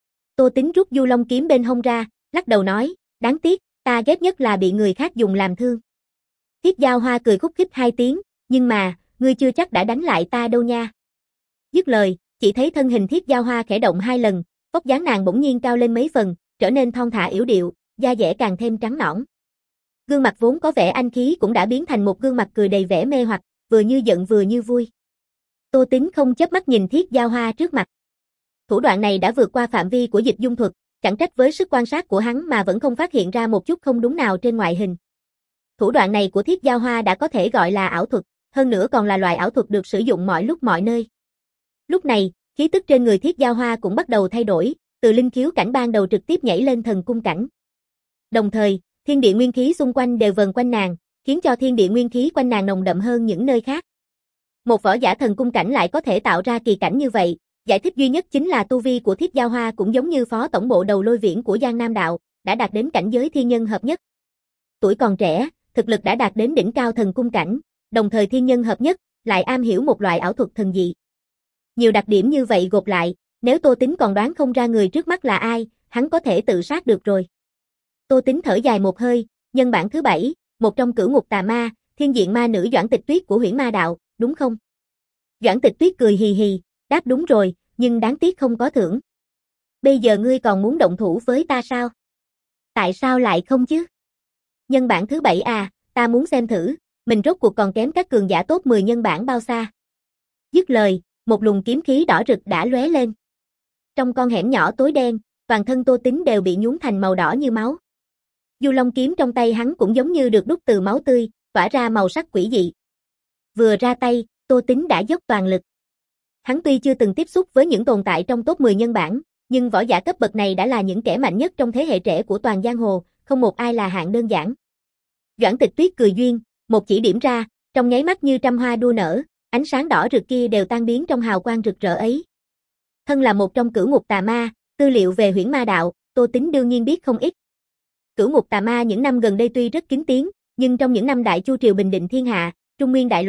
Tô Tính rút Du Long kiếm bên hông ra, lắc đầu nói, đáng tiếc, ta ghét nhất là bị người khác dùng làm thương. Thiết Giao Hoa cười khúc khích hai tiếng, nhưng mà, ngươi chưa chắc đã đánh lại ta đâu nha. Dứt lời, chỉ thấy thân hình Thiết Giao Hoa khẽ động hai lần, vóc dáng nàng bỗng nhiên cao lên mấy phần, trở nên thon thả yểu điệu, da dẻ càng thêm trắng nõn. Gương mặt vốn có vẻ anh khí cũng đã biến thành một gương mặt cười đầy vẻ mê hoặc, vừa như giận vừa như vui. Tô Tính không chớp mắt nhìn Thiết Giao Hoa trước mặt. Thủ đoạn này đã vượt qua phạm vi của Dịch Dung thuật, chẳng trách với sức quan sát của hắn mà vẫn không phát hiện ra một chút không đúng nào trên ngoại hình. Thủ đoạn này của Thiết Giao Hoa đã có thể gọi là ảo thuật, hơn nữa còn là loại ảo thuật được sử dụng mọi lúc mọi nơi. Lúc này, khí tức trên người Thiết Giao Hoa cũng bắt đầu thay đổi, từ linh khiếu cảnh ban đầu trực tiếp nhảy lên thần cung cảnh. Đồng thời, thiên địa nguyên khí xung quanh đều vần quanh nàng, khiến cho thiên địa nguyên khí quanh nàng nồng đậm hơn những nơi khác. Một võ giả thần cung cảnh lại có thể tạo ra kỳ cảnh như vậy, giải thích duy nhất chính là tu vi của Thiết Giao Hoa cũng giống như phó tổng bộ đầu Lôi Viễn của Giang Nam Đạo, đã đạt đến cảnh giới thiên nhân hợp nhất. Tuổi còn trẻ, thực lực đã đạt đến đỉnh cao thần cung cảnh, đồng thời thiên nhân hợp nhất, lại am hiểu một loại ảo thuật thần dị. Nhiều đặc điểm như vậy gộp lại, nếu Tô Tính còn đoán không ra người trước mắt là ai, hắn có thể tự sát được rồi. Tô Tính thở dài một hơi, nhân bản thứ bảy, một trong cửu ngục tà ma, thiên diện ma nữ Doãn Tịch Tuyết của Huyễn Ma Đạo, đúng không? Doãn Tịch Tuyết cười hì hì, đáp đúng rồi, nhưng đáng tiếc không có thưởng. Bây giờ ngươi còn muốn động thủ với ta sao? Tại sao lại không chứ? Nhân bản thứ bảy à, ta muốn xem thử, mình rốt cuộc còn kém các cường giả top mười nhân bản bao xa. Dứt lời, một luồng kiếm khí đỏ rực đã lóe lên. Trong con hẻm nhỏ tối đen, toàn thân Tô Tính đều bị nhuốm thành màu đỏ như máu. Du Long kiếm trong tay hắn cũng giống như được đúc từ máu tươi, tỏa ra màu sắc quỷ dị. Vừa ra tay, Tô Tính đã dốc toàn lực. Hắn tuy chưa từng tiếp xúc với những tồn tại trong top mười nhân bản, nhưng võ giả cấp bậc này đã là những kẻ mạnh nhất trong thế hệ trẻ của toàn giang hồ, không một ai là hạng đơn giản. Doãn Tịch Tuyết cười duyên, một chỉ điểm ra, trong nháy mắt như trăm hoa đua nở, ánh sáng đỏ rực kia đều tan biến trong hào quang rực rỡ ấy. Thân là một trong cửu ngục tà ma, tư liệu về Huyễn Ma Đạo, Tô Tính đương nhiên biết không ít. Cửu ngục tà ma những năm gần đây tuy rất kín tiếng, nhưng trong những năm Đại Chu triều bình định thiên hạ, Trung Nguyên đại loạn,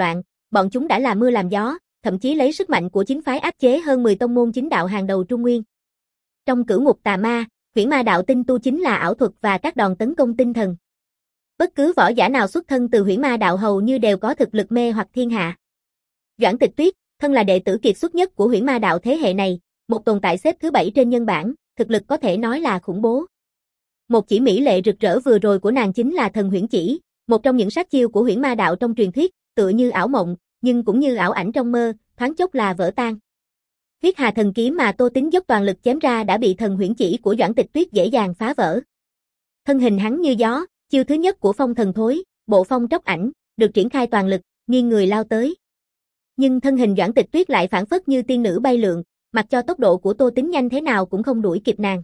bọn chúng đã là mưa làm gió, thậm chí lấy sức mạnh của chính phái áp chế hơn mười tông môn chính đạo hàng đầu Trung Nguyên. Trong cửu ngục tà ma, huyễn ma đạo tinh tu chính là ảo thuật và các đòn tấn công tinh thần. Bất cứ võ giả nào xuất thân từ huyễn ma đạo hầu như đều có thực lực mê hoặc thiên hạ. Doãn Tịch Tuyết, thân là đệ tử kiệt xuất nhất của huyễn ma đạo thế hệ này, một tồn tại xếp thứ bảy trên nhân bảng, thực lực có thể nói là khủng bố. Một chỉ mỹ lệ rực rỡ vừa rồi của nàng chính là thần huyễn chỉ, một trong những sát chiêu của huyễn ma đạo trong truyền thuyết, tựa như ảo mộng, nhưng cũng như ảo ảnh trong mơ, thoáng chốc là vỡ tan. Huyết Hà thần kiếm mà Tô Tính dốc toàn lực chém ra đã bị thần huyễn chỉ của Doãn Tịch Tuyết dễ dàng phá vỡ. Thân hình hắn như gió, chiêu thứ nhất của phong thần thối, bộ phong tróc ảnh, được triển khai toàn lực, nghiêng người lao tới. Nhưng thân hình Doãn Tịch Tuyết lại phảng phất như tiên nữ bay lượn, mặc cho tốc độ của Tô Tính nhanh thế nào cũng không đuổi kịp nàng.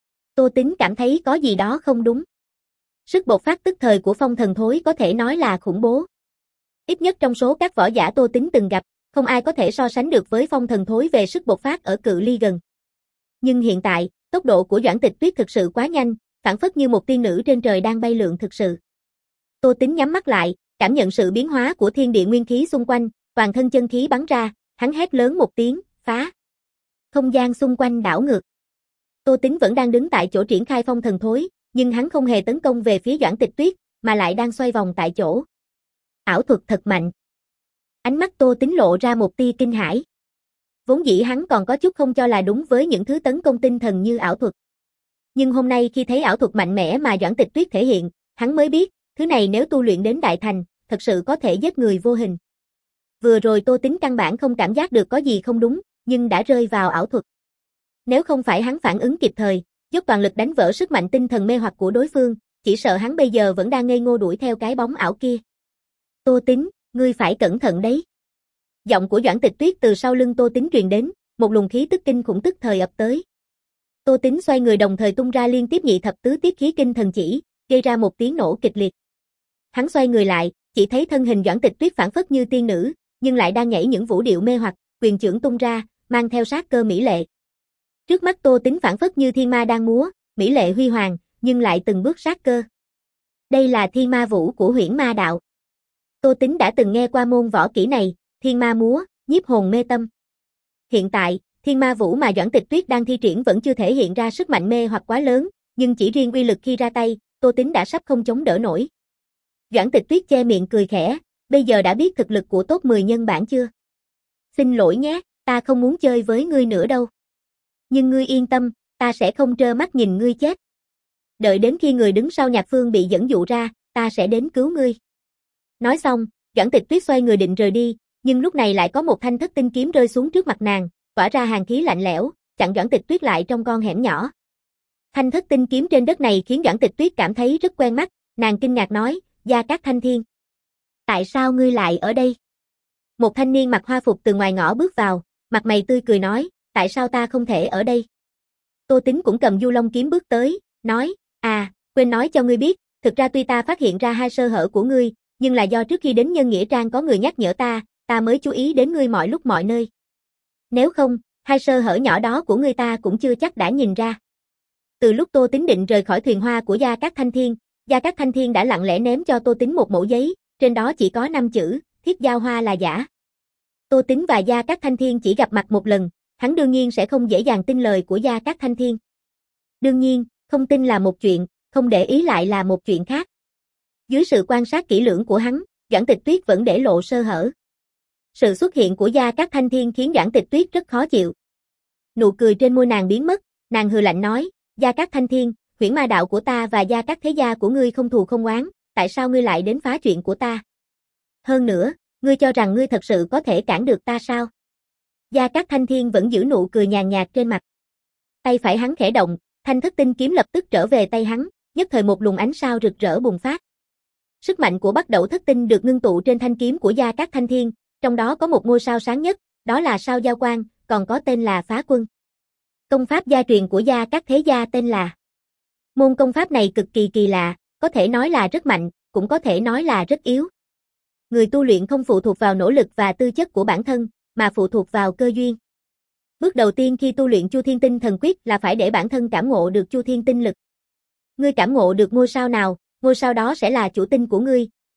Tô Tính cảm thấy có gì đó không đúng. Sức bộc phát tức thời của phong thần thối có thể nói là khủng bố. Ít nhất trong số các võ giả Tô Tính từng gặp, không ai có thể so sánh được với phong thần thối về sức bộc phát ở cự ly gần. Nhưng hiện tại, tốc độ của Doãn Tịch Tuyết thực sự quá nhanh, phảng phất như một tiên nữ trên trời đang bay lượn thực sự. Tô Tính nhắm mắt lại, cảm nhận sự biến hóa của thiên địa nguyên khí xung quanh, toàn thân chân khí bắn ra, hắn hét lớn một tiếng, phá. Không gian xung quanh đảo ngược. Tô Tính vẫn đang đứng tại chỗ triển khai phong thần thối, nhưng hắn không hề tấn công về phía Doãn Tịch Tuyết, mà lại đang xoay vòng tại chỗ. Ảo thuật thật mạnh. Ánh mắt Tô Tính lộ ra một tia kinh hãi. Vốn dĩ hắn còn có chút không cho là đúng với những thứ tấn công tinh thần như ảo thuật. Nhưng hôm nay khi thấy ảo thuật mạnh mẽ mà Doãn Tịch Tuyết thể hiện, hắn mới biết, thứ này nếu tu luyện đến đại thành, thật sự có thể giết người vô hình. Vừa rồi Tô Tính căn bản không cảm giác được có gì không đúng, nhưng đã rơi vào ảo thuật. Nếu không phải hắn phản ứng kịp thời, dốc toàn lực đánh vỡ sức mạnh tinh thần mê hoặc của đối phương, chỉ sợ hắn bây giờ vẫn đang ngây ngô đuổi theo cái bóng ảo kia. Tô Tính, ngươi phải cẩn thận đấy. Giọng của Doãn Tịch Tuyết từ sau lưng Tô Tính truyền đến, một luồng khí tức kinh khủng tức thời ập tới. Tô Tính xoay người đồng thời tung ra liên tiếp nhị thập tứ tiết khí kinh thần chỉ, gây ra một tiếng nổ kịch liệt. Hắn xoay người lại, chỉ thấy thân hình Doãn Tịch Tuyết phảng phất như tiên nữ, nhưng lại đang nhảy những vũ điệu mê hoặc, quyền chưởng tung ra, mang theo sát cơ mỹ lệ. Trước mắt Tô Tính phảng phất như thiên ma đang múa, mỹ lệ huy hoàng, nhưng lại từng bước sát cơ. Đây là thiên ma vũ của huyễn ma đạo. Tô Tính đã từng nghe qua môn võ kỹ này, thiên ma múa, nhiếp hồn mê tâm. Hiện tại, thiên ma vũ mà Doãn Tịch Tuyết đang thi triển vẫn chưa thể hiện ra sức mạnh mê hoặc quá lớn, nhưng chỉ riêng uy lực khi ra tay, Tô Tính đã sắp không chống đỡ nổi. Doãn Tịch Tuyết che miệng cười khẽ, bây giờ đã biết thực lực của top mười nhân bản chưa? Xin lỗi nhé, ta không muốn chơi với ngươi nữa đâu. Nhưng ngươi yên tâm, ta sẽ không trơ mắt nhìn ngươi chết. Đợi đến khi người đứng sau Nhạc Phương bị dẫn dụ ra, ta sẽ đến cứu ngươi. Nói xong, Doãn Tịch Tuyết xoay người định rời đi, nhưng lúc này lại có một thanh thất tinh kiếm rơi xuống trước mặt nàng, tỏa ra hàn khí lạnh lẽo, chặn Doãn Tịch Tuyết lại trong con hẻm nhỏ. Thanh thất tinh kiếm trên đất này khiến Doãn Tịch Tuyết cảm thấy rất quen mắt, nàng kinh ngạc nói, Gia Cát Thanh Thiên. Tại sao ngươi lại ở đây? Một thanh niên mặc hoa phục từ ngoài ngõ bước vào, mặt mày tươi cười nói, tại sao ta không thể ở đây? Tô Tính cũng cầm Du Long kiếm bước tới, nói, à, quên nói cho ngươi biết, thực ra tuy ta phát hiện ra hai sơ hở của ngươi, nhưng là do trước khi đến Nhân Nghĩa Trang có người nhắc nhở ta, ta mới chú ý đến ngươi mọi lúc mọi nơi. Nếu không, hai sơ hở nhỏ đó của ngươi ta cũng chưa chắc đã nhìn ra. Từ lúc Tô Tính định rời khỏi thuyền hoa của Gia Cát Thanh Thiên, Gia Cát Thanh Thiên đã lặng lẽ ném cho Tô Tính một mẩu giấy, trên đó chỉ có năm chữ, Thiết Giao Hoa là giả. Tô Tính và Gia Cát Thanh Thiên chỉ gặp mặt một lần, hắn đương nhiên sẽ không dễ dàng tin lời của Gia Cát Thanh Thiên. Đương nhiên, không tin là một chuyện, không để ý lại là một chuyện khác. Dưới sự quan sát kỹ lưỡng của hắn, Doãn Tịch Tuyết vẫn để lộ sơ hở. Sự xuất hiện của Gia Cát Thanh Thiên khiến Doãn Tịch Tuyết rất khó chịu. Nụ cười trên môi nàng biến mất, nàng hừ lạnh nói, Gia Cát Thanh Thiên, huyễn ma đạo của ta và Gia Cát thế gia của ngươi không thù không oán, tại sao ngươi lại đến phá chuyện của ta? Hơn nữa, ngươi cho rằng ngươi thật sự có thể cản được ta sao? Gia Cát Thanh Thiên vẫn giữ nụ cười nhàn nhạt trên mặt. Tay phải hắn khẽ động, thanh thất tinh kiếm lập tức trở về tay hắn, nhất thời một luồng ánh sao rực rỡ bùng phát. Sức mạnh của Bắc Đẩu Thất Tinh được ngưng tụ trên thanh kiếm của Gia Cát Thanh Thiên, trong đó có một ngôi sao sáng nhất, đó là sao Giao Quang, còn có tên là Phá Quân. Công pháp gia truyền của Gia Cát thế gia tên là. Môn công pháp này cực kỳ kỳ lạ, có thể nói là rất mạnh, cũng có thể nói là rất yếu. Người tu luyện không phụ thuộc vào nỗ lực và tư chất của bản thân, mà phụ thuộc vào cơ duyên. Bước đầu tiên khi tu luyện Chu Thiên Tinh Thần Quyết là phải để bản thân cảm ngộ được Chu Thiên Tinh Lực. Ngươi cảm ngộ được ngôi sao nào, ngôi sao đó sẽ là chủ tinh của ngươi,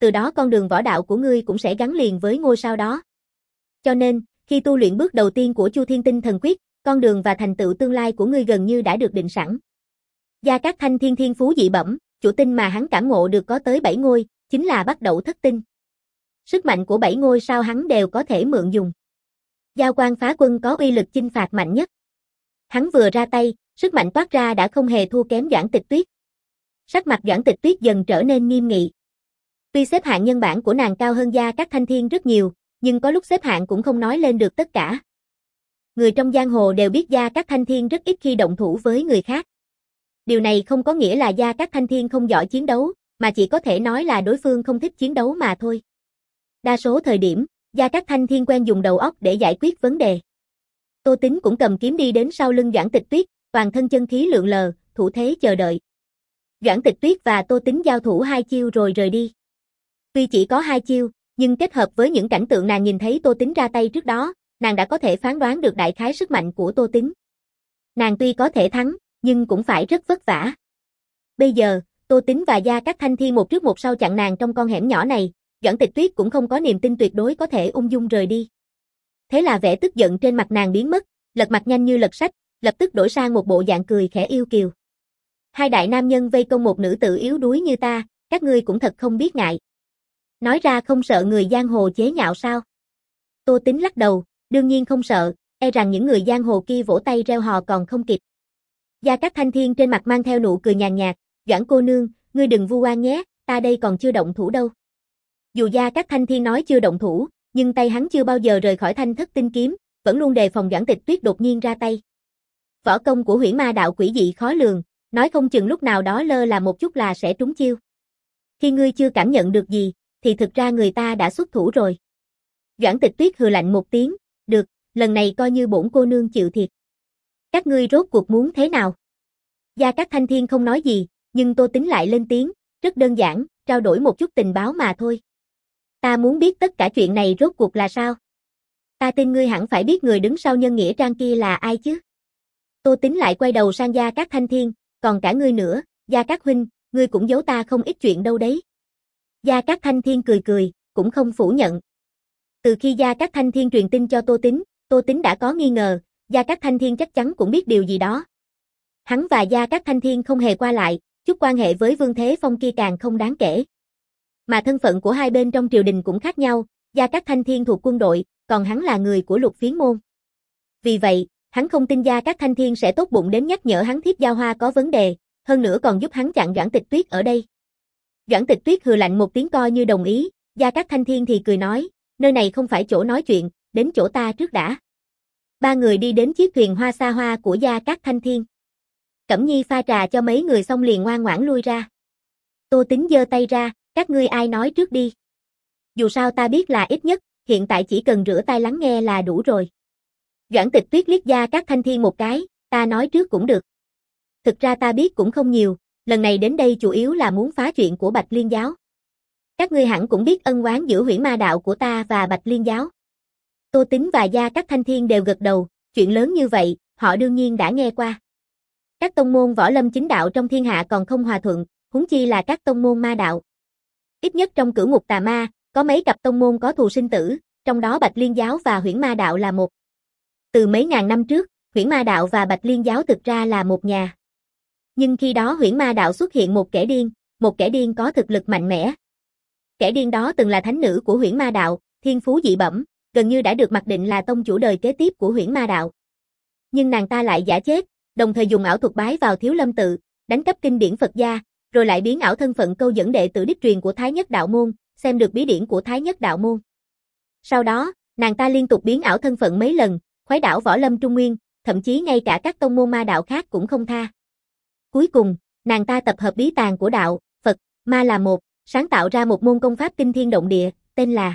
từ đó con đường võ đạo của ngươi cũng sẽ gắn liền với ngôi sao đó. Cho nên, khi tu luyện bước đầu tiên của Chu Thiên Tinh Thần Quyết, con đường và thành tựu tương lai của ngươi gần như đã được định sẵn. Gia Cát Thanh Thiên thiên phú dị bẩm, chủ tinh mà hắn cảm ngộ được có tới bảy ngôi, chính là bắt đầu thất tinh. Sức mạnh của bảy ngôi sao hắn đều có thể mượn dùng. Giao Quang Phá Quân có uy lực chinh phạt mạnh nhất. Hắn vừa ra tay, sức mạnh toát ra đã không hề thua kém Doãn Tịch Tuyết. Sắc mặt Doãn Tịch Tuyết dần trở nên nghiêm nghị. Tuy xếp hạng nhân bản của nàng cao hơn Gia Cát Thanh Thiên rất nhiều, nhưng có lúc xếp hạng cũng không nói lên được tất cả. Người trong giang hồ đều biết Gia Cát Thanh Thiên rất ít khi động thủ với người khác. Điều này không có nghĩa là Gia Cát Thanh Thiên không giỏi chiến đấu, mà chỉ có thể nói là đối phương không thích chiến đấu mà thôi. Đa số thời điểm, Gia Cát Thanh Thiên quen dùng đầu óc để giải quyết vấn đề. Tô Tính cũng cầm kiếm đi đến sau lưng Doãn Tịch Tuyết, toàn thân chân khí lượn lờ, thủ thế chờ đợi. Doãn Tịch Tuyết và Tô Tính giao thủ hai chiêu rồi rời đi. Tuy chỉ có hai chiêu, nhưng kết hợp với những cảnh tượng nàng nhìn thấy Tô Tính ra tay trước đó, nàng đã có thể phán đoán được đại khái sức mạnh của Tô Tính. Nàng tuy có thể thắng, nhưng cũng phải rất vất vả. Bây giờ, Tô Tính và Gia Cát Thanh Thiên một trước một sau chặn nàng trong con hẻm nhỏ này, Doãn Tịch Tuyết cũng không có niềm tin tuyệt đối có thể ung dung rời đi. Thế là vẻ tức giận trên mặt nàng biến mất, lật mặt nhanh như lật sách, lập tức đổi sang một bộ dạng cười khẽ yêu kiều. Hai đại nam nhân vây công một nữ tử yếu đuối như ta, các ngươi cũng thật không biết ngại. Nói ra không sợ người giang hồ chế nhạo sao? Tô Tính lắc đầu, đương nhiên không sợ, e rằng những người giang hồ kia vỗ tay reo hò còn không kịp. Gia Cát Thanh Thiên trên mặt mang theo nụ cười nhàn nhạt, Doãn cô nương, ngươi đừng vu oan nhé, ta đây còn chưa động thủ đâu. Dù Gia Cát Thanh Thiên nói chưa động thủ, nhưng tay hắn chưa bao giờ rời khỏi thanh thất tinh kiếm, vẫn luôn đề phòng Doãn Tịch Tuyết đột nhiên ra tay. Võ công của Huyễn Ma đạo quỷ dị khó lường, nói không chừng lúc nào đó lơ là một chút là sẽ trúng chiêu. Khi ngươi chưa cảm nhận được gì, thì thực ra người ta đã xuất thủ rồi. Doãn Tịch Tuyết hừ lạnh một tiếng, được, lần này coi như bổn cô nương chịu thiệt. Các ngươi rốt cuộc muốn thế nào? Gia Cát Thanh Thiên không nói gì, nhưng Tô Tính lại lên tiếng, rất đơn giản, trao đổi một chút tình báo mà thôi. Ta muốn biết tất cả chuyện này rốt cuộc là sao? Ta tin ngươi hẳn phải biết người đứng sau nhân nghĩa trang kia là ai chứ? Tô Tính lại quay đầu sang Gia Cát Thanh Thiên, còn cả ngươi nữa, Gia Cát huynh, ngươi cũng giấu ta không ít chuyện đâu đấy. Gia Cát Thanh Thiên cười cười, cũng không phủ nhận. Từ khi Gia Cát Thanh Thiên truyền tin cho Tô Tính, Tô Tính đã có nghi ngờ, Gia Cát Thanh Thiên chắc chắn cũng biết điều gì đó. Hắn và Gia Cát Thanh Thiên không hề qua lại, chút quan hệ với Vương Thế Phong kia càng không đáng kể. Mà thân phận của hai bên trong triều đình cũng khác nhau, Gia Cát Thanh Thiên thuộc quân đội, còn hắn là người của Lục Phiến môn. Vì vậy, hắn không tin Gia Cát Thanh Thiên sẽ tốt bụng đến nhắc nhở hắn thiếp Giao Hoa có vấn đề, hơn nữa còn giúp hắn chặn Doãn Tịch Tuyết ở đây. Doãn Tịch Tuyết hừ lạnh một tiếng coi như đồng ý, Gia Cát Thanh Thiên thì cười nói, nơi này không phải chỗ nói chuyện, đến chỗ ta trước đã. Ba người đi đến chiếc thuyền hoa xa hoa của Gia Cát Thanh Thiên. Cẩm Nhi pha trà cho mấy người xong liền ngoan ngoãn lui ra. Tô Tính giơ tay ra, các ngươi ai nói trước đi. Dù sao ta biết là ít nhất, hiện tại chỉ cần rửa tay lắng nghe là đủ rồi. Doãn Tịch Tuyết liếc Gia Cát Thanh Thiên một cái, ta nói trước cũng được. Thực ra ta biết cũng không nhiều, lần này đến đây chủ yếu là muốn phá chuyện của Bạch Liên giáo. Các ngươi hẳn cũng biết ân oán giữa Huyễn Ma đạo của ta và Bạch Liên giáo. Tô Tính và Gia Cát Thanh Thiên đều gật đầu, chuyện lớn như vậy, họ đương nhiên đã nghe qua. Các tông môn võ lâm chính đạo trong thiên hạ còn không hòa thuận, huống chi là các tông môn ma đạo. Ít nhất trong cửu ngục tà ma, có mấy cặp tông môn có thù sinh tử, trong đó Bạch Liên giáo và Huyễn Ma đạo là một. Từ mấy ngàn năm trước, Huyễn Ma đạo và Bạch Liên giáo thực ra là một nhà. Nhưng khi đó Huyễn Ma đạo xuất hiện một kẻ điên, một kẻ điên có thực lực mạnh mẽ. Kẻ điên đó từng là thánh nữ của Huyễn Ma đạo, thiên phú dị bẩm, gần như đã được mặc định là tông chủ đời kế tiếp của Huyễn Ma đạo. Nhưng nàng ta lại giả chết, đồng thời dùng ảo thuật bái vào Thiếu Lâm tự, đánh cắp kinh điển Phật gia, rồi lại biến ảo thân phận câu dẫn đệ tử đích truyền của Thái Nhất đạo môn, xem được bí điển của Thái Nhất đạo môn. Sau đó, nàng ta liên tục biến ảo thân phận mấy lần, khuấy đảo võ lâm Trung Nguyên, thậm chí ngay cả các tông môn ma đạo khác cũng không tha. Cuối cùng, nàng ta tập hợp bí tàng của đạo, Phật, ma là một, sáng tạo ra một môn công pháp kinh thiên động địa, tên là.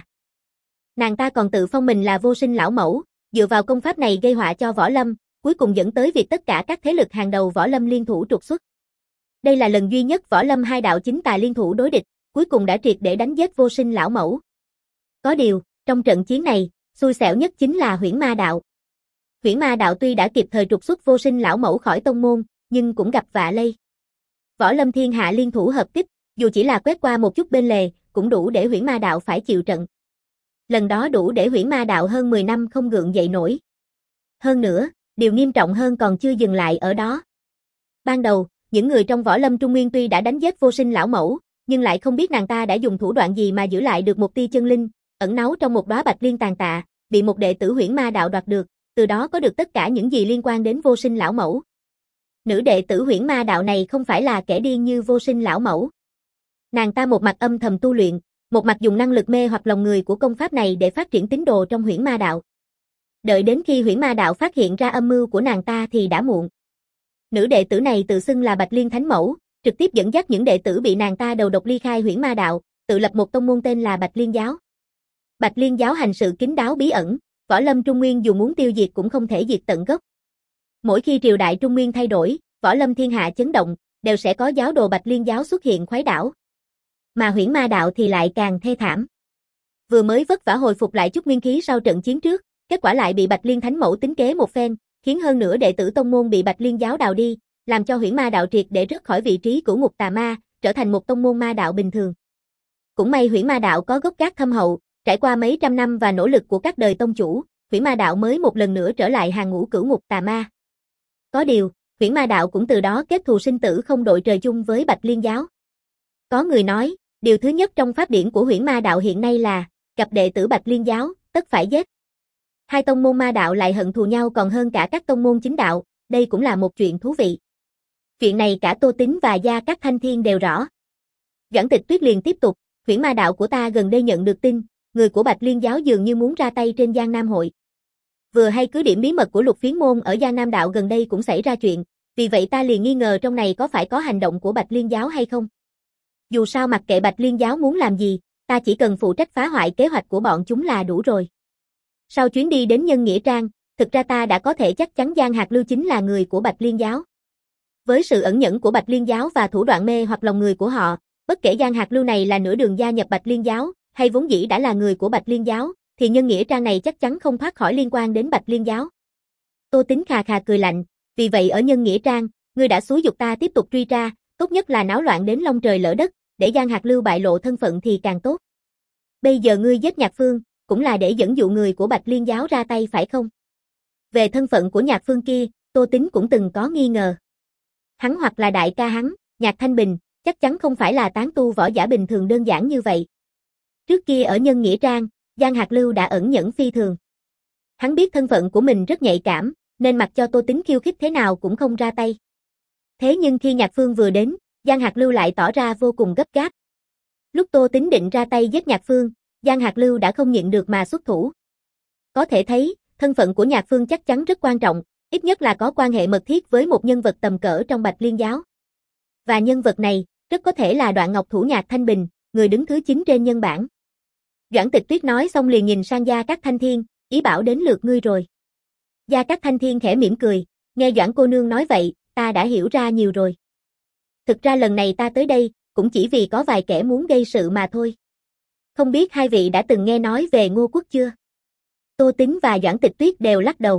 Nàng ta còn tự phong mình là Vô Sinh lão mẫu, dựa vào công pháp này gây họa cho võ lâm, cuối cùng dẫn tới việc tất cả các thế lực hàng đầu võ lâm liên thủ trục xuất. Đây là lần duy nhất võ lâm hai đạo chính tà liên thủ đối địch, cuối cùng đã triệt để đánh giết Vô Sinh lão mẫu. Có điều, trong trận chiến này, xui xẻo nhất chính là Huyễn Ma đạo. Huyễn Ma đạo tuy đã kịp thời trục xuất Vô Sinh lão mẫu khỏi tông môn, nhưng cũng gặp vạ lây. Võ lâm thiên hạ liên thủ hợp kích, Dù chỉ là quét qua một chút bên lề, cũng đủ để Huyễn Ma Đạo phải chịu trận. Lần đó đủ để Huyễn Ma Đạo hơn mười năm không gượng dậy nổi. Hơn nữa, điều nghiêm trọng hơn còn chưa dừng lại ở đó. Ban đầu, những người trong Võ Lâm Trung Nguyên tuy đã đánh giết Vô Sinh lão mẫu, nhưng lại không biết nàng ta đã dùng thủ đoạn gì mà giữ lại được một tia chân linh, ẩn náu trong một đóa bạch liên tàn tạ, bị một đệ tử Huyễn Ma Đạo đoạt được, từ đó có được tất cả những gì liên quan đến Vô Sinh lão mẫu. Nữ đệ tử Huyễn Ma Đạo này không phải là kẻ điên như Vô Sinh lão mẫu. Nàng ta một mặt âm thầm tu luyện, một mặt dùng năng lực mê hoặc lòng người của công pháp này để phát triển tín đồ trong Huyễn Ma Đạo. Đợi đến khi Huyễn Ma Đạo phát hiện ra âm mưu của nàng ta thì đã muộn. Nữ đệ tử này tự xưng là Bạch Liên Thánh Mẫu, trực tiếp dẫn dắt những đệ tử bị nàng ta đầu độc ly khai Huyễn Ma Đạo, tự lập một tông môn tên là Bạch Liên Giáo. Bạch Liên Giáo hành sự kín đáo bí ẩn, Võ Lâm Trung Nguyên dù muốn tiêu diệt cũng không thể diệt tận gốc. Mỗi khi triều đại Trung Nguyên thay đổi, Võ Lâm thiên hạ chấn động, đều sẽ có giáo đồ Bạch Liên Giáo xuất hiện khuấy đảo. Mà Huyễn Ma Đạo thì lại càng thê thảm. Vừa mới vất vả hồi phục lại chút nguyên khí sau trận chiến trước, kết quả lại bị Bạch Liên Thánh Mẫu tính kế một phen, khiến hơn nửa đệ tử tông môn bị Bạch Liên Giáo đào đi, làm cho Huyễn Ma Đạo triệt để rớt khỏi vị trí của ngục tà ma, trở thành một tông môn ma đạo bình thường. Cũng may Huyễn Ma Đạo có gốc gác thâm hậu, trải qua mấy trăm năm và nỗ lực của các đời tông chủ, Huyễn Ma Đạo mới một lần nữa trở lại hàng ngũ cửu ngục tà ma. Có điều, Huyễn Ma Đạo cũng từ đó kết thù sinh tử không đội trời chung với Bạch Liên Giáo. Có người nói, điều thứ nhất trong pháp điển của Huyễn Ma Đạo hiện nay là, gặp đệ tử Bạch Liên Giáo, tất phải giết. Hai tông môn ma đạo lại hận thù nhau còn hơn cả các tông môn chính đạo, đây cũng là một chuyện thú vị. Chuyện này cả Tô Tín và Gia Cát Thanh Thiên đều rõ. Doãn Tịch Tuyết liền tiếp tục, Huyễn Ma Đạo của ta gần đây nhận được tin, người của Bạch Liên Giáo dường như muốn ra tay trên Giang Nam Hội. Vừa hay cứ điểm bí mật của Lục Phiến Môn ở Giang Nam Đạo gần đây cũng xảy ra chuyện, vì vậy ta liền nghi ngờ trong này có phải có hành động của Bạch Liên Giáo hay không. Dù sao mặc kệ Bạch Liên Giáo muốn làm gì, ta chỉ cần phụ trách phá hoại kế hoạch của bọn chúng là đủ rồi. Sau chuyến đi đến Nhân Nghĩa Trang, thực ra ta đã có thể chắc chắn Giang Hạc Lưu chính là người của Bạch Liên Giáo. Với sự ẩn nhẫn của Bạch Liên Giáo và thủ đoạn mê hoặc lòng người của họ, bất kể Giang Hạc Lưu này là nửa đường gia nhập Bạch Liên Giáo, hay vốn dĩ đã là người của Bạch Liên Giáo, thì Nhân Nghĩa Trang này chắc chắn không thoát khỏi liên quan đến Bạch Liên Giáo. Tô Tín khà khà cười lạnh, vì vậy ở Nhân Nghĩa Trang, ngươi đã xúi giục ta tiếp tục truy tra, tốt nhất là náo loạn đến long trời lỡ đất, để Giang Hạc Lưu bại lộ thân phận thì càng tốt. Bây giờ ngươi giết Nhạc Phương, cũng là để dẫn dụ người của Bạch Liên Giáo ra tay phải không? Về thân phận của Nhạc Phương kia, Tô Tín cũng từng có nghi ngờ. Hắn hoặc là đại ca hắn, Nhạc Thanh Bình, chắc chắn không phải là tán tu võ giả bình thường đơn giản như vậy. Trước kia ở Nhân Nghĩa Trang, Giang Hạc Lưu đã ẩn nhẫn phi thường. Hắn biết thân phận của mình rất nhạy cảm, nên mặc cho Tô Tín khiêu khích thế nào cũng không ra tay. Thế nhưng khi Nhạc Phương vừa đến, Giang Hạc Lưu lại tỏ ra vô cùng gấp gáp. Lúc Tô Tín định ra tay giết Nhạc Phương, Giang Hạc Lưu đã không nhịn được mà xuất thủ. Có thể thấy, thân phận của Nhạc Phương chắc chắn rất quan trọng, ít nhất là có quan hệ mật thiết với một nhân vật tầm cỡ trong Bạch Liên Giáo. Và nhân vật này, rất có thể là Đoạn Ngọc Thủ Nhạc Thanh Bình, người đứng thứ chín trên nhân bảng. Doãn Tịch Tuyết nói xong liền nhìn sang Gia Cát Thanh Thiên, ý bảo đến lượt ngươi rồi. Gia Cát Thanh Thiên khẽ mỉm cười, nghe Doãn cô nương nói vậy, ta đã hiểu ra nhiều rồi. Thực ra lần này ta tới đây, cũng chỉ vì có vài kẻ muốn gây sự mà thôi. Không biết hai vị đã từng nghe nói về Ngô Quốc chưa? Tô Tín và Doãn Tịch Tuyết đều lắc đầu.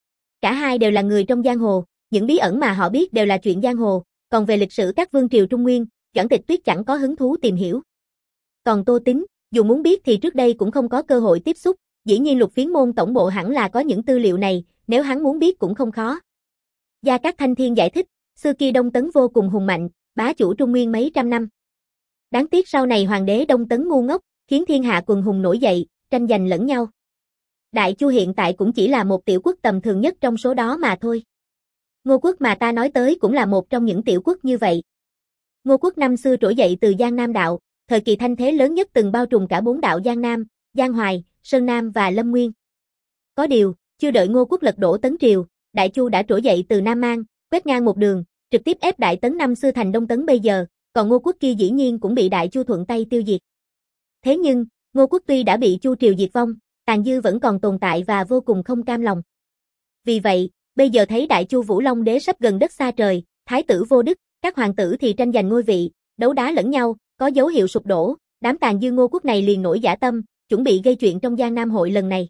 Cả hai đều là người trong giang hồ, những bí ẩn mà họ biết đều là chuyện giang hồ, còn về lịch sử các vương triều Trung Nguyên, Doãn Tịch Tuyết chẳng có hứng thú tìm hiểu. Còn Tô Tín, dù muốn biết thì trước đây cũng không có cơ hội tiếp xúc, dĩ nhiên Lục Phiến Môn tổng bộ hẳn là có những tư liệu này, nếu hắn muốn biết cũng không khó. Gia Cát Thanh Thiên giải thích, xưa kia Đông Tấn vô cùng hùng mạnh, bá chủ Trung Nguyên mấy trăm năm. Đáng tiếc sau này hoàng đế Đông Tấn ngu ngốc, khiến thiên hạ quần hùng nổi dậy, tranh giành lẫn nhau. Đại Chu hiện tại cũng chỉ là một tiểu quốc tầm thường nhất trong số đó mà thôi. Ngô Quốc mà ta nói tới cũng là một trong những tiểu quốc như vậy. Ngô Quốc năm xưa trỗi dậy từ Giang Nam đạo, thời kỳ thanh thế lớn nhất từng bao trùm cả bốn đạo Giang Nam, Giang Hoài, Sơn Nam và Lâm Nguyên. Có điều, chưa đợi Ngô Quốc lật đổ Tấn Triều, Đại Chu đã trỗi dậy từ Nam Mang, quét ngang một đường, trực tiếp ép Đại Tấn năm xưa thành Đông Tấn bây giờ, còn Ngô Quốc kia dĩ nhiên cũng bị Đại Chu thuận tay tiêu diệt. Thế nhưng, Ngô Quốc tuy đã bị Chu Triều diệt vong, tàn dư vẫn còn tồn tại và vô cùng không cam lòng. Vì vậy, bây giờ thấy Đại Chu Vũ Long Đế sắp gần đất xa trời, thái tử vô đức, các hoàng tử thì tranh giành ngôi vị, đấu đá lẫn nhau, có dấu hiệu sụp đổ, đám tàn dư Ngô Quốc này liền nổi dã tâm, chuẩn bị gây chuyện trong Giang Nam hội lần này.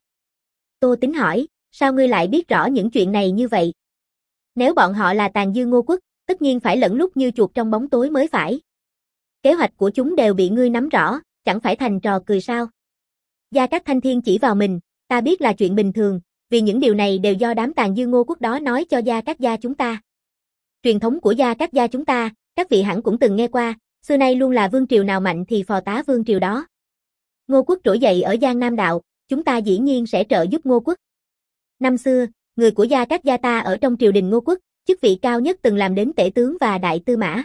Tô Tín hỏi, sao ngươi lại biết rõ những chuyện này như vậy? Nếu bọn họ là tàn dư Ngô Quốc, tất nhiên phải lẫn lút như chuột trong bóng tối mới phải. Kế hoạch của chúng đều bị ngươi nắm rõ, chẳng phải thành trò cười sao? Gia Cát Thanh Thiên chỉ vào mình, ta biết là chuyện bình thường, vì những điều này đều do đám tàn dư Ngô Quốc đó nói cho Gia Cát gia chúng ta. Truyền thống của Gia Cát gia chúng ta, các vị hẳn cũng từng nghe qua, xưa nay luôn là vương triều nào mạnh thì phò tá vương triều đó. Ngô Quốc trỗi dậy ở Giang Nam Đạo, chúng ta dĩ nhiên sẽ trợ giúp Ngô Quốc. Năm xưa, người của Gia Cát gia ta ở trong triều đình Ngô Quốc, chức vị cao nhất từng làm đến tể tướng và đại tư mã.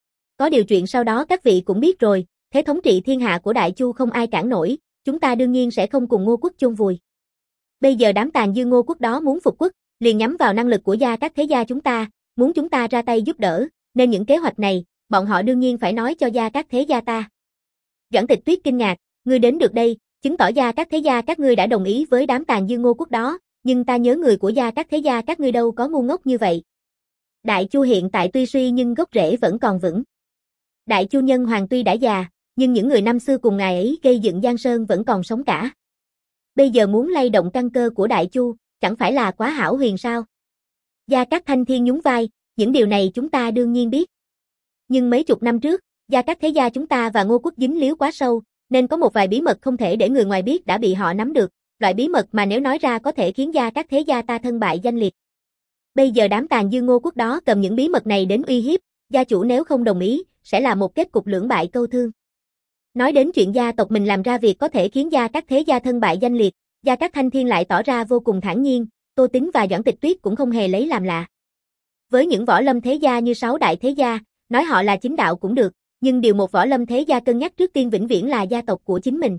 Có điều chuyện sau đó các vị cũng biết rồi, thế thống trị thiên hạ của Đại Chu không ai cản nổi, chúng ta đương nhiên sẽ không cùng Ngô Quốc chôn vùi. Bây giờ đám tàn dư Ngô Quốc đó muốn phục quốc, liền nhắm vào năng lực của Gia Cát thế gia chúng ta, muốn chúng ta ra tay giúp đỡ, nên những kế hoạch này, bọn họ đương nhiên phải nói cho Gia Cát thế gia ta. Doãn Tịch Tuyết kinh ngạc, ngươi đến được đây, chứng tỏ Gia Cát thế gia các ngươi đã đồng ý với đám tàn dư Ngô Quốc đó, nhưng ta nhớ người của Gia Cát thế gia các ngươi đâu có ngu ngốc như vậy. Đại Chu hiện tại tuy suy nhưng gốc rễ vẫn còn vững. Đại Chu nhân hoàng tuy đã già, nhưng những người năm xưa cùng ngài ấy gây dựng Giang Sơn vẫn còn sống cả. Bây giờ muốn lay động căn cơ của Đại Chu, chẳng phải là quá hão huyền sao? Gia Cát Thanh Thiên nhún vai, những điều này chúng ta đương nhiên biết. Nhưng mấy chục năm trước, Gia Cát thế gia chúng ta và Ngô Quốc dính líu quá sâu, nên có một vài bí mật không thể để người ngoài biết đã bị họ nắm được, loại bí mật mà nếu nói ra có thể khiến Gia Cát thế gia ta thân bại danh liệt. Bây giờ đám tàn dư Ngô Quốc đó cầm những bí mật này đến uy hiếp, gia chủ nếu không đồng ý, sẽ là một kết cục lưỡng bại câu thương. Nói đến chuyện gia tộc mình làm ra việc có thể khiến Gia Cát thế gia thân bại danh liệt, Gia Cát Thanh Thiên lại tỏ ra vô cùng thản nhiên, Tô Tín và Doãn Tịch Tuyết cũng không hề lấy làm lạ. Với những võ lâm thế gia như sáu đại thế gia, nói họ là chính đạo cũng được, nhưng điều một võ lâm thế gia cân nhắc trước tiên vĩnh viễn là gia tộc của chính mình.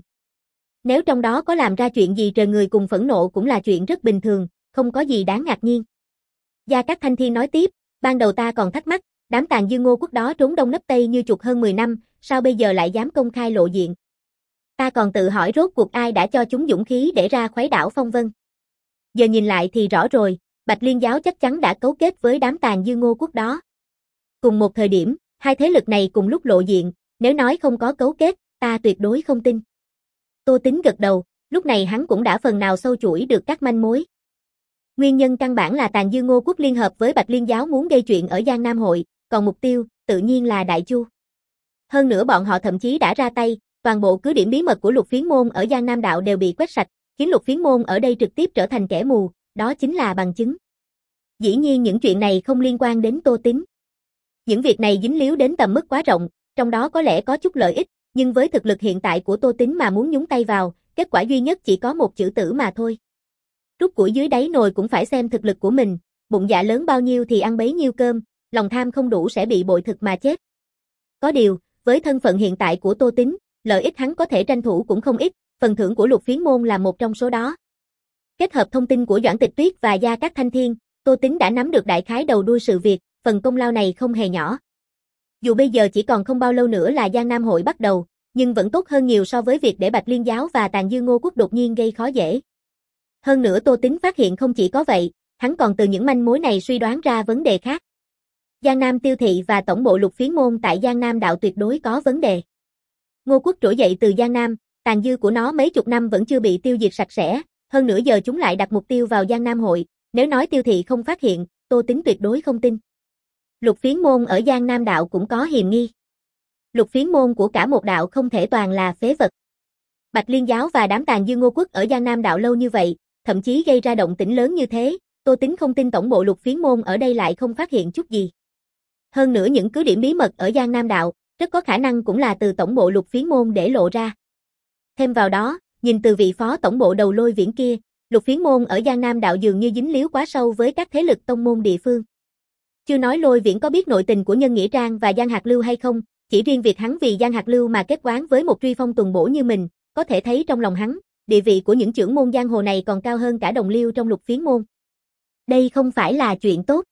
Nếu trong đó có làm ra chuyện gì trời người cùng phẫn nộ cũng là chuyện rất bình thường, không có gì đáng ngạc nhiên. Gia Cát Thanh Thiên nói tiếp, ban đầu ta còn thắc mắc, đám tàn dư Ngô Quốc đó trốn đông nấp tây như chuột hơn mười năm, sao bây giờ lại dám công khai lộ diện? Ta còn tự hỏi rốt cuộc ai đã cho chúng dũng khí để ra khuấy đảo phong vân. Giờ nhìn lại thì rõ rồi, Bạch Liên giáo chắc chắn đã cấu kết với đám tàn dư Ngô Quốc đó. Cùng một thời điểm, hai thế lực này cùng lúc lộ diện, nếu nói không có cấu kết, ta tuyệt đối không tin. Tô Tín gật đầu, lúc này hắn cũng đã phần nào sâu chuỗi được các manh mối. Nguyên nhân căn bản là tàn dư Ngô Quốc liên hợp với Bạch Liên giáo muốn gây chuyện ở Giang Nam Hội, còn mục tiêu, tự nhiên là Đại Chu. Hơn nữa bọn họ thậm chí đã ra tay, toàn bộ cứ điểm bí mật của Lục Phiến Môn ở Giang Nam Đạo đều bị quét sạch, khiến Lục Phiến Môn ở đây trực tiếp trở thành kẻ mù, đó chính là bằng chứng. Dĩ nhiên những chuyện này không liên quan đến Tô Tín. Những việc này dính líu đến tầm mức quá rộng, trong đó có lẽ có chút lợi ích, nhưng với thực lực hiện tại của Tô Tín mà muốn nhúng tay vào, kết quả duy nhất chỉ có một chữ tử mà thôi. Rút củi dưới đáy nồi cũng phải xem thực lực của mình, bụng dạ lớn bao nhiêu thì ăn bấy nhiêu cơm, lòng tham không đủ sẽ bị bội thực mà chết. Có điều, với thân phận hiện tại của Tô Tín, lợi ích hắn có thể tranh thủ cũng không ít, phần thưởng của Lục Phiến Môn là một trong số đó. Kết hợp thông tin của Doãn Tịch Tuyết và Gia Cát Thanh Thiên, Tô Tín đã nắm được đại khái đầu đuôi sự việc, phần công lao này không hề nhỏ. Dù bây giờ chỉ còn không bao lâu nữa là Giang Nam Hội bắt đầu, nhưng vẫn tốt hơn nhiều so với việc để Bạch Liên giáo và tàn dư Ngô Quốc đột nhiên gây khó dễ. Hơn nữa Tô Tín phát hiện không chỉ có vậy, hắn còn từ những manh mối này suy đoán ra vấn đề khác. Giang Nam Tiêu Thị và tổng bộ Lục Phiến Môn tại Giang Nam Đạo tuyệt đối có vấn đề. Ngô Quốc trỗi dậy từ Giang Nam, tàn dư của nó mấy chục năm vẫn chưa bị tiêu diệt sạch sẽ, hơn nữa giờ chúng lại đặt mục tiêu vào Giang Nam Hội, nếu nói Tiêu Thị không phát hiện, Tô Tín tuyệt đối không tin. Lục Phiến Môn ở Giang Nam Đạo cũng có hiềm nghi. Lục Phiến Môn của cả một đạo không thể toàn là phế vật. Bạch Liên giáo và đám tàn dư Ngô Quốc ở Giang Nam Đạo lâu như vậy, thậm chí gây ra động tĩnh lớn như thế, Tô Tín không tin tổng bộ Lục Phiến Môn ở đây lại không phát hiện chút gì. Hơn nữa những cứ điểm bí mật ở Giang Nam Đạo, rất có khả năng cũng là từ tổng bộ Lục Phiến Môn để lộ ra. Thêm vào đó, nhìn từ vị phó tổng bộ đầu Lôi Viễn kia, Lục Phiến Môn ở Giang Nam Đạo dường như dính líu quá sâu với các thế lực tông môn địa phương. Chưa nói Lôi Viễn có biết nội tình của Nhân Nghĩa Trang và Giang Hạc Lưu hay không, chỉ riêng việc hắn vì Giang Hạc Lưu mà kết oán với một truy phong tuần bổ như mình, có thể thấy trong lòng hắn, địa vị của những trưởng môn giang hồ này còn cao hơn cả đồng liêu trong Lục Phiến Môn. Đây không phải là chuyện tốt.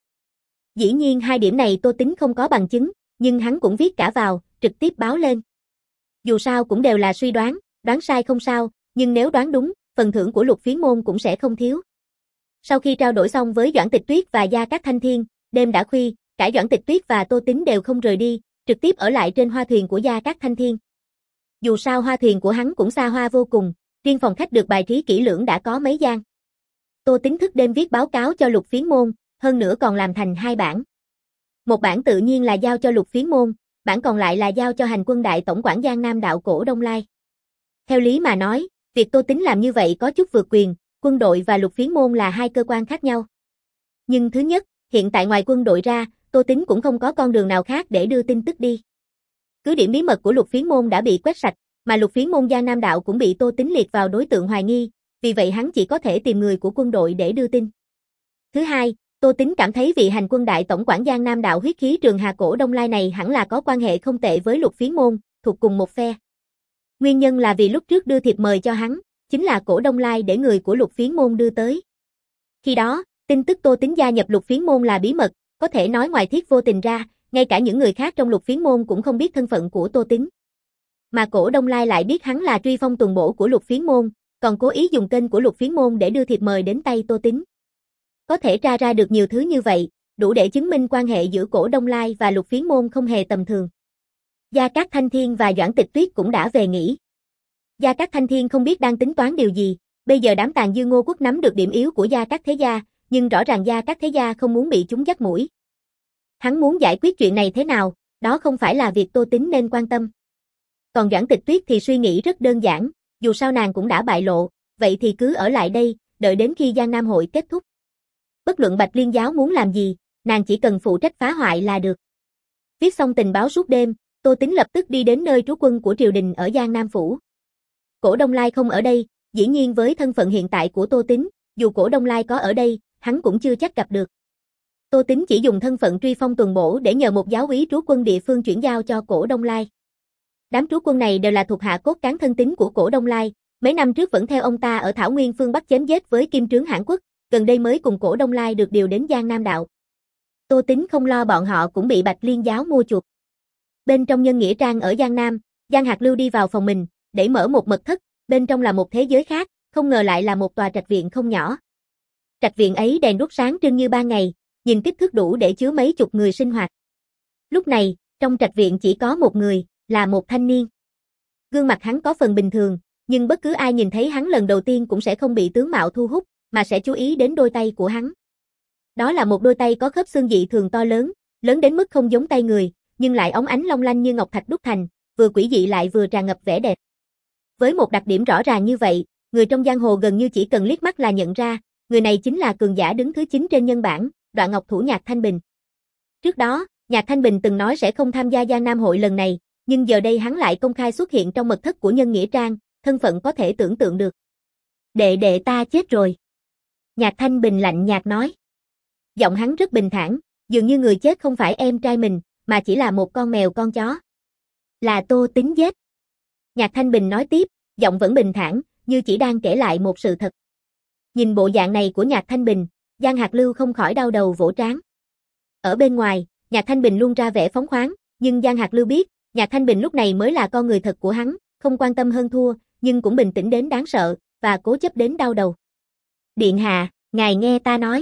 Dĩ nhiên hai điểm này Tô Tín không có bằng chứng, nhưng hắn cũng viết cả vào, trực tiếp báo lên. Dù sao cũng đều là suy đoán, đoán sai không sao, nhưng nếu đoán đúng, phần thưởng của Lục Phiến Môn cũng sẽ không thiếu. Sau khi trao đổi xong với Doãn Tịch Tuyết và Gia Cát Thanh Thiên, đêm đã khuya, cả Doãn Tịch Tuyết và Tô Tín đều không rời đi, trực tiếp ở lại trên hoa thuyền của Gia Cát Thanh Thiên. Dù sao hoa thuyền của hắn cũng xa hoa vô cùng, riêng phòng khách được bài trí kỹ lưỡng đã có mấy gian. Tô Tín thức đêm viết báo cáo cho Lục Phiến Môn, hơn nữa còn làm thành hai bản. Một bản tự nhiên là giao cho Lục Phiến Môn, bản còn lại là giao cho hành quân đại tổng quản Giang Nam đạo Cổ Đông Lai. Theo lý mà nói, việc Tô Tính làm như vậy có chút vượt quyền, quân đội và Lục Phiến môn là hai cơ quan khác nhau. Nhưng thứ nhất, hiện tại ngoài quân đội ra, Tô Tính cũng không có con đường nào khác để đưa tin tức đi. Cứ điểm bí mật của Lục Phiến môn đã bị quét sạch, mà Lục Phiến môn Giang Nam đạo cũng bị Tô Tính liệt vào đối tượng hoài nghi, vì vậy hắn chỉ có thể tìm người của quân đội để đưa tin. Thứ hai, Tô Tính cảm thấy vị hành quân đại tổng quản Giang Nam đạo huyết khí Trường Hà Cổ Đông Lai này hẳn là có quan hệ không tệ với Lục Phiến môn, thuộc cùng một phe. Nguyên nhân là vì lúc trước đưa thiệp mời cho hắn, chính là Cổ Đông Lai để người của Lục Phiến môn đưa tới. Khi đó, tin tức Tô Tính gia nhập Lục Phiến môn là bí mật, có thể nói ngoài Thiết Vô Tình ra, ngay cả những người khác trong Lục Phiến môn cũng không biết thân phận của Tô Tính. Mà Cổ Đông Lai lại biết hắn là truy phong tuần bổ của Lục Phiến môn, còn cố ý dùng kênh của Lục Phiến môn để đưa thiệp mời đến tay Tô Tính. Có thể tra ra được nhiều thứ như vậy, đủ để chứng minh quan hệ giữa Cổ Đông Lai và Lục Phiến môn không hề tầm thường. Gia Cát Thanh Thiên và Doãn Tịch Tuyết cũng đã về nghỉ. Gia Cát Thanh Thiên không biết đang tính toán điều gì, bây giờ đám tàn dư Ngô Quốc nắm được điểm yếu của Gia Cát Thế Gia, nhưng rõ ràng Gia Cát Thế Gia không muốn bị chúng dắt mũi. Hắn muốn giải quyết chuyện này thế nào, đó không phải là việc Tô Tính nên quan tâm. Còn Doãn Tịch Tuyết thì suy nghĩ rất đơn giản, dù sao nàng cũng đã bại lộ, vậy thì cứ ở lại đây, đợi đến khi Giang Nam hội kết thúc. Bất luận Bạch Liên giáo muốn làm gì, nàng chỉ cần phụ trách phá hoại là được. Viết xong tình báo suốt đêm, Tô Tính lập tức đi đến nơi trú quân của triều đình ở Giang Nam phủ. Cổ Đông Lai không ở đây, dĩ nhiên với thân phận hiện tại của Tô Tính, dù Cổ Đông Lai có ở đây, hắn cũng chưa chắc gặp được. Tô Tính chỉ dùng thân phận truy phong tuần bổ để nhờ một giáo úy trú quân địa phương chuyển giao cho Cổ Đông Lai. Đám trú quân này đều là thuộc hạ cốt cán thân tín của Cổ Đông Lai, mấy năm trước vẫn theo ông ta ở Thảo Nguyên phương Bắc chém giết với Kim Trướng Hãn Quốc, gần đây mới cùng Cổ Đông Lai được điều đến Giang Nam đạo. Tô Tính không lo bọn họ cũng bị Bạch Liên giáo mua chuộc. Bên trong Nhân Nghĩa Trang ở Giang Nam, Giang Hạc Lưu đi vào phòng mình, đẩy mở một mật thất, bên trong là một thế giới khác, không ngờ lại là một tòa trạch viện không nhỏ. Trạch viện ấy đèn đuốc sáng trưng như ban ngày, nhìn kích thước đủ để chứa mấy chục người sinh hoạt. Lúc này, trong trạch viện chỉ có một người, là một thanh niên. Gương mặt hắn có phần bình thường, nhưng bất cứ ai nhìn thấy hắn lần đầu tiên cũng sẽ không bị tướng mạo thu hút, mà sẽ chú ý đến đôi tay của hắn. Đó là một đôi tay có khớp xương dị thường to lớn, lớn đến mức không giống tay người, nhưng lại óng ánh long lanh như ngọc thạch đúc thành, vừa quỷ dị lại vừa tràn ngập vẻ đẹp. Với một đặc điểm rõ ràng như vậy, người trong giang hồ gần như chỉ cần liếc mắt là nhận ra, người này chính là cường giả đứng thứ chín trên nhân bảng, Đoạn Ngọc Thủ Nhạc Thanh Bình. Trước đó, Nhạc Thanh Bình từng nói sẽ không tham gia Giang Nam hội lần này, nhưng giờ đây hắn lại công khai xuất hiện trong mật thất của Nhân Nghĩa Trang, thân phận có thể tưởng tượng được. Đệ đệ ta chết rồi. Nhạc Thanh Bình lạnh nhạt nói. Giọng hắn rất bình thản, dường như người chết không phải em trai mình, mà chỉ là một con mèo con chó. Là Tô Tính giết. Nhạc Thanh Bình nói tiếp, giọng vẫn bình thản, như chỉ đang kể lại một sự thật. Nhìn bộ dạng này của Nhạc Thanh Bình, Giang Hạc Lưu không khỏi đau đầu vỗ trán. Ở bên ngoài, Nhạc Thanh Bình luôn ra vẻ phóng khoáng, nhưng Giang Hạc Lưu biết, Nhạc Thanh Bình lúc này mới là con người thật của hắn, không quan tâm hơn thua, nhưng cũng bình tĩnh đến đáng sợ, và cố chấp đến đau đầu. Điện hạ, ngài nghe ta nói.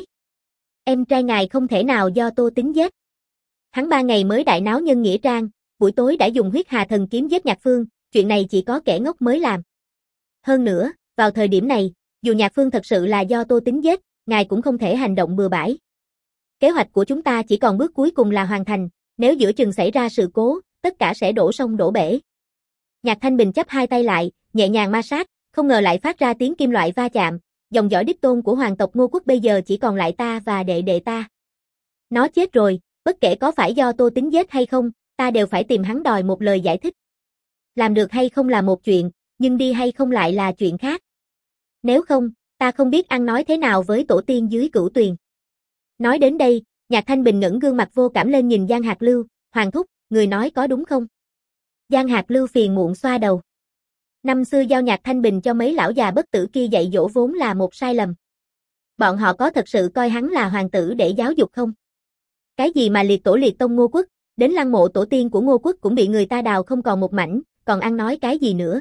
Em trai ngài không thể nào do Tô Tính giết. Hắn ba ngày mới đại náo Nhân Nghĩa Trang, buổi tối đã dùng huyết hà thần kiếm giết Nhạc Phương, chuyện này chỉ có kẻ ngốc mới làm. Hơn nữa, vào thời điểm này, dù Nhạc Phương thật sự là do Tô Tính giết, ngài cũng không thể hành động bừa bãi. Kế hoạch của chúng ta chỉ còn bước cuối cùng là hoàn thành, nếu giữa chừng xảy ra sự cố, tất cả sẽ đổ sông đổ bể. Nhạc Thanh Bình chắp hai tay lại, nhẹ nhàng ma sát, không ngờ lại phát ra tiếng kim loại va chạm, dòng dõi đích tôn của hoàng tộc Ngô Quốc bây giờ chỉ còn lại ta và đệ đệ ta. Nó chết rồi, bất kể có phải do Tô Tính giết hay không, ta đều phải tìm hắn đòi một lời giải thích. Làm được hay không là một chuyện, nhưng đi hay không lại là chuyện khác. Nếu không, ta không biết ăn nói thế nào với tổ tiên dưới Cửu Tuyền. Nói đến đây, Nhạc Thanh Bình ngẩng gương mặt vô cảm lên nhìn Giang Hạc Lưu, Hoàng thúc, người nói có đúng không? Giang Hạc Lưu phiền muộn xoa đầu. Năm xưa giao Nhạc Thanh Bình cho mấy lão già bất tử kia dạy dỗ vốn là một sai lầm. Bọn họ có thật sự coi hắn là hoàng tử để giáo dục không? Cái gì mà liệt tổ liệt tông Ngô Quốc, đến lăng mộ tổ tiên của Ngô Quốc cũng bị người ta đào không còn một mảnh, còn ăn nói cái gì nữa?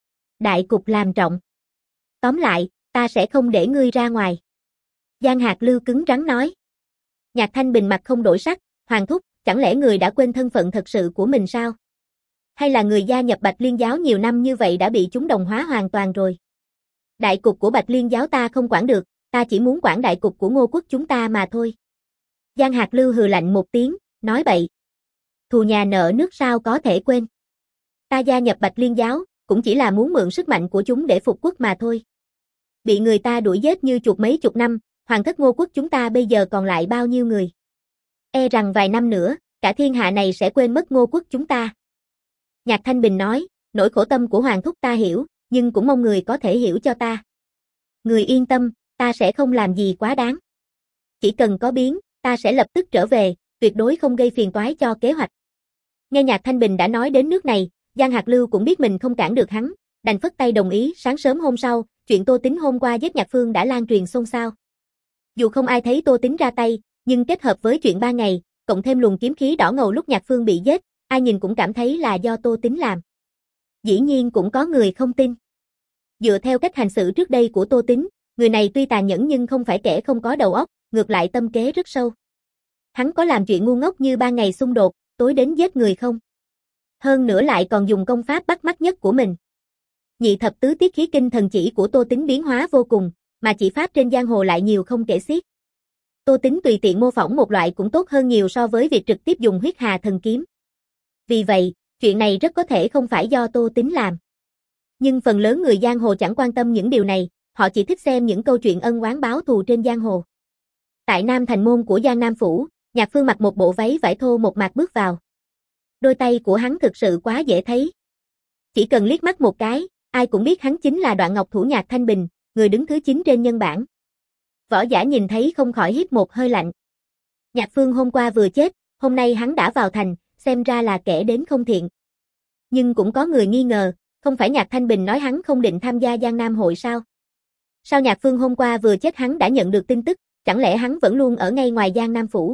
Đại cục làm trọng. Tóm lại, ta sẽ không để ngươi ra ngoài. Giang Hạc Lưu cứng rắn nói. Nhạc Thanh Bình mặt không đổi sắc, Hoàng thúc, chẳng lẽ người đã quên thân phận thật sự của mình sao? Hay là người gia nhập Bạch Liên giáo nhiều năm như vậy đã bị chúng đồng hóa hoàn toàn rồi? Đại cục của Bạch Liên giáo ta không quản được, ta chỉ muốn quản đại cục của Ngô Quốc chúng ta mà thôi. Giang Hạc Lưu hừ lạnh một tiếng, nói bậy. Thù nhà nợ nước sao có thể quên. Ta gia nhập Bạch Liên giáo, cũng chỉ là muốn mượn sức mạnh của chúng để phục quốc mà thôi. Bị người ta đuổi giết như chuột mấy chục năm, hoàng thất Ngô quốc chúng ta bây giờ còn lại bao nhiêu người. E rằng vài năm nữa, cả thiên hạ này sẽ quên mất Ngô quốc chúng ta. Nhạc Thanh Bình nói, nỗi khổ tâm của hoàng thúc ta hiểu, nhưng cũng mong người có thể hiểu cho ta. Người yên tâm, ta sẽ không làm gì quá đáng. Chỉ cần có biến, ta sẽ lập tức trở về, tuyệt đối không gây phiền toái cho kế hoạch. Nghe Nhạc Thanh Bình đã nói đến nước này, Giang Hạc Lưu cũng biết mình không cản được hắn, đành phất tay đồng ý. Sáng sớm hôm sau, chuyện Tô Tín hôm qua giết Nhạc Phương đã lan truyền xôn xao. Dù không ai thấy Tô Tín ra tay, nhưng kết hợp với chuyện ba ngày, cộng thêm luồng kiếm khí đỏ ngầu lúc Nhạc Phương bị giết, ai nhìn cũng cảm thấy là do Tô Tín làm. Dĩ nhiên cũng có người không tin. Dựa theo cách hành xử trước đây của Tô Tín, người này tuy tàn nhẫn nhưng không phải kẻ không có đầu óc, ngược lại tâm kế rất sâu. Hắn có làm chuyện ngu ngốc như ba ngày xung đột, tối đến giết người không? Hơn nữa lại còn dùng công pháp bắt mắt nhất của mình. Nhị thập tứ tiết khí kinh thần chỉ của Tô Tín biến hóa vô cùng, mà chỉ pháp trên giang hồ lại nhiều không kể xiết. Tô Tín tùy tiện mô phỏng một loại cũng tốt hơn nhiều so với việc trực tiếp dùng huyết hà thần kiếm. Vì vậy, chuyện này rất có thể không phải do Tô Tín làm. Nhưng phần lớn người giang hồ chẳng quan tâm những điều này, họ chỉ thích xem những câu chuyện ân oán báo thù trên giang hồ. Tại Nam Thành môn của Giang Nam Phủ, Nhạc Phương mặc một bộ váy vải thô một mạc bước vào. Đôi tay của hắn thực sự quá dễ thấy. Chỉ cần liếc mắt một cái, ai cũng biết hắn chính là Đoạn Ngọc Thủ Nhạc Thanh Bình, người đứng thứ chín trên nhân bảng. Võ giả nhìn thấy không khỏi hít một hơi lạnh. Nhạc Phương hôm qua vừa chết, hôm nay hắn đã vào thành, xem ra là kẻ đến không thiện. Nhưng cũng có người nghi ngờ, không phải Nhạc Thanh Bình nói hắn không định tham gia Giang Nam hội sao? Sao Nhạc Phương hôm qua vừa chết hắn đã nhận được tin tức, chẳng lẽ hắn vẫn luôn ở ngay ngoài Giang Nam Phủ?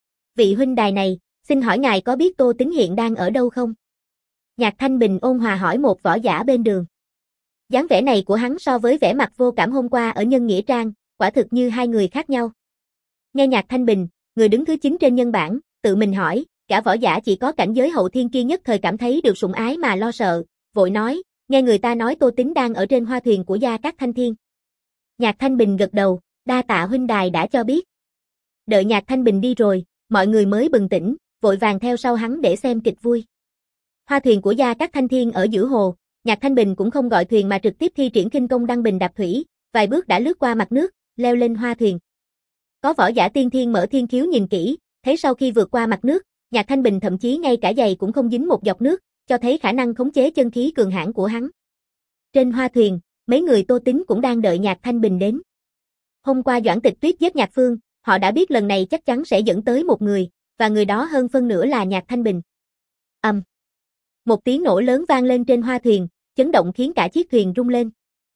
Vị huynh đài này, xin hỏi ngài có biết Tô Tín hiện đang ở đâu không? Nhạc Thanh Bình ôn hòa hỏi một võ giả bên đường. Dáng vẻ này của hắn so với vẻ mặt vô cảm hôm qua ở Nhân Nghĩa Trang, quả thực như hai người khác nhau. Nghe Nhạc Thanh Bình, người đứng thứ chín trên nhân bảng, tự mình hỏi, cả võ giả chỉ có cảnh giới hậu thiên kia nhất thời cảm thấy được sủng ái mà lo sợ, vội nói, nghe người ta nói Tô Tín đang ở trên hoa thuyền của Gia Cát Thanh Thiên. Nhạc Thanh Bình gật đầu, đa tạ huynh đài đã cho biết. Đợi Nhạc Thanh Bình đi rồi, mọi người mới bừng tỉnh, vội vàng theo sau hắn để xem kịch vui. Hoa thuyền của Gia Cát Thanh Thiên ở giữa hồ, Nhạc Thanh Bình cũng không gọi thuyền mà trực tiếp thi triển khinh công đăng bình đạp thủy, vài bước đã lướt qua mặt nước, leo lên hoa thuyền. Có võ giả tiên thiên mở thiên khiếu nhìn kỹ, thấy sau khi vượt qua mặt nước, Nhạc Thanh Bình thậm chí ngay cả giày cũng không dính một giọt nước, cho thấy khả năng khống chế chân khí cường hãn của hắn. Trên hoa thuyền, mấy người Tô Tín cũng đang đợi Nhạc Thanh Bình đến. Hôm qua Doãn Tịch Tuyết giết Nhạc Phương, họ đã biết lần này chắc chắn sẽ dẫn tới một người, và người đó hơn phân nửa là Nhạc Thanh Bình. Ầm. Um. Một tiếng nổ lớn vang lên trên hoa thuyền, chấn động khiến cả chiếc thuyền rung lên.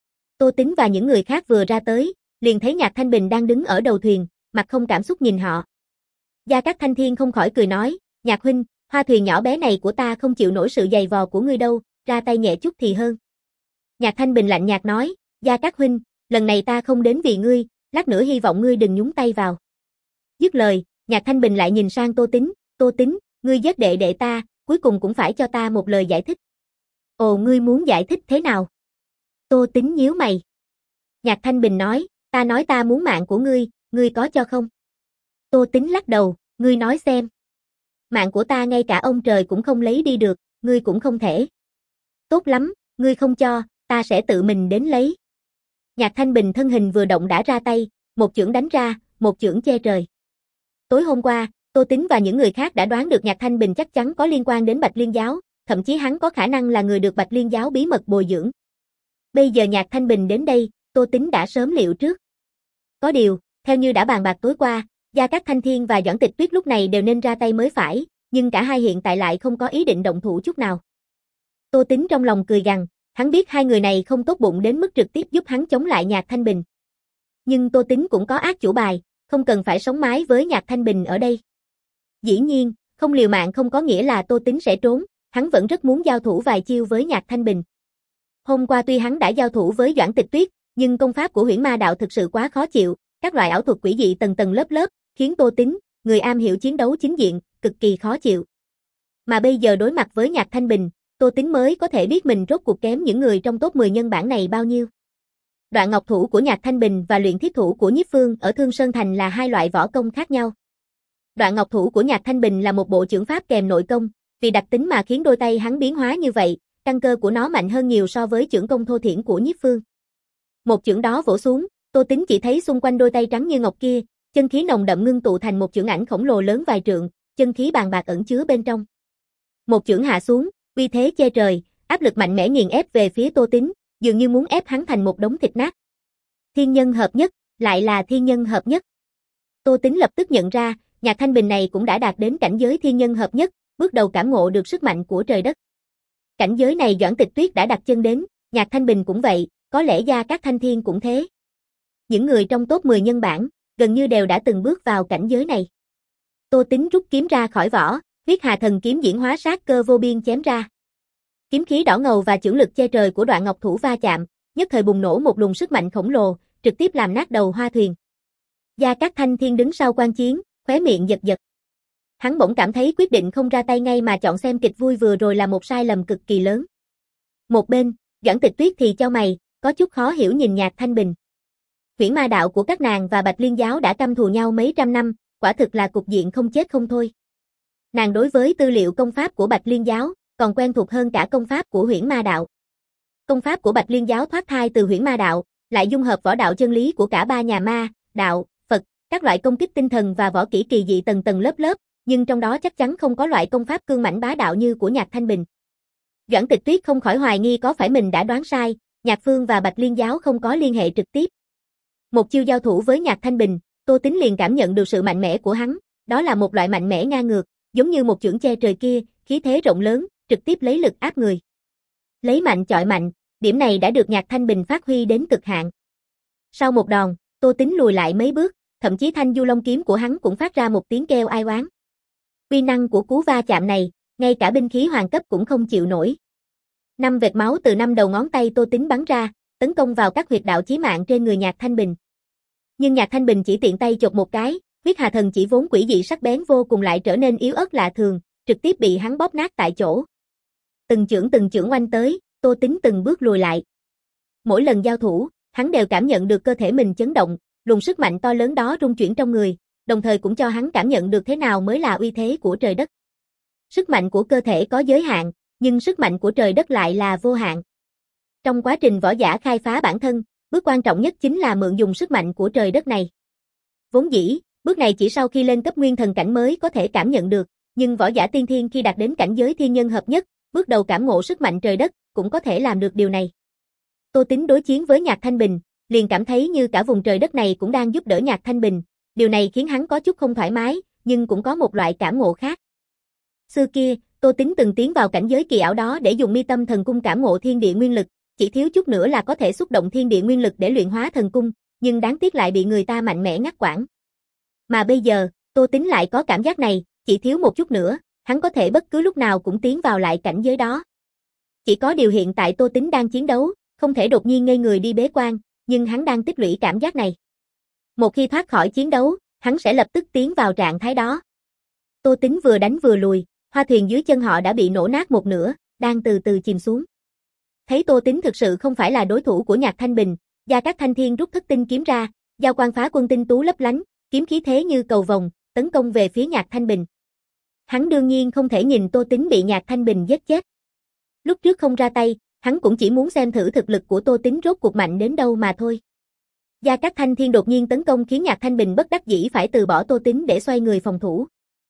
Tô Tín và những người khác vừa ra tới, liền thấy Nhạc Thanh Bình đang đứng ở đầu thuyền, mặt không cảm xúc nhìn họ. Gia Cát Thanh Thiên không khỏi cười nói, Nhạc huynh, hoa thuyền nhỏ bé này của ta không chịu nổi sự dày vò của ngươi đâu, ra tay nhẹ chút thì hơn. Nhạc Thanh Bình lạnh nhạt nói, Gia Cát huynh, lần này ta không đến vì ngươi, lát nữa hy vọng ngươi đừng nhúng tay vào. Dứt lời, Nhạc Thanh Bình lại nhìn sang Tô Tín, Tô Tín, ngươi giết đệ đệ ta, cuối cùng cũng phải cho ta một lời giải thích. Ồ, ngươi muốn giải thích thế nào? Tô Tín nhíu mày. Nhạc Thanh Bình nói, ta nói ta muốn mạng của ngươi, ngươi có cho không? Tô Tín lắc đầu, ngươi nói xem. Mạng của ta ngay cả ông trời cũng không lấy đi được, ngươi cũng không thể. Tốt lắm, ngươi không cho, ta sẽ tự mình đến lấy. Nhạc Thanh Bình thân hình vừa động đã ra tay, một chưởng đánh ra, một chưởng che trời. Tối hôm qua, Tô Tín và những người khác đã đoán được Nhạc Thanh Bình chắc chắn có liên quan đến Bạch Liên giáo, thậm chí hắn có khả năng là người được Bạch Liên giáo bí mật bồi dưỡng. Bây giờ Nhạc Thanh Bình đến đây, Tô Tín đã sớm liệu trước. Có điều, theo như đã bàn bạc tối qua, Gia Cát Thanh Thiên và Doãn Tịch Tuyết lúc này đều nên ra tay mới phải, nhưng cả hai hiện tại lại không có ý định động thủ chút nào. Tô Tín trong lòng cười gằn, hắn biết hai người này không tốt bụng đến mức trực tiếp giúp hắn chống lại Nhạc Thanh Bình. Nhưng Tô Tín cũng có ác chủ bài, không cần phải sống mái với Nhạc Thanh Bình ở đây. Dĩ nhiên, không liều mạng không có nghĩa là Tô Tín sẽ trốn, hắn vẫn rất muốn giao thủ vài chiêu với Nhạc Thanh Bình. Hôm qua tuy hắn đã giao thủ với Doãn Tịch Tuyết, nhưng công pháp của Huyễn Ma đạo thực sự quá khó chịu, các loại ảo thuật quỷ dị tầng tầng lớp lớp, khiến Tô Tín, người am hiểu chiến đấu chính diện, cực kỳ khó chịu. Mà bây giờ đối mặt với Nhạc Thanh Bình, Tô Tín mới có thể biết mình rốt cuộc kém những người trong top mười nhân bảng này bao nhiêu. Đoạn ngọc thủ của Nhạc Thanh Bình và luyện thiết thủ của Nhiếp Phương ở Thương Sơn Thành là hai loại võ công khác nhau. Đoạn ngọc thủ của Nhạc Thanh Bình là một bộ chưởng pháp kèm nội công, vì đặc tính mà khiến đôi tay hắn biến hóa như vậy, căn cơ của nó mạnh hơn nhiều so với chưởng công thô thiển của Nhiếp Phương. Một chưởng đó vỗ xuống, Tô Tính chỉ thấy xung quanh đôi tay trắng như ngọc kia, chân khí nồng đậm ngưng tụ thành một chưởng ảnh khổng lồ lớn vài trượng, chân khí bàn bạc ẩn chứa bên trong. Một chưởng hạ xuống, uy thế che trời, áp lực mạnh mẽ nghiền ép về phía Tô Tính, dường như muốn ép hắn thành một đống thịt nát. Thiên nhân hợp nhất, lại là thiên nhân hợp nhất. Tô Tính lập tức nhận ra, Nhạc Thanh Bình này cũng đã đạt đến cảnh giới thiên nhân hợp nhất, bước đầu cảm ngộ được sức mạnh của trời đất. Cảnh giới này Doãn Tịch Tuyết đã đặt chân đến, Nhạc Thanh Bình cũng vậy, có lẽ Gia Cát Thanh Thiên cũng thế. Những người trong top mười nhân bảng, gần như đều đã từng bước vào cảnh giới này. Tô Tính rút kiếm ra khỏi vỏ, huyết hà thần kiếm diễn hóa sát cơ vô biên chém ra. Kiếm khí đỏ ngầu và chưởng lực che trời của Đoạn Ngọc thủ va chạm, nhất thời bùng nổ một luồng sức mạnh khổng lồ, trực tiếp làm nát đầu hoa thuyền. Gia Cát Thanh Thiên đứng sau quan chiến, khóe miệng giật giật. Hắn bỗng cảm thấy quyết định không ra tay ngay mà chọn xem kịch vui vừa rồi là một sai lầm cực kỳ lớn. Một bên, Doãn Tịch Tuyết thì chau mày, có chút khó hiểu nhìn Nhạc Thanh Bình. Huyễn ma đạo của các nàng và Bạch Liên giáo đã căm thù nhau mấy trăm năm, quả thực là cục diện không chết không thôi. Nàng đối với tư liệu công pháp của Bạch Liên giáo, còn quen thuộc hơn cả công pháp của Huyễn ma đạo. Công pháp của Bạch Liên giáo thoát thai từ Huyễn ma đạo, lại dung hợp võ đạo chân lý của cả ba nhà ma, đạo, Phật, các loại công kích tinh thần và võ kỹ kỳ dị tầng tầng lớp lớp, nhưng trong đó chắc chắn không có loại công pháp cương mãnh bá đạo như của Nhạc Thanh Bình. Doãn Tịch Tuyết không khỏi hoài nghi có phải mình đã đoán sai, Nhạc Phương và Bạch Liên giáo không có liên hệ trực tiếp. Một chiêu giao thủ với Nhạc Thanh Bình, Tô Tính liền cảm nhận được sự mạnh mẽ của hắn, đó là một loại mạnh mẽ ngang ngược, giống như một chưởng che trời kia, khí thế rộng lớn, trực tiếp lấy lực áp người. Lấy mạnh chọi mạnh, điểm này đã được Nhạc Thanh Bình phát huy đến cực hạn. Sau một đòn, Tô Tính lùi lại mấy bước, thậm chí thanh du long kiếm của hắn cũng phát ra một tiếng kêu ai oán. Uy năng của cú va chạm này, ngay cả binh khí hoàng cấp cũng không chịu nổi. Năm vệt máu từ năm đầu ngón tay Tô Tính bắn ra, tấn công vào các huyệt đạo chí mạng trên người Nhạc Thanh Bình. Nhưng Nhạc Thanh Bình chỉ tiện tay chộp một cái, huyết hà thần chỉ vốn quỷ dị sắc bén vô cùng lại trở nên yếu ớt lạ thường, trực tiếp bị hắn bóp nát tại chỗ. Từng chưởng từng chưởng oanh tới, Tô Tính từng bước lùi lại. Mỗi lần giao thủ, hắn đều cảm nhận được cơ thể mình chấn động, luồng sức mạnh to lớn đó rung chuyển trong người, đồng thời cũng cho hắn cảm nhận được thế nào mới là uy thế của trời đất. Sức mạnh của cơ thể có giới hạn, nhưng sức mạnh của trời đất lại là vô hạn. Trong quá trình võ giả khai phá bản thân, bước quan trọng nhất chính là mượn dùng sức mạnh của trời đất này. Vốn dĩ, bước này chỉ sau khi lên cấp nguyên thần cảnh mới có thể cảm nhận được, nhưng võ giả tiên thiên khi đạt đến cảnh giới thiên nhân hợp nhất, bước đầu cảm ngộ sức mạnh trời đất, cũng có thể làm được điều này. Tô Tính đối chiến với Nhạc Thanh Bình, liền cảm thấy như cả vùng trời đất này cũng đang giúp đỡ Nhạc Thanh Bình, điều này khiến hắn có chút không thoải mái, nhưng cũng có một loại cảm ngộ khác. Xưa kia, Tô Tính từng tiến vào cảnh giới kỳ ảo đó để dùng mi tâm thần cung cảm ngộ thiên địa nguyên lực, chỉ thiếu chút nữa là có thể xúc động thiên địa nguyên lực để luyện hóa thần cung, nhưng đáng tiếc lại bị người ta mạnh mẽ ngắt quãng. Mà bây giờ, Tô Tính lại có cảm giác này, chỉ thiếu một chút nữa, hắn có thể bất cứ lúc nào cũng tiến vào lại cảnh giới đó. Chỉ có điều hiện tại Tô Tính đang chiến đấu, không thể đột nhiên ngây người đi bế quan, nhưng hắn đang tích lũy cảm giác này. Một khi thoát khỏi chiến đấu, hắn sẽ lập tức tiến vào trạng thái đó. Tô Tính vừa đánh vừa lùi, hoa thuyền dưới chân họ đã bị nổ nát một nửa, đang từ từ chìm xuống. Thấy Tô Tính thực sự không phải là đối thủ của Nhạc Thanh Bình, Gia Cát Thanh Thiên rút thất tinh kiếm ra, giao quang phá quân tinh tú lấp lánh, kiếm khí thế như cầu vồng, tấn công về phía Nhạc Thanh Bình. Hắn đương nhiên không thể nhìn Tô Tính bị Nhạc Thanh Bình giết chết. Lúc trước không ra tay, hắn cũng chỉ muốn xem thử thực lực của Tô Tính rốt cuộc mạnh đến đâu mà thôi. Gia Cát Thanh Thiên đột nhiên tấn công khiến Nhạc Thanh Bình bất đắc dĩ phải từ bỏ Tô Tính để xoay người phòng thủ.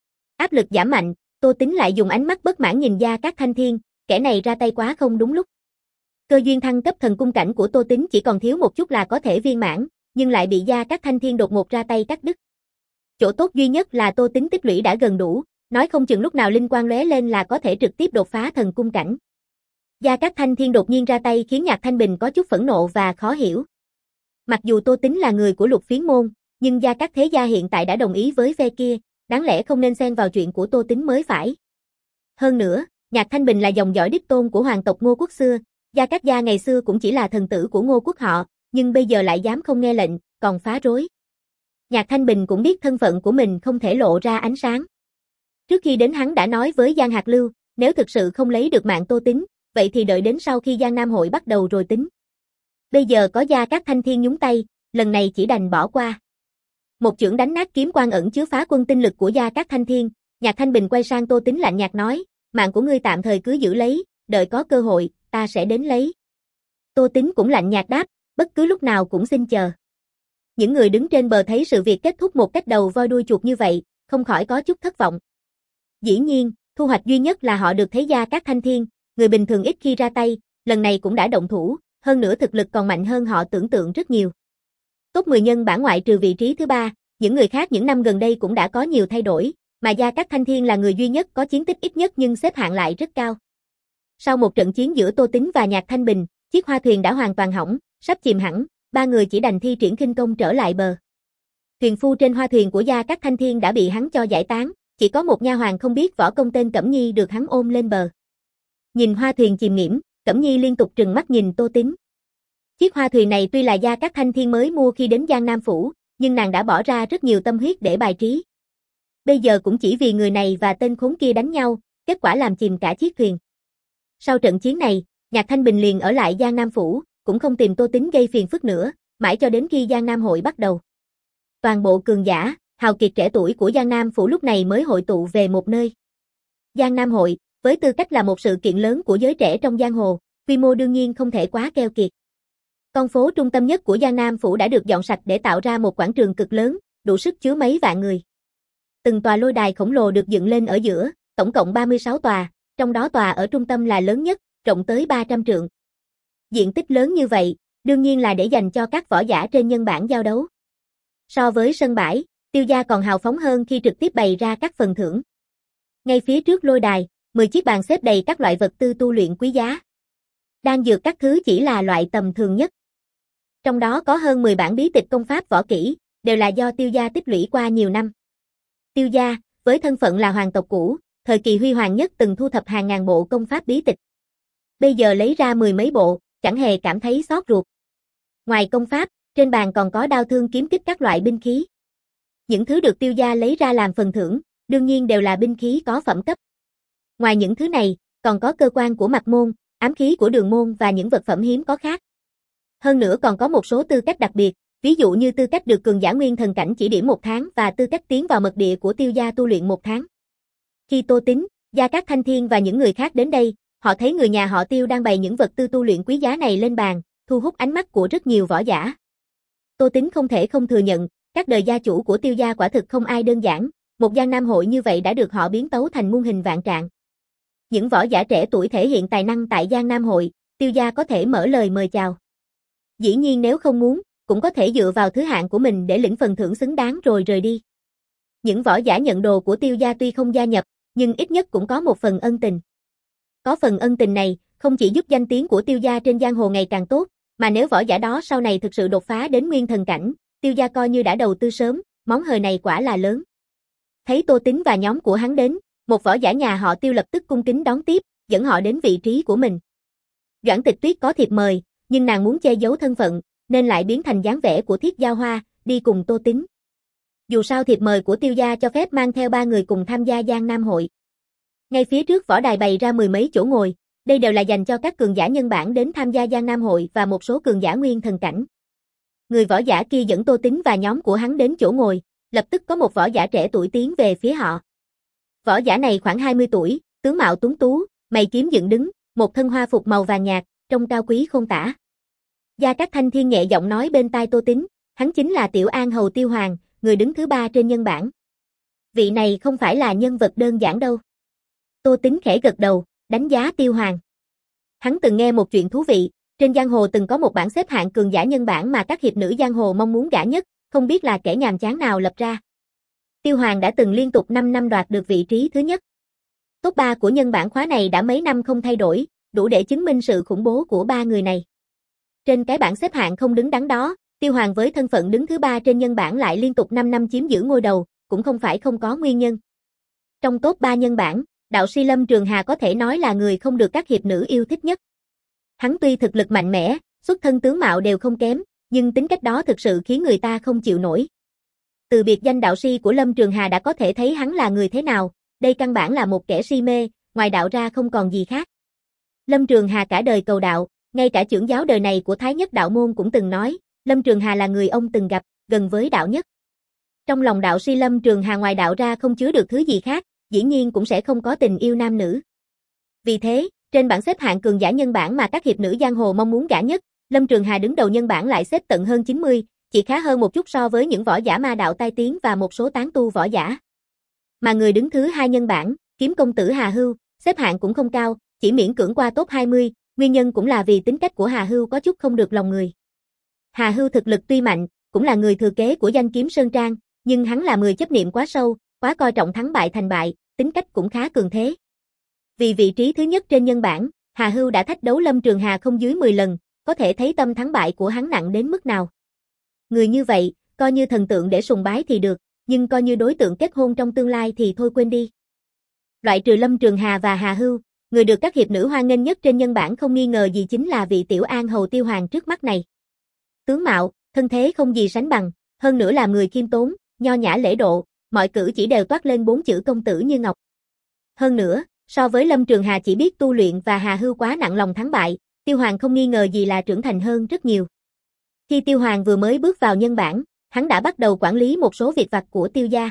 Áp lực giảm mạnh, Tô Tính lại dùng ánh mắt bất mãn nhìn Gia Cát Thanh Thiên, kẻ này ra tay quá không đúng lúc. Cơ duyên thăng cấp thần cung cảnh của Tô Tính chỉ còn thiếu một chút là có thể viên mãn, nhưng lại bị Gia Cát Thanh Thiên đột ngột ra tay cắt đứt. Chỗ tốt duy nhất là Tô Tính tích lũy đã gần đủ, nói không chừng lúc nào linh quang lóe lên là có thể trực tiếp đột phá thần cung cảnh. Gia Cát Thanh Thiên đột nhiên ra tay khiến Nhạc Thanh Bình có chút phẫn nộ và khó hiểu. Mặc dù Tô Tính là người của Lục Phiến môn, nhưng Gia Cát thế gia hiện tại đã đồng ý với phe kia, đáng lẽ không nên xen vào chuyện của Tô Tính mới phải. Hơn nữa, Nhạc Thanh Bình là dòng dõi đích tôn của hoàng tộc Ngô quốc xưa, Gia Cát gia ngày xưa cũng chỉ là thần tử của Ngô quốc họ, nhưng bây giờ lại dám không nghe lệnh, còn phá rối. Nhạc Thanh Bình cũng biết thân phận của mình không thể lộ ra ánh sáng. Trước khi đến hắn đã nói với Giang Hạc Lưu, nếu thực sự không lấy được mạng Tô Tính, vậy thì đợi đến sau khi Giang Nam hội bắt đầu rồi tính. Bây giờ có Gia Cát Thanh Thiên nhúng tay, lần này chỉ đành bỏ qua. Một chưởng đánh nát kiếm quan ẩn chứa phá quân tinh lực của Gia Cát Thanh Thiên, Nhạc Thanh Bình quay sang Tô Tính lạnh nhạt nói, mạng của ngươi tạm thời cứ giữ lấy, đợi có cơ hội, ta sẽ đến lấy. Tô Tính cũng lạnh nhạt đáp, bất cứ lúc nào cũng xin chờ. Những người đứng trên bờ thấy sự việc kết thúc một cách đầu voi đuôi chuột như vậy, không khỏi có chút thất vọng. Dĩ nhiên, thu hoạch duy nhất là họ được thấy Gia Cát Thanh Thiên, người bình thường ít khi ra tay, lần này cũng đã động thủ, hơn nữa thực lực còn mạnh hơn họ tưởng tượng rất nhiều. Top mười nhân bản ngoại trừ vị trí thứ ba, những người khác những năm gần đây cũng đã có nhiều thay đổi, mà Gia Cát Thanh Thiên là người duy nhất có chiến tích ít nhất nhưng xếp hạng lại rất cao. Sau một trận chiến giữa Tô Tính và Nhạc Thanh Bình, chiếc hoa thuyền đã hoàn toàn hỏng, sắp chìm hẳn, ba người chỉ đành thi triển khinh công trở lại bờ. Thuyền phu trên hoa thuyền của Gia Cát Thanh Thiên đã bị hắn cho giải tán, chỉ có một nha hoàn không biết võ công tên Cẩm Nhi được hắn ôm lên bờ. Nhìn hoa thuyền chìm nghiễm, Cẩm Nhi liên tục trừng mắt nhìn Tô Tính. Chiếc hoa thuyền này tuy là Gia Cát Thanh Thiên mới mua khi đến Giang Nam Phủ, nhưng nàng đã bỏ ra rất nhiều tâm huyết để bài trí. Bây giờ cũng chỉ vì người này và tên khốn kia đánh nhau, kết quả làm chìm cả chiếc thuyền. Sau trận chiến này, Nhạc Thanh Bình liền ở lại Giang Nam Phủ, cũng không tìm Tô Tính gây phiền phức nữa, mãi cho đến khi Giang Nam Hội bắt đầu. Toàn bộ cường giả, hào kiệt trẻ tuổi của Giang Nam Phủ lúc này mới hội tụ về một nơi. Giang Nam Hội, với tư cách là một sự kiện lớn của giới trẻ trong giang hồ, quy mô đương nhiên không thể quá keo kiệt. Con phố trung tâm nhất của Giang Nam Phủ đã được dọn sạch để tạo ra một quảng trường cực lớn, đủ sức chứa mấy vạn người. Từng tòa lôi đài khổng lồ được dựng lên ở giữa, tổng cộng ba mươi sáu tòa, trong đó tòa ở trung tâm là lớn nhất, rộng tới ba trăm trượng. Diện tích lớn như vậy, đương nhiên là để dành cho các võ giả trên nhân bản giao đấu. So với sân bãi, Tiêu gia còn hào phóng hơn khi trực tiếp bày ra các phần thưởng. Ngay phía trước lôi đài, mười chiếc bàn xếp đầy các loại vật tư tu luyện quý giá. Đan dược các thứ chỉ là loại tầm thường nhất. Trong đó có hơn mười bản bí tịch công pháp võ kỹ, đều là do Tiêu gia tích lũy qua nhiều năm. Tiêu gia, với thân phận là hoàng tộc cũ, thời kỳ huy hoàng nhất từng thu thập hàng ngàn bộ công pháp bí tịch. Bây giờ lấy ra mười mấy bộ, chẳng hề cảm thấy xót ruột. Ngoài công pháp, trên bàn còn có đao thương kiếm kích các loại binh khí. Những thứ được Tiêu gia lấy ra làm phần thưởng, đương nhiên đều là binh khí có phẩm cấp. Ngoài những thứ này, còn có cơ quan của Mạc Môn, ám khí của Đường Môn và những vật phẩm hiếm có khác. Hơn nữa còn có một số tư cách đặc biệt, ví dụ như tư cách được cường giả nguyên thần cảnh chỉ điểm một tháng và tư cách tiến vào mật địa của Tiêu gia tu luyện một tháng. Khi Tô Tính, Gia Cát Thanh Thiên và những người khác đến đây, họ thấy người nhà họ Tiêu đang bày những vật tư tu luyện quý giá này lên bàn, thu hút ánh mắt của rất nhiều võ giả. Tô Tính không thể không thừa nhận, các đời gia chủ của Tiêu gia quả thực không ai đơn giản, một Giang Nam hội như vậy đã được họ biến tấu thành muôn hình vạn trạng. Những võ giả trẻ tuổi thể hiện tài năng tại Giang Nam hội, Tiêu gia có thể mở lời mời chào. Dĩ nhiên nếu không muốn, cũng có thể dựa vào thứ hạng của mình để lĩnh phần thưởng xứng đáng rồi rời đi. Những võ giả nhận đồ của Tiêu gia tuy không gia nhập, nhưng ít nhất cũng có một phần ân tình. Có phần ân tình này, không chỉ giúp danh tiếng của Tiêu gia trên giang hồ ngày càng tốt, mà nếu võ giả đó sau này thực sự đột phá đến nguyên thần cảnh, Tiêu gia coi như đã đầu tư sớm, món hời này quả là lớn. Thấy Tô Tính và nhóm của hắn đến, một võ giả nhà họ Tiêu lập tức cung kính đón tiếp, dẫn họ đến vị trí của mình. Doãn Tịch Tuyết có thiệp mời, nhưng nàng muốn che giấu thân phận, nên lại biến thành dáng vẻ của Thiết Giao Hoa, đi cùng Tô Tính. Dù sao thiệp mời của Tiêu gia cho phép mang theo ba người cùng tham gia Giang Nam hội. Ngay phía trước võ đài bày ra mười mấy chỗ ngồi, đây đều là dành cho các cường giả nhân bản đến tham gia Giang Nam hội và một số cường giả nguyên thần cảnh. Người võ giả kia dẫn Tô Tính và nhóm của hắn đến chỗ ngồi, lập tức có một võ giả trẻ tuổi tiến về phía họ. Võ giả này khoảng hai mươi tuổi, tướng mạo tuấn tú, mày kiếm dựng đứng, một thân hoa phục màu vàng nhạt, trông cao quý không tả. Gia Cát Thanh Thiên nhẹ giọng nói bên tai Tô Tính, hắn chính là Tiểu An Hầu Tiêu Hoàng, người đứng thứ ba trên nhân bản. Vị này không phải là nhân vật đơn giản đâu. Tô Tính khẽ gật đầu, đánh giá Tiêu Hoàng. Hắn từng nghe một chuyện thú vị, trên giang hồ từng có một bảng xếp hạng cường giả nhân bản mà các hiệp nữ giang hồ mong muốn gả nhất, không biết là kẻ nhàm chán nào lập ra. Tiêu Hoàng đã từng liên tục năm năm đoạt được vị trí thứ nhất. Top ba của nhân bản khóa này đã mấy năm không thay đổi, đủ để chứng minh sự khủng bố của ba người này. Trên cái bảng xếp hạng không đứng đắn đó, Tiêu Hoàng với thân phận đứng thứ ba trên nhân bản lại liên tục năm năm chiếm giữ ngôi đầu, cũng không phải không có nguyên nhân. Trong top ba nhân bản, đạo sĩ Lâm Trường Hà có thể nói là người không được các hiệp nữ yêu thích nhất. Hắn tuy thực lực mạnh mẽ, xuất thân tướng mạo đều không kém, nhưng tính cách đó thực sự khiến người ta không chịu nổi. Từ biệt danh đạo sĩ của Lâm Trường Hà đã có thể thấy hắn là người thế nào, đây căn bản là một kẻ si mê, ngoài đạo ra không còn gì khác. Lâm Trường Hà cả đời cầu đạo, ngay cả trưởng giáo đời này của Thái Nhất đạo môn cũng từng nói, Lâm Trường Hà là người ông từng gặp, gần với đạo nhất. Trong lòng đạo sĩ Lâm Trường Hà ngoài đạo ra không chứa được thứ gì khác, dĩ nhiên cũng sẽ không có tình yêu nam nữ. Vì thế, trên bảng xếp hạng cường giả nhân bản mà các hiệp nữ giang hồ mong muốn gả nhất, Lâm Trường Hà đứng đầu nhân bản lại xếp tận hơn chín mươi, chỉ khá hơn một chút so với những võ giả ma đạo tai tiếng và một số tán tu võ giả. Mà người đứng thứ hai nhân bản, kiếm công tử Hà Hưu, xếp hạng cũng không cao, chỉ miễn cưỡng qua top hai mươi, nguyên nhân cũng là vì tính cách của Hà Hưu có chút không được lòng người. Hà Hưu thực lực tuy mạnh, cũng là người thừa kế của danh kiếm Sơn Trang, nhưng hắn là người chấp niệm quá sâu, quá coi trọng thắng bại thành bại, tính cách cũng khá cường thế. Vì vị trí thứ nhất trên nhân bản, Hà Hưu đã thách đấu Lâm Trường Hà không dưới mười lần, có thể thấy tâm thắng bại của hắn nặng đến mức nào. Người như vậy, coi như thần tượng để sùng bái thì được, nhưng coi như đối tượng kết hôn trong tương lai thì thôi quên đi. Loại trừ Lâm Trường Hà và Hà Hưu, người được các hiệp nữ hoan nghênh nhất trên nhân bản không nghi ngờ gì chính là vị tiểu an hầu Tiêu Hoàng trước mắt này. Tướng mạo, thân thế không gì sánh bằng, hơn nữa là người khiêm tốn, nho nhã lễ độ, mọi cử chỉ đều toát lên bốn chữ công tử như ngọc. Hơn nữa, so với Lâm Trường Hà chỉ biết tu luyện và Hà Hưu quá nặng lòng thắng bại, Tiêu Hoàng không nghi ngờ gì là trưởng thành hơn rất nhiều. Khi Tiêu Hoàng vừa mới bước vào nhân bản, hắn đã bắt đầu quản lý một số việc vặt của Tiêu gia.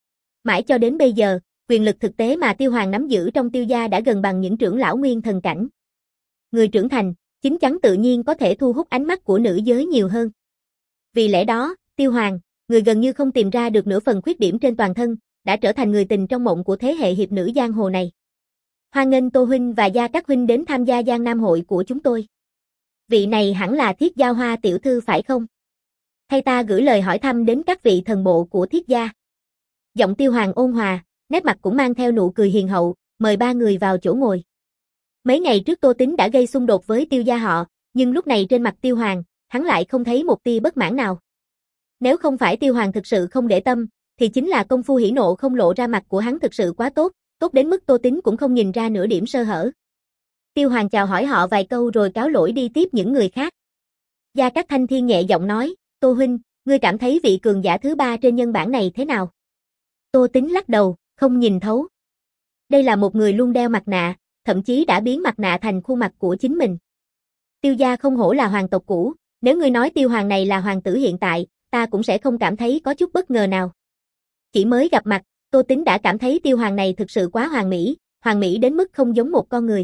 Mãi cho đến bây giờ, quyền lực thực tế mà Tiêu Hoàng nắm giữ trong Tiêu gia đã gần bằng những trưởng lão nguyên thần cảnh. Người trưởng thành, chín chắn tự nhiên có thể thu hút ánh mắt của nữ giới nhiều hơn. Vì lẽ đó, Tiêu Hoàng, người gần như không tìm ra được nửa phần khuyết điểm trên toàn thân, đã trở thành người tình trong mộng của thế hệ hiệp nữ giang hồ này. Hoan nghênh Tô huynh và Gia các huynh đến tham gia Giang Nam hội của chúng tôi. Vị này hẳn là Thiết Giao Hoa tiểu thư phải không? Thay ta gửi lời hỏi thăm đến các vị thần bộ của Thiết gia. Giọng Tiêu Hoàng ôn hòa, nét mặt cũng mang theo nụ cười hiền hậu, mời ba người vào chỗ ngồi. Mấy ngày trước Tô Tín đã gây xung đột với Tiêu gia họ, nhưng lúc này trên mặt Tiêu Hoàng, hắn lại không thấy một tia bất mãn nào. Nếu không phải Tiêu Hoàng thực sự không để tâm, thì chính là công phu hỉ nộ không lộ ra mặt của hắn thực sự quá tốt, tốt đến mức Tô Tín cũng không nhìn ra nửa điểm sơ hở. Tiêu Hoàng chào hỏi họ vài câu rồi cáo lỗi đi tiếp những người khác. Gia Cát Thanh Thiên nhẹ giọng nói, Tô huynh, ngươi cảm thấy vị cường giả thứ ba trên nhân bản này thế nào? Tô Tín lắc đầu, không nhìn thấu. Đây là một người luôn đeo mặt nạ, thậm chí đã biến mặt nạ thành khuôn mặt của chính mình. Tiêu gia không hổ là hoàng tộc cũ, nếu ngươi nói Tiêu Hoàng này là hoàng tử hiện tại, ta cũng sẽ không cảm thấy có chút bất ngờ nào. Chỉ mới gặp mặt, Tô Tín đã cảm thấy Tiêu Hoàng này thực sự quá hoàn mỹ, hoàn mỹ đến mức không giống một con người.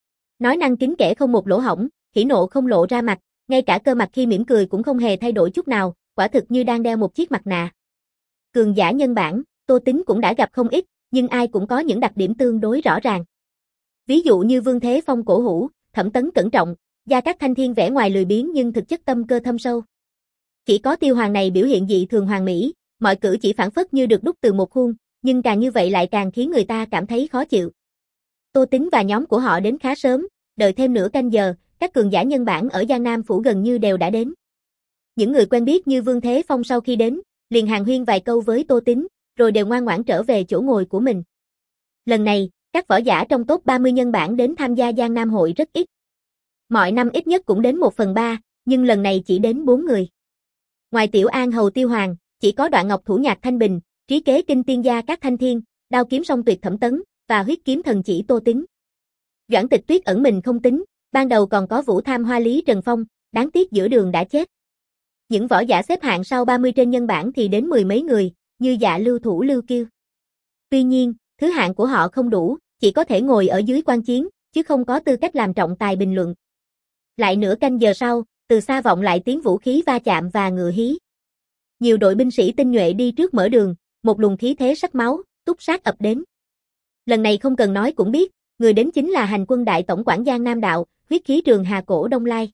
Nói năng kính kẽ không một lỗ hổng, hỉ nộ không lộ ra mặt, ngay cả cơ mặt khi mỉm cười cũng không hề thay đổi chút nào, quả thực như đang đeo một chiếc mặt nạ. Cường giả nhân bản, Tô Tín cũng đã gặp không ít, nhưng ai cũng có những đặc điểm tương đối rõ ràng. Ví dụ như Vương Thế Phong cổ hủ, Thẩm Tấn cẩn trọng, Gia Cát Thanh Thiên vẻ ngoài lười biếng nhưng thực chất tâm cơ thâm sâu. Chỉ có Tiêu Hoàng này biểu hiện dị thường hoàn mỹ, mọi cử chỉ phảng phất như được đúc từ một khuôn, nhưng càng như vậy lại càng khiến người ta cảm thấy khó chịu. Tô Tín và nhóm của họ đến khá sớm, đợi thêm nửa canh giờ, các cường giả nhân bản ở Giang Nam phủ gần như đều đã đến. Những người quen biết như Vương Thế Phong sau khi đến, liền hàn huyên vài câu với Tô Tín, rồi đều ngoan ngoãn trở về chỗ ngồi của mình. Lần này, các võ giả trong top ba mươi nhân bản đến tham gia Giang Nam hội rất ít. Mọi năm ít nhất cũng đến một phần ba, nhưng lần này chỉ đến bốn người. Ngoài Tiểu An hầu Tiêu Hoàng, chỉ có Đoạn Ngọc thủ nhạc Thanh Bình, trí kế kinh tiên gia các Thanh Thiên, đao kiếm song tuyệt Thẩm Tấn, và huyết kiếm thần chỉ Tô Tín. Doãn Tịch Tuyết ẩn mình không tính, ban đầu còn có Vũ Tham Hoa Lý Trần Phong, đáng tiếc giữa đường đã chết. Những võ giả xếp hạng sau ba mươi trên nhân bản thì đến mười mấy người, như Dạ Lưu Thủ Lưu Kiêu. Tuy nhiên, thứ hạng của họ không đủ, chỉ có thể ngồi ở dưới quan chiến, chứ không có tư cách làm trọng tài bình luận. Lại nửa canh giờ sau, từ xa vọng lại tiếng vũ khí va chạm và ngựa hí. Nhiều đội binh sĩ tinh nhuệ đi trước mở đường, một luồng khí thế sắc máu, túc sát ập đến. Lần này không cần nói cũng biết, người đến chính là hành quân đại tổng quản Giang Nam Đạo, huyết khí Trường Hà Cổ Đông Lai.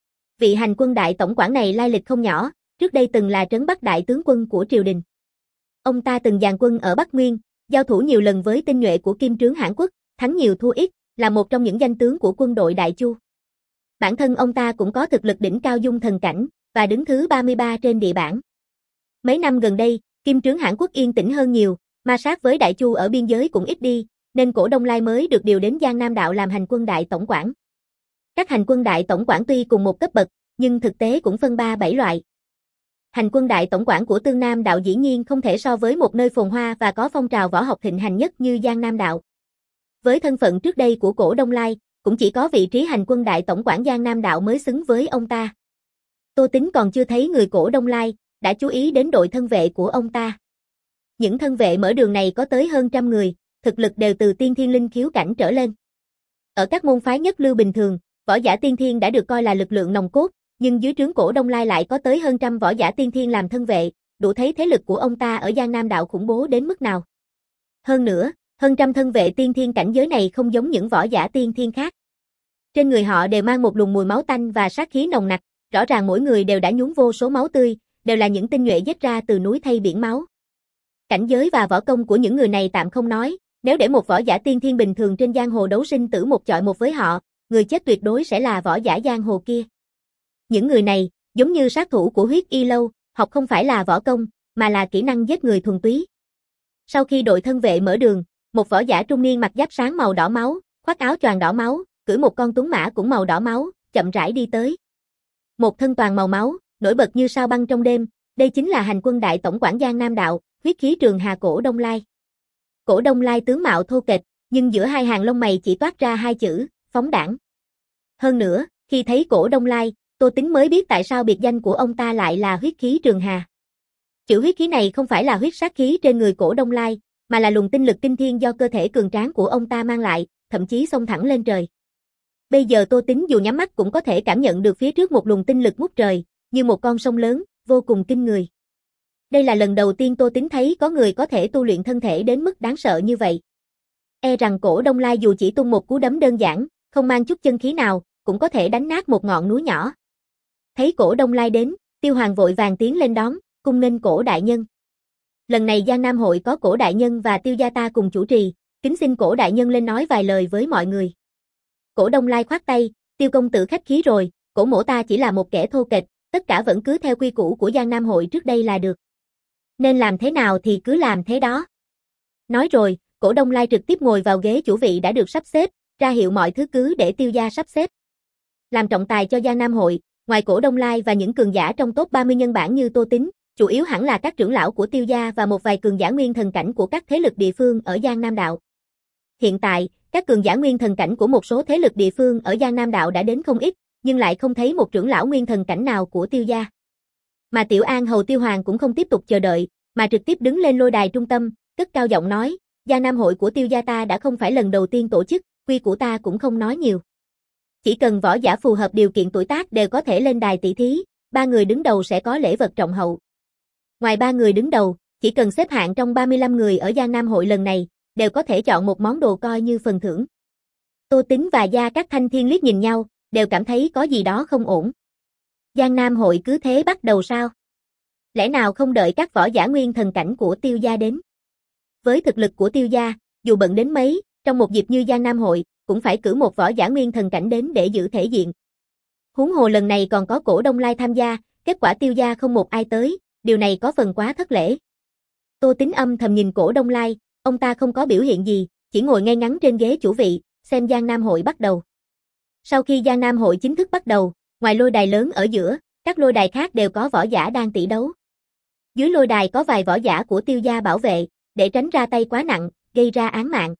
Vị hành quân đại tổng quản này lai lịch không nhỏ, trước đây từng là trấn Bắc đại tướng quân của triều đình. Ông ta từng dàn quân ở Bắc Nguyên, giao thủ nhiều lần với tinh nhuệ của Kim Trướng Hãn Quốc, thắng nhiều thua ít, là một trong những danh tướng của quân đội Đại Chu. Bản thân ông ta cũng có thực lực đỉnh cao dung thần cảnh, và đứng thứ ba mươi ba trên địa bảng. Mấy năm gần đây, Kim Trướng Hãn Quốc yên tĩnh hơn nhiều, ma sát với Đại Chu ở biên giới cũng ít đi, nên Cổ Đông Lai mới được điều đến Giang Nam Đạo làm hành quân đại tổng quản. Các hành quân đại tổng quản tuy cùng một cấp bậc, nhưng thực tế cũng phân ba bảy loại. Hành quân đại tổng quản của Tương Nam Đạo dĩ nhiên không thể so với một nơi phồn hoa và có phong trào võ học thịnh hành nhất như Giang Nam Đạo. Với thân phận trước đây của Cổ Đông Lai, cũng chỉ có vị trí hành quân đại tổng quản Giang Nam Đạo mới xứng với ông ta. Tô Tín còn chưa thấy người Cổ Đông Lai, đã chú ý đến đội thân vệ của ông ta. Những thân vệ mở đường này có tới hơn trăm người, thực lực đều từ tiên thiên linh khiếu cảnh trở lên. Ở các môn phái nhất lưu bình thường, võ giả tiên thiên đã được coi là lực lượng nòng cốt, nhưng dưới trướng Cổ Đông Lai lại có tới hơn trăm võ giả tiên thiên làm thân vệ, đủ thấy thế lực của ông ta ở Giang Nam đạo khủng bố đến mức nào. Hơn nữa, hơn trăm thân vệ tiên thiên cảnh giới này không giống những võ giả tiên thiên khác. Trên người họ đều mang một luồng mùi máu tanh và sát khí nồng nặc, rõ ràng mỗi người đều đã nhuốm vô số máu tươi, đều là những tinh nhuệ giết ra từ núi thây biển máu. Cảnh giới và võ công của những người này tạm không nói, nếu để một võ giả tiên thiên bình thường trên giang hồ đấu sinh tử một chọi một với họ, người chết tuyệt đối sẽ là võ giả giang hồ kia. Những người này, giống như sát thủ của huyết y lâu, học không phải là võ công, mà là kỹ năng giết người thuần túy. Sau khi đội thân vệ mở đường, một võ giả trung niên mặc giáp sáng màu đỏ máu, khoác áo choàng đỏ máu, cưỡi một con tuấn mã cũng màu đỏ máu, chậm rãi đi tới. Một thân toàn màu máu, nổi bật như sao băng trong đêm, đây chính là hành quân đại tổng quản Giang Nam đạo, huyết khí trường hà Cổ Đông Lai. Cổ Đông Lai tướng mạo thô kệch, nhưng giữa hai hàng lông mày chỉ toát ra hai chữ, phóng đãng. Hơn nữa, khi thấy Cổ Đông Lai, Tô Tính mới biết tại sao biệt danh của ông ta lại là huyết khí trường hà. Chữ huyết khí này không phải là huyết sát khí trên người Cổ Đông Lai, mà là luồng tinh lực kinh thiên do cơ thể cường tráng của ông ta mang lại, thậm chí xông thẳng lên trời. Bây giờ Tô Tính dù nhắm mắt cũng có thể cảm nhận được phía trước một luồng tinh lực ngút trời, như một con sông lớn, vô cùng kinh người. Đây là lần đầu tiên Tô Tính thấy có người có thể tu luyện thân thể đến mức đáng sợ như vậy. E rằng Cổ Đông Lai dù chỉ tung một cú đấm đơn giản, không mang chút chân khí nào, cũng có thể đánh nát một ngọn núi nhỏ. Thấy Cổ Đông Lai đến, Tiêu Hoàng vội vàng tiến lên đón, cung nghênh Cổ đại nhân. Lần này Giang Nam hội có Cổ đại nhân và Tiêu gia ta cùng chủ trì, kính xin Cổ đại nhân lên nói vài lời với mọi người. Cổ Đông Lai khoát tay, Tiêu công tử khách khí rồi, Cổ mỗ ta chỉ là một kẻ thô kệch, tất cả vẫn cứ theo quy củ của Giang Nam hội trước đây là được. Nên làm thế nào thì cứ làm thế đó. Nói rồi, Cổ Đông Lai trực tiếp ngồi vào ghế chủ vị đã được sắp xếp, ra hiệu mọi thứ cứ để Tiêu gia sắp xếp. Làm trọng tài cho Giang Nam hội, ngoài Cổ Đông Lai và những cường giả trong top ba mươi nhân bản như Tô Tính, chủ yếu hẳn là các trưởng lão của Tiêu gia và một vài cường giả nguyên thần cảnh của các thế lực địa phương ở Giang Nam đạo. Hiện tại, các cường giả nguyên thần cảnh của một số thế lực địa phương ở Giang Nam đạo đã đến không ít, nhưng lại không thấy một trưởng lão nguyên thần cảnh nào của Tiêu gia. Mà Tiểu An hầu Tiêu Hoàng cũng không tiếp tục chờ đợi, mà trực tiếp đứng lên lôi đài trung tâm, cất cao giọng nói, Giang Nam hội của Tiêu gia ta đã không phải lần đầu tiên tổ chức, quy của ta cũng không nói nhiều. Chỉ cần võ giả phù hợp điều kiện tuổi tác đều có thể lên đài tỷ thí, ba người đứng đầu sẽ có lễ vật trọng hậu. Ngoài ba người đứng đầu, chỉ cần xếp hạng trong ba mươi lăm người ở Giang Nam hội lần này, đều có thể chọn một món đồ coi như phần thưởng. Tô Tính và Gia Cát Thanh Thiên liếc nhìn nhau, đều cảm thấy có gì đó không ổn. Giang Nam hội cứ thế bắt đầu sao? Lẽ nào không đợi các võ giả nguyên thần cảnh của Tiêu gia đến? Với thực lực của Tiêu gia, dù bận đến mấy, trong một dịp như Giang Nam hội, cũng phải cử một võ giả nguyên thần cảnh đến để giữ thể diện. Huống hồ lần này còn có Cổ Đông Lai tham gia, kết quả Tiêu gia không một ai tới, điều này có phần quá thất lễ. Tô Tính âm thầm nhìn Cổ Đông Lai, ông ta không có biểu hiện gì, chỉ ngồi ngay ngắn trên ghế chủ vị, xem Giang Nam hội bắt đầu. Sau khi Giang Nam hội chính thức bắt đầu, ngoài lôi đài lớn ở giữa, các lôi đài khác đều có võ giả đang tỷ đấu. Dưới lôi đài có vài võ giả của Tiêu gia bảo vệ, để tránh ra tay quá nặng, gây ra án mạng.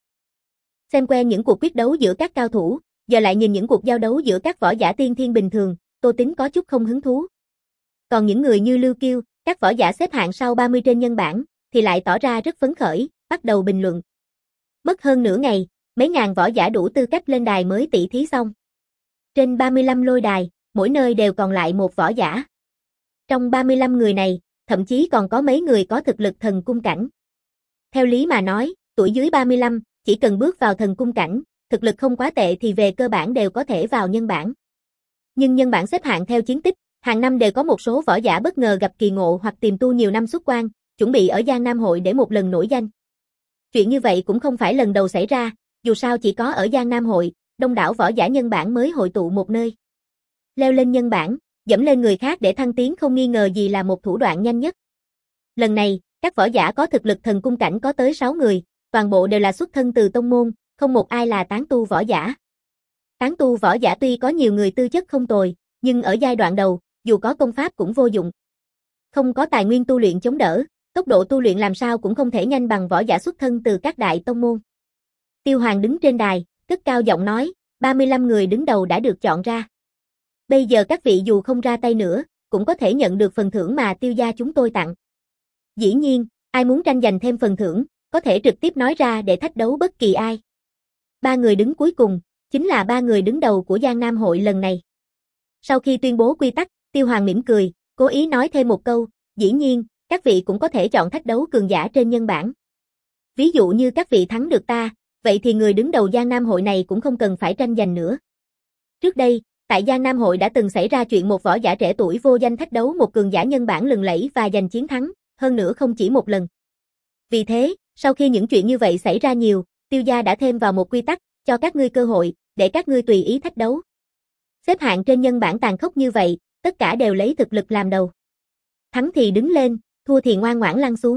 Xem quen những cuộc quyết đấu giữa các cao thủ, giờ lại nhìn những cuộc giao đấu giữa các võ giả tiên thiên bình thường, Tô Tính có chút không hứng thú. Còn những người như Lưu Kiêu, các võ giả xếp hạng sau ba mươi trên nhân bảng, thì lại tỏ ra rất phấn khởi, bắt đầu bình luận. Mất hơn nửa ngày, mấy ngàn võ giả đủ tư cách lên đài mới tỷ thí xong. Trên ba mươi lăm lôi đài, mỗi nơi đều còn lại một võ giả. Trong ba mươi lăm người này, thậm chí còn có mấy người có thực lực thần cung cảnh. Theo lý mà nói, tuổi dưới ba mươi lăm, chỉ cần bước vào thần cung cảnh, thực lực không quá tệ thì về cơ bản đều có thể vào nhân bảng. Nhưng nhân bảng xếp hạng theo chiến tích, hàng năm đều có một số võ giả bất ngờ gặp kỳ ngộ hoặc tiềm tu nhiều năm xuất quan, chuẩn bị ở Giang Nam hội để một lần nổi danh. Chuyện như vậy cũng không phải lần đầu xảy ra, dù sao chỉ có ở Giang Nam hội, đông đảo võ giả nhân bảng mới hội tụ một nơi. Leo lên nhân bảng, dẫm lên người khác để thăng tiến không nghi ngờ gì là một thủ đoạn nhanh nhất. Lần này, các võ giả có thực lực thần cung cảnh có tới sáu người, toàn bộ đều là xuất thân từ tông môn, không một ai là tán tu võ giả. Tán tu võ giả tuy có nhiều người tư chất không tồi, nhưng ở giai đoạn đầu, dù có công pháp cũng vô dụng. Không có tài nguyên tu luyện chống đỡ, tốc độ tu luyện làm sao cũng không thể nhanh bằng võ giả xuất thân từ các đại tông môn. Tiêu Hoàng đứng trên đài, cất cao giọng nói, ba mươi lăm người đứng đầu đã được chọn ra. Bây giờ các vị dù không ra tay nữa, cũng có thể nhận được phần thưởng mà Tiêu gia chúng tôi tặng. Dĩ nhiên, ai muốn tranh giành thêm phần thưởng, có thể trực tiếp nói ra để thách đấu bất kỳ ai. Ba người đứng cuối cùng, chính là ba người đứng đầu của Giang Nam hội lần này. Sau khi tuyên bố quy tắc, Tiêu Hoàng mỉm cười, cố ý nói thêm một câu, dĩ nhiên, các vị cũng có thể chọn thách đấu cường giả trên nhân bảng. Ví dụ như các vị thắng được ta, vậy thì người đứng đầu Giang Nam hội này cũng không cần phải tranh giành nữa. Trước đây, tại Giang Nam hội đã từng xảy ra chuyện một võ giả trẻ tuổi vô danh thách đấu một cường giả nhân bảng lừng lẫy và giành chiến thắng, hơn nữa không chỉ một lần. Vì thế, sau khi những chuyện như vậy xảy ra nhiều, Tiêu gia đã thêm vào một quy tắc, cho các ngươi cơ hội, để các ngươi tùy ý thách đấu. Xếp hạng trên nhân bảng tàn khốc như vậy, tất cả đều lấy thực lực làm đầu. Thắng thì đứng lên, thua thì ngoan ngoãn lăn xuống.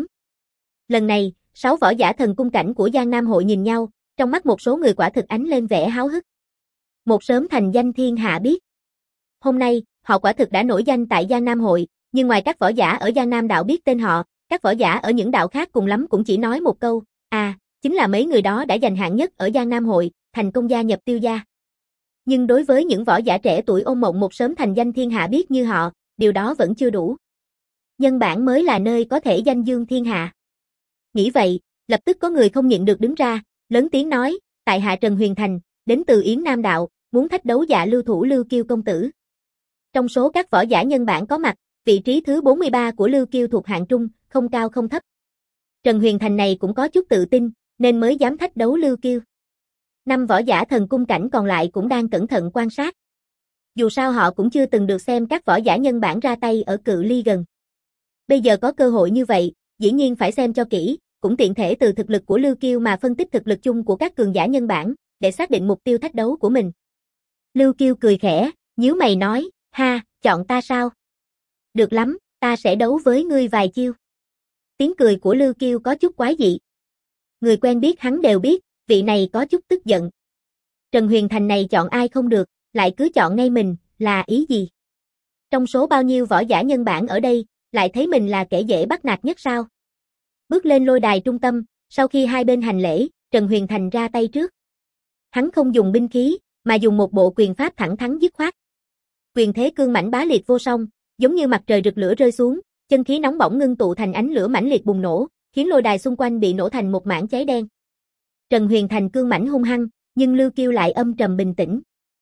Lần này, sáu võ giả thần cung cảnh của Giang Nam hội nhìn nhau, trong mắt một số người quả thực ánh lên vẻ háo hức. Một sớm thành danh thiên hạ biết. Hôm nay, họ quả thực đã nổi danh tại Giang Nam hội, nhưng ngoài các võ giả ở Giang Nam đạo biết tên họ, các võ giả ở những đạo khác cùng lắm cũng chỉ nói một câu, à, chính là mấy người đó đã giành hạng nhất ở Giang Nam hội, thành công gia nhập Tiêu gia. Nhưng đối với những võ giả trẻ tuổi ôm mộng một sớm thành danh thiên hạ biết như họ, điều đó vẫn chưa đủ. Nhân bảng mới là nơi có thể danh dương thiên hạ. Nghĩ vậy, lập tức có người không nhịn được đứng ra, lớn tiếng nói, tại hạ Trần Huyền Thành, đến từ Yến Nam đạo, muốn thách đấu Dạ Lưu thủ Lưu Kiêu công tử. Trong số các võ giả nhân bảng có mặt, vị trí thứ bốn mươi ba của Lưu Kiêu thuộc hạng trung, không cao không thấp. Trần Huyền Thành này cũng có chút tự tin, nên mới dám thách đấu Lưu Kiêu. Năm võ giả thần cung cảnh còn lại cũng đang cẩn thận quan sát. Dù sao họ cũng chưa từng được xem các võ giả nhân bảng ra tay ở cự ly gần. Bây giờ có cơ hội như vậy, dĩ nhiên phải xem cho kỹ, cũng tiện thể từ thực lực của Lưu Kiêu mà phân tích thực lực chung của các cường giả nhân bảng, để xác định mục tiêu thách đấu của mình. Lưu Kiêu cười khẽ, nhíu mày nói, ha, chọn ta sao? Được lắm, ta sẽ đấu với ngươi vài chiêu. Tiếng cười của Lưu Kiêu có chút quái dị. Người quen biết hắn đều biết, vị này có chút tức giận. Trần Huyền Thành này chọn ai không được, lại cứ chọn ngay mình, là ý gì? Trong số bao nhiêu võ giả nhân bảng ở đây, lại thấy mình là kẻ dễ bắt nạt nhất sao? Bước lên lôi đài trung tâm, sau khi hai bên hành lễ, Trần Huyền Thành ra tay trước. Hắn không dùng binh khí, mà dùng một bộ quyền pháp thẳng thắn dứt khoát. Quyền thế cương mãnh bá liệt vô song, giống như mặt trời rực lửa rơi xuống, chân khí nóng bỏng ngưng tụ thành ánh lửa mãnh liệt bùng nổ, khiến lôi đài xung quanh bị nổ thành một mảng cháy đen. Trần Huyền Thành cương mãnh hung hăng, nhưng Lưu Kiêu lại âm trầm bình tĩnh.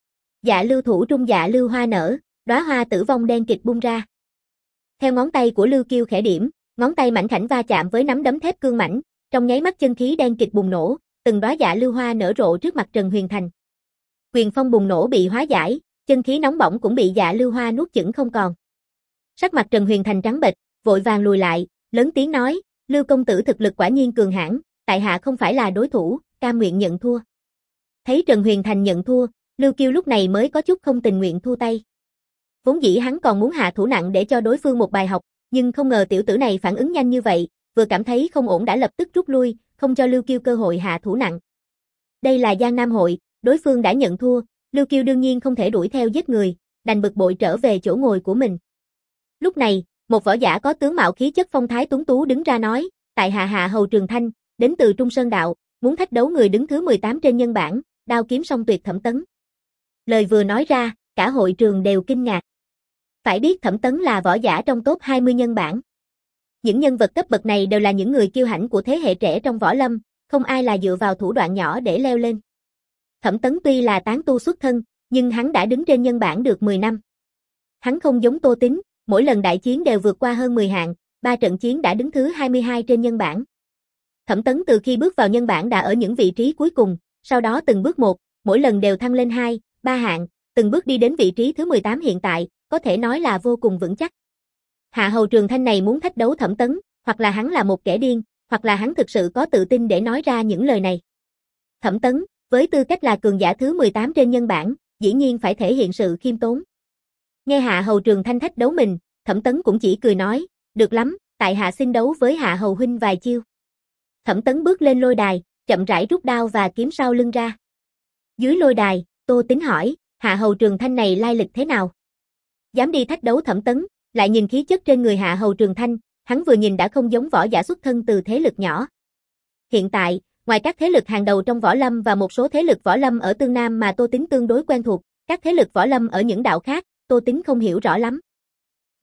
Dạ Lưu thủ trung dạ lưu hoa nở, đóa hoa tử vong đen kịt bung ra. Theo ngón tay của Lưu Kiêu khẽ điểm, ngón tay mảnh khảnh va chạm với nắm đấm thép cương mãnh, trong nháy mắt chân khí đen kịt bùng nổ, từng đóa dạ lưu hoa nở rộ trước mặt Trần Huyền Thành. Quyền phong bùng nổ bị hóa giải, chân khí nóng bỏng cũng bị dạ lưu hoa nuốt chửng không còn. Sắc mặt Trần Huyền Thành trắng bệch, vội vàng lùi lại, lớn tiếng nói, Lưu công tử thực lực quả nhiên cường hãn, tại hạ không phải là đối thủ, cam nguyện nhận thua. Thấy Trần Huyền Thành nhận thua, Lưu Kiêu lúc này mới có chút không tình nguyện thua tay. Vốn dĩ hắn còn muốn hạ thủ nặng để cho đối phương một bài học, nhưng không ngờ tiểu tử này phản ứng nhanh như vậy, vừa cảm thấy không ổn đã lập tức rút lui, không cho Lưu Kiêu cơ hội hạ thủ nặng. Đây là Giang Nam hội, đối phương đã nhận thua, Lưu Kiêu đương nhiên không thể đuổi theo giết người, đành bực bội trở về chỗ ngồi của mình. Lúc này, một võ giả có tướng mạo khí chất phong thái tuấn tú đứng ra nói, tại hạ Hạ Hầu Trường Thanh, đến từ Trung Sơn đạo, muốn thách đấu người đứng thứ mười tám trên nhân bảng, đao kiếm song tuyệt Thẩm Tấn. Lời vừa nói ra, cả hội trường đều kinh ngạc. Phải biết Thẩm Tấn là võ giả trong top hai mươi nhân bảng. Những nhân vật cấp bậc này đều là những người kiêu hãnh của thế hệ trẻ trong võ lâm, không ai là dựa vào thủ đoạn nhỏ để leo lên. Thẩm Tấn tuy là tán tu xuất thân, nhưng hắn đã đứng trên nhân bảng được mười năm. Hắn không giống Tô Tín, mỗi lần đại chiến đều vượt qua hơn mười hạng, ba trận chiến đã đứng thứ hai mươi hai trên nhân bảng. Thẩm Tấn từ khi bước vào nhân bảng đã ở những vị trí cuối cùng, sau đó từng bước một, mỗi lần đều thăng lên hai, ba hạng, từng bước đi đến vị trí thứ mười tám hiện tại, có thể nói là vô cùng vững chắc. Hạ Hầu Trường Thanh này muốn thách đấu Thẩm Tấn, hoặc là hắn là một kẻ điên, hoặc là hắn thực sự có tự tin để nói ra những lời này. Thẩm Tấn, với tư cách là cường giả thứ mười tám trên nhân bảng, dĩ nhiên phải thể hiện sự khiêm tốn. Nghe Hạ Hầu Trường Thanh thách đấu mình, Thẩm Tấn cũng chỉ cười nói, được lắm, tại hạ xin đấu với Hạ Hầu huynh vài chiêu. Thẩm Tấn bước lên lôi đài, chậm rãi rút đao và kiếm sau lưng ra. Dưới lôi đài, Tô Tín hỏi, Hạ Hầu Trường Thanh này lai lịch thế nào? Dám đi thách đấu Thẩm Tấn, lại nhìn khí chất trên người Hạ Hầu Trường Thanh, hắn vừa nhìn đã không giống võ giả xuất thân từ thế lực nhỏ. Hiện tại, ngoài các thế lực hàng đầu trong võ lâm và một số thế lực võ lâm ở Tương Nam mà Tô Tín tương đối quen thuộc, các thế lực võ lâm ở những đạo khác, Tô Tín không hiểu rõ lắm.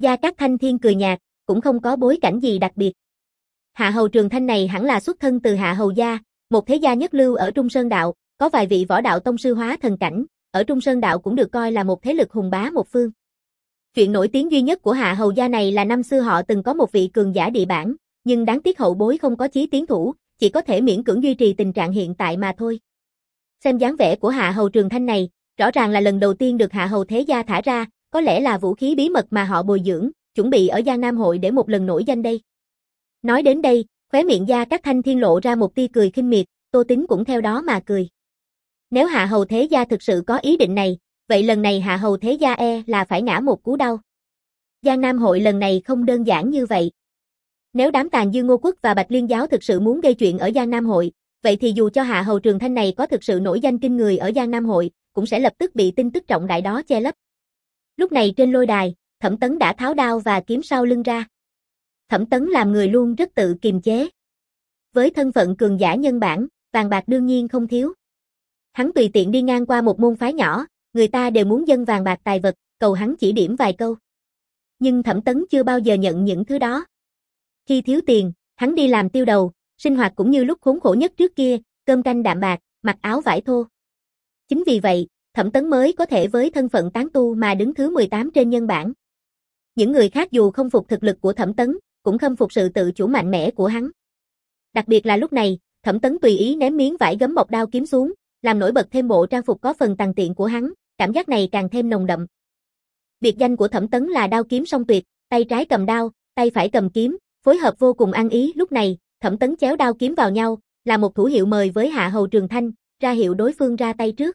Gia Cát Thanh Thiên cười nhạt, cũng không có bối cảnh gì đặc biệt. Hạ Hầu Trường Thanh này hẳn là xuất thân từ Hạ Hầu gia, một thế gia nhất lưu ở Trung Sơn Đạo, có vài vị võ đạo tông sư hóa thần cảnh, ở Trung Sơn Đạo cũng được coi là một thế lực hùng bá một phương. Chuyện nổi tiếng duy nhất của Hạ Hầu gia này là năm xưa họ từng có một vị cường giả địa bản, nhưng đáng tiếc hậu bối không có chí tiến thủ, chỉ có thể miễn cưỡng duy trì tình trạng hiện tại mà thôi. Xem dáng vẻ của Hạ Hầu Trường Thanh này, rõ ràng là lần đầu tiên được Hạ Hầu thế gia thả ra, có lẽ là vũ khí bí mật mà họ bồi dưỡng, chuẩn bị ở Giang Nam hội để một lần nổi danh đây. Nói đến đây, khóe miệng Gia Cát Thanh Thiên lộ ra một tia cười khinh miệt, Tô Tín cũng theo đó mà cười. Nếu Hạ Hầu thế gia thực sự có ý định này, vậy lần này Hạ Hầu thế gia e là phải ngã một cú đau. Giang Nam hội lần này không đơn giản như vậy. Nếu đám Tàn Dư Ngô Quốc và Bạch Liên giáo thực sự muốn gây chuyện ở Giang Nam hội, vậy thì dù cho Hạ Hầu Trường Thanh này có thực sự nổi danh kinh người ở Giang Nam hội, cũng sẽ lập tức bị tin tức trọng đại đó che lấp. Lúc này trên lôi đài, Thẩm Tấn đã tháo đao và kiếm sau lưng ra. Thẩm Tấn làm người luôn rất tự kiềm chế. Với thân phận cường giả nhân bản, vàng bạc đương nhiên không thiếu. Hắn tùy tiện đi ngang qua một môn phái nhỏ, người ta đều muốn dâng vàng bạc tài vật, cầu hắn chỉ điểm vài câu. Nhưng Thẩm Tấn chưa bao giờ nhận những thứ đó. Khi thiếu tiền, hắn đi làm tiêu đầu, sinh hoạt cũng như lúc khốn khổ nhất trước kia, cơm canh đạm bạc, mặc áo vải thô. Chính vì vậy, Thẩm Tấn mới có thể với thân phận tán tu mà đứng thứ mười tám trên nhân bảng. Những người khác dù không phục thực lực của Thẩm Tấn, cũng khâm phục sự tự chủ mạnh mẽ của hắn. Đặc biệt là lúc này, Thẩm Tấn tùy ý ném miếng vải gấm bọc đao kiếm xuống, làm nổi bật thêm bộ trang phục có phần tàn tiện của hắn, cảm giác này càng thêm nồng đậm. Biệt danh của Thẩm Tấn là đao kiếm song tuyệt, tay trái cầm đao, tay phải cầm kiếm, phối hợp vô cùng ăn ý. Lúc này, Thẩm Tấn chéo đao kiếm vào nhau, là một thủ hiệu mời với Hạ Hầu Trường Thanh, ra hiệu đối phương ra tay trước.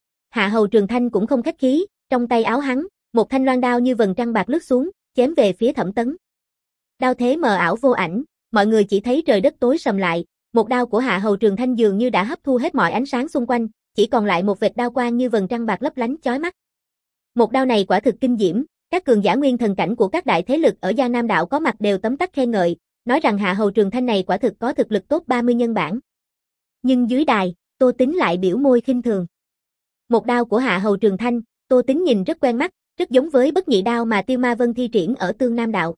Hạ Hầu Trường Thanh cũng không khách khí, trong tay áo hắn, một thanh loan đao như vầng trăng bạc lướt xuống, chém về phía Thẩm Tấn. Đao thế mờ ảo vô ảnh, mọi người chỉ thấy trời đất tối sầm lại, một đao của Hạ Hầu Trường Thanh dường như đã hấp thu hết mọi ánh sáng xung quanh, chỉ còn lại một vệt đao quang như vầng trăng bạc lấp lánh chói mắt. Một đao này quả thực kinh diễm, các cường giả nguyên thần cảnh của các đại thế lực ở Giang Nam đạo có mặt đều tấm tắc khen ngợi, nói rằng Hạ Hầu Trường Thanh này quả thực có thực lực top ba mươi nhân bản. Nhưng dưới đài, Tô Tín lại biểu môi khinh thường. Một đao của Hạ Hầu Trường Thanh, Tô Tín nhìn rất quen mắt, rất giống với bất nhị đao mà Tiêu Ma Vân thi triển ở Tương Nam đạo.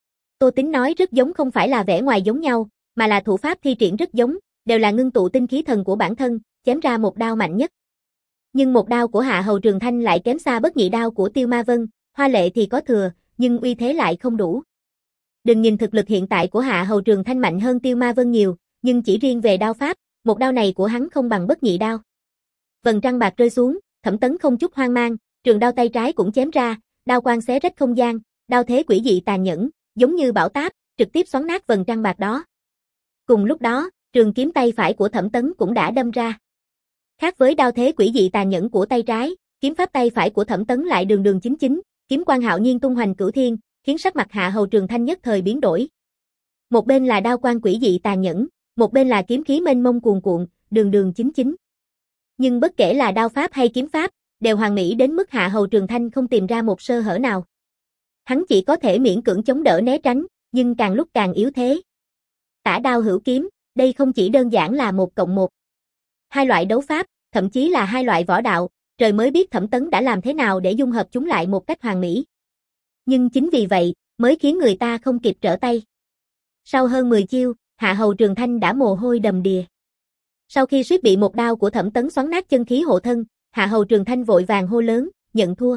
Tô Tín nói rất giống không phải là vẻ ngoài giống nhau, mà là thủ pháp thi triển rất giống, đều là ngưng tụ tinh khí thần của bản thân, chém ra một đao mạnh nhất. Nhưng một đao của Hạ Hầu Trường Thanh lại kém xa bất nhị đao của Tiêu Ma Vân, hoa lệ thì có thừa, nhưng uy thế lại không đủ. Đừng nhìn thực lực hiện tại của Hạ Hầu Trường Thanh mạnh hơn Tiêu Ma Vân nhiều, nhưng chỉ riêng về đao pháp, một đao này của hắn không bằng bất nhị đao. Vầng trăng bạc rơi xuống, Thẩm Tấn không chút hoang mang, trường đao tay trái cũng chém ra, đao quang xé rách không gian, đao thế quỷ dị tàn nhẫn, giống như bão táp, trực tiếp xoắn nát vầng trăng bạc đó. Cùng lúc đó, trường kiếm tay phải của Thẩm Tấn cũng đã đâm ra. Khác với đao thế quỷ dị tàn nhẫn của tay trái, kiếm pháp tay phải của Thẩm Tấn lại đường đường chính chính, kiếm quang hạo nhiên tung hoành cửu thiên, khiến sắc mặt Hạ Hầu Trường Thanh nhất thời biến đổi. Một bên là đao quang quỷ dị tàn nhẫn, một bên là kiếm khí mênh mông cuồn cuộn, đường đường chính chính. Nhưng bất kể là đao pháp hay kiếm pháp, đều hoàn mỹ đến mức Hạ Hầu Trường Thanh không tìm ra một sơ hở nào. Hắn chỉ có thể miễn cưỡng chống đỡ né tránh, nhưng càng lúc càng yếu thế. Tả đao hữu kiếm, đây không chỉ đơn giản là một cộng một. Hai loại đấu pháp, thậm chí là hai loại võ đạo, trời mới biết Thẩm Tấn đã làm thế nào để dung hợp chúng lại một cách hoàn mỹ. Nhưng chính vì vậy, mới khiến người ta không kịp trở tay. Sau hơn mười chiêu, Hạ Hầu Trường Thanh đã mồ hôi đầm đìa. Sau khi suýt bị một đao của Thẩm Tấn xoắn nát chân khí hộ thân, Hạ Hầu Trường Thanh vội vàng hô lớn, nhận thua.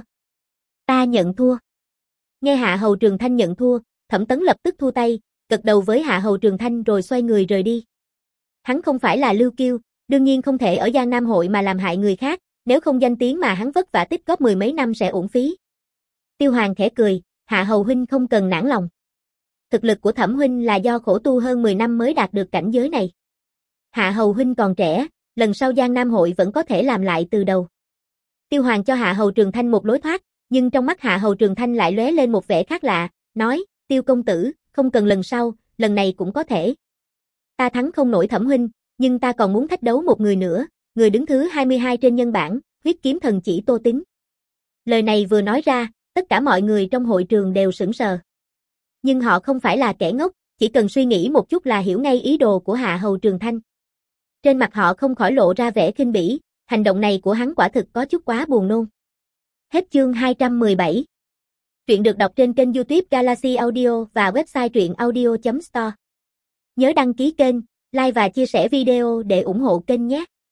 Ta nhận thua. Nghe Hạ Hầu Trường Thanh nhận thua, Thẩm Tấn lập tức thu tay, gật đầu với Hạ Hầu Trường Thanh rồi xoay người rời đi. Hắn không phải là Lưu Kiêu, đương nhiên không thể ở Giang Nam hội mà làm hại người khác, nếu không danh tiếng mà hắn vất vả tích góp mười mấy năm sẽ uổng phí. Tiêu Hoàng khẽ cười, Hạ Hầu huynh không cần nản lòng. Thực lực của Thẩm huynh là do khổ tu hơn mười năm mới đạt được cảnh giới này. Hạ Hầu huynh còn trẻ, lần sau Giang Nam hội vẫn có thể làm lại từ đầu. Tiêu Hoàng cho Hạ Hầu Trường Thanh một lối thoát, nhưng trong mắt Hạ Hầu Trường Thanh lại lóe lên một vẻ khác lạ, nói, Tiêu công tử, không cần lần sau, lần này cũng có thể. Ta thắng không nổi Thẩm huynh, nhưng ta còn muốn thách đấu một người nữa, người đứng thứ hai mươi hai trên nhân bảng, huyết kiếm thần chỉ Tô Tín. Lời này vừa nói ra, tất cả mọi người trong hội trường đều sững sờ. Nhưng họ không phải là kẻ ngốc, chỉ cần suy nghĩ một chút là hiểu ngay ý đồ của Hạ Hầu Trường Thanh. Trên mặt họ không khỏi lộ ra vẻ khinh bỉ, hành động này của hắn quả thực có chút quá buồn nôn. Hết chương hai trăm mười bảy. Truyện được đọc trên kênh YouTube Galaxy Audio và website truyện audio chấm store. Nhớ đăng ký kênh, like và chia sẻ video để ủng hộ kênh nhé.